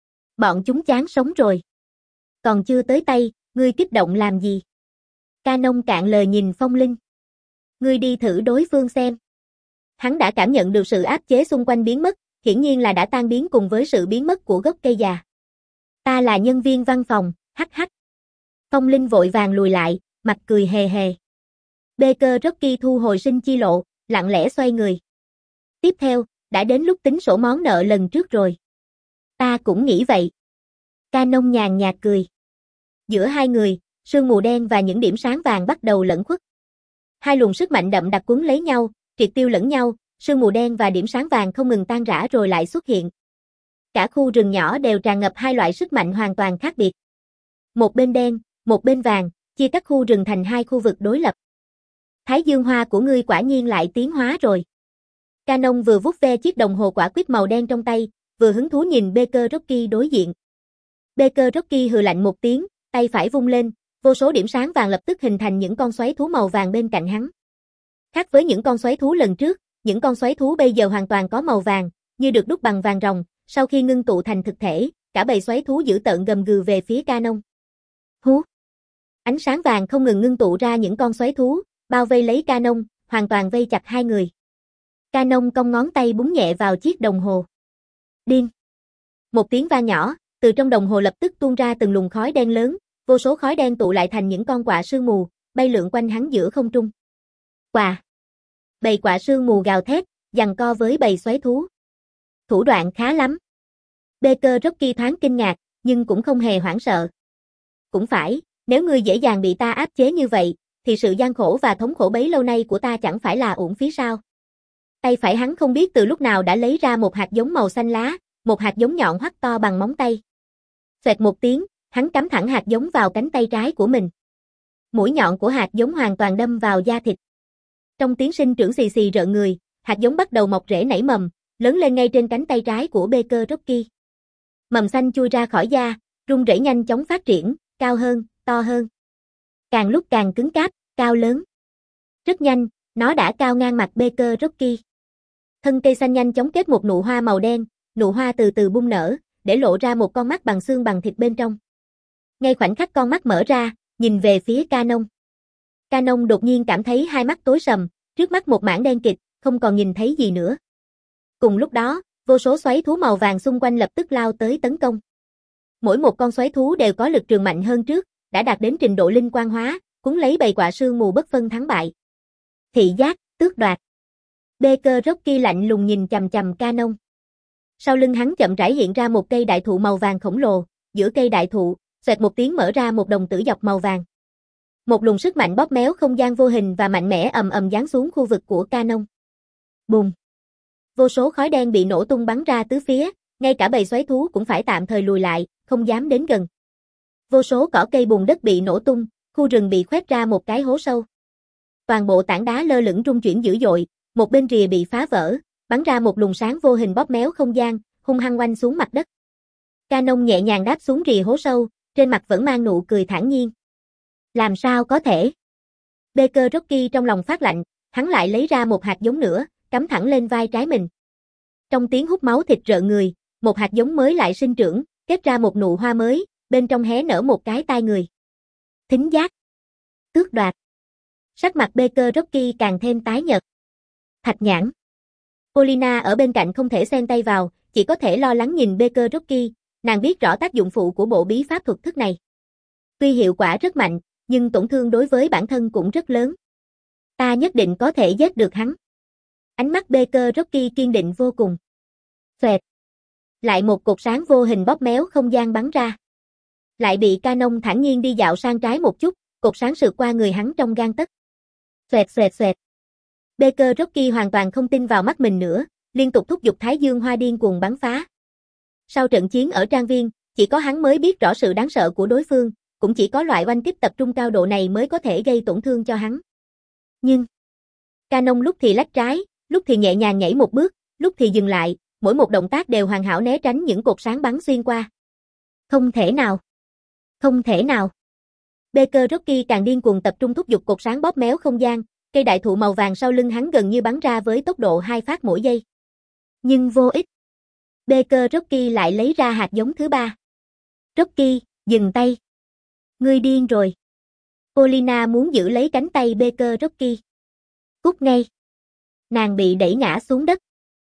Bọn chúng chán sống rồi. Còn chưa tới tay, ngươi kích động làm gì? Canon cạn lời nhìn Phong Linh. Ngươi đi thử đối phương xem. Hắn đã cảm nhận được sự áp chế xung quanh biến mất, hiển nhiên là đã tan biến cùng với sự biến mất của gốc cây già. Ta là nhân viên văn phòng, hắc hắc. Phong Linh vội vàng lùi lại, mặt cười hề hề. Baker Rocky thu hồi sinh chi lộ, lặng lẽ xoay người. Tiếp theo, đã đến lúc tính sổ món nợ lần trước rồi. Ta cũng nghĩ vậy. Canon nhàn nhạt cười. Giữa hai người, sương mù đen và những điểm sáng vàng bắt đầu lẫn khuất. Hai luồng sức mạnh đậm đặc cuốn lấy nhau, triệt tiêu lẫn nhau, sương mù đen và điểm sáng vàng không ngừng tan rã rồi lại xuất hiện. Cả khu rừng nhỏ đều tràn ngập hai loại sức mạnh hoàn toàn khác biệt. Một bên đen, một bên vàng, chia các khu rừng thành hai khu vực đối lập. Thái dương hoa của ngươi quả nhiên lại tiến hóa rồi. Canon vừa vuốt ve chiếc đồng hồ quả quýt màu đen trong tay, vừa hứng thú nhìn Baker Rocky đối diện. Baker Rocky hừ lạnh một tiếng, tay phải vung lên, Vô số điểm sáng vàng lập tức hình thành những con xoáy thú màu vàng bên cạnh hắn. Khác với những con xoáy thú lần trước, những con xoáy thú bây giờ hoàn toàn có màu vàng, như được đúc bằng vàng ròng, sau khi ngưng tụ thành thực thể, cả bầy xoáy thú dữ tợn gầm gừ về phía Canon. Hú! Ánh sáng vàng không ngừng ngưng tụ ra những con xoáy thú, bao vây lấy Canon, hoàn toàn vây chặt hai người. Canon cong ngón tay búng nhẹ vào chiếc đồng hồ. Điên! Một tiếng vang nhỏ, từ trong đồng hồ lập tức tuôn ra từng luồng khói đen lớn, vô số khói đen tụ lại thành những con quạ sương mù, bay lượn quanh hắn giữa không trung. Quà! Bầy quạ sương mù gào thét, giằng co với bầy xoáy thú. Thủ đoạn khá lắm. Baker Rocky thoáng kinh ngạc, nhưng cũng không hề hoảng sợ. Cũng phải, nếu ngươi dễ dàng bị ta áp chế như vậy, thì sự gian khổ và thống khổ bấy lâu nay của ta chẳng phải là uổng phí sao? Tay phải hắn không biết từ lúc nào đã lấy ra một hạt giống màu xanh lá, một hạt giống nhọn hoắt to bằng móng tay. Xoẹt một tiếng, hắn cắm thẳng hạt giống vào cánh tay trái của mình. Mũi nhọn của hạt giống hoàn toàn đâm vào da thịt. Trong tiếng sinh trưởng xì xì rợn người, hạt giống bắt đầu mọc rễ nảy mầm, lớn lên ngay trên cánh tay trái của Baker Rocky. Mầm xanh chui ra khỏi da, rung rẩy nhanh chóng phát triển, cao hơn, to hơn. Càng lúc càng cứng cáp, cao lớn. Rất nhanh, nó đã cao ngang mặt Baker Rocky. Thân cây xanh nhanh chóng kết một nụ hoa màu đen, nụ hoa từ từ bung nở, để lộ ra một con mắt bằng xương bằng thịt bên trong. Ngay khoảnh khắc con mắt mở ra, nhìn về phía Canon. Canon đột nhiên cảm thấy hai mắt tối sầm, trước mắt một mảng đen kịt, không còn nhìn thấy gì nữa. Cùng lúc đó, vô số xoáy thú màu vàng xung quanh lập tức lao tới tấn công. Mỗi một con xoáy thú đều có lực trường mạnh hơn trước, đã đạt đến trình độ linh quang hóa, cuốn lấy bầy quạ sương mù bất phân thắng bại. Thị giác, tước đoạt. Baker Rocky lạnh lùng nhìn chằm chằm Canon. Sau lưng hắn chậm rãi hiện ra một cây đại thụ màu vàng khổng lồ, giữa cây đại thụ, xoẹt một tiếng mở ra một đồng tử dọc màu vàng. Một luồng sức mạnh bóp méo không gian vô hình và mạnh mẽ ầm ầm giáng xuống khu vực của Canon. Bùng! Vô số khói đen bị nổ tung bắn ra tứ phía, ngay cả bầy xoáy thú cũng phải tạm thời lùi lại, không dám đến gần. Vô số cỏ cây bùn đất bị nổ tung, khu rừng bị khoét ra một cái hố sâu. Toàn bộ tảng đá lơ lửng rung chuyển dữ dội, một bên rìa bị phá vỡ, bắn ra một luồng sáng vô hình bóp méo không gian, hung hăng oanh xuống mặt đất. Canon nhẹ nhàng đáp xuống rìa hố sâu, trên mặt vẫn mang nụ cười thản nhiên. Làm sao có thể? Baker Rocky trong lòng phát lạnh, hắn lại lấy ra một hạt giống nữa, cắm thẳng lên vai trái mình. Trong tiếng hút máu thịt rợn người, một hạt giống mới lại sinh trưởng, kết ra một nụ hoa mới, bên trong hé nở một cái tai người. Thính giác. Tước đoạt. Sắc mặt Baker Rocky càng thêm tái nhợt. Thạch nhãn. Polina ở bên cạnh không thể xen tay vào, chỉ có thể lo lắng nhìn Baker Rocky, nàng biết rõ tác dụng phụ của bộ bí pháp thuật thức này. Tuy hiệu quả rất mạnh, nhưng tổn thương đối với bản thân cũng rất lớn. Ta nhất định có thể giết được hắn. Ánh mắt Baker Rocky kiên định vô cùng. Xoẹt. Lại một cột sáng vô hình bóp méo không gian bắn ra. Lại bị Canon thản nhiên đi dạo sang trái một chút, cột sáng sượt qua người hắn trong gang tấc. Xoẹt xoẹt xoẹt. Baker Rocky hoàn toàn không tin vào mắt mình nữa, liên tục thúc giục Thái Dương Hoa điên cuồng bắn phá. Sau trận chiến ở trang viên, chỉ có hắn mới biết rõ sự đáng sợ của đối phương, cũng chỉ có loại oanh kích tập trung cao độ này mới có thể gây tổn thương cho hắn. Nhưng, Canon lúc thì lách trái, lúc thì nhẹ nhàng nhảy một bước, lúc thì dừng lại, mỗi một động tác đều hoàn hảo né tránh những cột sáng bắn xuyên qua. Không thể nào. Không thể nào. Baker Rocky càng điên cuồng tập trung thúc giục cột sáng bóp méo không gian, cây đại thụ màu vàng sau lưng hắn gần như bắn ra với tốc độ hai phát mỗi giây. Nhưng vô ích. Baker Rocky lại lấy ra hạt giống thứ ba. Rocky, dừng tay. Ngươi điên rồi. Polina muốn giữ lấy cánh tay Baker Rocky. Cút ngay. Nàng bị đẩy ngã xuống đất.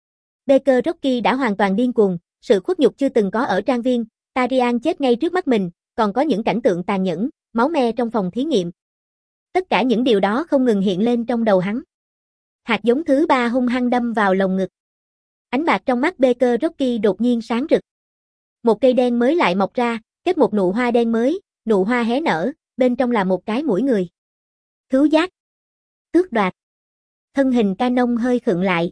Baker Rocky đã hoàn toàn điên cuồng, sự khuất nhục chưa từng có ở trang viên, Tarian chết ngay trước mắt mình, còn có những cảnh tượng tàn nhẫn, máu me trong phòng thí nghiệm. Tất cả những điều đó không ngừng hiện lên trong đầu hắn. Hạt giống thứ ba hung hăng đâm vào lồng ngực. Ánh bạc trong mắt Baker Rocky đột nhiên sáng rực. Một cây đen mới lại mọc ra, kết một nụ hoa đen mới, nụ hoa hé nở, bên trong là một cái mũi người. Khứu giác. Tước đoạt. Thân hình Canon hơi khựng lại.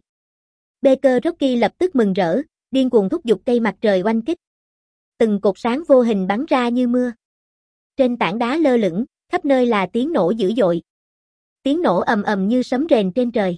Baker Rocky lập tức mừng rỡ, điên cuồng thúc giục cây mặt trời oanh kích. Từng cột sáng vô hình bắn ra như mưa. Trên tảng đá lơ lửng, khắp nơi là tiếng nổ dữ dội. Tiếng nổ ầm ầm như sấm rền trên trời.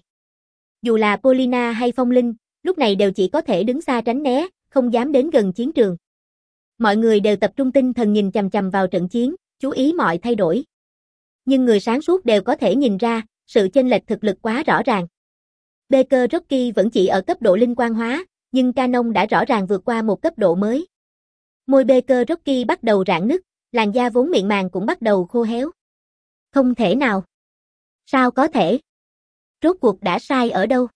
Dù là Polina hay Phong Linh, lúc này đều chỉ có thể đứng xa tránh né, không dám đến gần chiến trường. Mọi người đều tập trung tinh thần nhìn chằm chằm vào trận chiến, chú chú ý mọi thay đổi. Nhưng người sáng suốt đều có thể nhìn ra, sự chênh lệch thực lực quá rõ ràng. Baker Rocky vẫn chỉ ở cấp độ linh quan hóa, nhưng Canon đã rõ ràng vượt qua một cấp độ mới. Môi Baker Rocky bắt đầu rạn nứt, làn da vốn mịn màng cũng bắt đầu khô héo. Không thể nào. Sao có thể? Rốt cuộc đã sai ở đâu?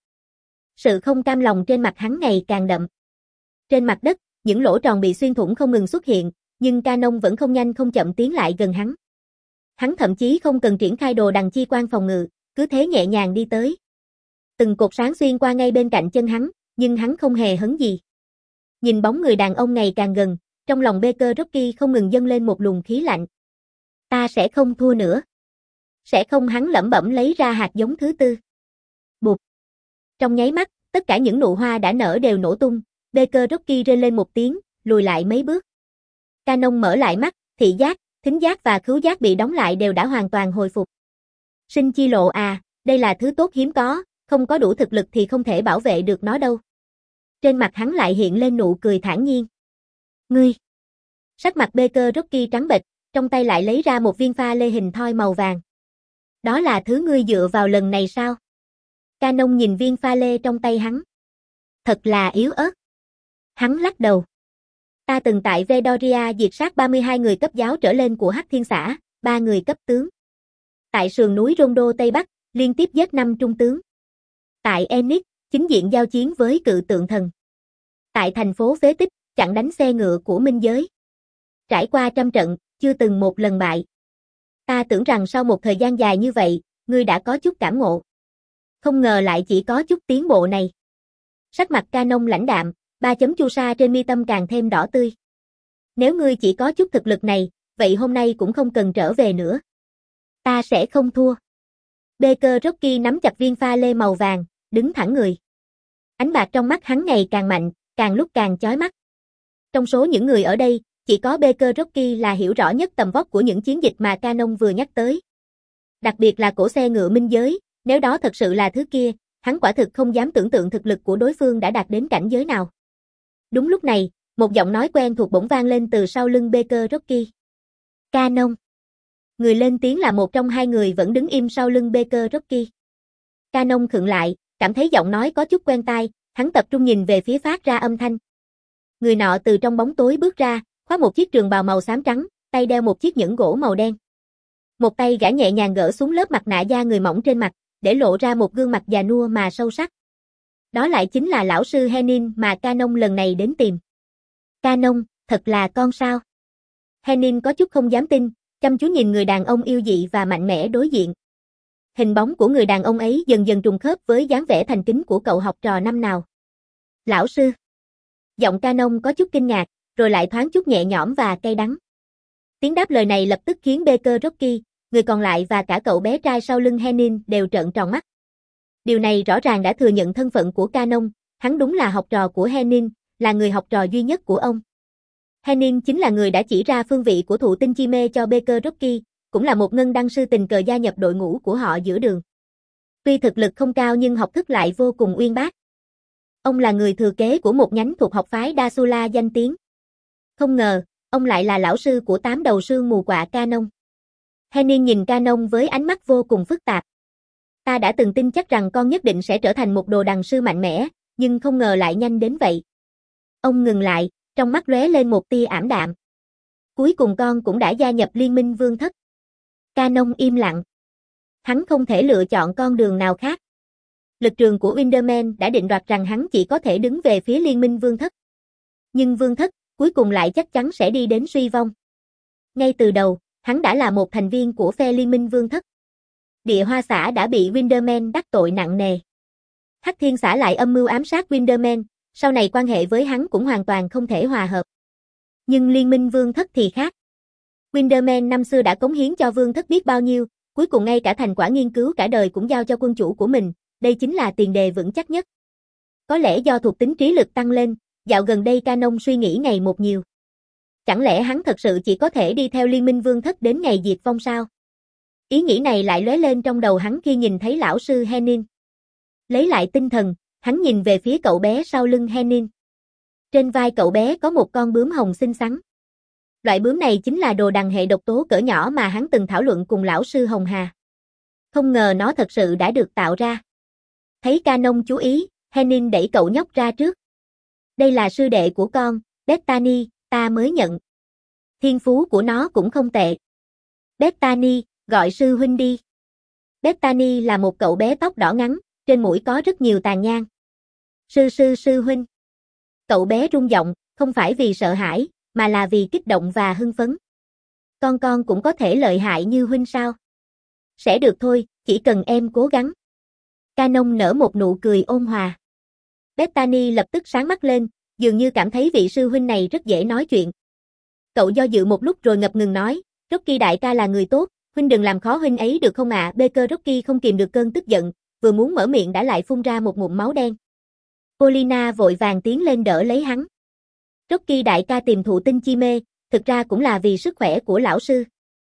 Sự không cam lòng trên mặt hắn ngày càng đậm. Trên mặt đất, những lỗ tròn bị xuyên thủng không ngừng xuất hiện, nhưng Canon vẫn không nhanh không chậm tiến lại gần hắn. Hắn thậm chí không cần triển khai đồ đằng chi quan phòng ngự, cứ thế nhẹ nhàng đi tới. Từng cột sáng xuyên qua ngay bên cạnh chân hắn, nhưng hắn không hề hấn gì. Nhìn bóng người đàn ông ngày càng gần, trong lòng Baker Rocky không ngừng dâng lên một luồng khí lạnh. Ta sẽ không thua nữa. Sẽ không, hắn lẩm bẩm lấy ra hạt giống thứ tư. Bụp. Trong nháy mắt, tất cả những nụ hoa đã nở đều nổ tung, Baker Rocky rên lên một tiếng, lùi lại mấy bước. Canon mở lại mắt, thị giác, thính giác và khứu giác bị đóng lại đều đã hoàn toàn hồi phục. Sinh chi lộ à, đây là thứ tốt hiếm có, không có đủ thực lực thì không thể bảo vệ được nó đâu. Trên mặt hắn lại hiện lên nụ cười thản nhiên. Ngươi! Sắc mặt Baker Rocky trắng bệch, trong tay lại lấy ra một viên pha lê hình thoi màu vàng. Đó là thứ ngươi dựa vào lần này sao? Canon nhìn viên pha lê trong tay hắn. Thật là yếu ớt. Hắn lắc đầu. Ta từng tại Vedoria diệt sát ba mươi hai người cấp giáo trở lên của Hắc Thiên xã, ba người cấp tướng. Tại sườn núi Rondo Tây Bắc, liên tiếp giết năm trung tướng. Tại Enix, chính diện giao chiến với cự tượng thần. Tại thành phố phế tích, chặn đánh xe ngựa của minh giới. Trải qua trăm trận, chưa từng một lần bại. Ta tưởng rằng sau một thời gian dài như vậy, ngươi đã có chút cảm ngộ. Không ngờ lại chỉ có chút tiến bộ này. Sắc mặt Canon lãnh đạm, ba chấm chu sa trên mi tâm càng thêm đỏ tươi. Nếu ngươi chỉ có chút thực lực này, vậy hôm nay cũng không cần trở về nữa. Ta sẽ không thua. Baker Rocky nắm chặt viên pha lê màu vàng, đứng thẳng người. Ánh bạc trong mắt hắn ngày càng mạnh, càng lúc càng chói mắt. Trong số những người ở đây, chỉ có Baker Rocky là hiểu rõ nhất tầm vóc của những chiến dịch mà Canon vừa nhắc tới. Đặc biệt là cổ xe ngựa minh giới, nếu đó thật sự là thứ kia, hắn quả thực không dám tưởng tượng thực lực của đối phương đã đạt đến cảnh giới nào. Đúng lúc này, một giọng nói quen thuộc bỗng vang lên từ sau lưng Baker Rocky. Canon. Người lên tiếng là một trong hai người vẫn đứng im sau lưng Baker Rocky. Canon khựng lại, cảm thấy giọng nói có chút quen tai, hắn tập trung nhìn về phía phát ra âm thanh. Người nọ từ trong bóng tối bước ra, khoác một chiếc trường bào màu xám trắng, tay đeo một chiếc nhẫn gỗ màu đen. Một tay gã nhẹ nhàng gỡ xuống lớp mặt nạ da người mỏng trên mặt, để lộ ra một gương mặt già nua mà sâu sắc. Đó lại chính là lão sư Henin mà Canon lần này đến tìm. Canon, thật là con sao? Henin có chút không dám tin, chăm chú nhìn người đàn ông yêu dị và mạnh mẽ đối diện. Hình bóng của người đàn ông ấy dần dần trùng khớp với dáng vẻ thành kính của cậu học trò năm nào. Lão sư. Giọng Canon có chút kinh ngạc, rồi lại thoáng chút nhẹ nhõm và cay đắng. Tiếng đáp lời này lập tức khiến Baker Rocky, người còn lại và cả cậu bé trai sau lưng Henin đều trợn tròn mắt. Điều này rõ ràng đã thừa nhận thân phận của Canon, hắn đúng là học trò của Henin, là người học trò duy nhất của ông. Henin chính là người đã chỉ ra phương vị của thụ tinh chi mê cho Baker Rocky, cũng là một ngân đăng sư tình cờ gia nhập đội ngũ của họ giữa đường. Tuy thực lực không cao nhưng học thức lại vô cùng uyên bác. Ông là người thừa kế của một nhánh thuộc học phái Dasula danh tiếng. Không ngờ, ông lại là lão sư của tám đầu sương mù quạ Canon. Henin nhìn Canon với ánh mắt vô cùng phức tạp. Ta đã từng tin chắc rằng con nhất định sẽ trở thành một đồ đằng sư mạnh mẽ, nhưng không ngờ lại nhanh đến vậy. Ông ngừng lại, trong mắt lóe lên một tia ảm đạm. Cuối cùng con cũng đã gia nhập liên minh vương thất. Canon im lặng. Hắn không thể lựa chọn con đường nào khác. Lực trường của Winderman đã định đoạt rằng hắn chỉ có thể đứng về phía liên minh vương thất. Nhưng vương thất, cuối cùng lại chắc chắn sẽ đi đến suy vong. Ngay từ đầu, hắn đã là một thành viên của phe liên minh vương thất. Địa Hoa xã đã bị Winderman đắc tội nặng nề. Hắc Thiên xã lại âm mưu ám sát Winderman, sau này quan hệ với hắn cũng hoàn toàn không thể hòa hợp. Nhưng liên minh vương thất thì khác. Winderman năm xưa đã cống hiến cho vương thất biết bao nhiêu, cuối cùng ngay cả thành quả nghiên cứu cả đời cũng giao cho quân chủ của mình, đây chính là tiền đề vững chắc nhất. Có lẽ do thuộc tính trí lực tăng lên, dạo gần đây Canon suy nghĩ ngày một nhiều. Chẳng lẽ hắn thật sự chỉ có thể đi theo liên minh vương thất đến ngày diệt vong sao? Ý nghĩ này lại lóe lên trong đầu hắn khi nhìn thấy lão sư Henin. Lấy lại tinh thần, hắn nhìn về phía cậu bé sau lưng Henin. Trên vai cậu bé có một con bướm hồng xinh xắn. Loại bướm này chính là đồ đằng hệ độc tố cỡ nhỏ mà hắn từng thảo luận cùng lão sư Hồng Hà. Không ngờ nó thật sự đã được tạo ra. Thấy Canon chú ý, Henning đẩy cậu nhóc ra trước. Đây là sư đệ của con, Bethany, ta mới nhận. Thiên phú của nó cũng không tệ. Bethany, gọi sư huynh đi. Bethany là một cậu bé tóc đỏ ngắn, trên mũi có rất nhiều tàn nhang. Sư sư sư huynh. Cậu bé rung giọng, không phải vì sợ hãi, mà là vì kích động và hưng phấn. Con con cũng có thể lợi hại như huynh sao? Sẽ được thôi, chỉ cần em cố gắng. Canon nở một nụ cười ôn hòa. Bethany lập tức sáng mắt lên, dường như cảm thấy vị sư huynh này rất dễ nói chuyện. Cậu do dự một lúc rồi ngập ngừng nói, Rocky đại ca là người tốt, huynh đừng làm khó huynh ấy được không ạ? À? Baker Rocky không kìm được cơn tức giận, vừa muốn mở miệng đã lại phun ra một ngụm máu đen. Polina vội vàng tiến lên đỡ lấy hắn. Rocky đại ca tìm thụ tinh chi mê, thực ra cũng là vì sức khỏe của lão sư.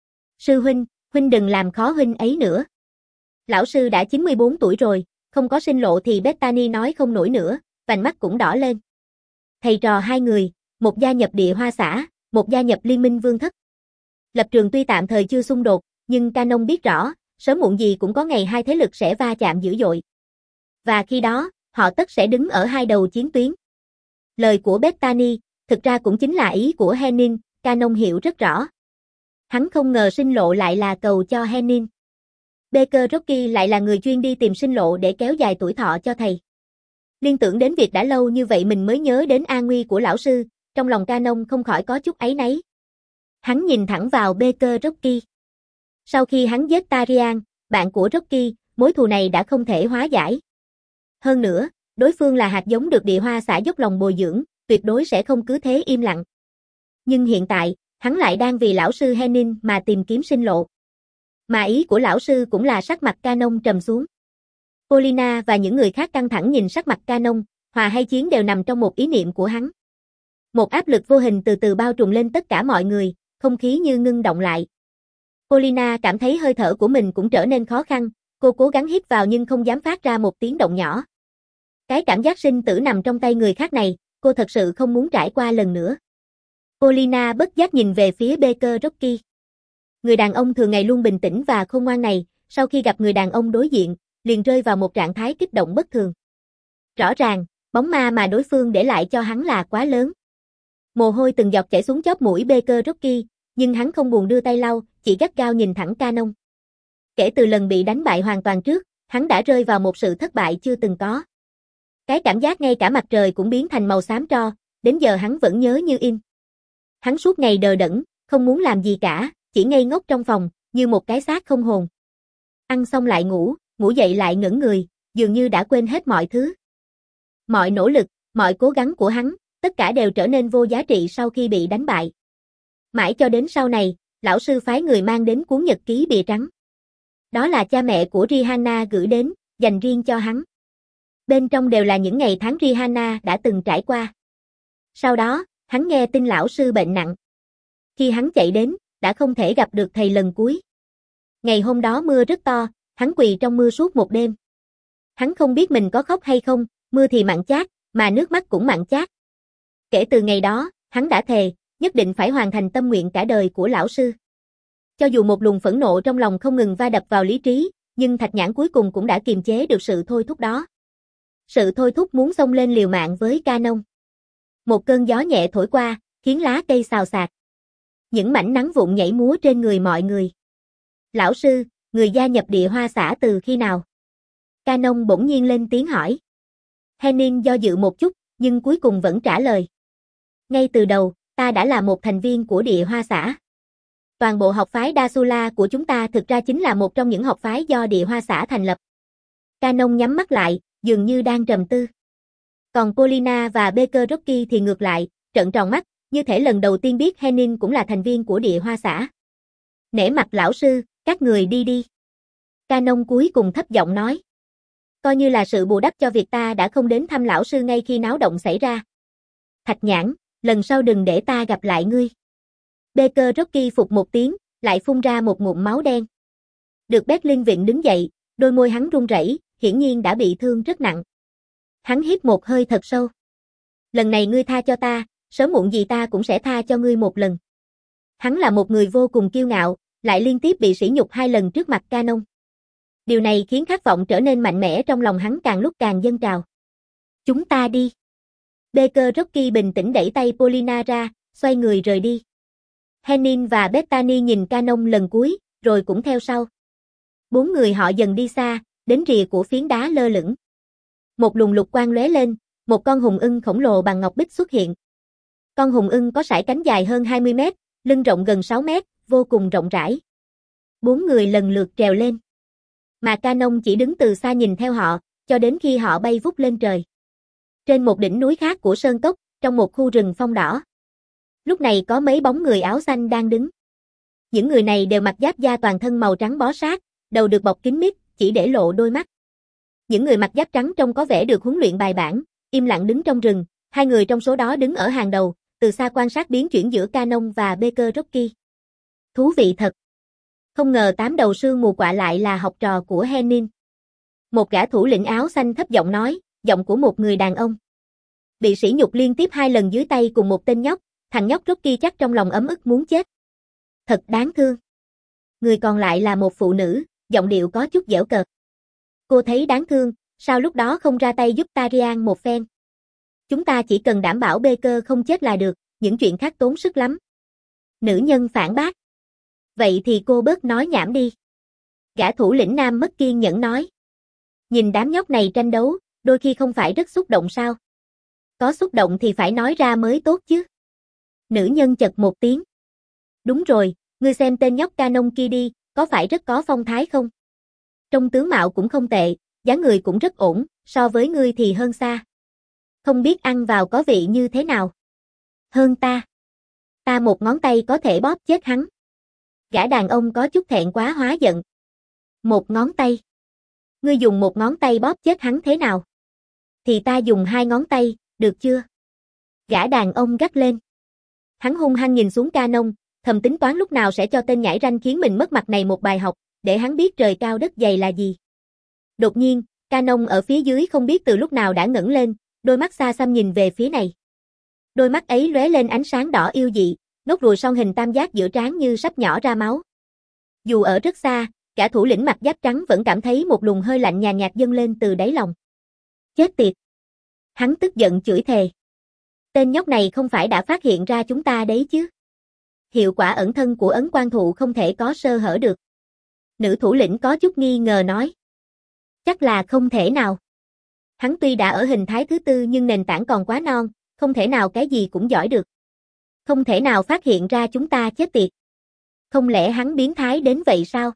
Sư huynh, huynh đừng làm khó huynh ấy nữa. Lão sư đã chín mươi bốn tuổi rồi, không có sinh lộ thì Bethany nói không nổi nữa, vành mắt cũng đỏ lên. Thầy trò hai người, một gia nhập địa hoa xã, một gia nhập liên minh vương thất. Lập trường tuy tạm thời chưa xung đột, nhưng Canon biết rõ, sớm muộn gì cũng có ngày hai thế lực sẽ va chạm dữ dội. Và khi đó, họ tất sẽ đứng ở hai đầu chiến tuyến. Lời của Bethany, thực ra cũng chính là ý của Henning, Canon hiểu rất rõ. Hắn không ngờ sinh lộ lại là cầu cho Henning. Baker Rocky lại là người chuyên đi tìm sinh lộ để kéo dài tuổi thọ cho thầy. Liên tưởng đến việc đã lâu như vậy mình mới nhớ đến an nguy của lão sư, trong lòng Canon không khỏi có chút áy náy. Hắn nhìn thẳng vào Baker Rocky. Sau khi hắn giết Tarian, bạn của Rocky, mối thù này đã không thể hóa giải. Hơn nữa, đối phương là hạt giống được địa hoa xã dốc lòng bồi dưỡng, tuyệt đối sẽ không cứ thế im lặng. Nhưng hiện tại, hắn lại đang vì lão sư Henning mà tìm kiếm sinh lộ. Mà ý của lão sư cũng là sắc mặt Canon trầm xuống. Polina và những người khác căng thẳng nhìn sắc mặt Canon, hòa hay chiến đều nằm trong một ý niệm của hắn. Một áp lực vô hình từ từ bao trùm lên tất cả mọi người, không khí như ngưng động lại. Polina cảm thấy hơi thở của mình cũng trở nên khó khăn, cô cố gắng hít vào nhưng không dám phát ra một tiếng động nhỏ. Cái cảm giác sinh tử nằm trong tay người khác này, cô thật sự không muốn trải qua lần nữa. Polina bất giác nhìn về phía Baker Rocky. Người đàn ông thường ngày luôn bình tĩnh và khôn ngoan này, sau khi gặp người đàn ông đối diện, liền rơi vào một trạng thái kích động bất thường. Rõ ràng, bóng ma mà đối phương để lại cho hắn là quá lớn. Mồ hôi từng giọt chảy xuống chóp mũi Baker Rocky, nhưng hắn không buồn đưa tay lau, chỉ gắt gao nhìn thẳng Canon. Kể từ lần bị đánh bại hoàn toàn trước, hắn đã rơi vào một sự thất bại chưa từng có. Cái cảm giác ngay cả mặt trời cũng biến thành màu xám tro, đến giờ hắn vẫn nhớ như in. Hắn suốt ngày đờ đẫn, không muốn làm gì cả, chỉ ngây ngốc trong phòng, như một cái xác không hồn. Ăn xong lại ngủ, ngủ dậy lại ngẩn người, dường như đã quên hết mọi thứ. Mọi nỗ lực, mọi cố gắng của hắn, tất cả đều trở nên vô giá trị sau khi bị đánh bại. Mãi cho đến sau này, lão sư phái người mang đến cuốn nhật ký bìa trắng. Đó là cha mẹ của Rihanna gửi đến, dành riêng cho hắn. Bên trong đều là những ngày tháng Rihanna đã từng trải qua. Sau đó, hắn nghe tin lão sư bệnh nặng. Khi hắn chạy đến, đã không thể gặp được thầy lần cuối. Ngày hôm đó mưa rất to, hắn quỳ trong mưa suốt một đêm. Hắn không biết mình có khóc hay không, mưa thì mặn chát, mà nước mắt cũng mặn chát. Kể từ ngày đó, hắn đã thề, nhất định phải hoàn thành tâm nguyện cả đời của lão sư. Cho dù một luồng phẫn nộ trong lòng không ngừng va đập vào lý trí, nhưng Thạch Nhãn cuối cùng cũng đã kiềm chế được sự thôi thúc đó. Sự thôi thúc muốn xông lên liều mạng với Canon. Một cơn gió nhẹ thổi qua, khiến lá cây xào xạc. Những mảnh nắng vụn nhảy múa trên người mọi người. Lão sư, người gia nhập địa hoa xã từ khi nào? Canon bỗng nhiên lên tiếng hỏi. Henning do dự một chút, nhưng cuối cùng vẫn trả lời. Ngay từ đầu, ta đã là một thành viên của địa hoa xã. Toàn bộ học phái Dasula của chúng ta thực ra chính là một trong những học phái do địa hoa xã thành lập. Canon nhắm mắt lại, dường như đang trầm tư. Còn Polina và Baker Rocky thì ngược lại, trợn tròn mắt, như thể lần đầu tiên biết Henning cũng là thành viên của địa hoa xã. Nể mặt lão sư, các người đi đi. Canon cuối cùng thấp giọng nói. Coi như là sự bù đắp cho việc ta đã không đến thăm lão sư ngay khi náo động xảy ra. Thạch Nhãn, lần sau đừng để ta gặp lại ngươi. Baker Rocky phục một tiếng, lại phun ra một ngụm máu đen. Được Berlin vịn đứng dậy, đôi môi hắn run rẩy, hiển nhiên đã bị thương rất nặng. Hắn hít một hơi thật sâu. Lần này ngươi tha cho ta, sớm muộn gì ta cũng sẽ tha cho ngươi một lần. Hắn là một người vô cùng kiêu ngạo, lại liên tiếp bị sỉ nhục hai lần trước mặt Canon. Điều này khiến khát vọng trở nên mạnh mẽ trong lòng hắn càng lúc càng dâng trào. Chúng ta đi. Baker Rocky bình tĩnh đẩy tay Paulina ra, xoay người rời đi. Henning và Bethany nhìn Canon lần cuối, rồi cũng theo sau. Bốn người họ dần đi xa, đến rìa của phiến đá lơ lửng. Một luồng lục quang lóe lên, một con hùng ưng khổng lồ bằng ngọc bích xuất hiện. Con hùng ưng có sải cánh dài hơn hai mươi mét, lưng rộng gần sáu mét, vô cùng rộng rãi. Bốn người lần lượt trèo lên. Mà Canon chỉ đứng từ xa nhìn theo họ, cho đến khi họ bay vút lên trời. Trên một đỉnh núi khác của sơn cốc, trong một khu rừng phong đỏ. Lúc này có mấy bóng người áo xanh đang đứng. Những người này đều mặc giáp da toàn thân màu trắng bó sát, đầu được bọc kín mít, chỉ để lộ đôi mắt. Những người mặc giáp trắng trông có vẻ được huấn luyện bài bản, im lặng đứng trong rừng, hai người trong số đó đứng ở hàng đầu, từ xa quan sát biến chuyển giữa Canon và Baker Rocky. Thú vị thật. Không ngờ tám đầu sương mù quạ lại là học trò của Henning. Một gã thủ lĩnh áo xanh thấp giọng nói, giọng của một người đàn ông. Bị sỉ nhục liên tiếp hai lần dưới tay cùng một tên nhóc, thằng nhóc Rocky chắc trong lòng ấm ức muốn chết. Thật đáng thương. Người còn lại là một phụ nữ, giọng điệu có chút giễu cợt. Cô thấy đáng thương, sao lúc đó không ra tay giúp Tarian một phen? Chúng ta chỉ cần đảm bảo Baker không chết là được, những chuyện khác tốn sức lắm. Nữ nhân phản bác. Vậy thì cô bớt nói nhảm đi. Gã thủ lĩnh nam mất kiên nhẫn nói. Nhìn đám nhóc này tranh đấu, đôi khi không phải rất xúc động sao? Có xúc động thì phải nói ra mới tốt chứ. Nữ nhân chật một tiếng. Đúng rồi, ngươi xem tên nhóc Canon kia đi, có phải rất có phong thái không? Trong tướng mạo cũng không tệ, dáng người cũng rất ổn, so với ngươi thì hơn xa. Không biết ăn vào có vị như thế nào? Hơn ta. Ta một ngón tay có thể bóp chết hắn. Gã đàn ông có chút thẹn quá hóa giận. Một ngón tay. Ngươi dùng một ngón tay bóp chết hắn thế nào? Thì ta dùng hai ngón tay, được chưa? Gã đàn ông gắt lên. Hắn hung hăng nhìn xuống Canon, thầm tính toán lúc nào sẽ cho tên nhãi ranh khiến mình mất mặt này một bài học, để hắn biết trời cao đất dày là gì. Đột nhiên, Canon ở phía dưới không biết từ lúc nào đã ngẩng lên, đôi mắt xa xăm nhìn về phía này. Đôi mắt ấy lóe lên ánh sáng đỏ yêu dị, nốt ruồi son hình tam giác giữa trán như sắp nhỏ ra máu. Dù ở rất xa, cả thủ lĩnh mặc giáp trắng vẫn cảm thấy một luồng hơi lạnh nhàn nhạt dâng lên từ đáy lòng. Chết tiệt! Hắn tức giận chửi thề. Tên nhóc này không phải đã phát hiện ra chúng ta đấy chứ? Hiệu quả ẩn thân của ấn quan thụ không thể có sơ hở được. Nữ thủ lĩnh có chút nghi ngờ nói. Chắc là không thể nào. Hắn tuy đã ở hình thái thứ tư nhưng nền tảng còn quá non, không thể nào cái gì cũng giỏi được. Không thể nào phát hiện ra chúng ta chết tiệt. Không lẽ hắn biến thái đến vậy sao?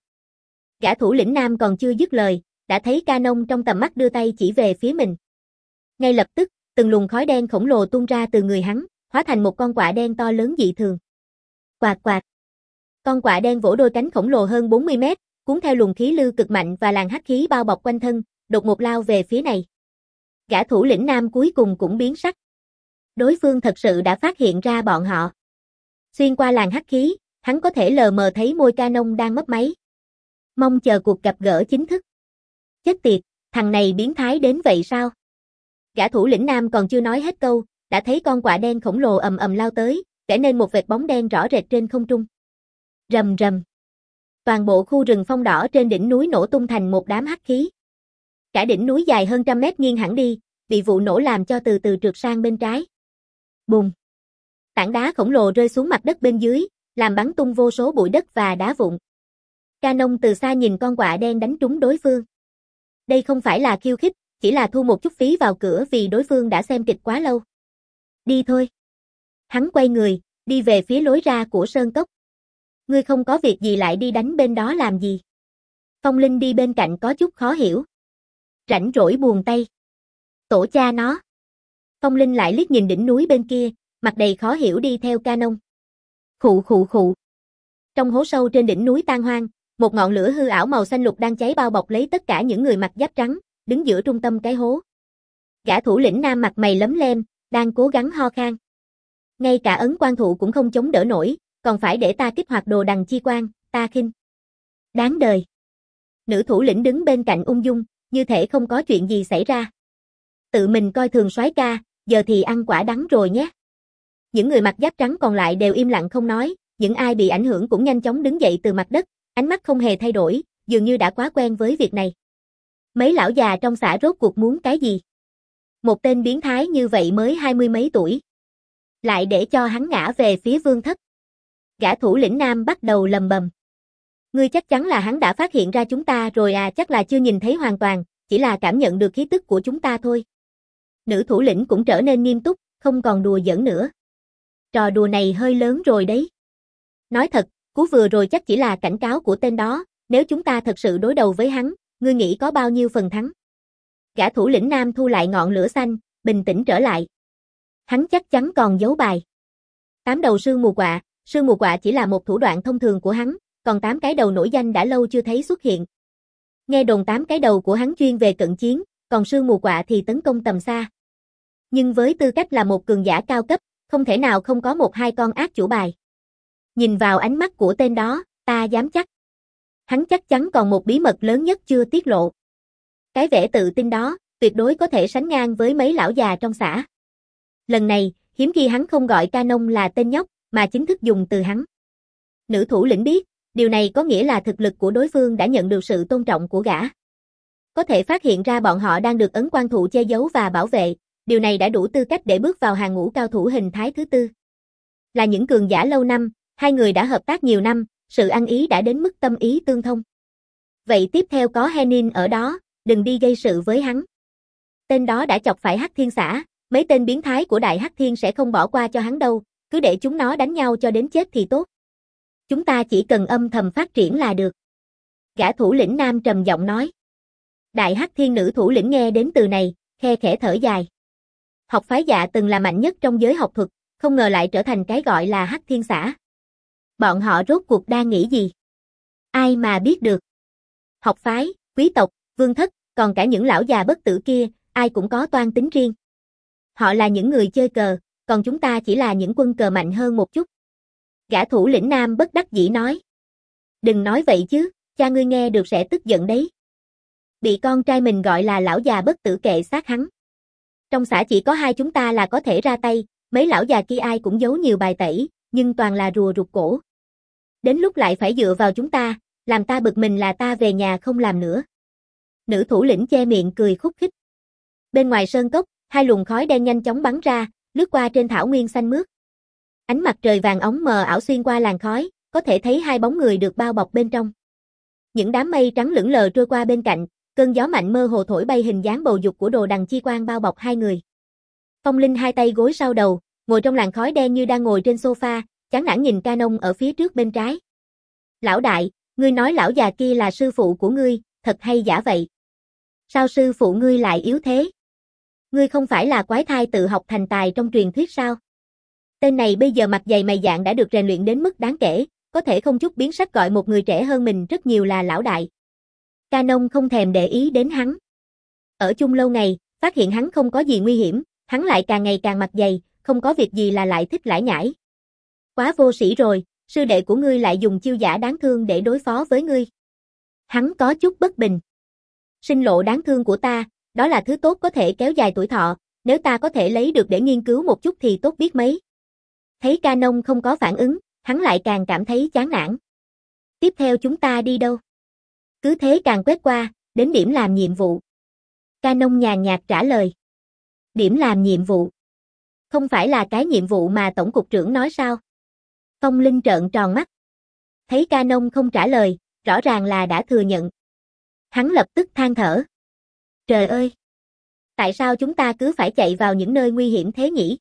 Gã thủ lĩnh nam còn chưa dứt lời, đã thấy Canon trong tầm mắt đưa tay chỉ về phía mình. Ngay lập tức, từng luồng khói đen khổng lồ tuôn ra từ người hắn, hóa thành một con quạ đen to lớn dị thường. Quạt quạt. Con quạ đen vỗ đôi cánh khổng lồ hơn bốn mươi mét, cuốn theo luồng khí lưu cực mạnh và làn hắc khí bao bọc quanh thân, đột ngột lao về phía này. Gã thủ lĩnh nam cuối cùng cũng biến sắc. Đối phương thật sự đã phát hiện ra bọn họ. Xuyên qua làn hắc khí, hắn có thể lờ mờ thấy môi Canon đang mấp máy. Mong chờ cuộc gặp gỡ chính thức. Chết tiệt, thằng này biến thái đến vậy sao? Gã thủ lĩnh nam còn chưa nói hết câu, đã thấy con quạ đen khổng lồ ầm ầm lao tới, vẽ nên một vệt bóng đen rõ rệt trên không trung. Rầm rầm. Toàn bộ khu rừng phong đỏ trên đỉnh núi nổ tung thành một đám hắc khí. Cả đỉnh núi dài hơn trăm mét nghiêng hẳn đi, bị vụ nổ làm cho từ từ trượt sang bên trái. Bùng. Tảng đá khổng lồ rơi xuống mặt đất bên dưới, làm bắn tung vô số bụi đất và đá vụn. Canon từ xa nhìn con quạ đen đánh trúng đối phương. Đây không phải là khiêu khích, chỉ là thu một chút phí vào cửa vì đối phương đã xem kịch quá lâu. Đi thôi. Hắn quay người, đi về phía lối ra của sơn cốc. Ngươi không có việc gì lại đi đánh bên đó làm gì? Phong Linh đi bên cạnh có chút khó hiểu. Rảnh rỗi buồn tay. Tổ cha nó. Phong Linh lại liếc nhìn đỉnh núi bên kia, mặt đầy khó hiểu đi theo Canon. Khụ khụ khụ. Trong hố sâu trên đỉnh núi tan hoang, một ngọn lửa hư ảo màu xanh lục đang cháy bao bọc lấy tất cả những người mặc giáp trắng, đứng giữa trung tâm cái hố. Gã thủ lĩnh nam mặt mày lấm lem, đang cố gắng ho khan. Ngay cả ấn quan thụ cũng không chống đỡ nổi, còn phải để ta kích hoạt đồ đằng chi quan, ta khinh. Đáng đời. Nữ thủ lĩnh đứng bên cạnh ung dung, như thể không có chuyện gì xảy ra. Tự mình coi thường soái ca, giờ thì ăn quả đắng rồi nhé. Những người mặc giáp trắng còn lại đều im lặng không nói, những ai bị ảnh hưởng cũng nhanh chóng đứng dậy từ mặt đất, ánh mắt không hề thay đổi, dường như đã quá quen với việc này. Mấy lão già trong xã rốt cuộc muốn cái gì? Một tên biến thái như vậy mới hai mươi mấy tuổi. Lại để cho hắn ngã về phía Vương Thất. Gã thủ lĩnh nam bắt đầu lầm bầm. Ngươi chắc chắn là hắn đã phát hiện ra chúng ta rồi à, chắc là chưa nhìn thấy hoàn toàn, chỉ là cảm nhận được khí tức của chúng ta thôi. Nữ thủ lĩnh cũng trở nên nghiêm túc, không còn đùa giỡn nữa. Trò đùa này hơi lớn rồi đấy. Nói thật, cú vừa rồi chắc chỉ là cảnh cáo của tên đó, nếu chúng ta thật sự đối đầu với hắn, ngươi nghĩ có bao nhiêu phần thắng? Gã thủ lĩnh nam thu lại ngọn lửa xanh, bình tĩnh trở lại. Hắn chắc chắn còn giấu bài. Tám đầu sương mù quạ, sương mù quạ chỉ là một thủ đoạn thông thường của hắn, còn tám cái đầu nổi danh đã lâu chưa thấy xuất hiện. Nghe đồn tám cái đầu của hắn chuyên về cận chiến, còn sương mù quạ thì tấn công tầm xa. Nhưng với tư cách là một cường giả cao cấp, không thể nào không có một hai con ác chủ bài. Nhìn vào ánh mắt của tên đó, ta dám chắc. Hắn chắc chắn còn một bí mật lớn nhất chưa tiết lộ. Cái vẻ tự tin đó, tuyệt đối có thể sánh ngang với mấy lão già trong xã. Lần này, hiếm khi hắn không gọi Canon là tên nhóc, mà chính thức dùng từ hắn. Nữ thủ lĩnh biết, điều này có nghĩa là thực lực của đối phương đã nhận được sự tôn trọng của gã. Có thể phát hiện ra bọn họ đang được ấn quan thụ che giấu và bảo vệ, điều này đã đủ tư cách để bước vào hàng ngũ cao thủ hình thái thứ tư. Là những cường giả lâu năm, hai người đã hợp tác nhiều năm, sự ăn ý đã đến mức tâm ý tương thông. Vậy tiếp theo có Henin ở đó, đừng đi gây sự với hắn. Tên đó đã chọc phải Hắc Thiên xã, mấy tên biến thái của Đại Hắc Thiên sẽ không bỏ qua cho hắn đâu, cứ để chúng nó đánh nhau cho đến chết thì tốt. Chúng ta chỉ cần âm thầm phát triển là được. Gã thủ lĩnh nam trầm giọng nói. Đại Hắc Thiên nữ thủ lĩnh nghe đến từ này, khe khẽ thở dài. Học phái Dạ từng là mạnh nhất trong giới học thuật, không ngờ lại trở thành cái gọi là Hắc Thiên xã. Bọn họ rốt cuộc đang nghĩ gì? Ai mà biết được. Học phái, quý tộc, vương thất, còn cả những lão già bất tử kia, ai cũng có toan tính riêng. Họ là những người chơi cờ, còn chúng ta chỉ là những quân cờ mạnh hơn một chút. Gã thủ lĩnh nam bất đắc dĩ nói. Đừng nói vậy chứ, cha ngươi nghe được sẽ tức giận đấy. Bị con trai mình gọi là lão già bất tử kệ sát hắn. Trong xã chỉ có hai chúng ta là có thể ra tay, mấy lão già kia ai cũng giấu nhiều bài tẩy, nhưng toàn là rùa rụt cổ. Đến lúc lại phải dựa vào chúng ta, làm ta bực mình là ta về nhà không làm nữa. Nữ thủ lĩnh che miệng cười khúc khích. Bên ngoài sơn cốc, hai luồng khói đen nhanh chóng bắn ra, lướt qua trên thảo nguyên xanh mướt. Ánh mặt trời vàng óng mờ ảo xuyên qua làn khói, có thể thấy hai bóng người được bao bọc bên trong. Những đám mây trắng lững lờ trôi qua bên cạnh, cơn gió mạnh mơ hồ thổi bay hình dáng bầu dục của đồ đằng chi quang bao bọc hai người. Phong Linh hai tay gối sau đầu, ngồi trong làn khói đen như đang ngồi trên sofa, chán nản nhìn Canon ở phía trước bên trái. Lão đại, ngươi nói lão già kia là sư phụ của ngươi, thật hay giả vậy? Sao sư phụ ngươi lại yếu thế? Ngươi không phải là quái thai tự học thành tài trong truyền thuyết sao? Tên này bây giờ mặt dày mày dạn đã được rèn luyện đến mức đáng kể, có thể không chút biến sắc gọi một người trẻ hơn mình rất nhiều là lão đại. Canon không thèm để ý đến hắn. Ở chung lâu ngày, phát hiện hắn không có gì nguy hiểm, hắn lại càng ngày càng mặt dày, không có việc gì là lại thích lải nhải. Quá vô sĩ rồi, sư đệ của ngươi lại dùng chiêu giả đáng thương để đối phó với ngươi. Hắn có chút bất bình. Sinh lộ đáng thương của ta, đó là thứ tốt có thể kéo dài tuổi thọ, nếu ta có thể lấy được để nghiên cứu một chút thì tốt biết mấy. Thấy Canon không có phản ứng, hắn lại càng cảm thấy chán nản. Tiếp theo chúng ta đi đâu? Cứ thế càng quét qua, đến điểm làm nhiệm vụ. Canon nhàn nhạt trả lời. Điểm làm nhiệm vụ. Không phải là cái nhiệm vụ mà tổng cục trưởng nói sao? Phong Linh trợn tròn mắt. Thấy Canon không trả lời, rõ ràng là đã thừa nhận. Hắn lập tức than thở. Trời ơi! Tại sao chúng ta cứ phải chạy vào những nơi nguy hiểm thế nhỉ?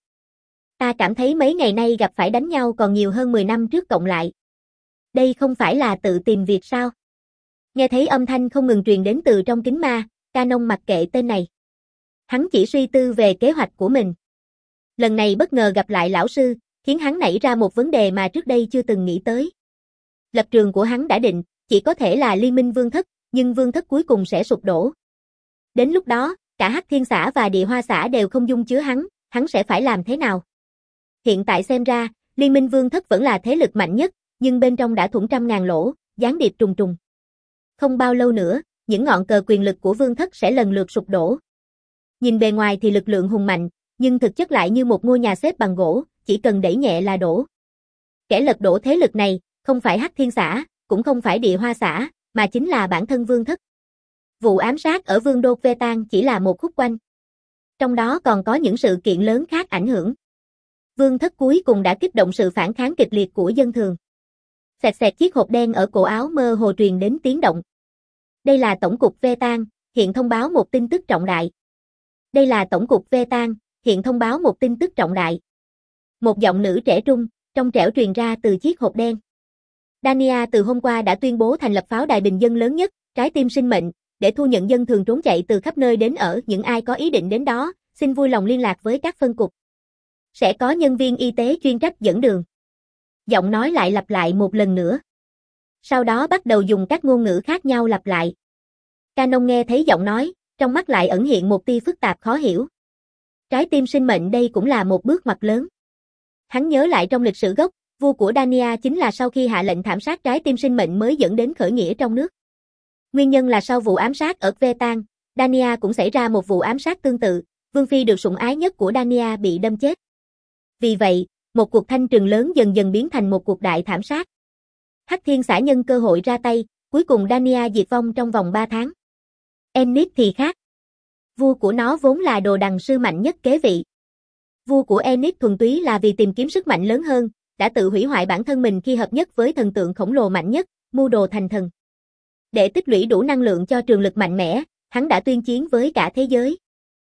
Ta cảm thấy mấy ngày nay gặp phải đánh nhau còn nhiều hơn mười năm trước cộng lại. Đây không phải là tự tìm việc sao? Nghe thấy âm thanh không ngừng truyền đến từ trong kính ma, Canon mặc kệ tên này. Hắn chỉ suy tư về kế hoạch của mình. Lần này bất ngờ gặp lại lão sư, khiến hắn nảy ra một vấn đề mà trước đây chưa từng nghĩ tới. Lập trường của hắn đã định, chỉ có thể là liên minh vương thất, nhưng vương thất cuối cùng sẽ sụp đổ. Đến lúc đó, cả Hắc Thiên xã và Địa Hoa xã đều không dung chứa hắn, hắn sẽ phải làm thế nào? Hiện tại xem ra, liên minh vương thất vẫn là thế lực mạnh nhất, nhưng bên trong đã thủng trăm ngàn lỗ, gián điệp trùng trùng. Không bao lâu nữa, những ngọn cờ quyền lực của vương thất sẽ lần lượt sụp đổ. Nhìn bề ngoài thì lực lượng hùng mạnh, nhưng thực chất lại như một ngôi nhà xếp bằng gỗ, chỉ cần đẩy nhẹ là đổ. Kẻ lật đổ thế lực này, không phải Hắc Thiên xã, cũng không phải Địa Hoa xã, mà chính là bản thân Vương Thất. Vụ ám sát ở Vương đô Vetan chỉ là một khúc quanh. Trong đó còn có những sự kiện lớn khác ảnh hưởng. Vương Thất cuối cùng đã kích động sự phản kháng kịch liệt của dân thường. Xẹt xẹt chiếc hộp đen ở cổ áo mơ hồ truyền đến tiếng động. Đây là tổng cục Vetan, hiện thông báo một tin tức trọng đại. Đây là tổng cục Vetan, hiện thông báo một tin tức trọng đại. Một giọng nữ trẻ trung, trong trẻo truyền ra từ chiếc hộp đen. Dania từ hôm qua đã tuyên bố thành lập pháo đài bình dân lớn nhất, trái tim sinh mệnh, để thu nhận dân thường trốn chạy từ khắp nơi đến ở. Những ai có ý định đến đó, xin vui lòng liên lạc với các phân cục. Sẽ có nhân viên y tế chuyên trách dẫn đường. Giọng nói lại lặp lại một lần nữa. Sau đó bắt đầu dùng các ngôn ngữ khác nhau lặp lại. Canon nghe thấy giọng nói, trong mắt lại ẩn hiện một tia phức tạp khó hiểu. Trái tim sinh mệnh đây cũng là một bước ngoặt lớn. Hắn nhớ lại trong lịch sử gốc, vua của Dania chính là sau khi hạ lệnh thảm sát trái tim sinh mệnh mới dẫn đến khởi nghĩa trong nước. Nguyên nhân là sau vụ ám sát ở Vetan, Dania cũng xảy ra một vụ ám sát tương tự, vương phi được sủng ái nhất của Dania bị đâm chết. Vì vậy, một cuộc thanh trừng lớn dần dần biến thành một cuộc đại thảm sát. Hắc Thiên xã nhân cơ hội ra tay, cuối cùng Dania diệt vong trong vòng ba tháng. Ennis thì khác. Vua của nó vốn là đồ đằng sư mạnh nhất kế vị. Vua của Ennis thuần túy là vì tìm kiếm sức mạnh lớn hơn, đã tự hủy hoại bản thân mình khi hợp nhất với thần tượng khổng lồ mạnh nhất, mưu đồ thành thần. Để tích lũy đủ năng lượng cho trường lực mạnh mẽ, hắn đã tuyên chiến với cả thế giới.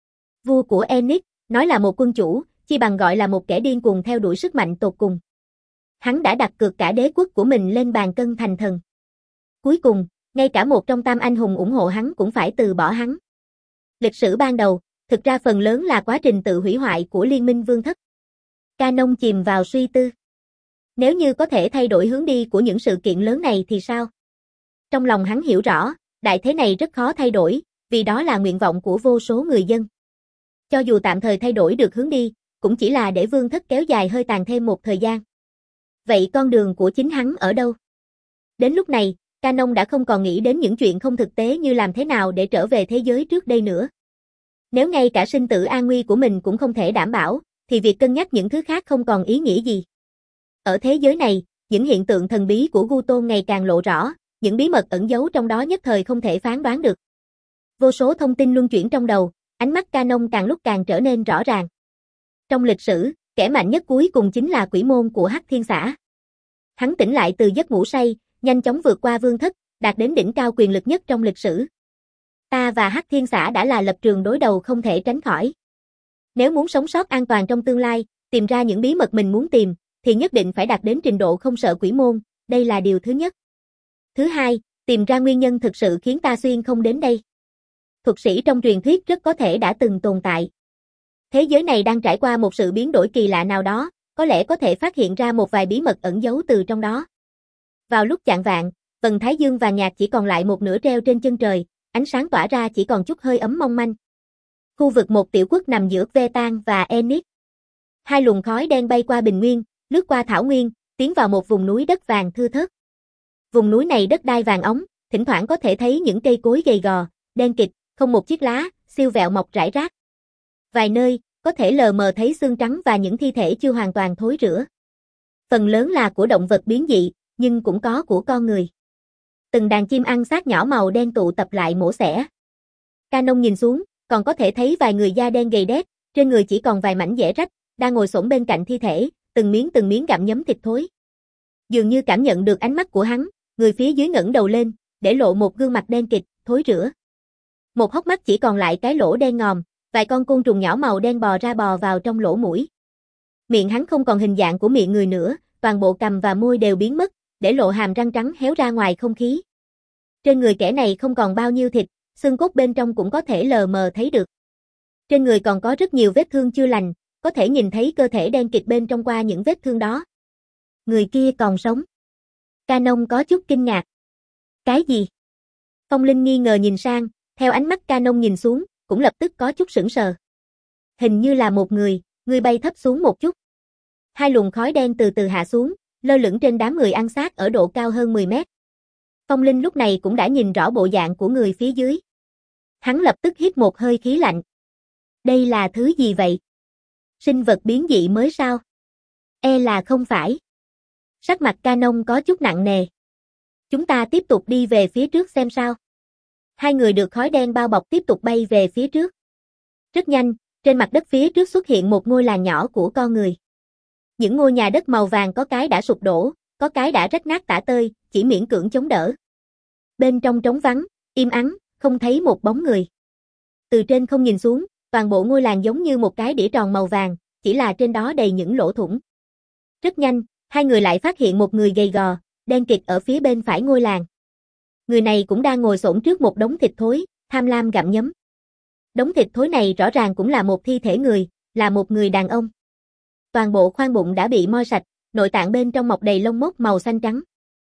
Vua của Ennis, nói là một quân chủ, chi bằng gọi là một kẻ điên cuồng theo đuổi sức mạnh tột cùng. Hắn đã đặt cược cả đế quốc của mình lên bàn cân thành thần. Cuối cùng, ngay cả một trong tam anh hùng ủng hộ hắn cũng phải từ bỏ hắn. Lịch sử ban đầu, thực ra phần lớn là quá trình tự hủy hoại của liên minh vương thất. Canon chìm vào suy tư. Nếu như có thể thay đổi hướng đi của những sự kiện lớn này thì sao? Trong lòng hắn hiểu rõ, đại thế này rất khó thay đổi, vì đó là nguyện vọng của vô số người dân. Cho dù tạm thời thay đổi được hướng đi, cũng chỉ là để vương thất kéo dài hơi tàn thêm một thời gian. Vậy con đường của chính hắn ở đâu? Đến lúc này, Canon đã không còn nghĩ đến những chuyện không thực tế như làm thế nào để trở về thế giới trước đây nữa. Nếu ngay cả sinh tử an nguy của mình cũng không thể đảm bảo, thì việc cân nhắc những thứ khác không còn ý nghĩa gì. Ở thế giới này, những hiện tượng thần bí của Guton ngày càng lộ rõ, những bí mật ẩn giấu trong đó nhất thời không thể phán đoán được. Vô số thông tin luân chuyển trong đầu, ánh mắt Canon càng lúc càng trở nên rõ ràng. Trong lịch sử, kẻ mạnh nhất cuối cùng chính là quỷ môn của Hắc Thiên xã. Hắn tỉnh lại từ giấc ngủ say, nhanh chóng vượt qua vương thất, đạt đến đỉnh cao quyền lực nhất trong lịch sử. Ta và Hắc Thiên xã đã là lập trường đối đầu không thể tránh khỏi. Nếu muốn sống sót an toàn trong tương lai, tìm ra những bí mật mình muốn tìm, thì nhất định phải đạt đến trình độ không sợ quỷ môn, đây là điều thứ nhất. Thứ hai, tìm ra nguyên nhân thực sự khiến ta xuyên không đến đây. Thuật sĩ trong truyền thuyết rất có thể đã từng tồn tại. Thế giới này đang trải qua một sự biến đổi kỳ lạ nào đó, có lẽ có thể phát hiện ra một vài bí mật ẩn giấu từ trong đó. Vào lúc chạng vạng, vầng thái dương vàng nhạt chỉ còn lại một nửa treo trên chân trời, ánh sáng tỏa ra chỉ còn chút hơi ấm mong manh. Khu vực một tiểu quốc nằm giữa Vetan và Ennis. Hai luồng khói đen bay qua bình nguyên, lướt qua thảo nguyên, tiến vào một vùng núi đất vàng thưa thớt. Vùng núi này đất đai vàng óng, thỉnh thoảng có thể thấy những cây cối gầy gò, đen kịt, không một chiếc lá, siêu vẹo mọc rải rác. Vài nơi, có thể lờ mờ thấy xương trắng và những thi thể chưa hoàn toàn thối rữa. Phần lớn là của động vật biến dị, nhưng cũng có của con người. Từng đàn chim ăn xác nhỏ màu đen tụ tập lại mổ xẻ. Canon nhìn xuống, còn có thể thấy vài người da đen gầy đét, trên người chỉ còn vài mảnh dẻ rách, đang ngồi xổm bên cạnh thi thể, từng miếng từng miếng gặm nhấm thịt thối. Dường như cảm nhận được ánh mắt của hắn, người phía dưới ngẩng đầu lên, để lộ một gương mặt đen kịt, thối rữa. Một hốc mắt chỉ còn lại cái lỗ đen ngòm, vài con côn trùng nhỏ màu đen bò ra bò vào trong lỗ mũi. Miệng hắn không còn hình dạng của miệng người nữa, toàn bộ cằm và môi đều biến mất, để lộ hàm răng trắng héo ra ngoài không khí. Trên người kẻ này không còn bao nhiêu thịt, xương cốt bên trong cũng có thể lờ mờ thấy được. Trên người còn có rất nhiều vết thương chưa lành, có thể nhìn thấy cơ thể đen kịt bên trong qua những vết thương đó. Người kia còn sống. Canon có chút kinh ngạc. Cái gì? Phong Linh nghi ngờ nhìn sang, theo ánh mắt Canon nhìn xuống, cũng lập tức có chút sững sờ. Hình như là một người, người bay thấp xuống một chút. Hai luồng khói đen từ từ hạ xuống, lơ lửng trên đám người ăn xác ở độ cao hơn mười mét. Phong Linh lúc này cũng đã nhìn rõ bộ dạng của người phía dưới. Hắn lập tức hít một hơi khí lạnh. Đây là thứ gì vậy? Sinh vật biến dị mới sao? E là không phải. Sắc mặt Canon có chút nặng nề. Chúng ta tiếp tục đi về phía trước xem sao. Hai người được khói đen bao bọc tiếp tục bay về phía trước. Rất nhanh, trên mặt đất phía trước xuất hiện một ngôi làng nhỏ của con người. Những ngôi nhà đất màu vàng có cái đã sụp đổ, có cái đã rách nát tả tơi, chỉ miễn cưỡng chống đỡ. Bên trong trống vắng, im ắng, không thấy một bóng người. Từ trên không nhìn xuống, toàn bộ ngôi làng giống như một cái đĩa tròn màu vàng, chỉ là trên đó đầy những lỗ thủng. Rất nhanh, hai người lại phát hiện một người gầy gò, đen kịt ở phía bên phải ngôi làng. Người này cũng đang ngồi xổm trước một đống thịt thối, tham lam gặm nhấm. Đống thịt thối này rõ ràng cũng là một thi thể người, là một người đàn ông. Toàn bộ khoang bụng đã bị moi sạch, nội tạng bên trong mọc đầy lông mốc màu xanh trắng.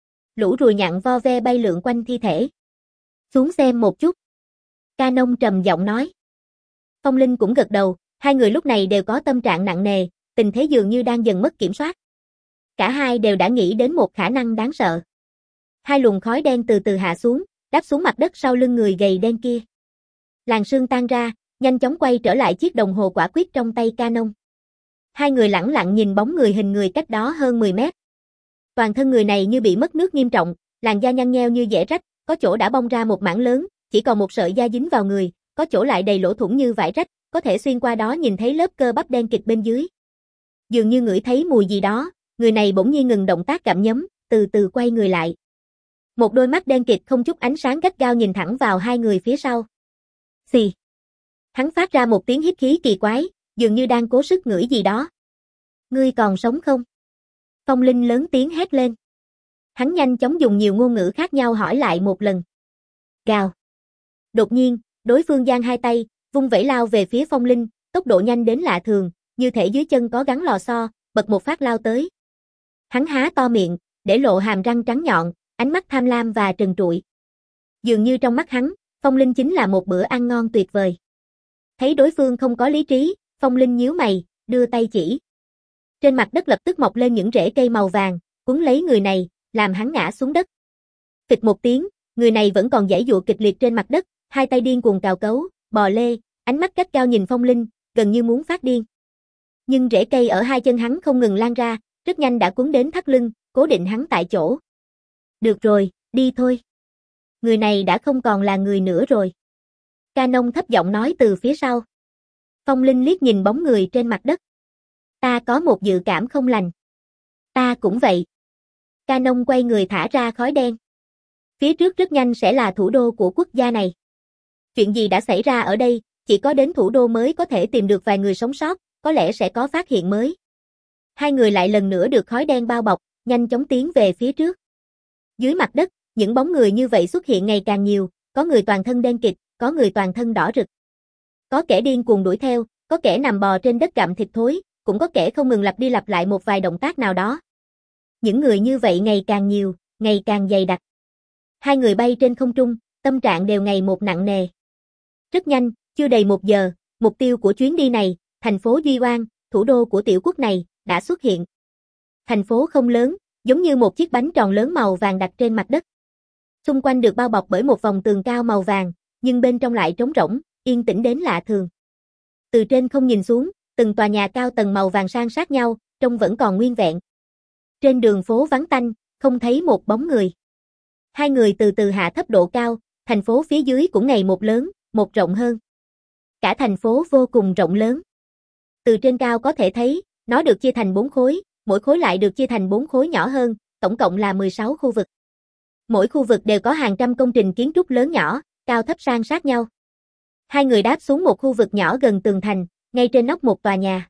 Lũ ruồi nhặn vo ve bay lượn quanh thi thể. Xuống xem một chút. Canon trầm giọng nói. Phong Linh cũng gật đầu, hai người lúc này đều có tâm trạng nặng nề, tình thế dường như đang dần mất kiểm soát. Cả hai đều đã nghĩ đến một khả năng đáng sợ. Hai luồng khói đen từ từ hạ xuống, đáp xuống mặt đất sau lưng người gầy đen kia. Làn sương tan ra, nhanh chóng quay trở lại chiếc đồng hồ quả quyết trong tay Canon. Hai người lẳng lặng nhìn bóng người hình người cách đó hơn mười mét. Toàn thân người này như bị mất nước nghiêm trọng, làn da nhăn nheo như dễ rách, có chỗ đã bong ra một mảng lớn, chỉ còn một sợi da dính vào người, có chỗ lại đầy lỗ thủng như vải rách, có thể xuyên qua đó nhìn thấy lớp cơ bắp đen kịt bên dưới. Dường như ngửi thấy mùi gì đó, người này bỗng nhiên ngừng động tác gặm nhấm, từ từ quay người lại. Một đôi mắt đen kịt không chút ánh sáng gắt gao nhìn thẳng vào hai người phía sau. Xì. Hắn phát ra một tiếng hít khí kỳ quái, dường như đang cố sức ngửi gì đó. Ngươi còn sống không? Phong Linh lớn tiếng hét lên. Hắn nhanh chóng dùng nhiều ngôn ngữ khác nhau hỏi lại một lần. Gào. Đột nhiên, đối phương giang hai tay, vung vẩy lao về phía Phong Linh, tốc độ nhanh đến lạ thường, như thể dưới chân có gắn lò xo, bật một phát lao tới. Hắn há to miệng, để lộ hàm răng trắng nhọn, ánh mắt tham lam và trần trụi. Dường như trong mắt hắn, Phong Linh chính là một bữa ăn ngon tuyệt vời. Thấy đối phương không có lý trí, Phong Linh nhíu mày, đưa tay chỉ. Trên mặt đất lập tức mọc lên những rễ cây màu vàng, cuốn lấy người này, làm hắn ngã xuống đất. Phịch một tiếng, người này vẫn còn giãy giụa kịch liệt trên mặt đất, hai tay điên cuồng cào cấu, bò lê, ánh mắt gắt gao nhìn Phong Linh, gần như muốn phát điên. Nhưng rễ cây ở hai chân hắn không ngừng lan ra, rất nhanh đã cuốn đến thắt lưng, cố định hắn tại chỗ. Được rồi, đi thôi. Người này đã không còn là người nữa rồi. Canon thấp giọng nói từ phía sau. Phong Linh liếc nhìn bóng người trên mặt đất. Ta có một dự cảm không lành. Ta cũng vậy. Canon quay người thả ra khói đen. Phía trước rất nhanh sẽ là thủ đô của quốc gia này. Chuyện gì đã xảy ra ở đây, chỉ có đến thủ đô mới có thể tìm được vài người sống sót, có lẽ sẽ có phát hiện mới. Hai người lại lần nữa được khói đen bao bọc, nhanh chóng tiến về phía trước. Dưới mặt đất, những bóng người như vậy xuất hiện ngày càng nhiều, có người toàn thân đen kịt, có người toàn thân đỏ rực. Có kẻ điên cuồng đuổi theo, có kẻ nằm bò trên đất gặm thịt thối, cũng có kẻ không ngừng lặp đi lặp lại một vài động tác nào đó. Những người như vậy ngày càng nhiều, ngày càng dày đặc. Hai người bay trên không trung, tâm trạng đều ngày một nặng nề. Rất nhanh, chưa đầy một giờ, mục tiêu của chuyến đi này, thành phố Duy Oan, thủ đô của tiểu quốc này, đã xuất hiện. Thành phố không lớn, giống như một chiếc bánh tròn lớn màu vàng đặt trên mặt đất. Xung quanh được bao bọc bởi một vòng tường cao màu vàng, nhưng bên trong lại trống rỗng, yên tĩnh đến lạ thường. Từ trên không nhìn xuống, từng tòa nhà cao tầng màu vàng san sát nhau, trông vẫn còn nguyên vẹn. Trên đường phố vắng tanh, không thấy một bóng người. Hai người từ từ hạ thấp độ cao, thành phố phía dưới cũng ngày một lớn, một rộng hơn. Cả thành phố vô cùng rộng lớn. Từ trên cao có thể thấy, nó được chia thành bốn khối, mỗi khối lại được chia thành bốn khối nhỏ hơn, tổng cộng là mười sáu khu vực. Mỗi khu vực đều có hàng trăm công trình kiến trúc lớn nhỏ, cao thấp san sát nhau. Hai người đáp xuống một khu vực nhỏ gần tường thành, ngay trên nóc một tòa nhà.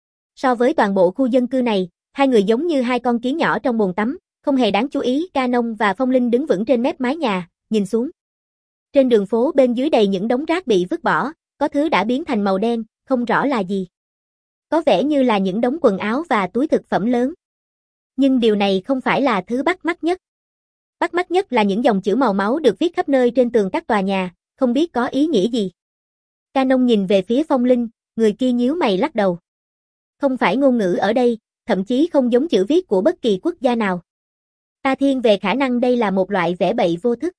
So với toàn bộ khu dân cư này, hai người giống như hai con kiến nhỏ trong bồn tắm, không hề đáng chú ý. Canon và Phong Linh đứng vững trên mép mái nhà, nhìn xuống. Trên đường phố bên dưới đầy những đống rác bị vứt bỏ, có thứ đã biến thành màu đen, không rõ là gì. Có vẻ như là những đống quần áo và túi thực phẩm lớn. Nhưng điều này không phải là thứ bắt mắt nhất. Bắt mắt nhất là những dòng chữ màu máu được viết khắp nơi trên tường các tòa nhà, không biết có ý nghĩa gì. Canon nhìn về phía Phong Linh, người kia nhíu mày lắc đầu. Không phải ngôn ngữ ở đây, thậm chí không giống chữ viết của bất kỳ quốc gia nào. Ta thiên về khả năng đây là một loại vẽ bậy vô thức.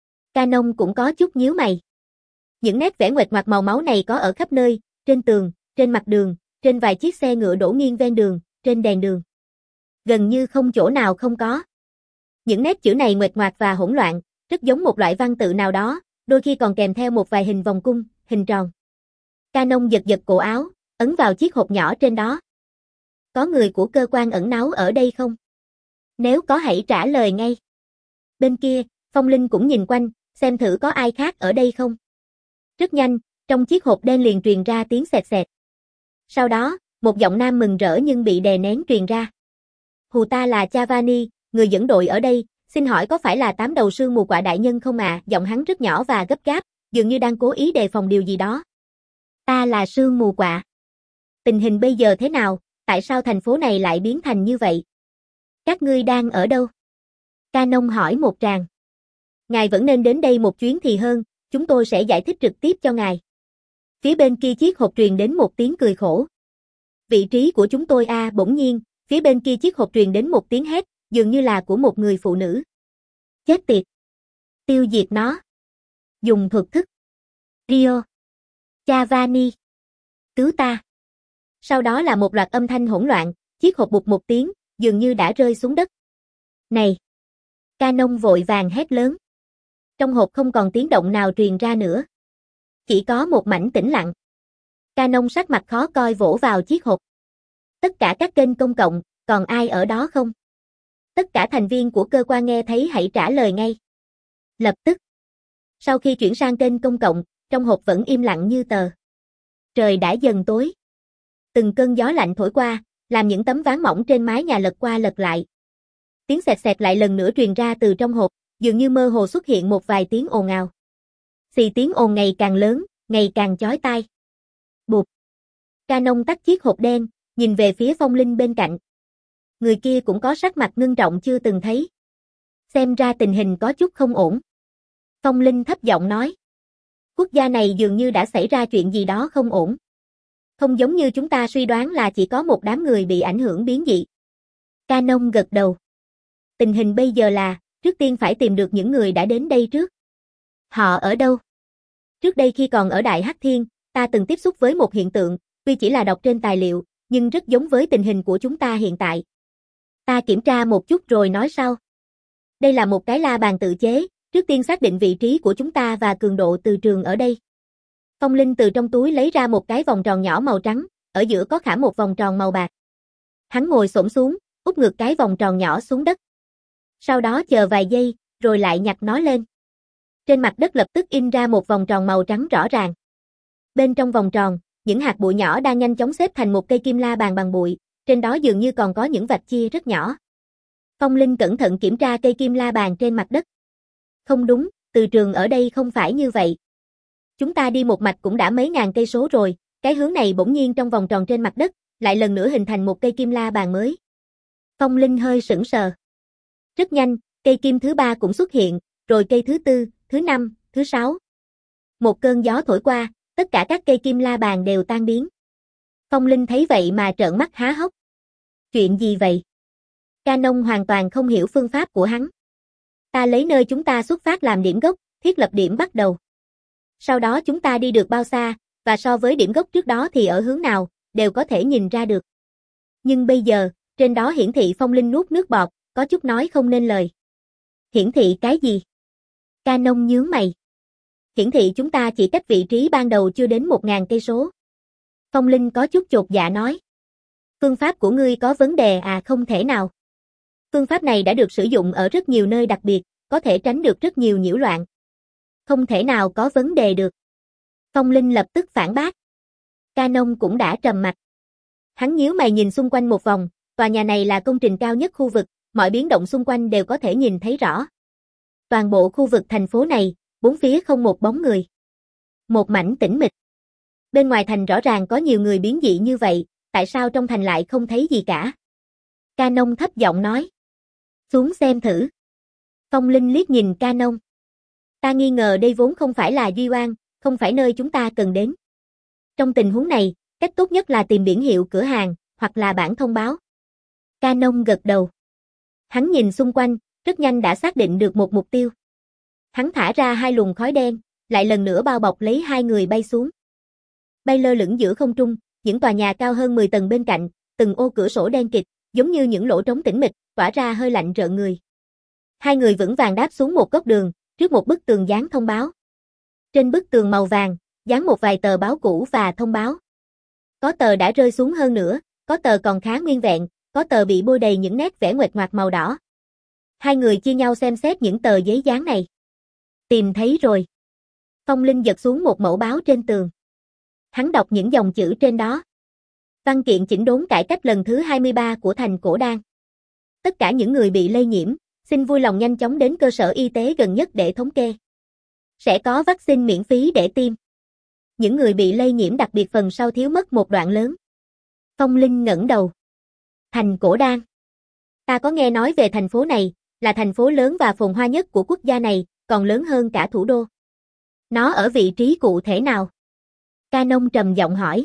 Canon cũng có chút nhíu mày. Những nét vẽ nguệch ngoạc màu máu này có ở khắp nơi, trên tường, trên mặt đường, trên vài chiếc xe ngựa đổ nghiêng ven đường, trên đèn đường. gần như không chỗ nào không có. Những nét chữ này nguệch ngoạc và hỗn loạn, rất giống một loại văn tự nào đó, đôi khi còn kèm theo một vài hình vòng cung, hình tròn. Canon giật giật cổ áo, ấn vào chiếc hộp nhỏ trên đó. Có người của cơ quan ẩn náu ở đây không? Nếu có hãy trả lời ngay. Bên kia, Phong Linh cũng nhìn quanh, xem thử có ai khác ở đây không. Rất nhanh, trong chiếc hộp đen liền truyền ra tiếng xẹt xẹt. Sau đó, một giọng nam mừng rỡ nhưng bị đè nén truyền ra. Hù, ta là Chavani, người dẫn đội ở đây, xin hỏi có phải là tám đầu sương mù quạ đại nhân không ạ? À? Giọng hắn rất nhỏ và gấp gáp, dường như đang cố ý đề phòng điều gì đó. Ta là sương mù quạ. Tình hình bây giờ thế nào, tại sao thành phố này lại biến thành như vậy? Các ngươi đang ở đâu? Canon hỏi một tràng. Ngài vẫn nên đến đây một chuyến thì hơn, chúng tôi sẽ giải thích trực tiếp cho ngài. Phía bên kia chiếc hộp truyền đến một tiếng cười khổ. Vị trí của chúng tôi a à, bỗng nhiên, phía bên kia chiếc hộp truyền đến một tiếng hét, dường như là của một người phụ nữ. Chết tiệt. Tiêu diệt nó. Dùng thuật thức. Rio. Chavani. Cứu ta. Sau đó là một loạt âm thanh hỗn loạn, chiếc hộp bụp một tiếng, dường như đã rơi xuống đất. Này. Canon vội vàng hét lớn. Trong hộp không còn tiếng động nào truyền ra nữa. Chỉ có một mảnh tĩnh lặng. Canon sắc mặt khó coi vỗ vào chiếc hộp. Tất cả các kênh công cộng, còn ai ở đó không? Tất cả thành viên của cơ quan nghe thấy hãy trả lời ngay. Lập tức. Sau khi chuyển sang kênh công cộng, trong hộp vẫn im lặng như tờ. Trời đã dần tối. Từng cơn gió lạnh thổi qua, làm những tấm ván mỏng trên mái nhà lật qua lật lại. Tiếng xẹt xẹt lại lần nữa truyền ra từ trong hộp, dường như mơ hồ xuất hiện một vài tiếng ồn ào. Xì tiếng ồn ngày càng lớn, ngày càng chói tai. Bụp. Canon tắt chiếc hộp đen, nhìn về phía Phong Linh bên cạnh. Người kia cũng có sắc mặt ngưng trọng chưa từng thấy. Xem ra tình hình có chút không ổn. Phong Linh thấp giọng nói. Quốc gia này dường như đã xảy ra chuyện gì đó không ổn. Không giống như chúng ta suy đoán là chỉ có một đám người bị ảnh hưởng biến dị. Canon gật đầu. Tình hình bây giờ là, trước tiên phải tìm được những người đã đến đây trước. Họ ở đâu? Trước đây khi còn ở Đại Hắc Thiên, ta từng tiếp xúc với một hiện tượng, tuy chỉ là đọc trên tài liệu, nhưng rất giống với tình hình của chúng ta hiện tại. Ta kiểm tra một chút rồi nói sau. Đây là một cái la bàn tự chế, trước tiên xác định vị trí của chúng ta và cường độ từ trường ở đây. Phong Linh từ trong túi lấy ra một cái vòng tròn nhỏ màu trắng, ở giữa có khảm một vòng tròn màu bạc. Hắn ngồi xổm xuống, úp ngược cái vòng tròn nhỏ xuống đất. Sau đó chờ vài giây, rồi lại nhặt nó lên. Trên mặt đất lập tức in ra một vòng tròn màu trắng rõ ràng. Bên trong vòng tròn, những hạt bụi nhỏ đang nhanh chóng xếp thành một cây kim la bàn bằng bụi, trên đó dường như còn có những vạch chia rất nhỏ. Phong Linh cẩn thận kiểm tra cây kim la bàn trên mặt đất. Không đúng, từ trường ở đây không phải như vậy. Chúng ta đi một mạch cũng đã mấy ngàn cây số rồi, cái hướng này bỗng nhiên trong vòng tròn trên mặt đất, lại lần nữa hình thành một cây kim la bàn mới. Phong Linh hơi sững sờ. Rất nhanh, cây kim thứ ba cũng xuất hiện, rồi cây thứ tư, thứ năm, thứ sáu. Một cơn gió thổi qua, tất cả các cây kim la bàn đều tan biến. Phong Linh thấy vậy mà trợn mắt há hốc. Chuyện gì vậy? Canon hoàn toàn không hiểu phương pháp của hắn. Ta lấy nơi chúng ta xuất phát làm điểm gốc, thiết lập điểm bắt đầu. Sau đó chúng ta đi được bao xa, và so với điểm gốc trước đó thì ở hướng nào, đều có thể nhìn ra được. Nhưng bây giờ, trên đó hiển thị Phong Linh nuốt nước bọt, có chút nói không nên lời. Hiển thị cái gì? Canon nhướng mày. Hiển thị chúng ta chỉ cách vị trí ban đầu chưa đến một ngàn cây số. Phong Linh có chút chột dạ nói. Phương pháp của ngươi có vấn đề à? Không thể nào. Phương pháp này đã được sử dụng ở rất nhiều nơi đặc biệt, có thể tránh được rất nhiều nhiễu loạn. Không thể nào có vấn đề được. Phong Linh lập tức phản bác. Canon cũng đã trầm mặc. Hắn nhíu mày nhìn xung quanh một vòng, tòa nhà này là công trình cao nhất khu vực, mọi biến động xung quanh đều có thể nhìn thấy rõ. Toàn bộ khu vực thành phố này, bốn phía không một bóng người. Một mảnh tĩnh mịch. Bên ngoài thành rõ ràng có nhiều người biến dị như vậy, tại sao trong thành lại không thấy gì cả? Canon thấp giọng nói. Xuống xem thử. Phong Linh liếc nhìn Canon. Ta nghi ngờ đây vốn không phải là Duy Oan, không phải nơi chúng ta cần đến. Trong tình huống này, cách tốt nhất là tìm biển hiệu cửa hàng, hoặc là bảng thông báo. Canon gật đầu. Hắn nhìn xung quanh, rất nhanh đã xác định được một mục tiêu. Hắn thả ra hai luồng khói đen, lại lần nữa bao bọc lấy hai người bay xuống. Bay lơ lửng giữa không trung, những tòa nhà cao hơn mười tầng bên cạnh, từng ô cửa sổ đen kịt, giống như những lỗ trống tĩnh mịch, tỏa ra hơi lạnh rợn người. Hai người vững vàng đáp xuống một góc đường, trước một bức tường dán thông báo. Trên bức tường màu vàng, dán một vài tờ báo cũ và thông báo. Có tờ đã rơi xuống hơn nữa, có tờ còn khá nguyên vẹn, có tờ bị bôi đầy những nét vẽ nguệch ngoạc màu đỏ. Hai người chia nhau xem xét những tờ giấy dán này. Tìm thấy rồi. Phong Linh giật xuống một mẩu báo trên tường. Hắn đọc những dòng chữ trên đó. Văn kiện chỉnh đốn cải cách lần thứ hai mươi ba của thành Cổ Đan. Tất cả những người bị lây nhiễm, xin vui lòng nhanh chóng đến cơ sở y tế gần nhất để thống kê. Sẽ có vaccine miễn phí để tiêm. Những người bị lây nhiễm đặc biệt phần sau thiếu mất một đoạn lớn. Phong Linh ngẩng đầu. Thành Cổ Đan. Ta có nghe nói về thành phố này, là thành phố lớn và phồn hoa nhất của quốc gia này, còn lớn hơn cả thủ đô. Nó ở vị trí cụ thể nào? Canon trầm giọng hỏi.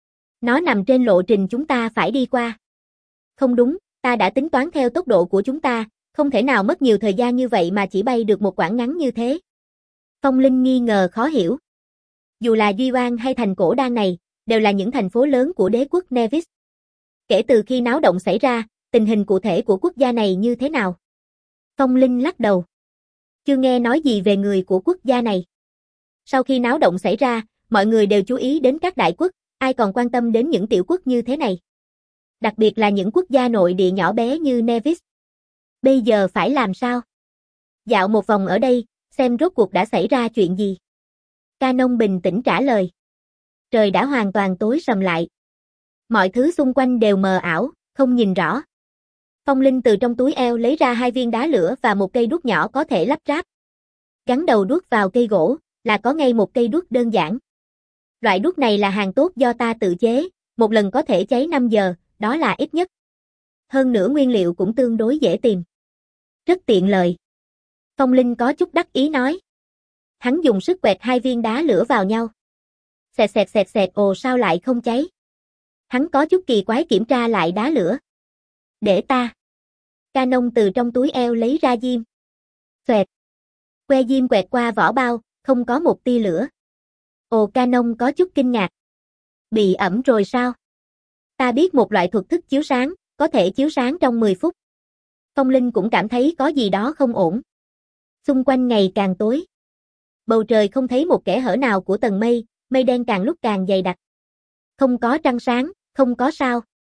Nó nằm trên lộ trình chúng ta phải đi qua. Không đúng, ta đã tính toán theo tốc độ của chúng ta, không thể nào mất nhiều thời gian như vậy mà chỉ bay được một quãng ngắn như thế. Phong Linh nghi ngờ khó hiểu. Dù là Duy Oan hay thành Cổ Đan này, đều là những thành phố lớn của đế quốc Nevis. Kể từ khi náo động xảy ra, tình hình cụ thể của quốc gia này như thế nào? Phong Linh lắc đầu. Chưa nghe nói gì về người của quốc gia này. Sau khi náo động xảy ra, mọi người đều chú ý đến các đại quốc, ai còn quan tâm đến những tiểu quốc như thế này. Đặc biệt là những quốc gia nội địa nhỏ bé như Nevis. Bây giờ phải làm sao? Dạo một vòng ở đây, xem rốt cuộc đã xảy ra chuyện gì. Canon bình tĩnh trả lời. Trời đã hoàn toàn tối sầm lại. Mọi thứ xung quanh đều mờ ảo, không nhìn rõ. Phong Linh từ trong túi eo lấy ra hai viên đá lửa và một cây đuốc nhỏ có thể lắp ráp. Gắn đầu đuốc vào cây gỗ, là có ngay một cây đuốc đơn giản. Loại đuốc này là hàng tốt do ta tự chế, một lần có thể cháy năm giờ, đó là ít nhất. Hơn nữa nguyên liệu cũng tương đối dễ tìm. Rất tiện lợi. Phong Linh có chút đắc ý nói. Hắn dùng sức quẹt hai viên đá lửa vào nhau. Xẹt xẹt xẹt xẹt ồ sao lại không cháy. Hắn có chút kỳ quái kiểm tra lại đá lửa. Để ta. Canon từ trong túi eo lấy ra diêm. Xoẹt. Que diêm quẹt qua vỏ bao, không có một tia lửa. Ồ Canon có chút kinh ngạc. Bị ẩm rồi sao? Ta biết một loại thuật thức chiếu sáng, có thể chiếu sáng trong mười phút. Phong Linh cũng cảm thấy có gì đó không ổn. Xung quanh ngày càng tối. Bầu trời không thấy một kẽ hở nào của tầng mây, mây đen càng lúc càng dày đặc. Không có trăng sáng, không có sao.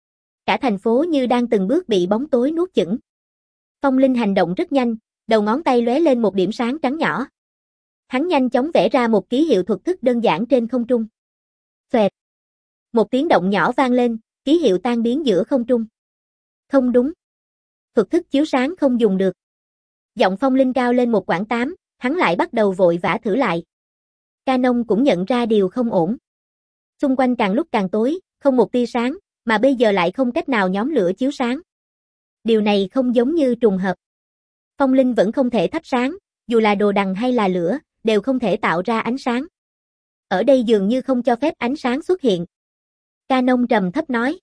Cả thành phố như đang từng bước bị bóng tối nuốt chửng. Phong Linh hành động rất nhanh, đầu ngón tay lóe lên một điểm sáng trắng nhỏ. Hắn nhanh chóng vẽ ra một ký hiệu thuật thức đơn giản trên không trung. Xoẹt. Một tiếng động nhỏ vang lên, ký hiệu tan biến giữa không trung. Không đúng. Thuật thức chiếu sáng không dùng được. Giọng Phong Linh cao lên một quãng tám, hắn lại bắt đầu vội vã thử lại. Canon cũng nhận ra điều không ổn. Xung quanh càng lúc càng tối, không một tia sáng, mà bây giờ lại không cách nào nhóm lửa chiếu sáng. Điều này không giống như trùng hợp. Phong Linh vẫn không thể thắp sáng, dù là đồ đằng hay là lửa, đều không thể tạo ra ánh sáng. Ở đây dường như không cho phép ánh sáng xuất hiện. Canon trầm thấp nói.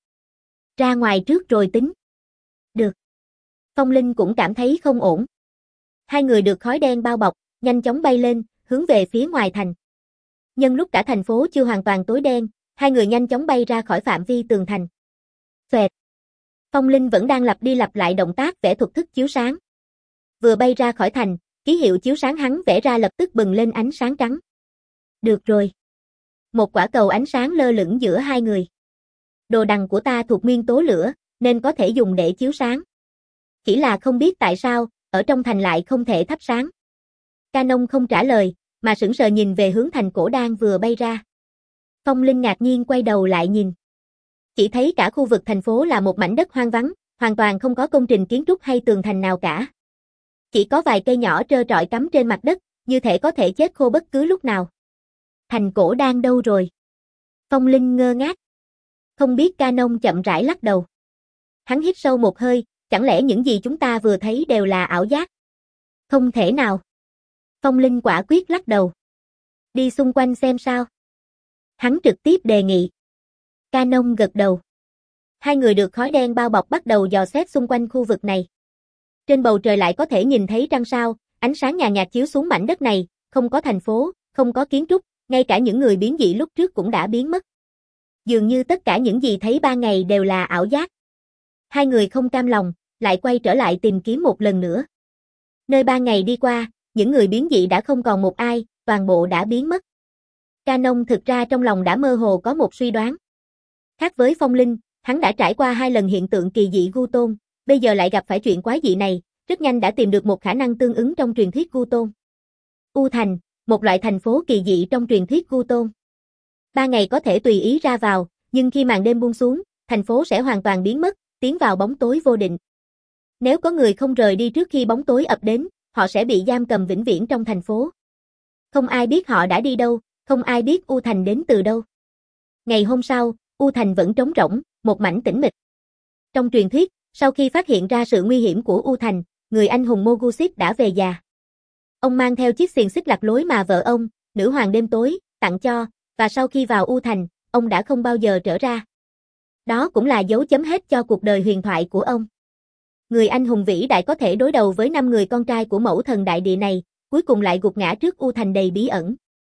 Ra ngoài trước rồi tính. Được. Phong Linh cũng cảm thấy không ổn. Hai người được khói đen bao bọc, nhanh chóng bay lên, hướng về phía ngoài thành. Nhân lúc cả thành phố chưa hoàn toàn tối đen, hai người nhanh chóng bay ra khỏi phạm vi tường thành. Xoẹt. Phong Linh vẫn đang lặp đi lặp lại động tác vẽ thuật thức chiếu sáng. Vừa bay ra khỏi thành, ký hiệu chiếu sáng hắn vẽ ra lập tức bừng lên ánh sáng trắng. Được rồi. Một quả cầu ánh sáng lơ lửng giữa hai người. Đồ đằng của ta thuộc nguyên tố lửa, nên có thể dùng để chiếu sáng. Chỉ là không biết tại sao, ở trong thành lại không thể thắp sáng. Canon không trả lời, mà sững sờ nhìn về hướng thành Cổ Đan vừa bay ra. Phong Linh ngạc nhiên quay đầu lại nhìn. Chỉ thấy cả khu vực thành phố là một mảnh đất hoang vắng, hoàn toàn không có công trình kiến trúc hay tường thành nào cả. Chỉ có vài cây nhỏ trơ trọi cắm trên mặt đất, như thể có thể chết khô bất cứ lúc nào. Thành Cổ Đan đâu rồi? Phong Linh ngơ ngác. Không biết. Canon chậm rãi lắc đầu. Hắn hít sâu một hơi, chẳng lẽ những gì chúng ta vừa thấy đều là ảo giác? Không thể nào. Phong Linh quả quyết lắc đầu. Đi xung quanh xem sao. Hắn trực tiếp đề nghị. Canon gật đầu. Hai người được khói đen bao bọc bắt đầu dò xét xung quanh khu vực này. Trên bầu trời lại có thể nhìn thấy trăng sao, ánh sáng nhàn nhạt chiếu xuống mảnh đất này, không có thành phố, không có kiến trúc, ngay cả những người biến dị lúc trước cũng đã biến mất. Dường như tất cả những gì thấy ban ngày đều là ảo giác. Hai người không cam lòng, lại quay trở lại tìm kiếm một lần nữa. Nơi ba ngày đi qua, những người biến dị đã không còn một ai, toàn bộ đã biến mất. Canon thực ra trong lòng đã mơ hồ có một suy đoán. Khác với Phong Linh, hắn đã trải qua hai lần hiện tượng kỳ dị Gu Tôn, bây giờ lại gặp phải chuyện quái dị này, rất nhanh đã tìm được một khả năng tương ứng trong truyền thuyết Gu Tôn. U Thành, một loại thành phố kỳ dị trong truyền thuyết Gu Tôn. Ba ngày có thể tùy ý ra vào, nhưng khi màn đêm buông xuống, thành phố sẽ hoàn toàn biến mất, tiến vào bóng tối vô định. Nếu có người không rời đi trước khi bóng tối ập đến, họ sẽ bị giam cầm vĩnh viễn trong thành phố. Không ai biết họ đã đi đâu, không ai biết U Thành đến từ đâu. Ngày hôm sau, U Thành vẫn trống rỗng, một mảnh tĩnh mịch. Trong truyền thuyết, sau khi phát hiện ra sự nguy hiểm của U Thành, người anh hùng Mogusit đã về già. Ông mang theo chiếc xiềng xích lạc lối mà vợ ông, nữ hoàng đêm tối, tặng cho, và sau khi vào U Thành, ông đã không bao giờ trở ra. Đó cũng là dấu chấm hết cho cuộc đời huyền thoại của ông. Người anh hùng vĩ đại có thể đối đầu với năm người con trai của mẫu thần đại địa này, cuối cùng lại gục ngã trước U Thành đầy bí ẩn.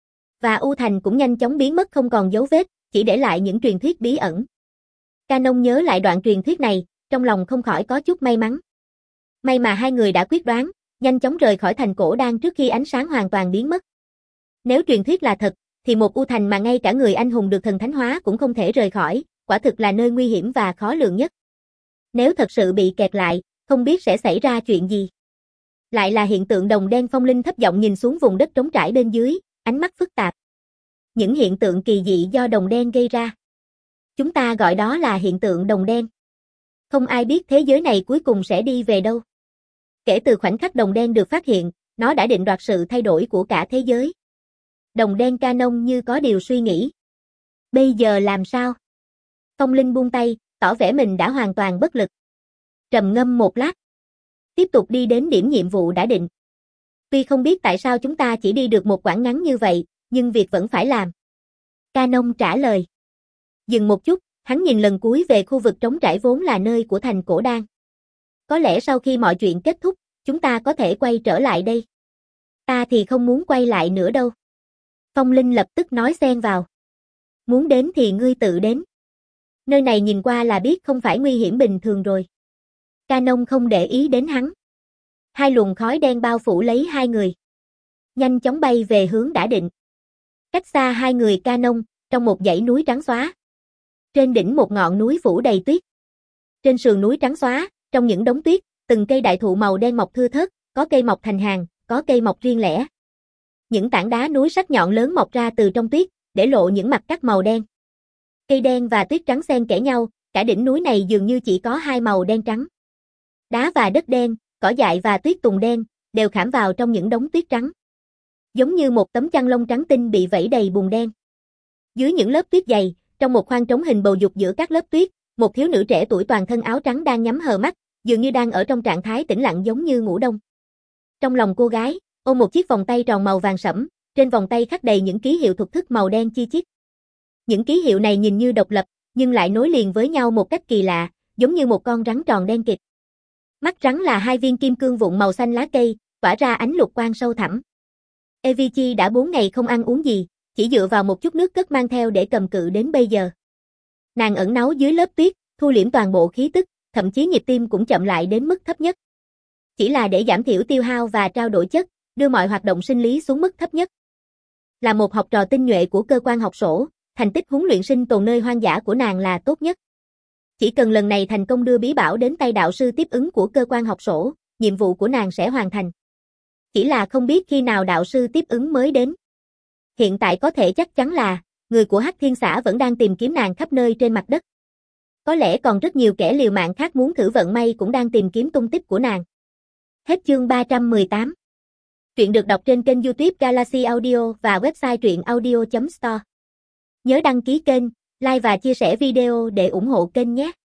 Và U Thành cũng nhanh chóng biến mất không còn dấu vết, chỉ để lại những truyền thuyết bí ẩn. Canon nhớ lại đoạn truyền thuyết này, trong lòng không khỏi có chút may mắn. May mà hai người đã quyết đoán, nhanh chóng rời khỏi thành cổ đan trước khi ánh sáng hoàn toàn biến mất. Nếu truyền thuyết là thật, thì một U Thành mà ngay cả người anh hùng được thần thánh hóa cũng không thể rời khỏi, quả thực là nơi nguy hiểm và khó lường nhất. Nếu thật sự bị kẹt lại, không biết sẽ xảy ra chuyện gì. Lại là hiện tượng đồng đen. Phong Linh thấp giọng nhìn xuống vùng đất trống trải bên dưới, ánh mắt phức tạp. Những hiện tượng kỳ dị do đồng đen gây ra. Chúng ta gọi đó là hiện tượng đồng đen. Không ai biết thế giới này cuối cùng sẽ đi về đâu. Kể từ khoảnh khắc đồng đen được phát hiện, nó đã định đoạt sự thay đổi của cả thế giới. Đồng đen Canon như có điều suy nghĩ. Bây giờ làm sao? Phong Linh buông tay, tỏ vẻ mình đã hoàn toàn bất lực. Trầm ngâm một lát. Tiếp tục đi đến điểm nhiệm vụ đã định. Tuy không biết tại sao chúng ta chỉ đi được một quãng ngắn như vậy, nhưng việc vẫn phải làm. Canon trả lời. Dừng một chút, hắn nhìn lần cuối về khu vực trống trải vốn là nơi của thành cổ đan. Có lẽ sau khi mọi chuyện kết thúc, chúng ta có thể quay trở lại đây. Ta thì không muốn quay lại nữa đâu. Phong Linh lập tức nói xen vào. Muốn đến thì ngươi tự đến. Nơi này nhìn qua là biết không phải nguy hiểm bình thường rồi. Canon không để ý đến hắn. Hai luồng khói đen bao phủ lấy hai người. Nhanh chóng bay về hướng đã định. Cách xa hai người Canon, trong một dãy núi trắng xóa. Trên đỉnh một ngọn núi phủ đầy tuyết. Trên sườn núi trắng xóa, trong những đống tuyết, từng cây đại thụ màu đen mọc thưa thớt, có cây mọc thành hàng, có cây mọc riêng lẻ. Những tảng đá núi sắc nhọn lớn mọc ra từ trong tuyết, để lộ những mặt cắt màu đen. Cây đen và tuyết trắng xen kẽ nhau, cả đỉnh núi này dường như chỉ có hai màu đen trắng. Đá và đất đen, cỏ dại và tuyết tùng đen, đều khảm vào trong những đống tuyết trắng. Giống như một tấm chăn lông trắng tinh bị vẩy đầy bùn đen. Dưới những lớp tuyết dày, trong một khoang trống hình bầu dục giữa các lớp tuyết, một thiếu nữ trẻ tuổi toàn thân áo trắng đang nhắm hờ mắt, dường như đang ở trong trạng thái tĩnh lặng giống như ngủ đông. Trong lòng cô gái, ôm một chiếc vòng tay tròn màu vàng sẫm, trên vòng tay khắc đầy những ký hiệu thuật thức màu đen chi chít. Những ký hiệu này nhìn như độc lập, nhưng lại nối liền với nhau một cách kỳ lạ, giống như một con rắn tròn đen kịt. Mắt rắn là hai viên kim cương vụn màu xanh lá cây, tỏa ra ánh lục quang sâu thẳm. Evichi đã bốn ngày không ăn uống gì, chỉ dựa vào một chút nước cất mang theo để cầm cự đến bây giờ. Nàng ẩn náu dưới lớp tuyết, thu liễm toàn bộ khí tức, thậm chí nhịp tim cũng chậm lại đến mức thấp nhất. Chỉ là để giảm thiểu tiêu hao và trao đổi chất, đưa mọi hoạt động sinh lý xuống mức thấp nhất. Là một học trò tinh nhuệ của cơ quan học sổ, thành tích huấn luyện sinh tồn nơi hoang dã của nàng là tốt nhất. Chỉ cần lần này thành công đưa bí bảo đến tay đạo sư tiếp ứng của cơ quan học sổ, nhiệm vụ của nàng sẽ hoàn thành. Chỉ là không biết khi nào đạo sư tiếp ứng mới đến. Hiện tại có thể chắc chắn là, người của Hắc Thiên xã vẫn đang tìm kiếm nàng khắp nơi trên mặt đất. Có lẽ còn rất nhiều kẻ liều mạng khác muốn thử vận may cũng đang tìm kiếm tung tích của nàng. Hết chương ba trăm mười tám. Truyện được đọc trên kênh YouTube Galaxy Audio và website truyện audio chấm store. Nhớ đăng ký kênh, like và chia sẻ video để ủng hộ kênh nhé.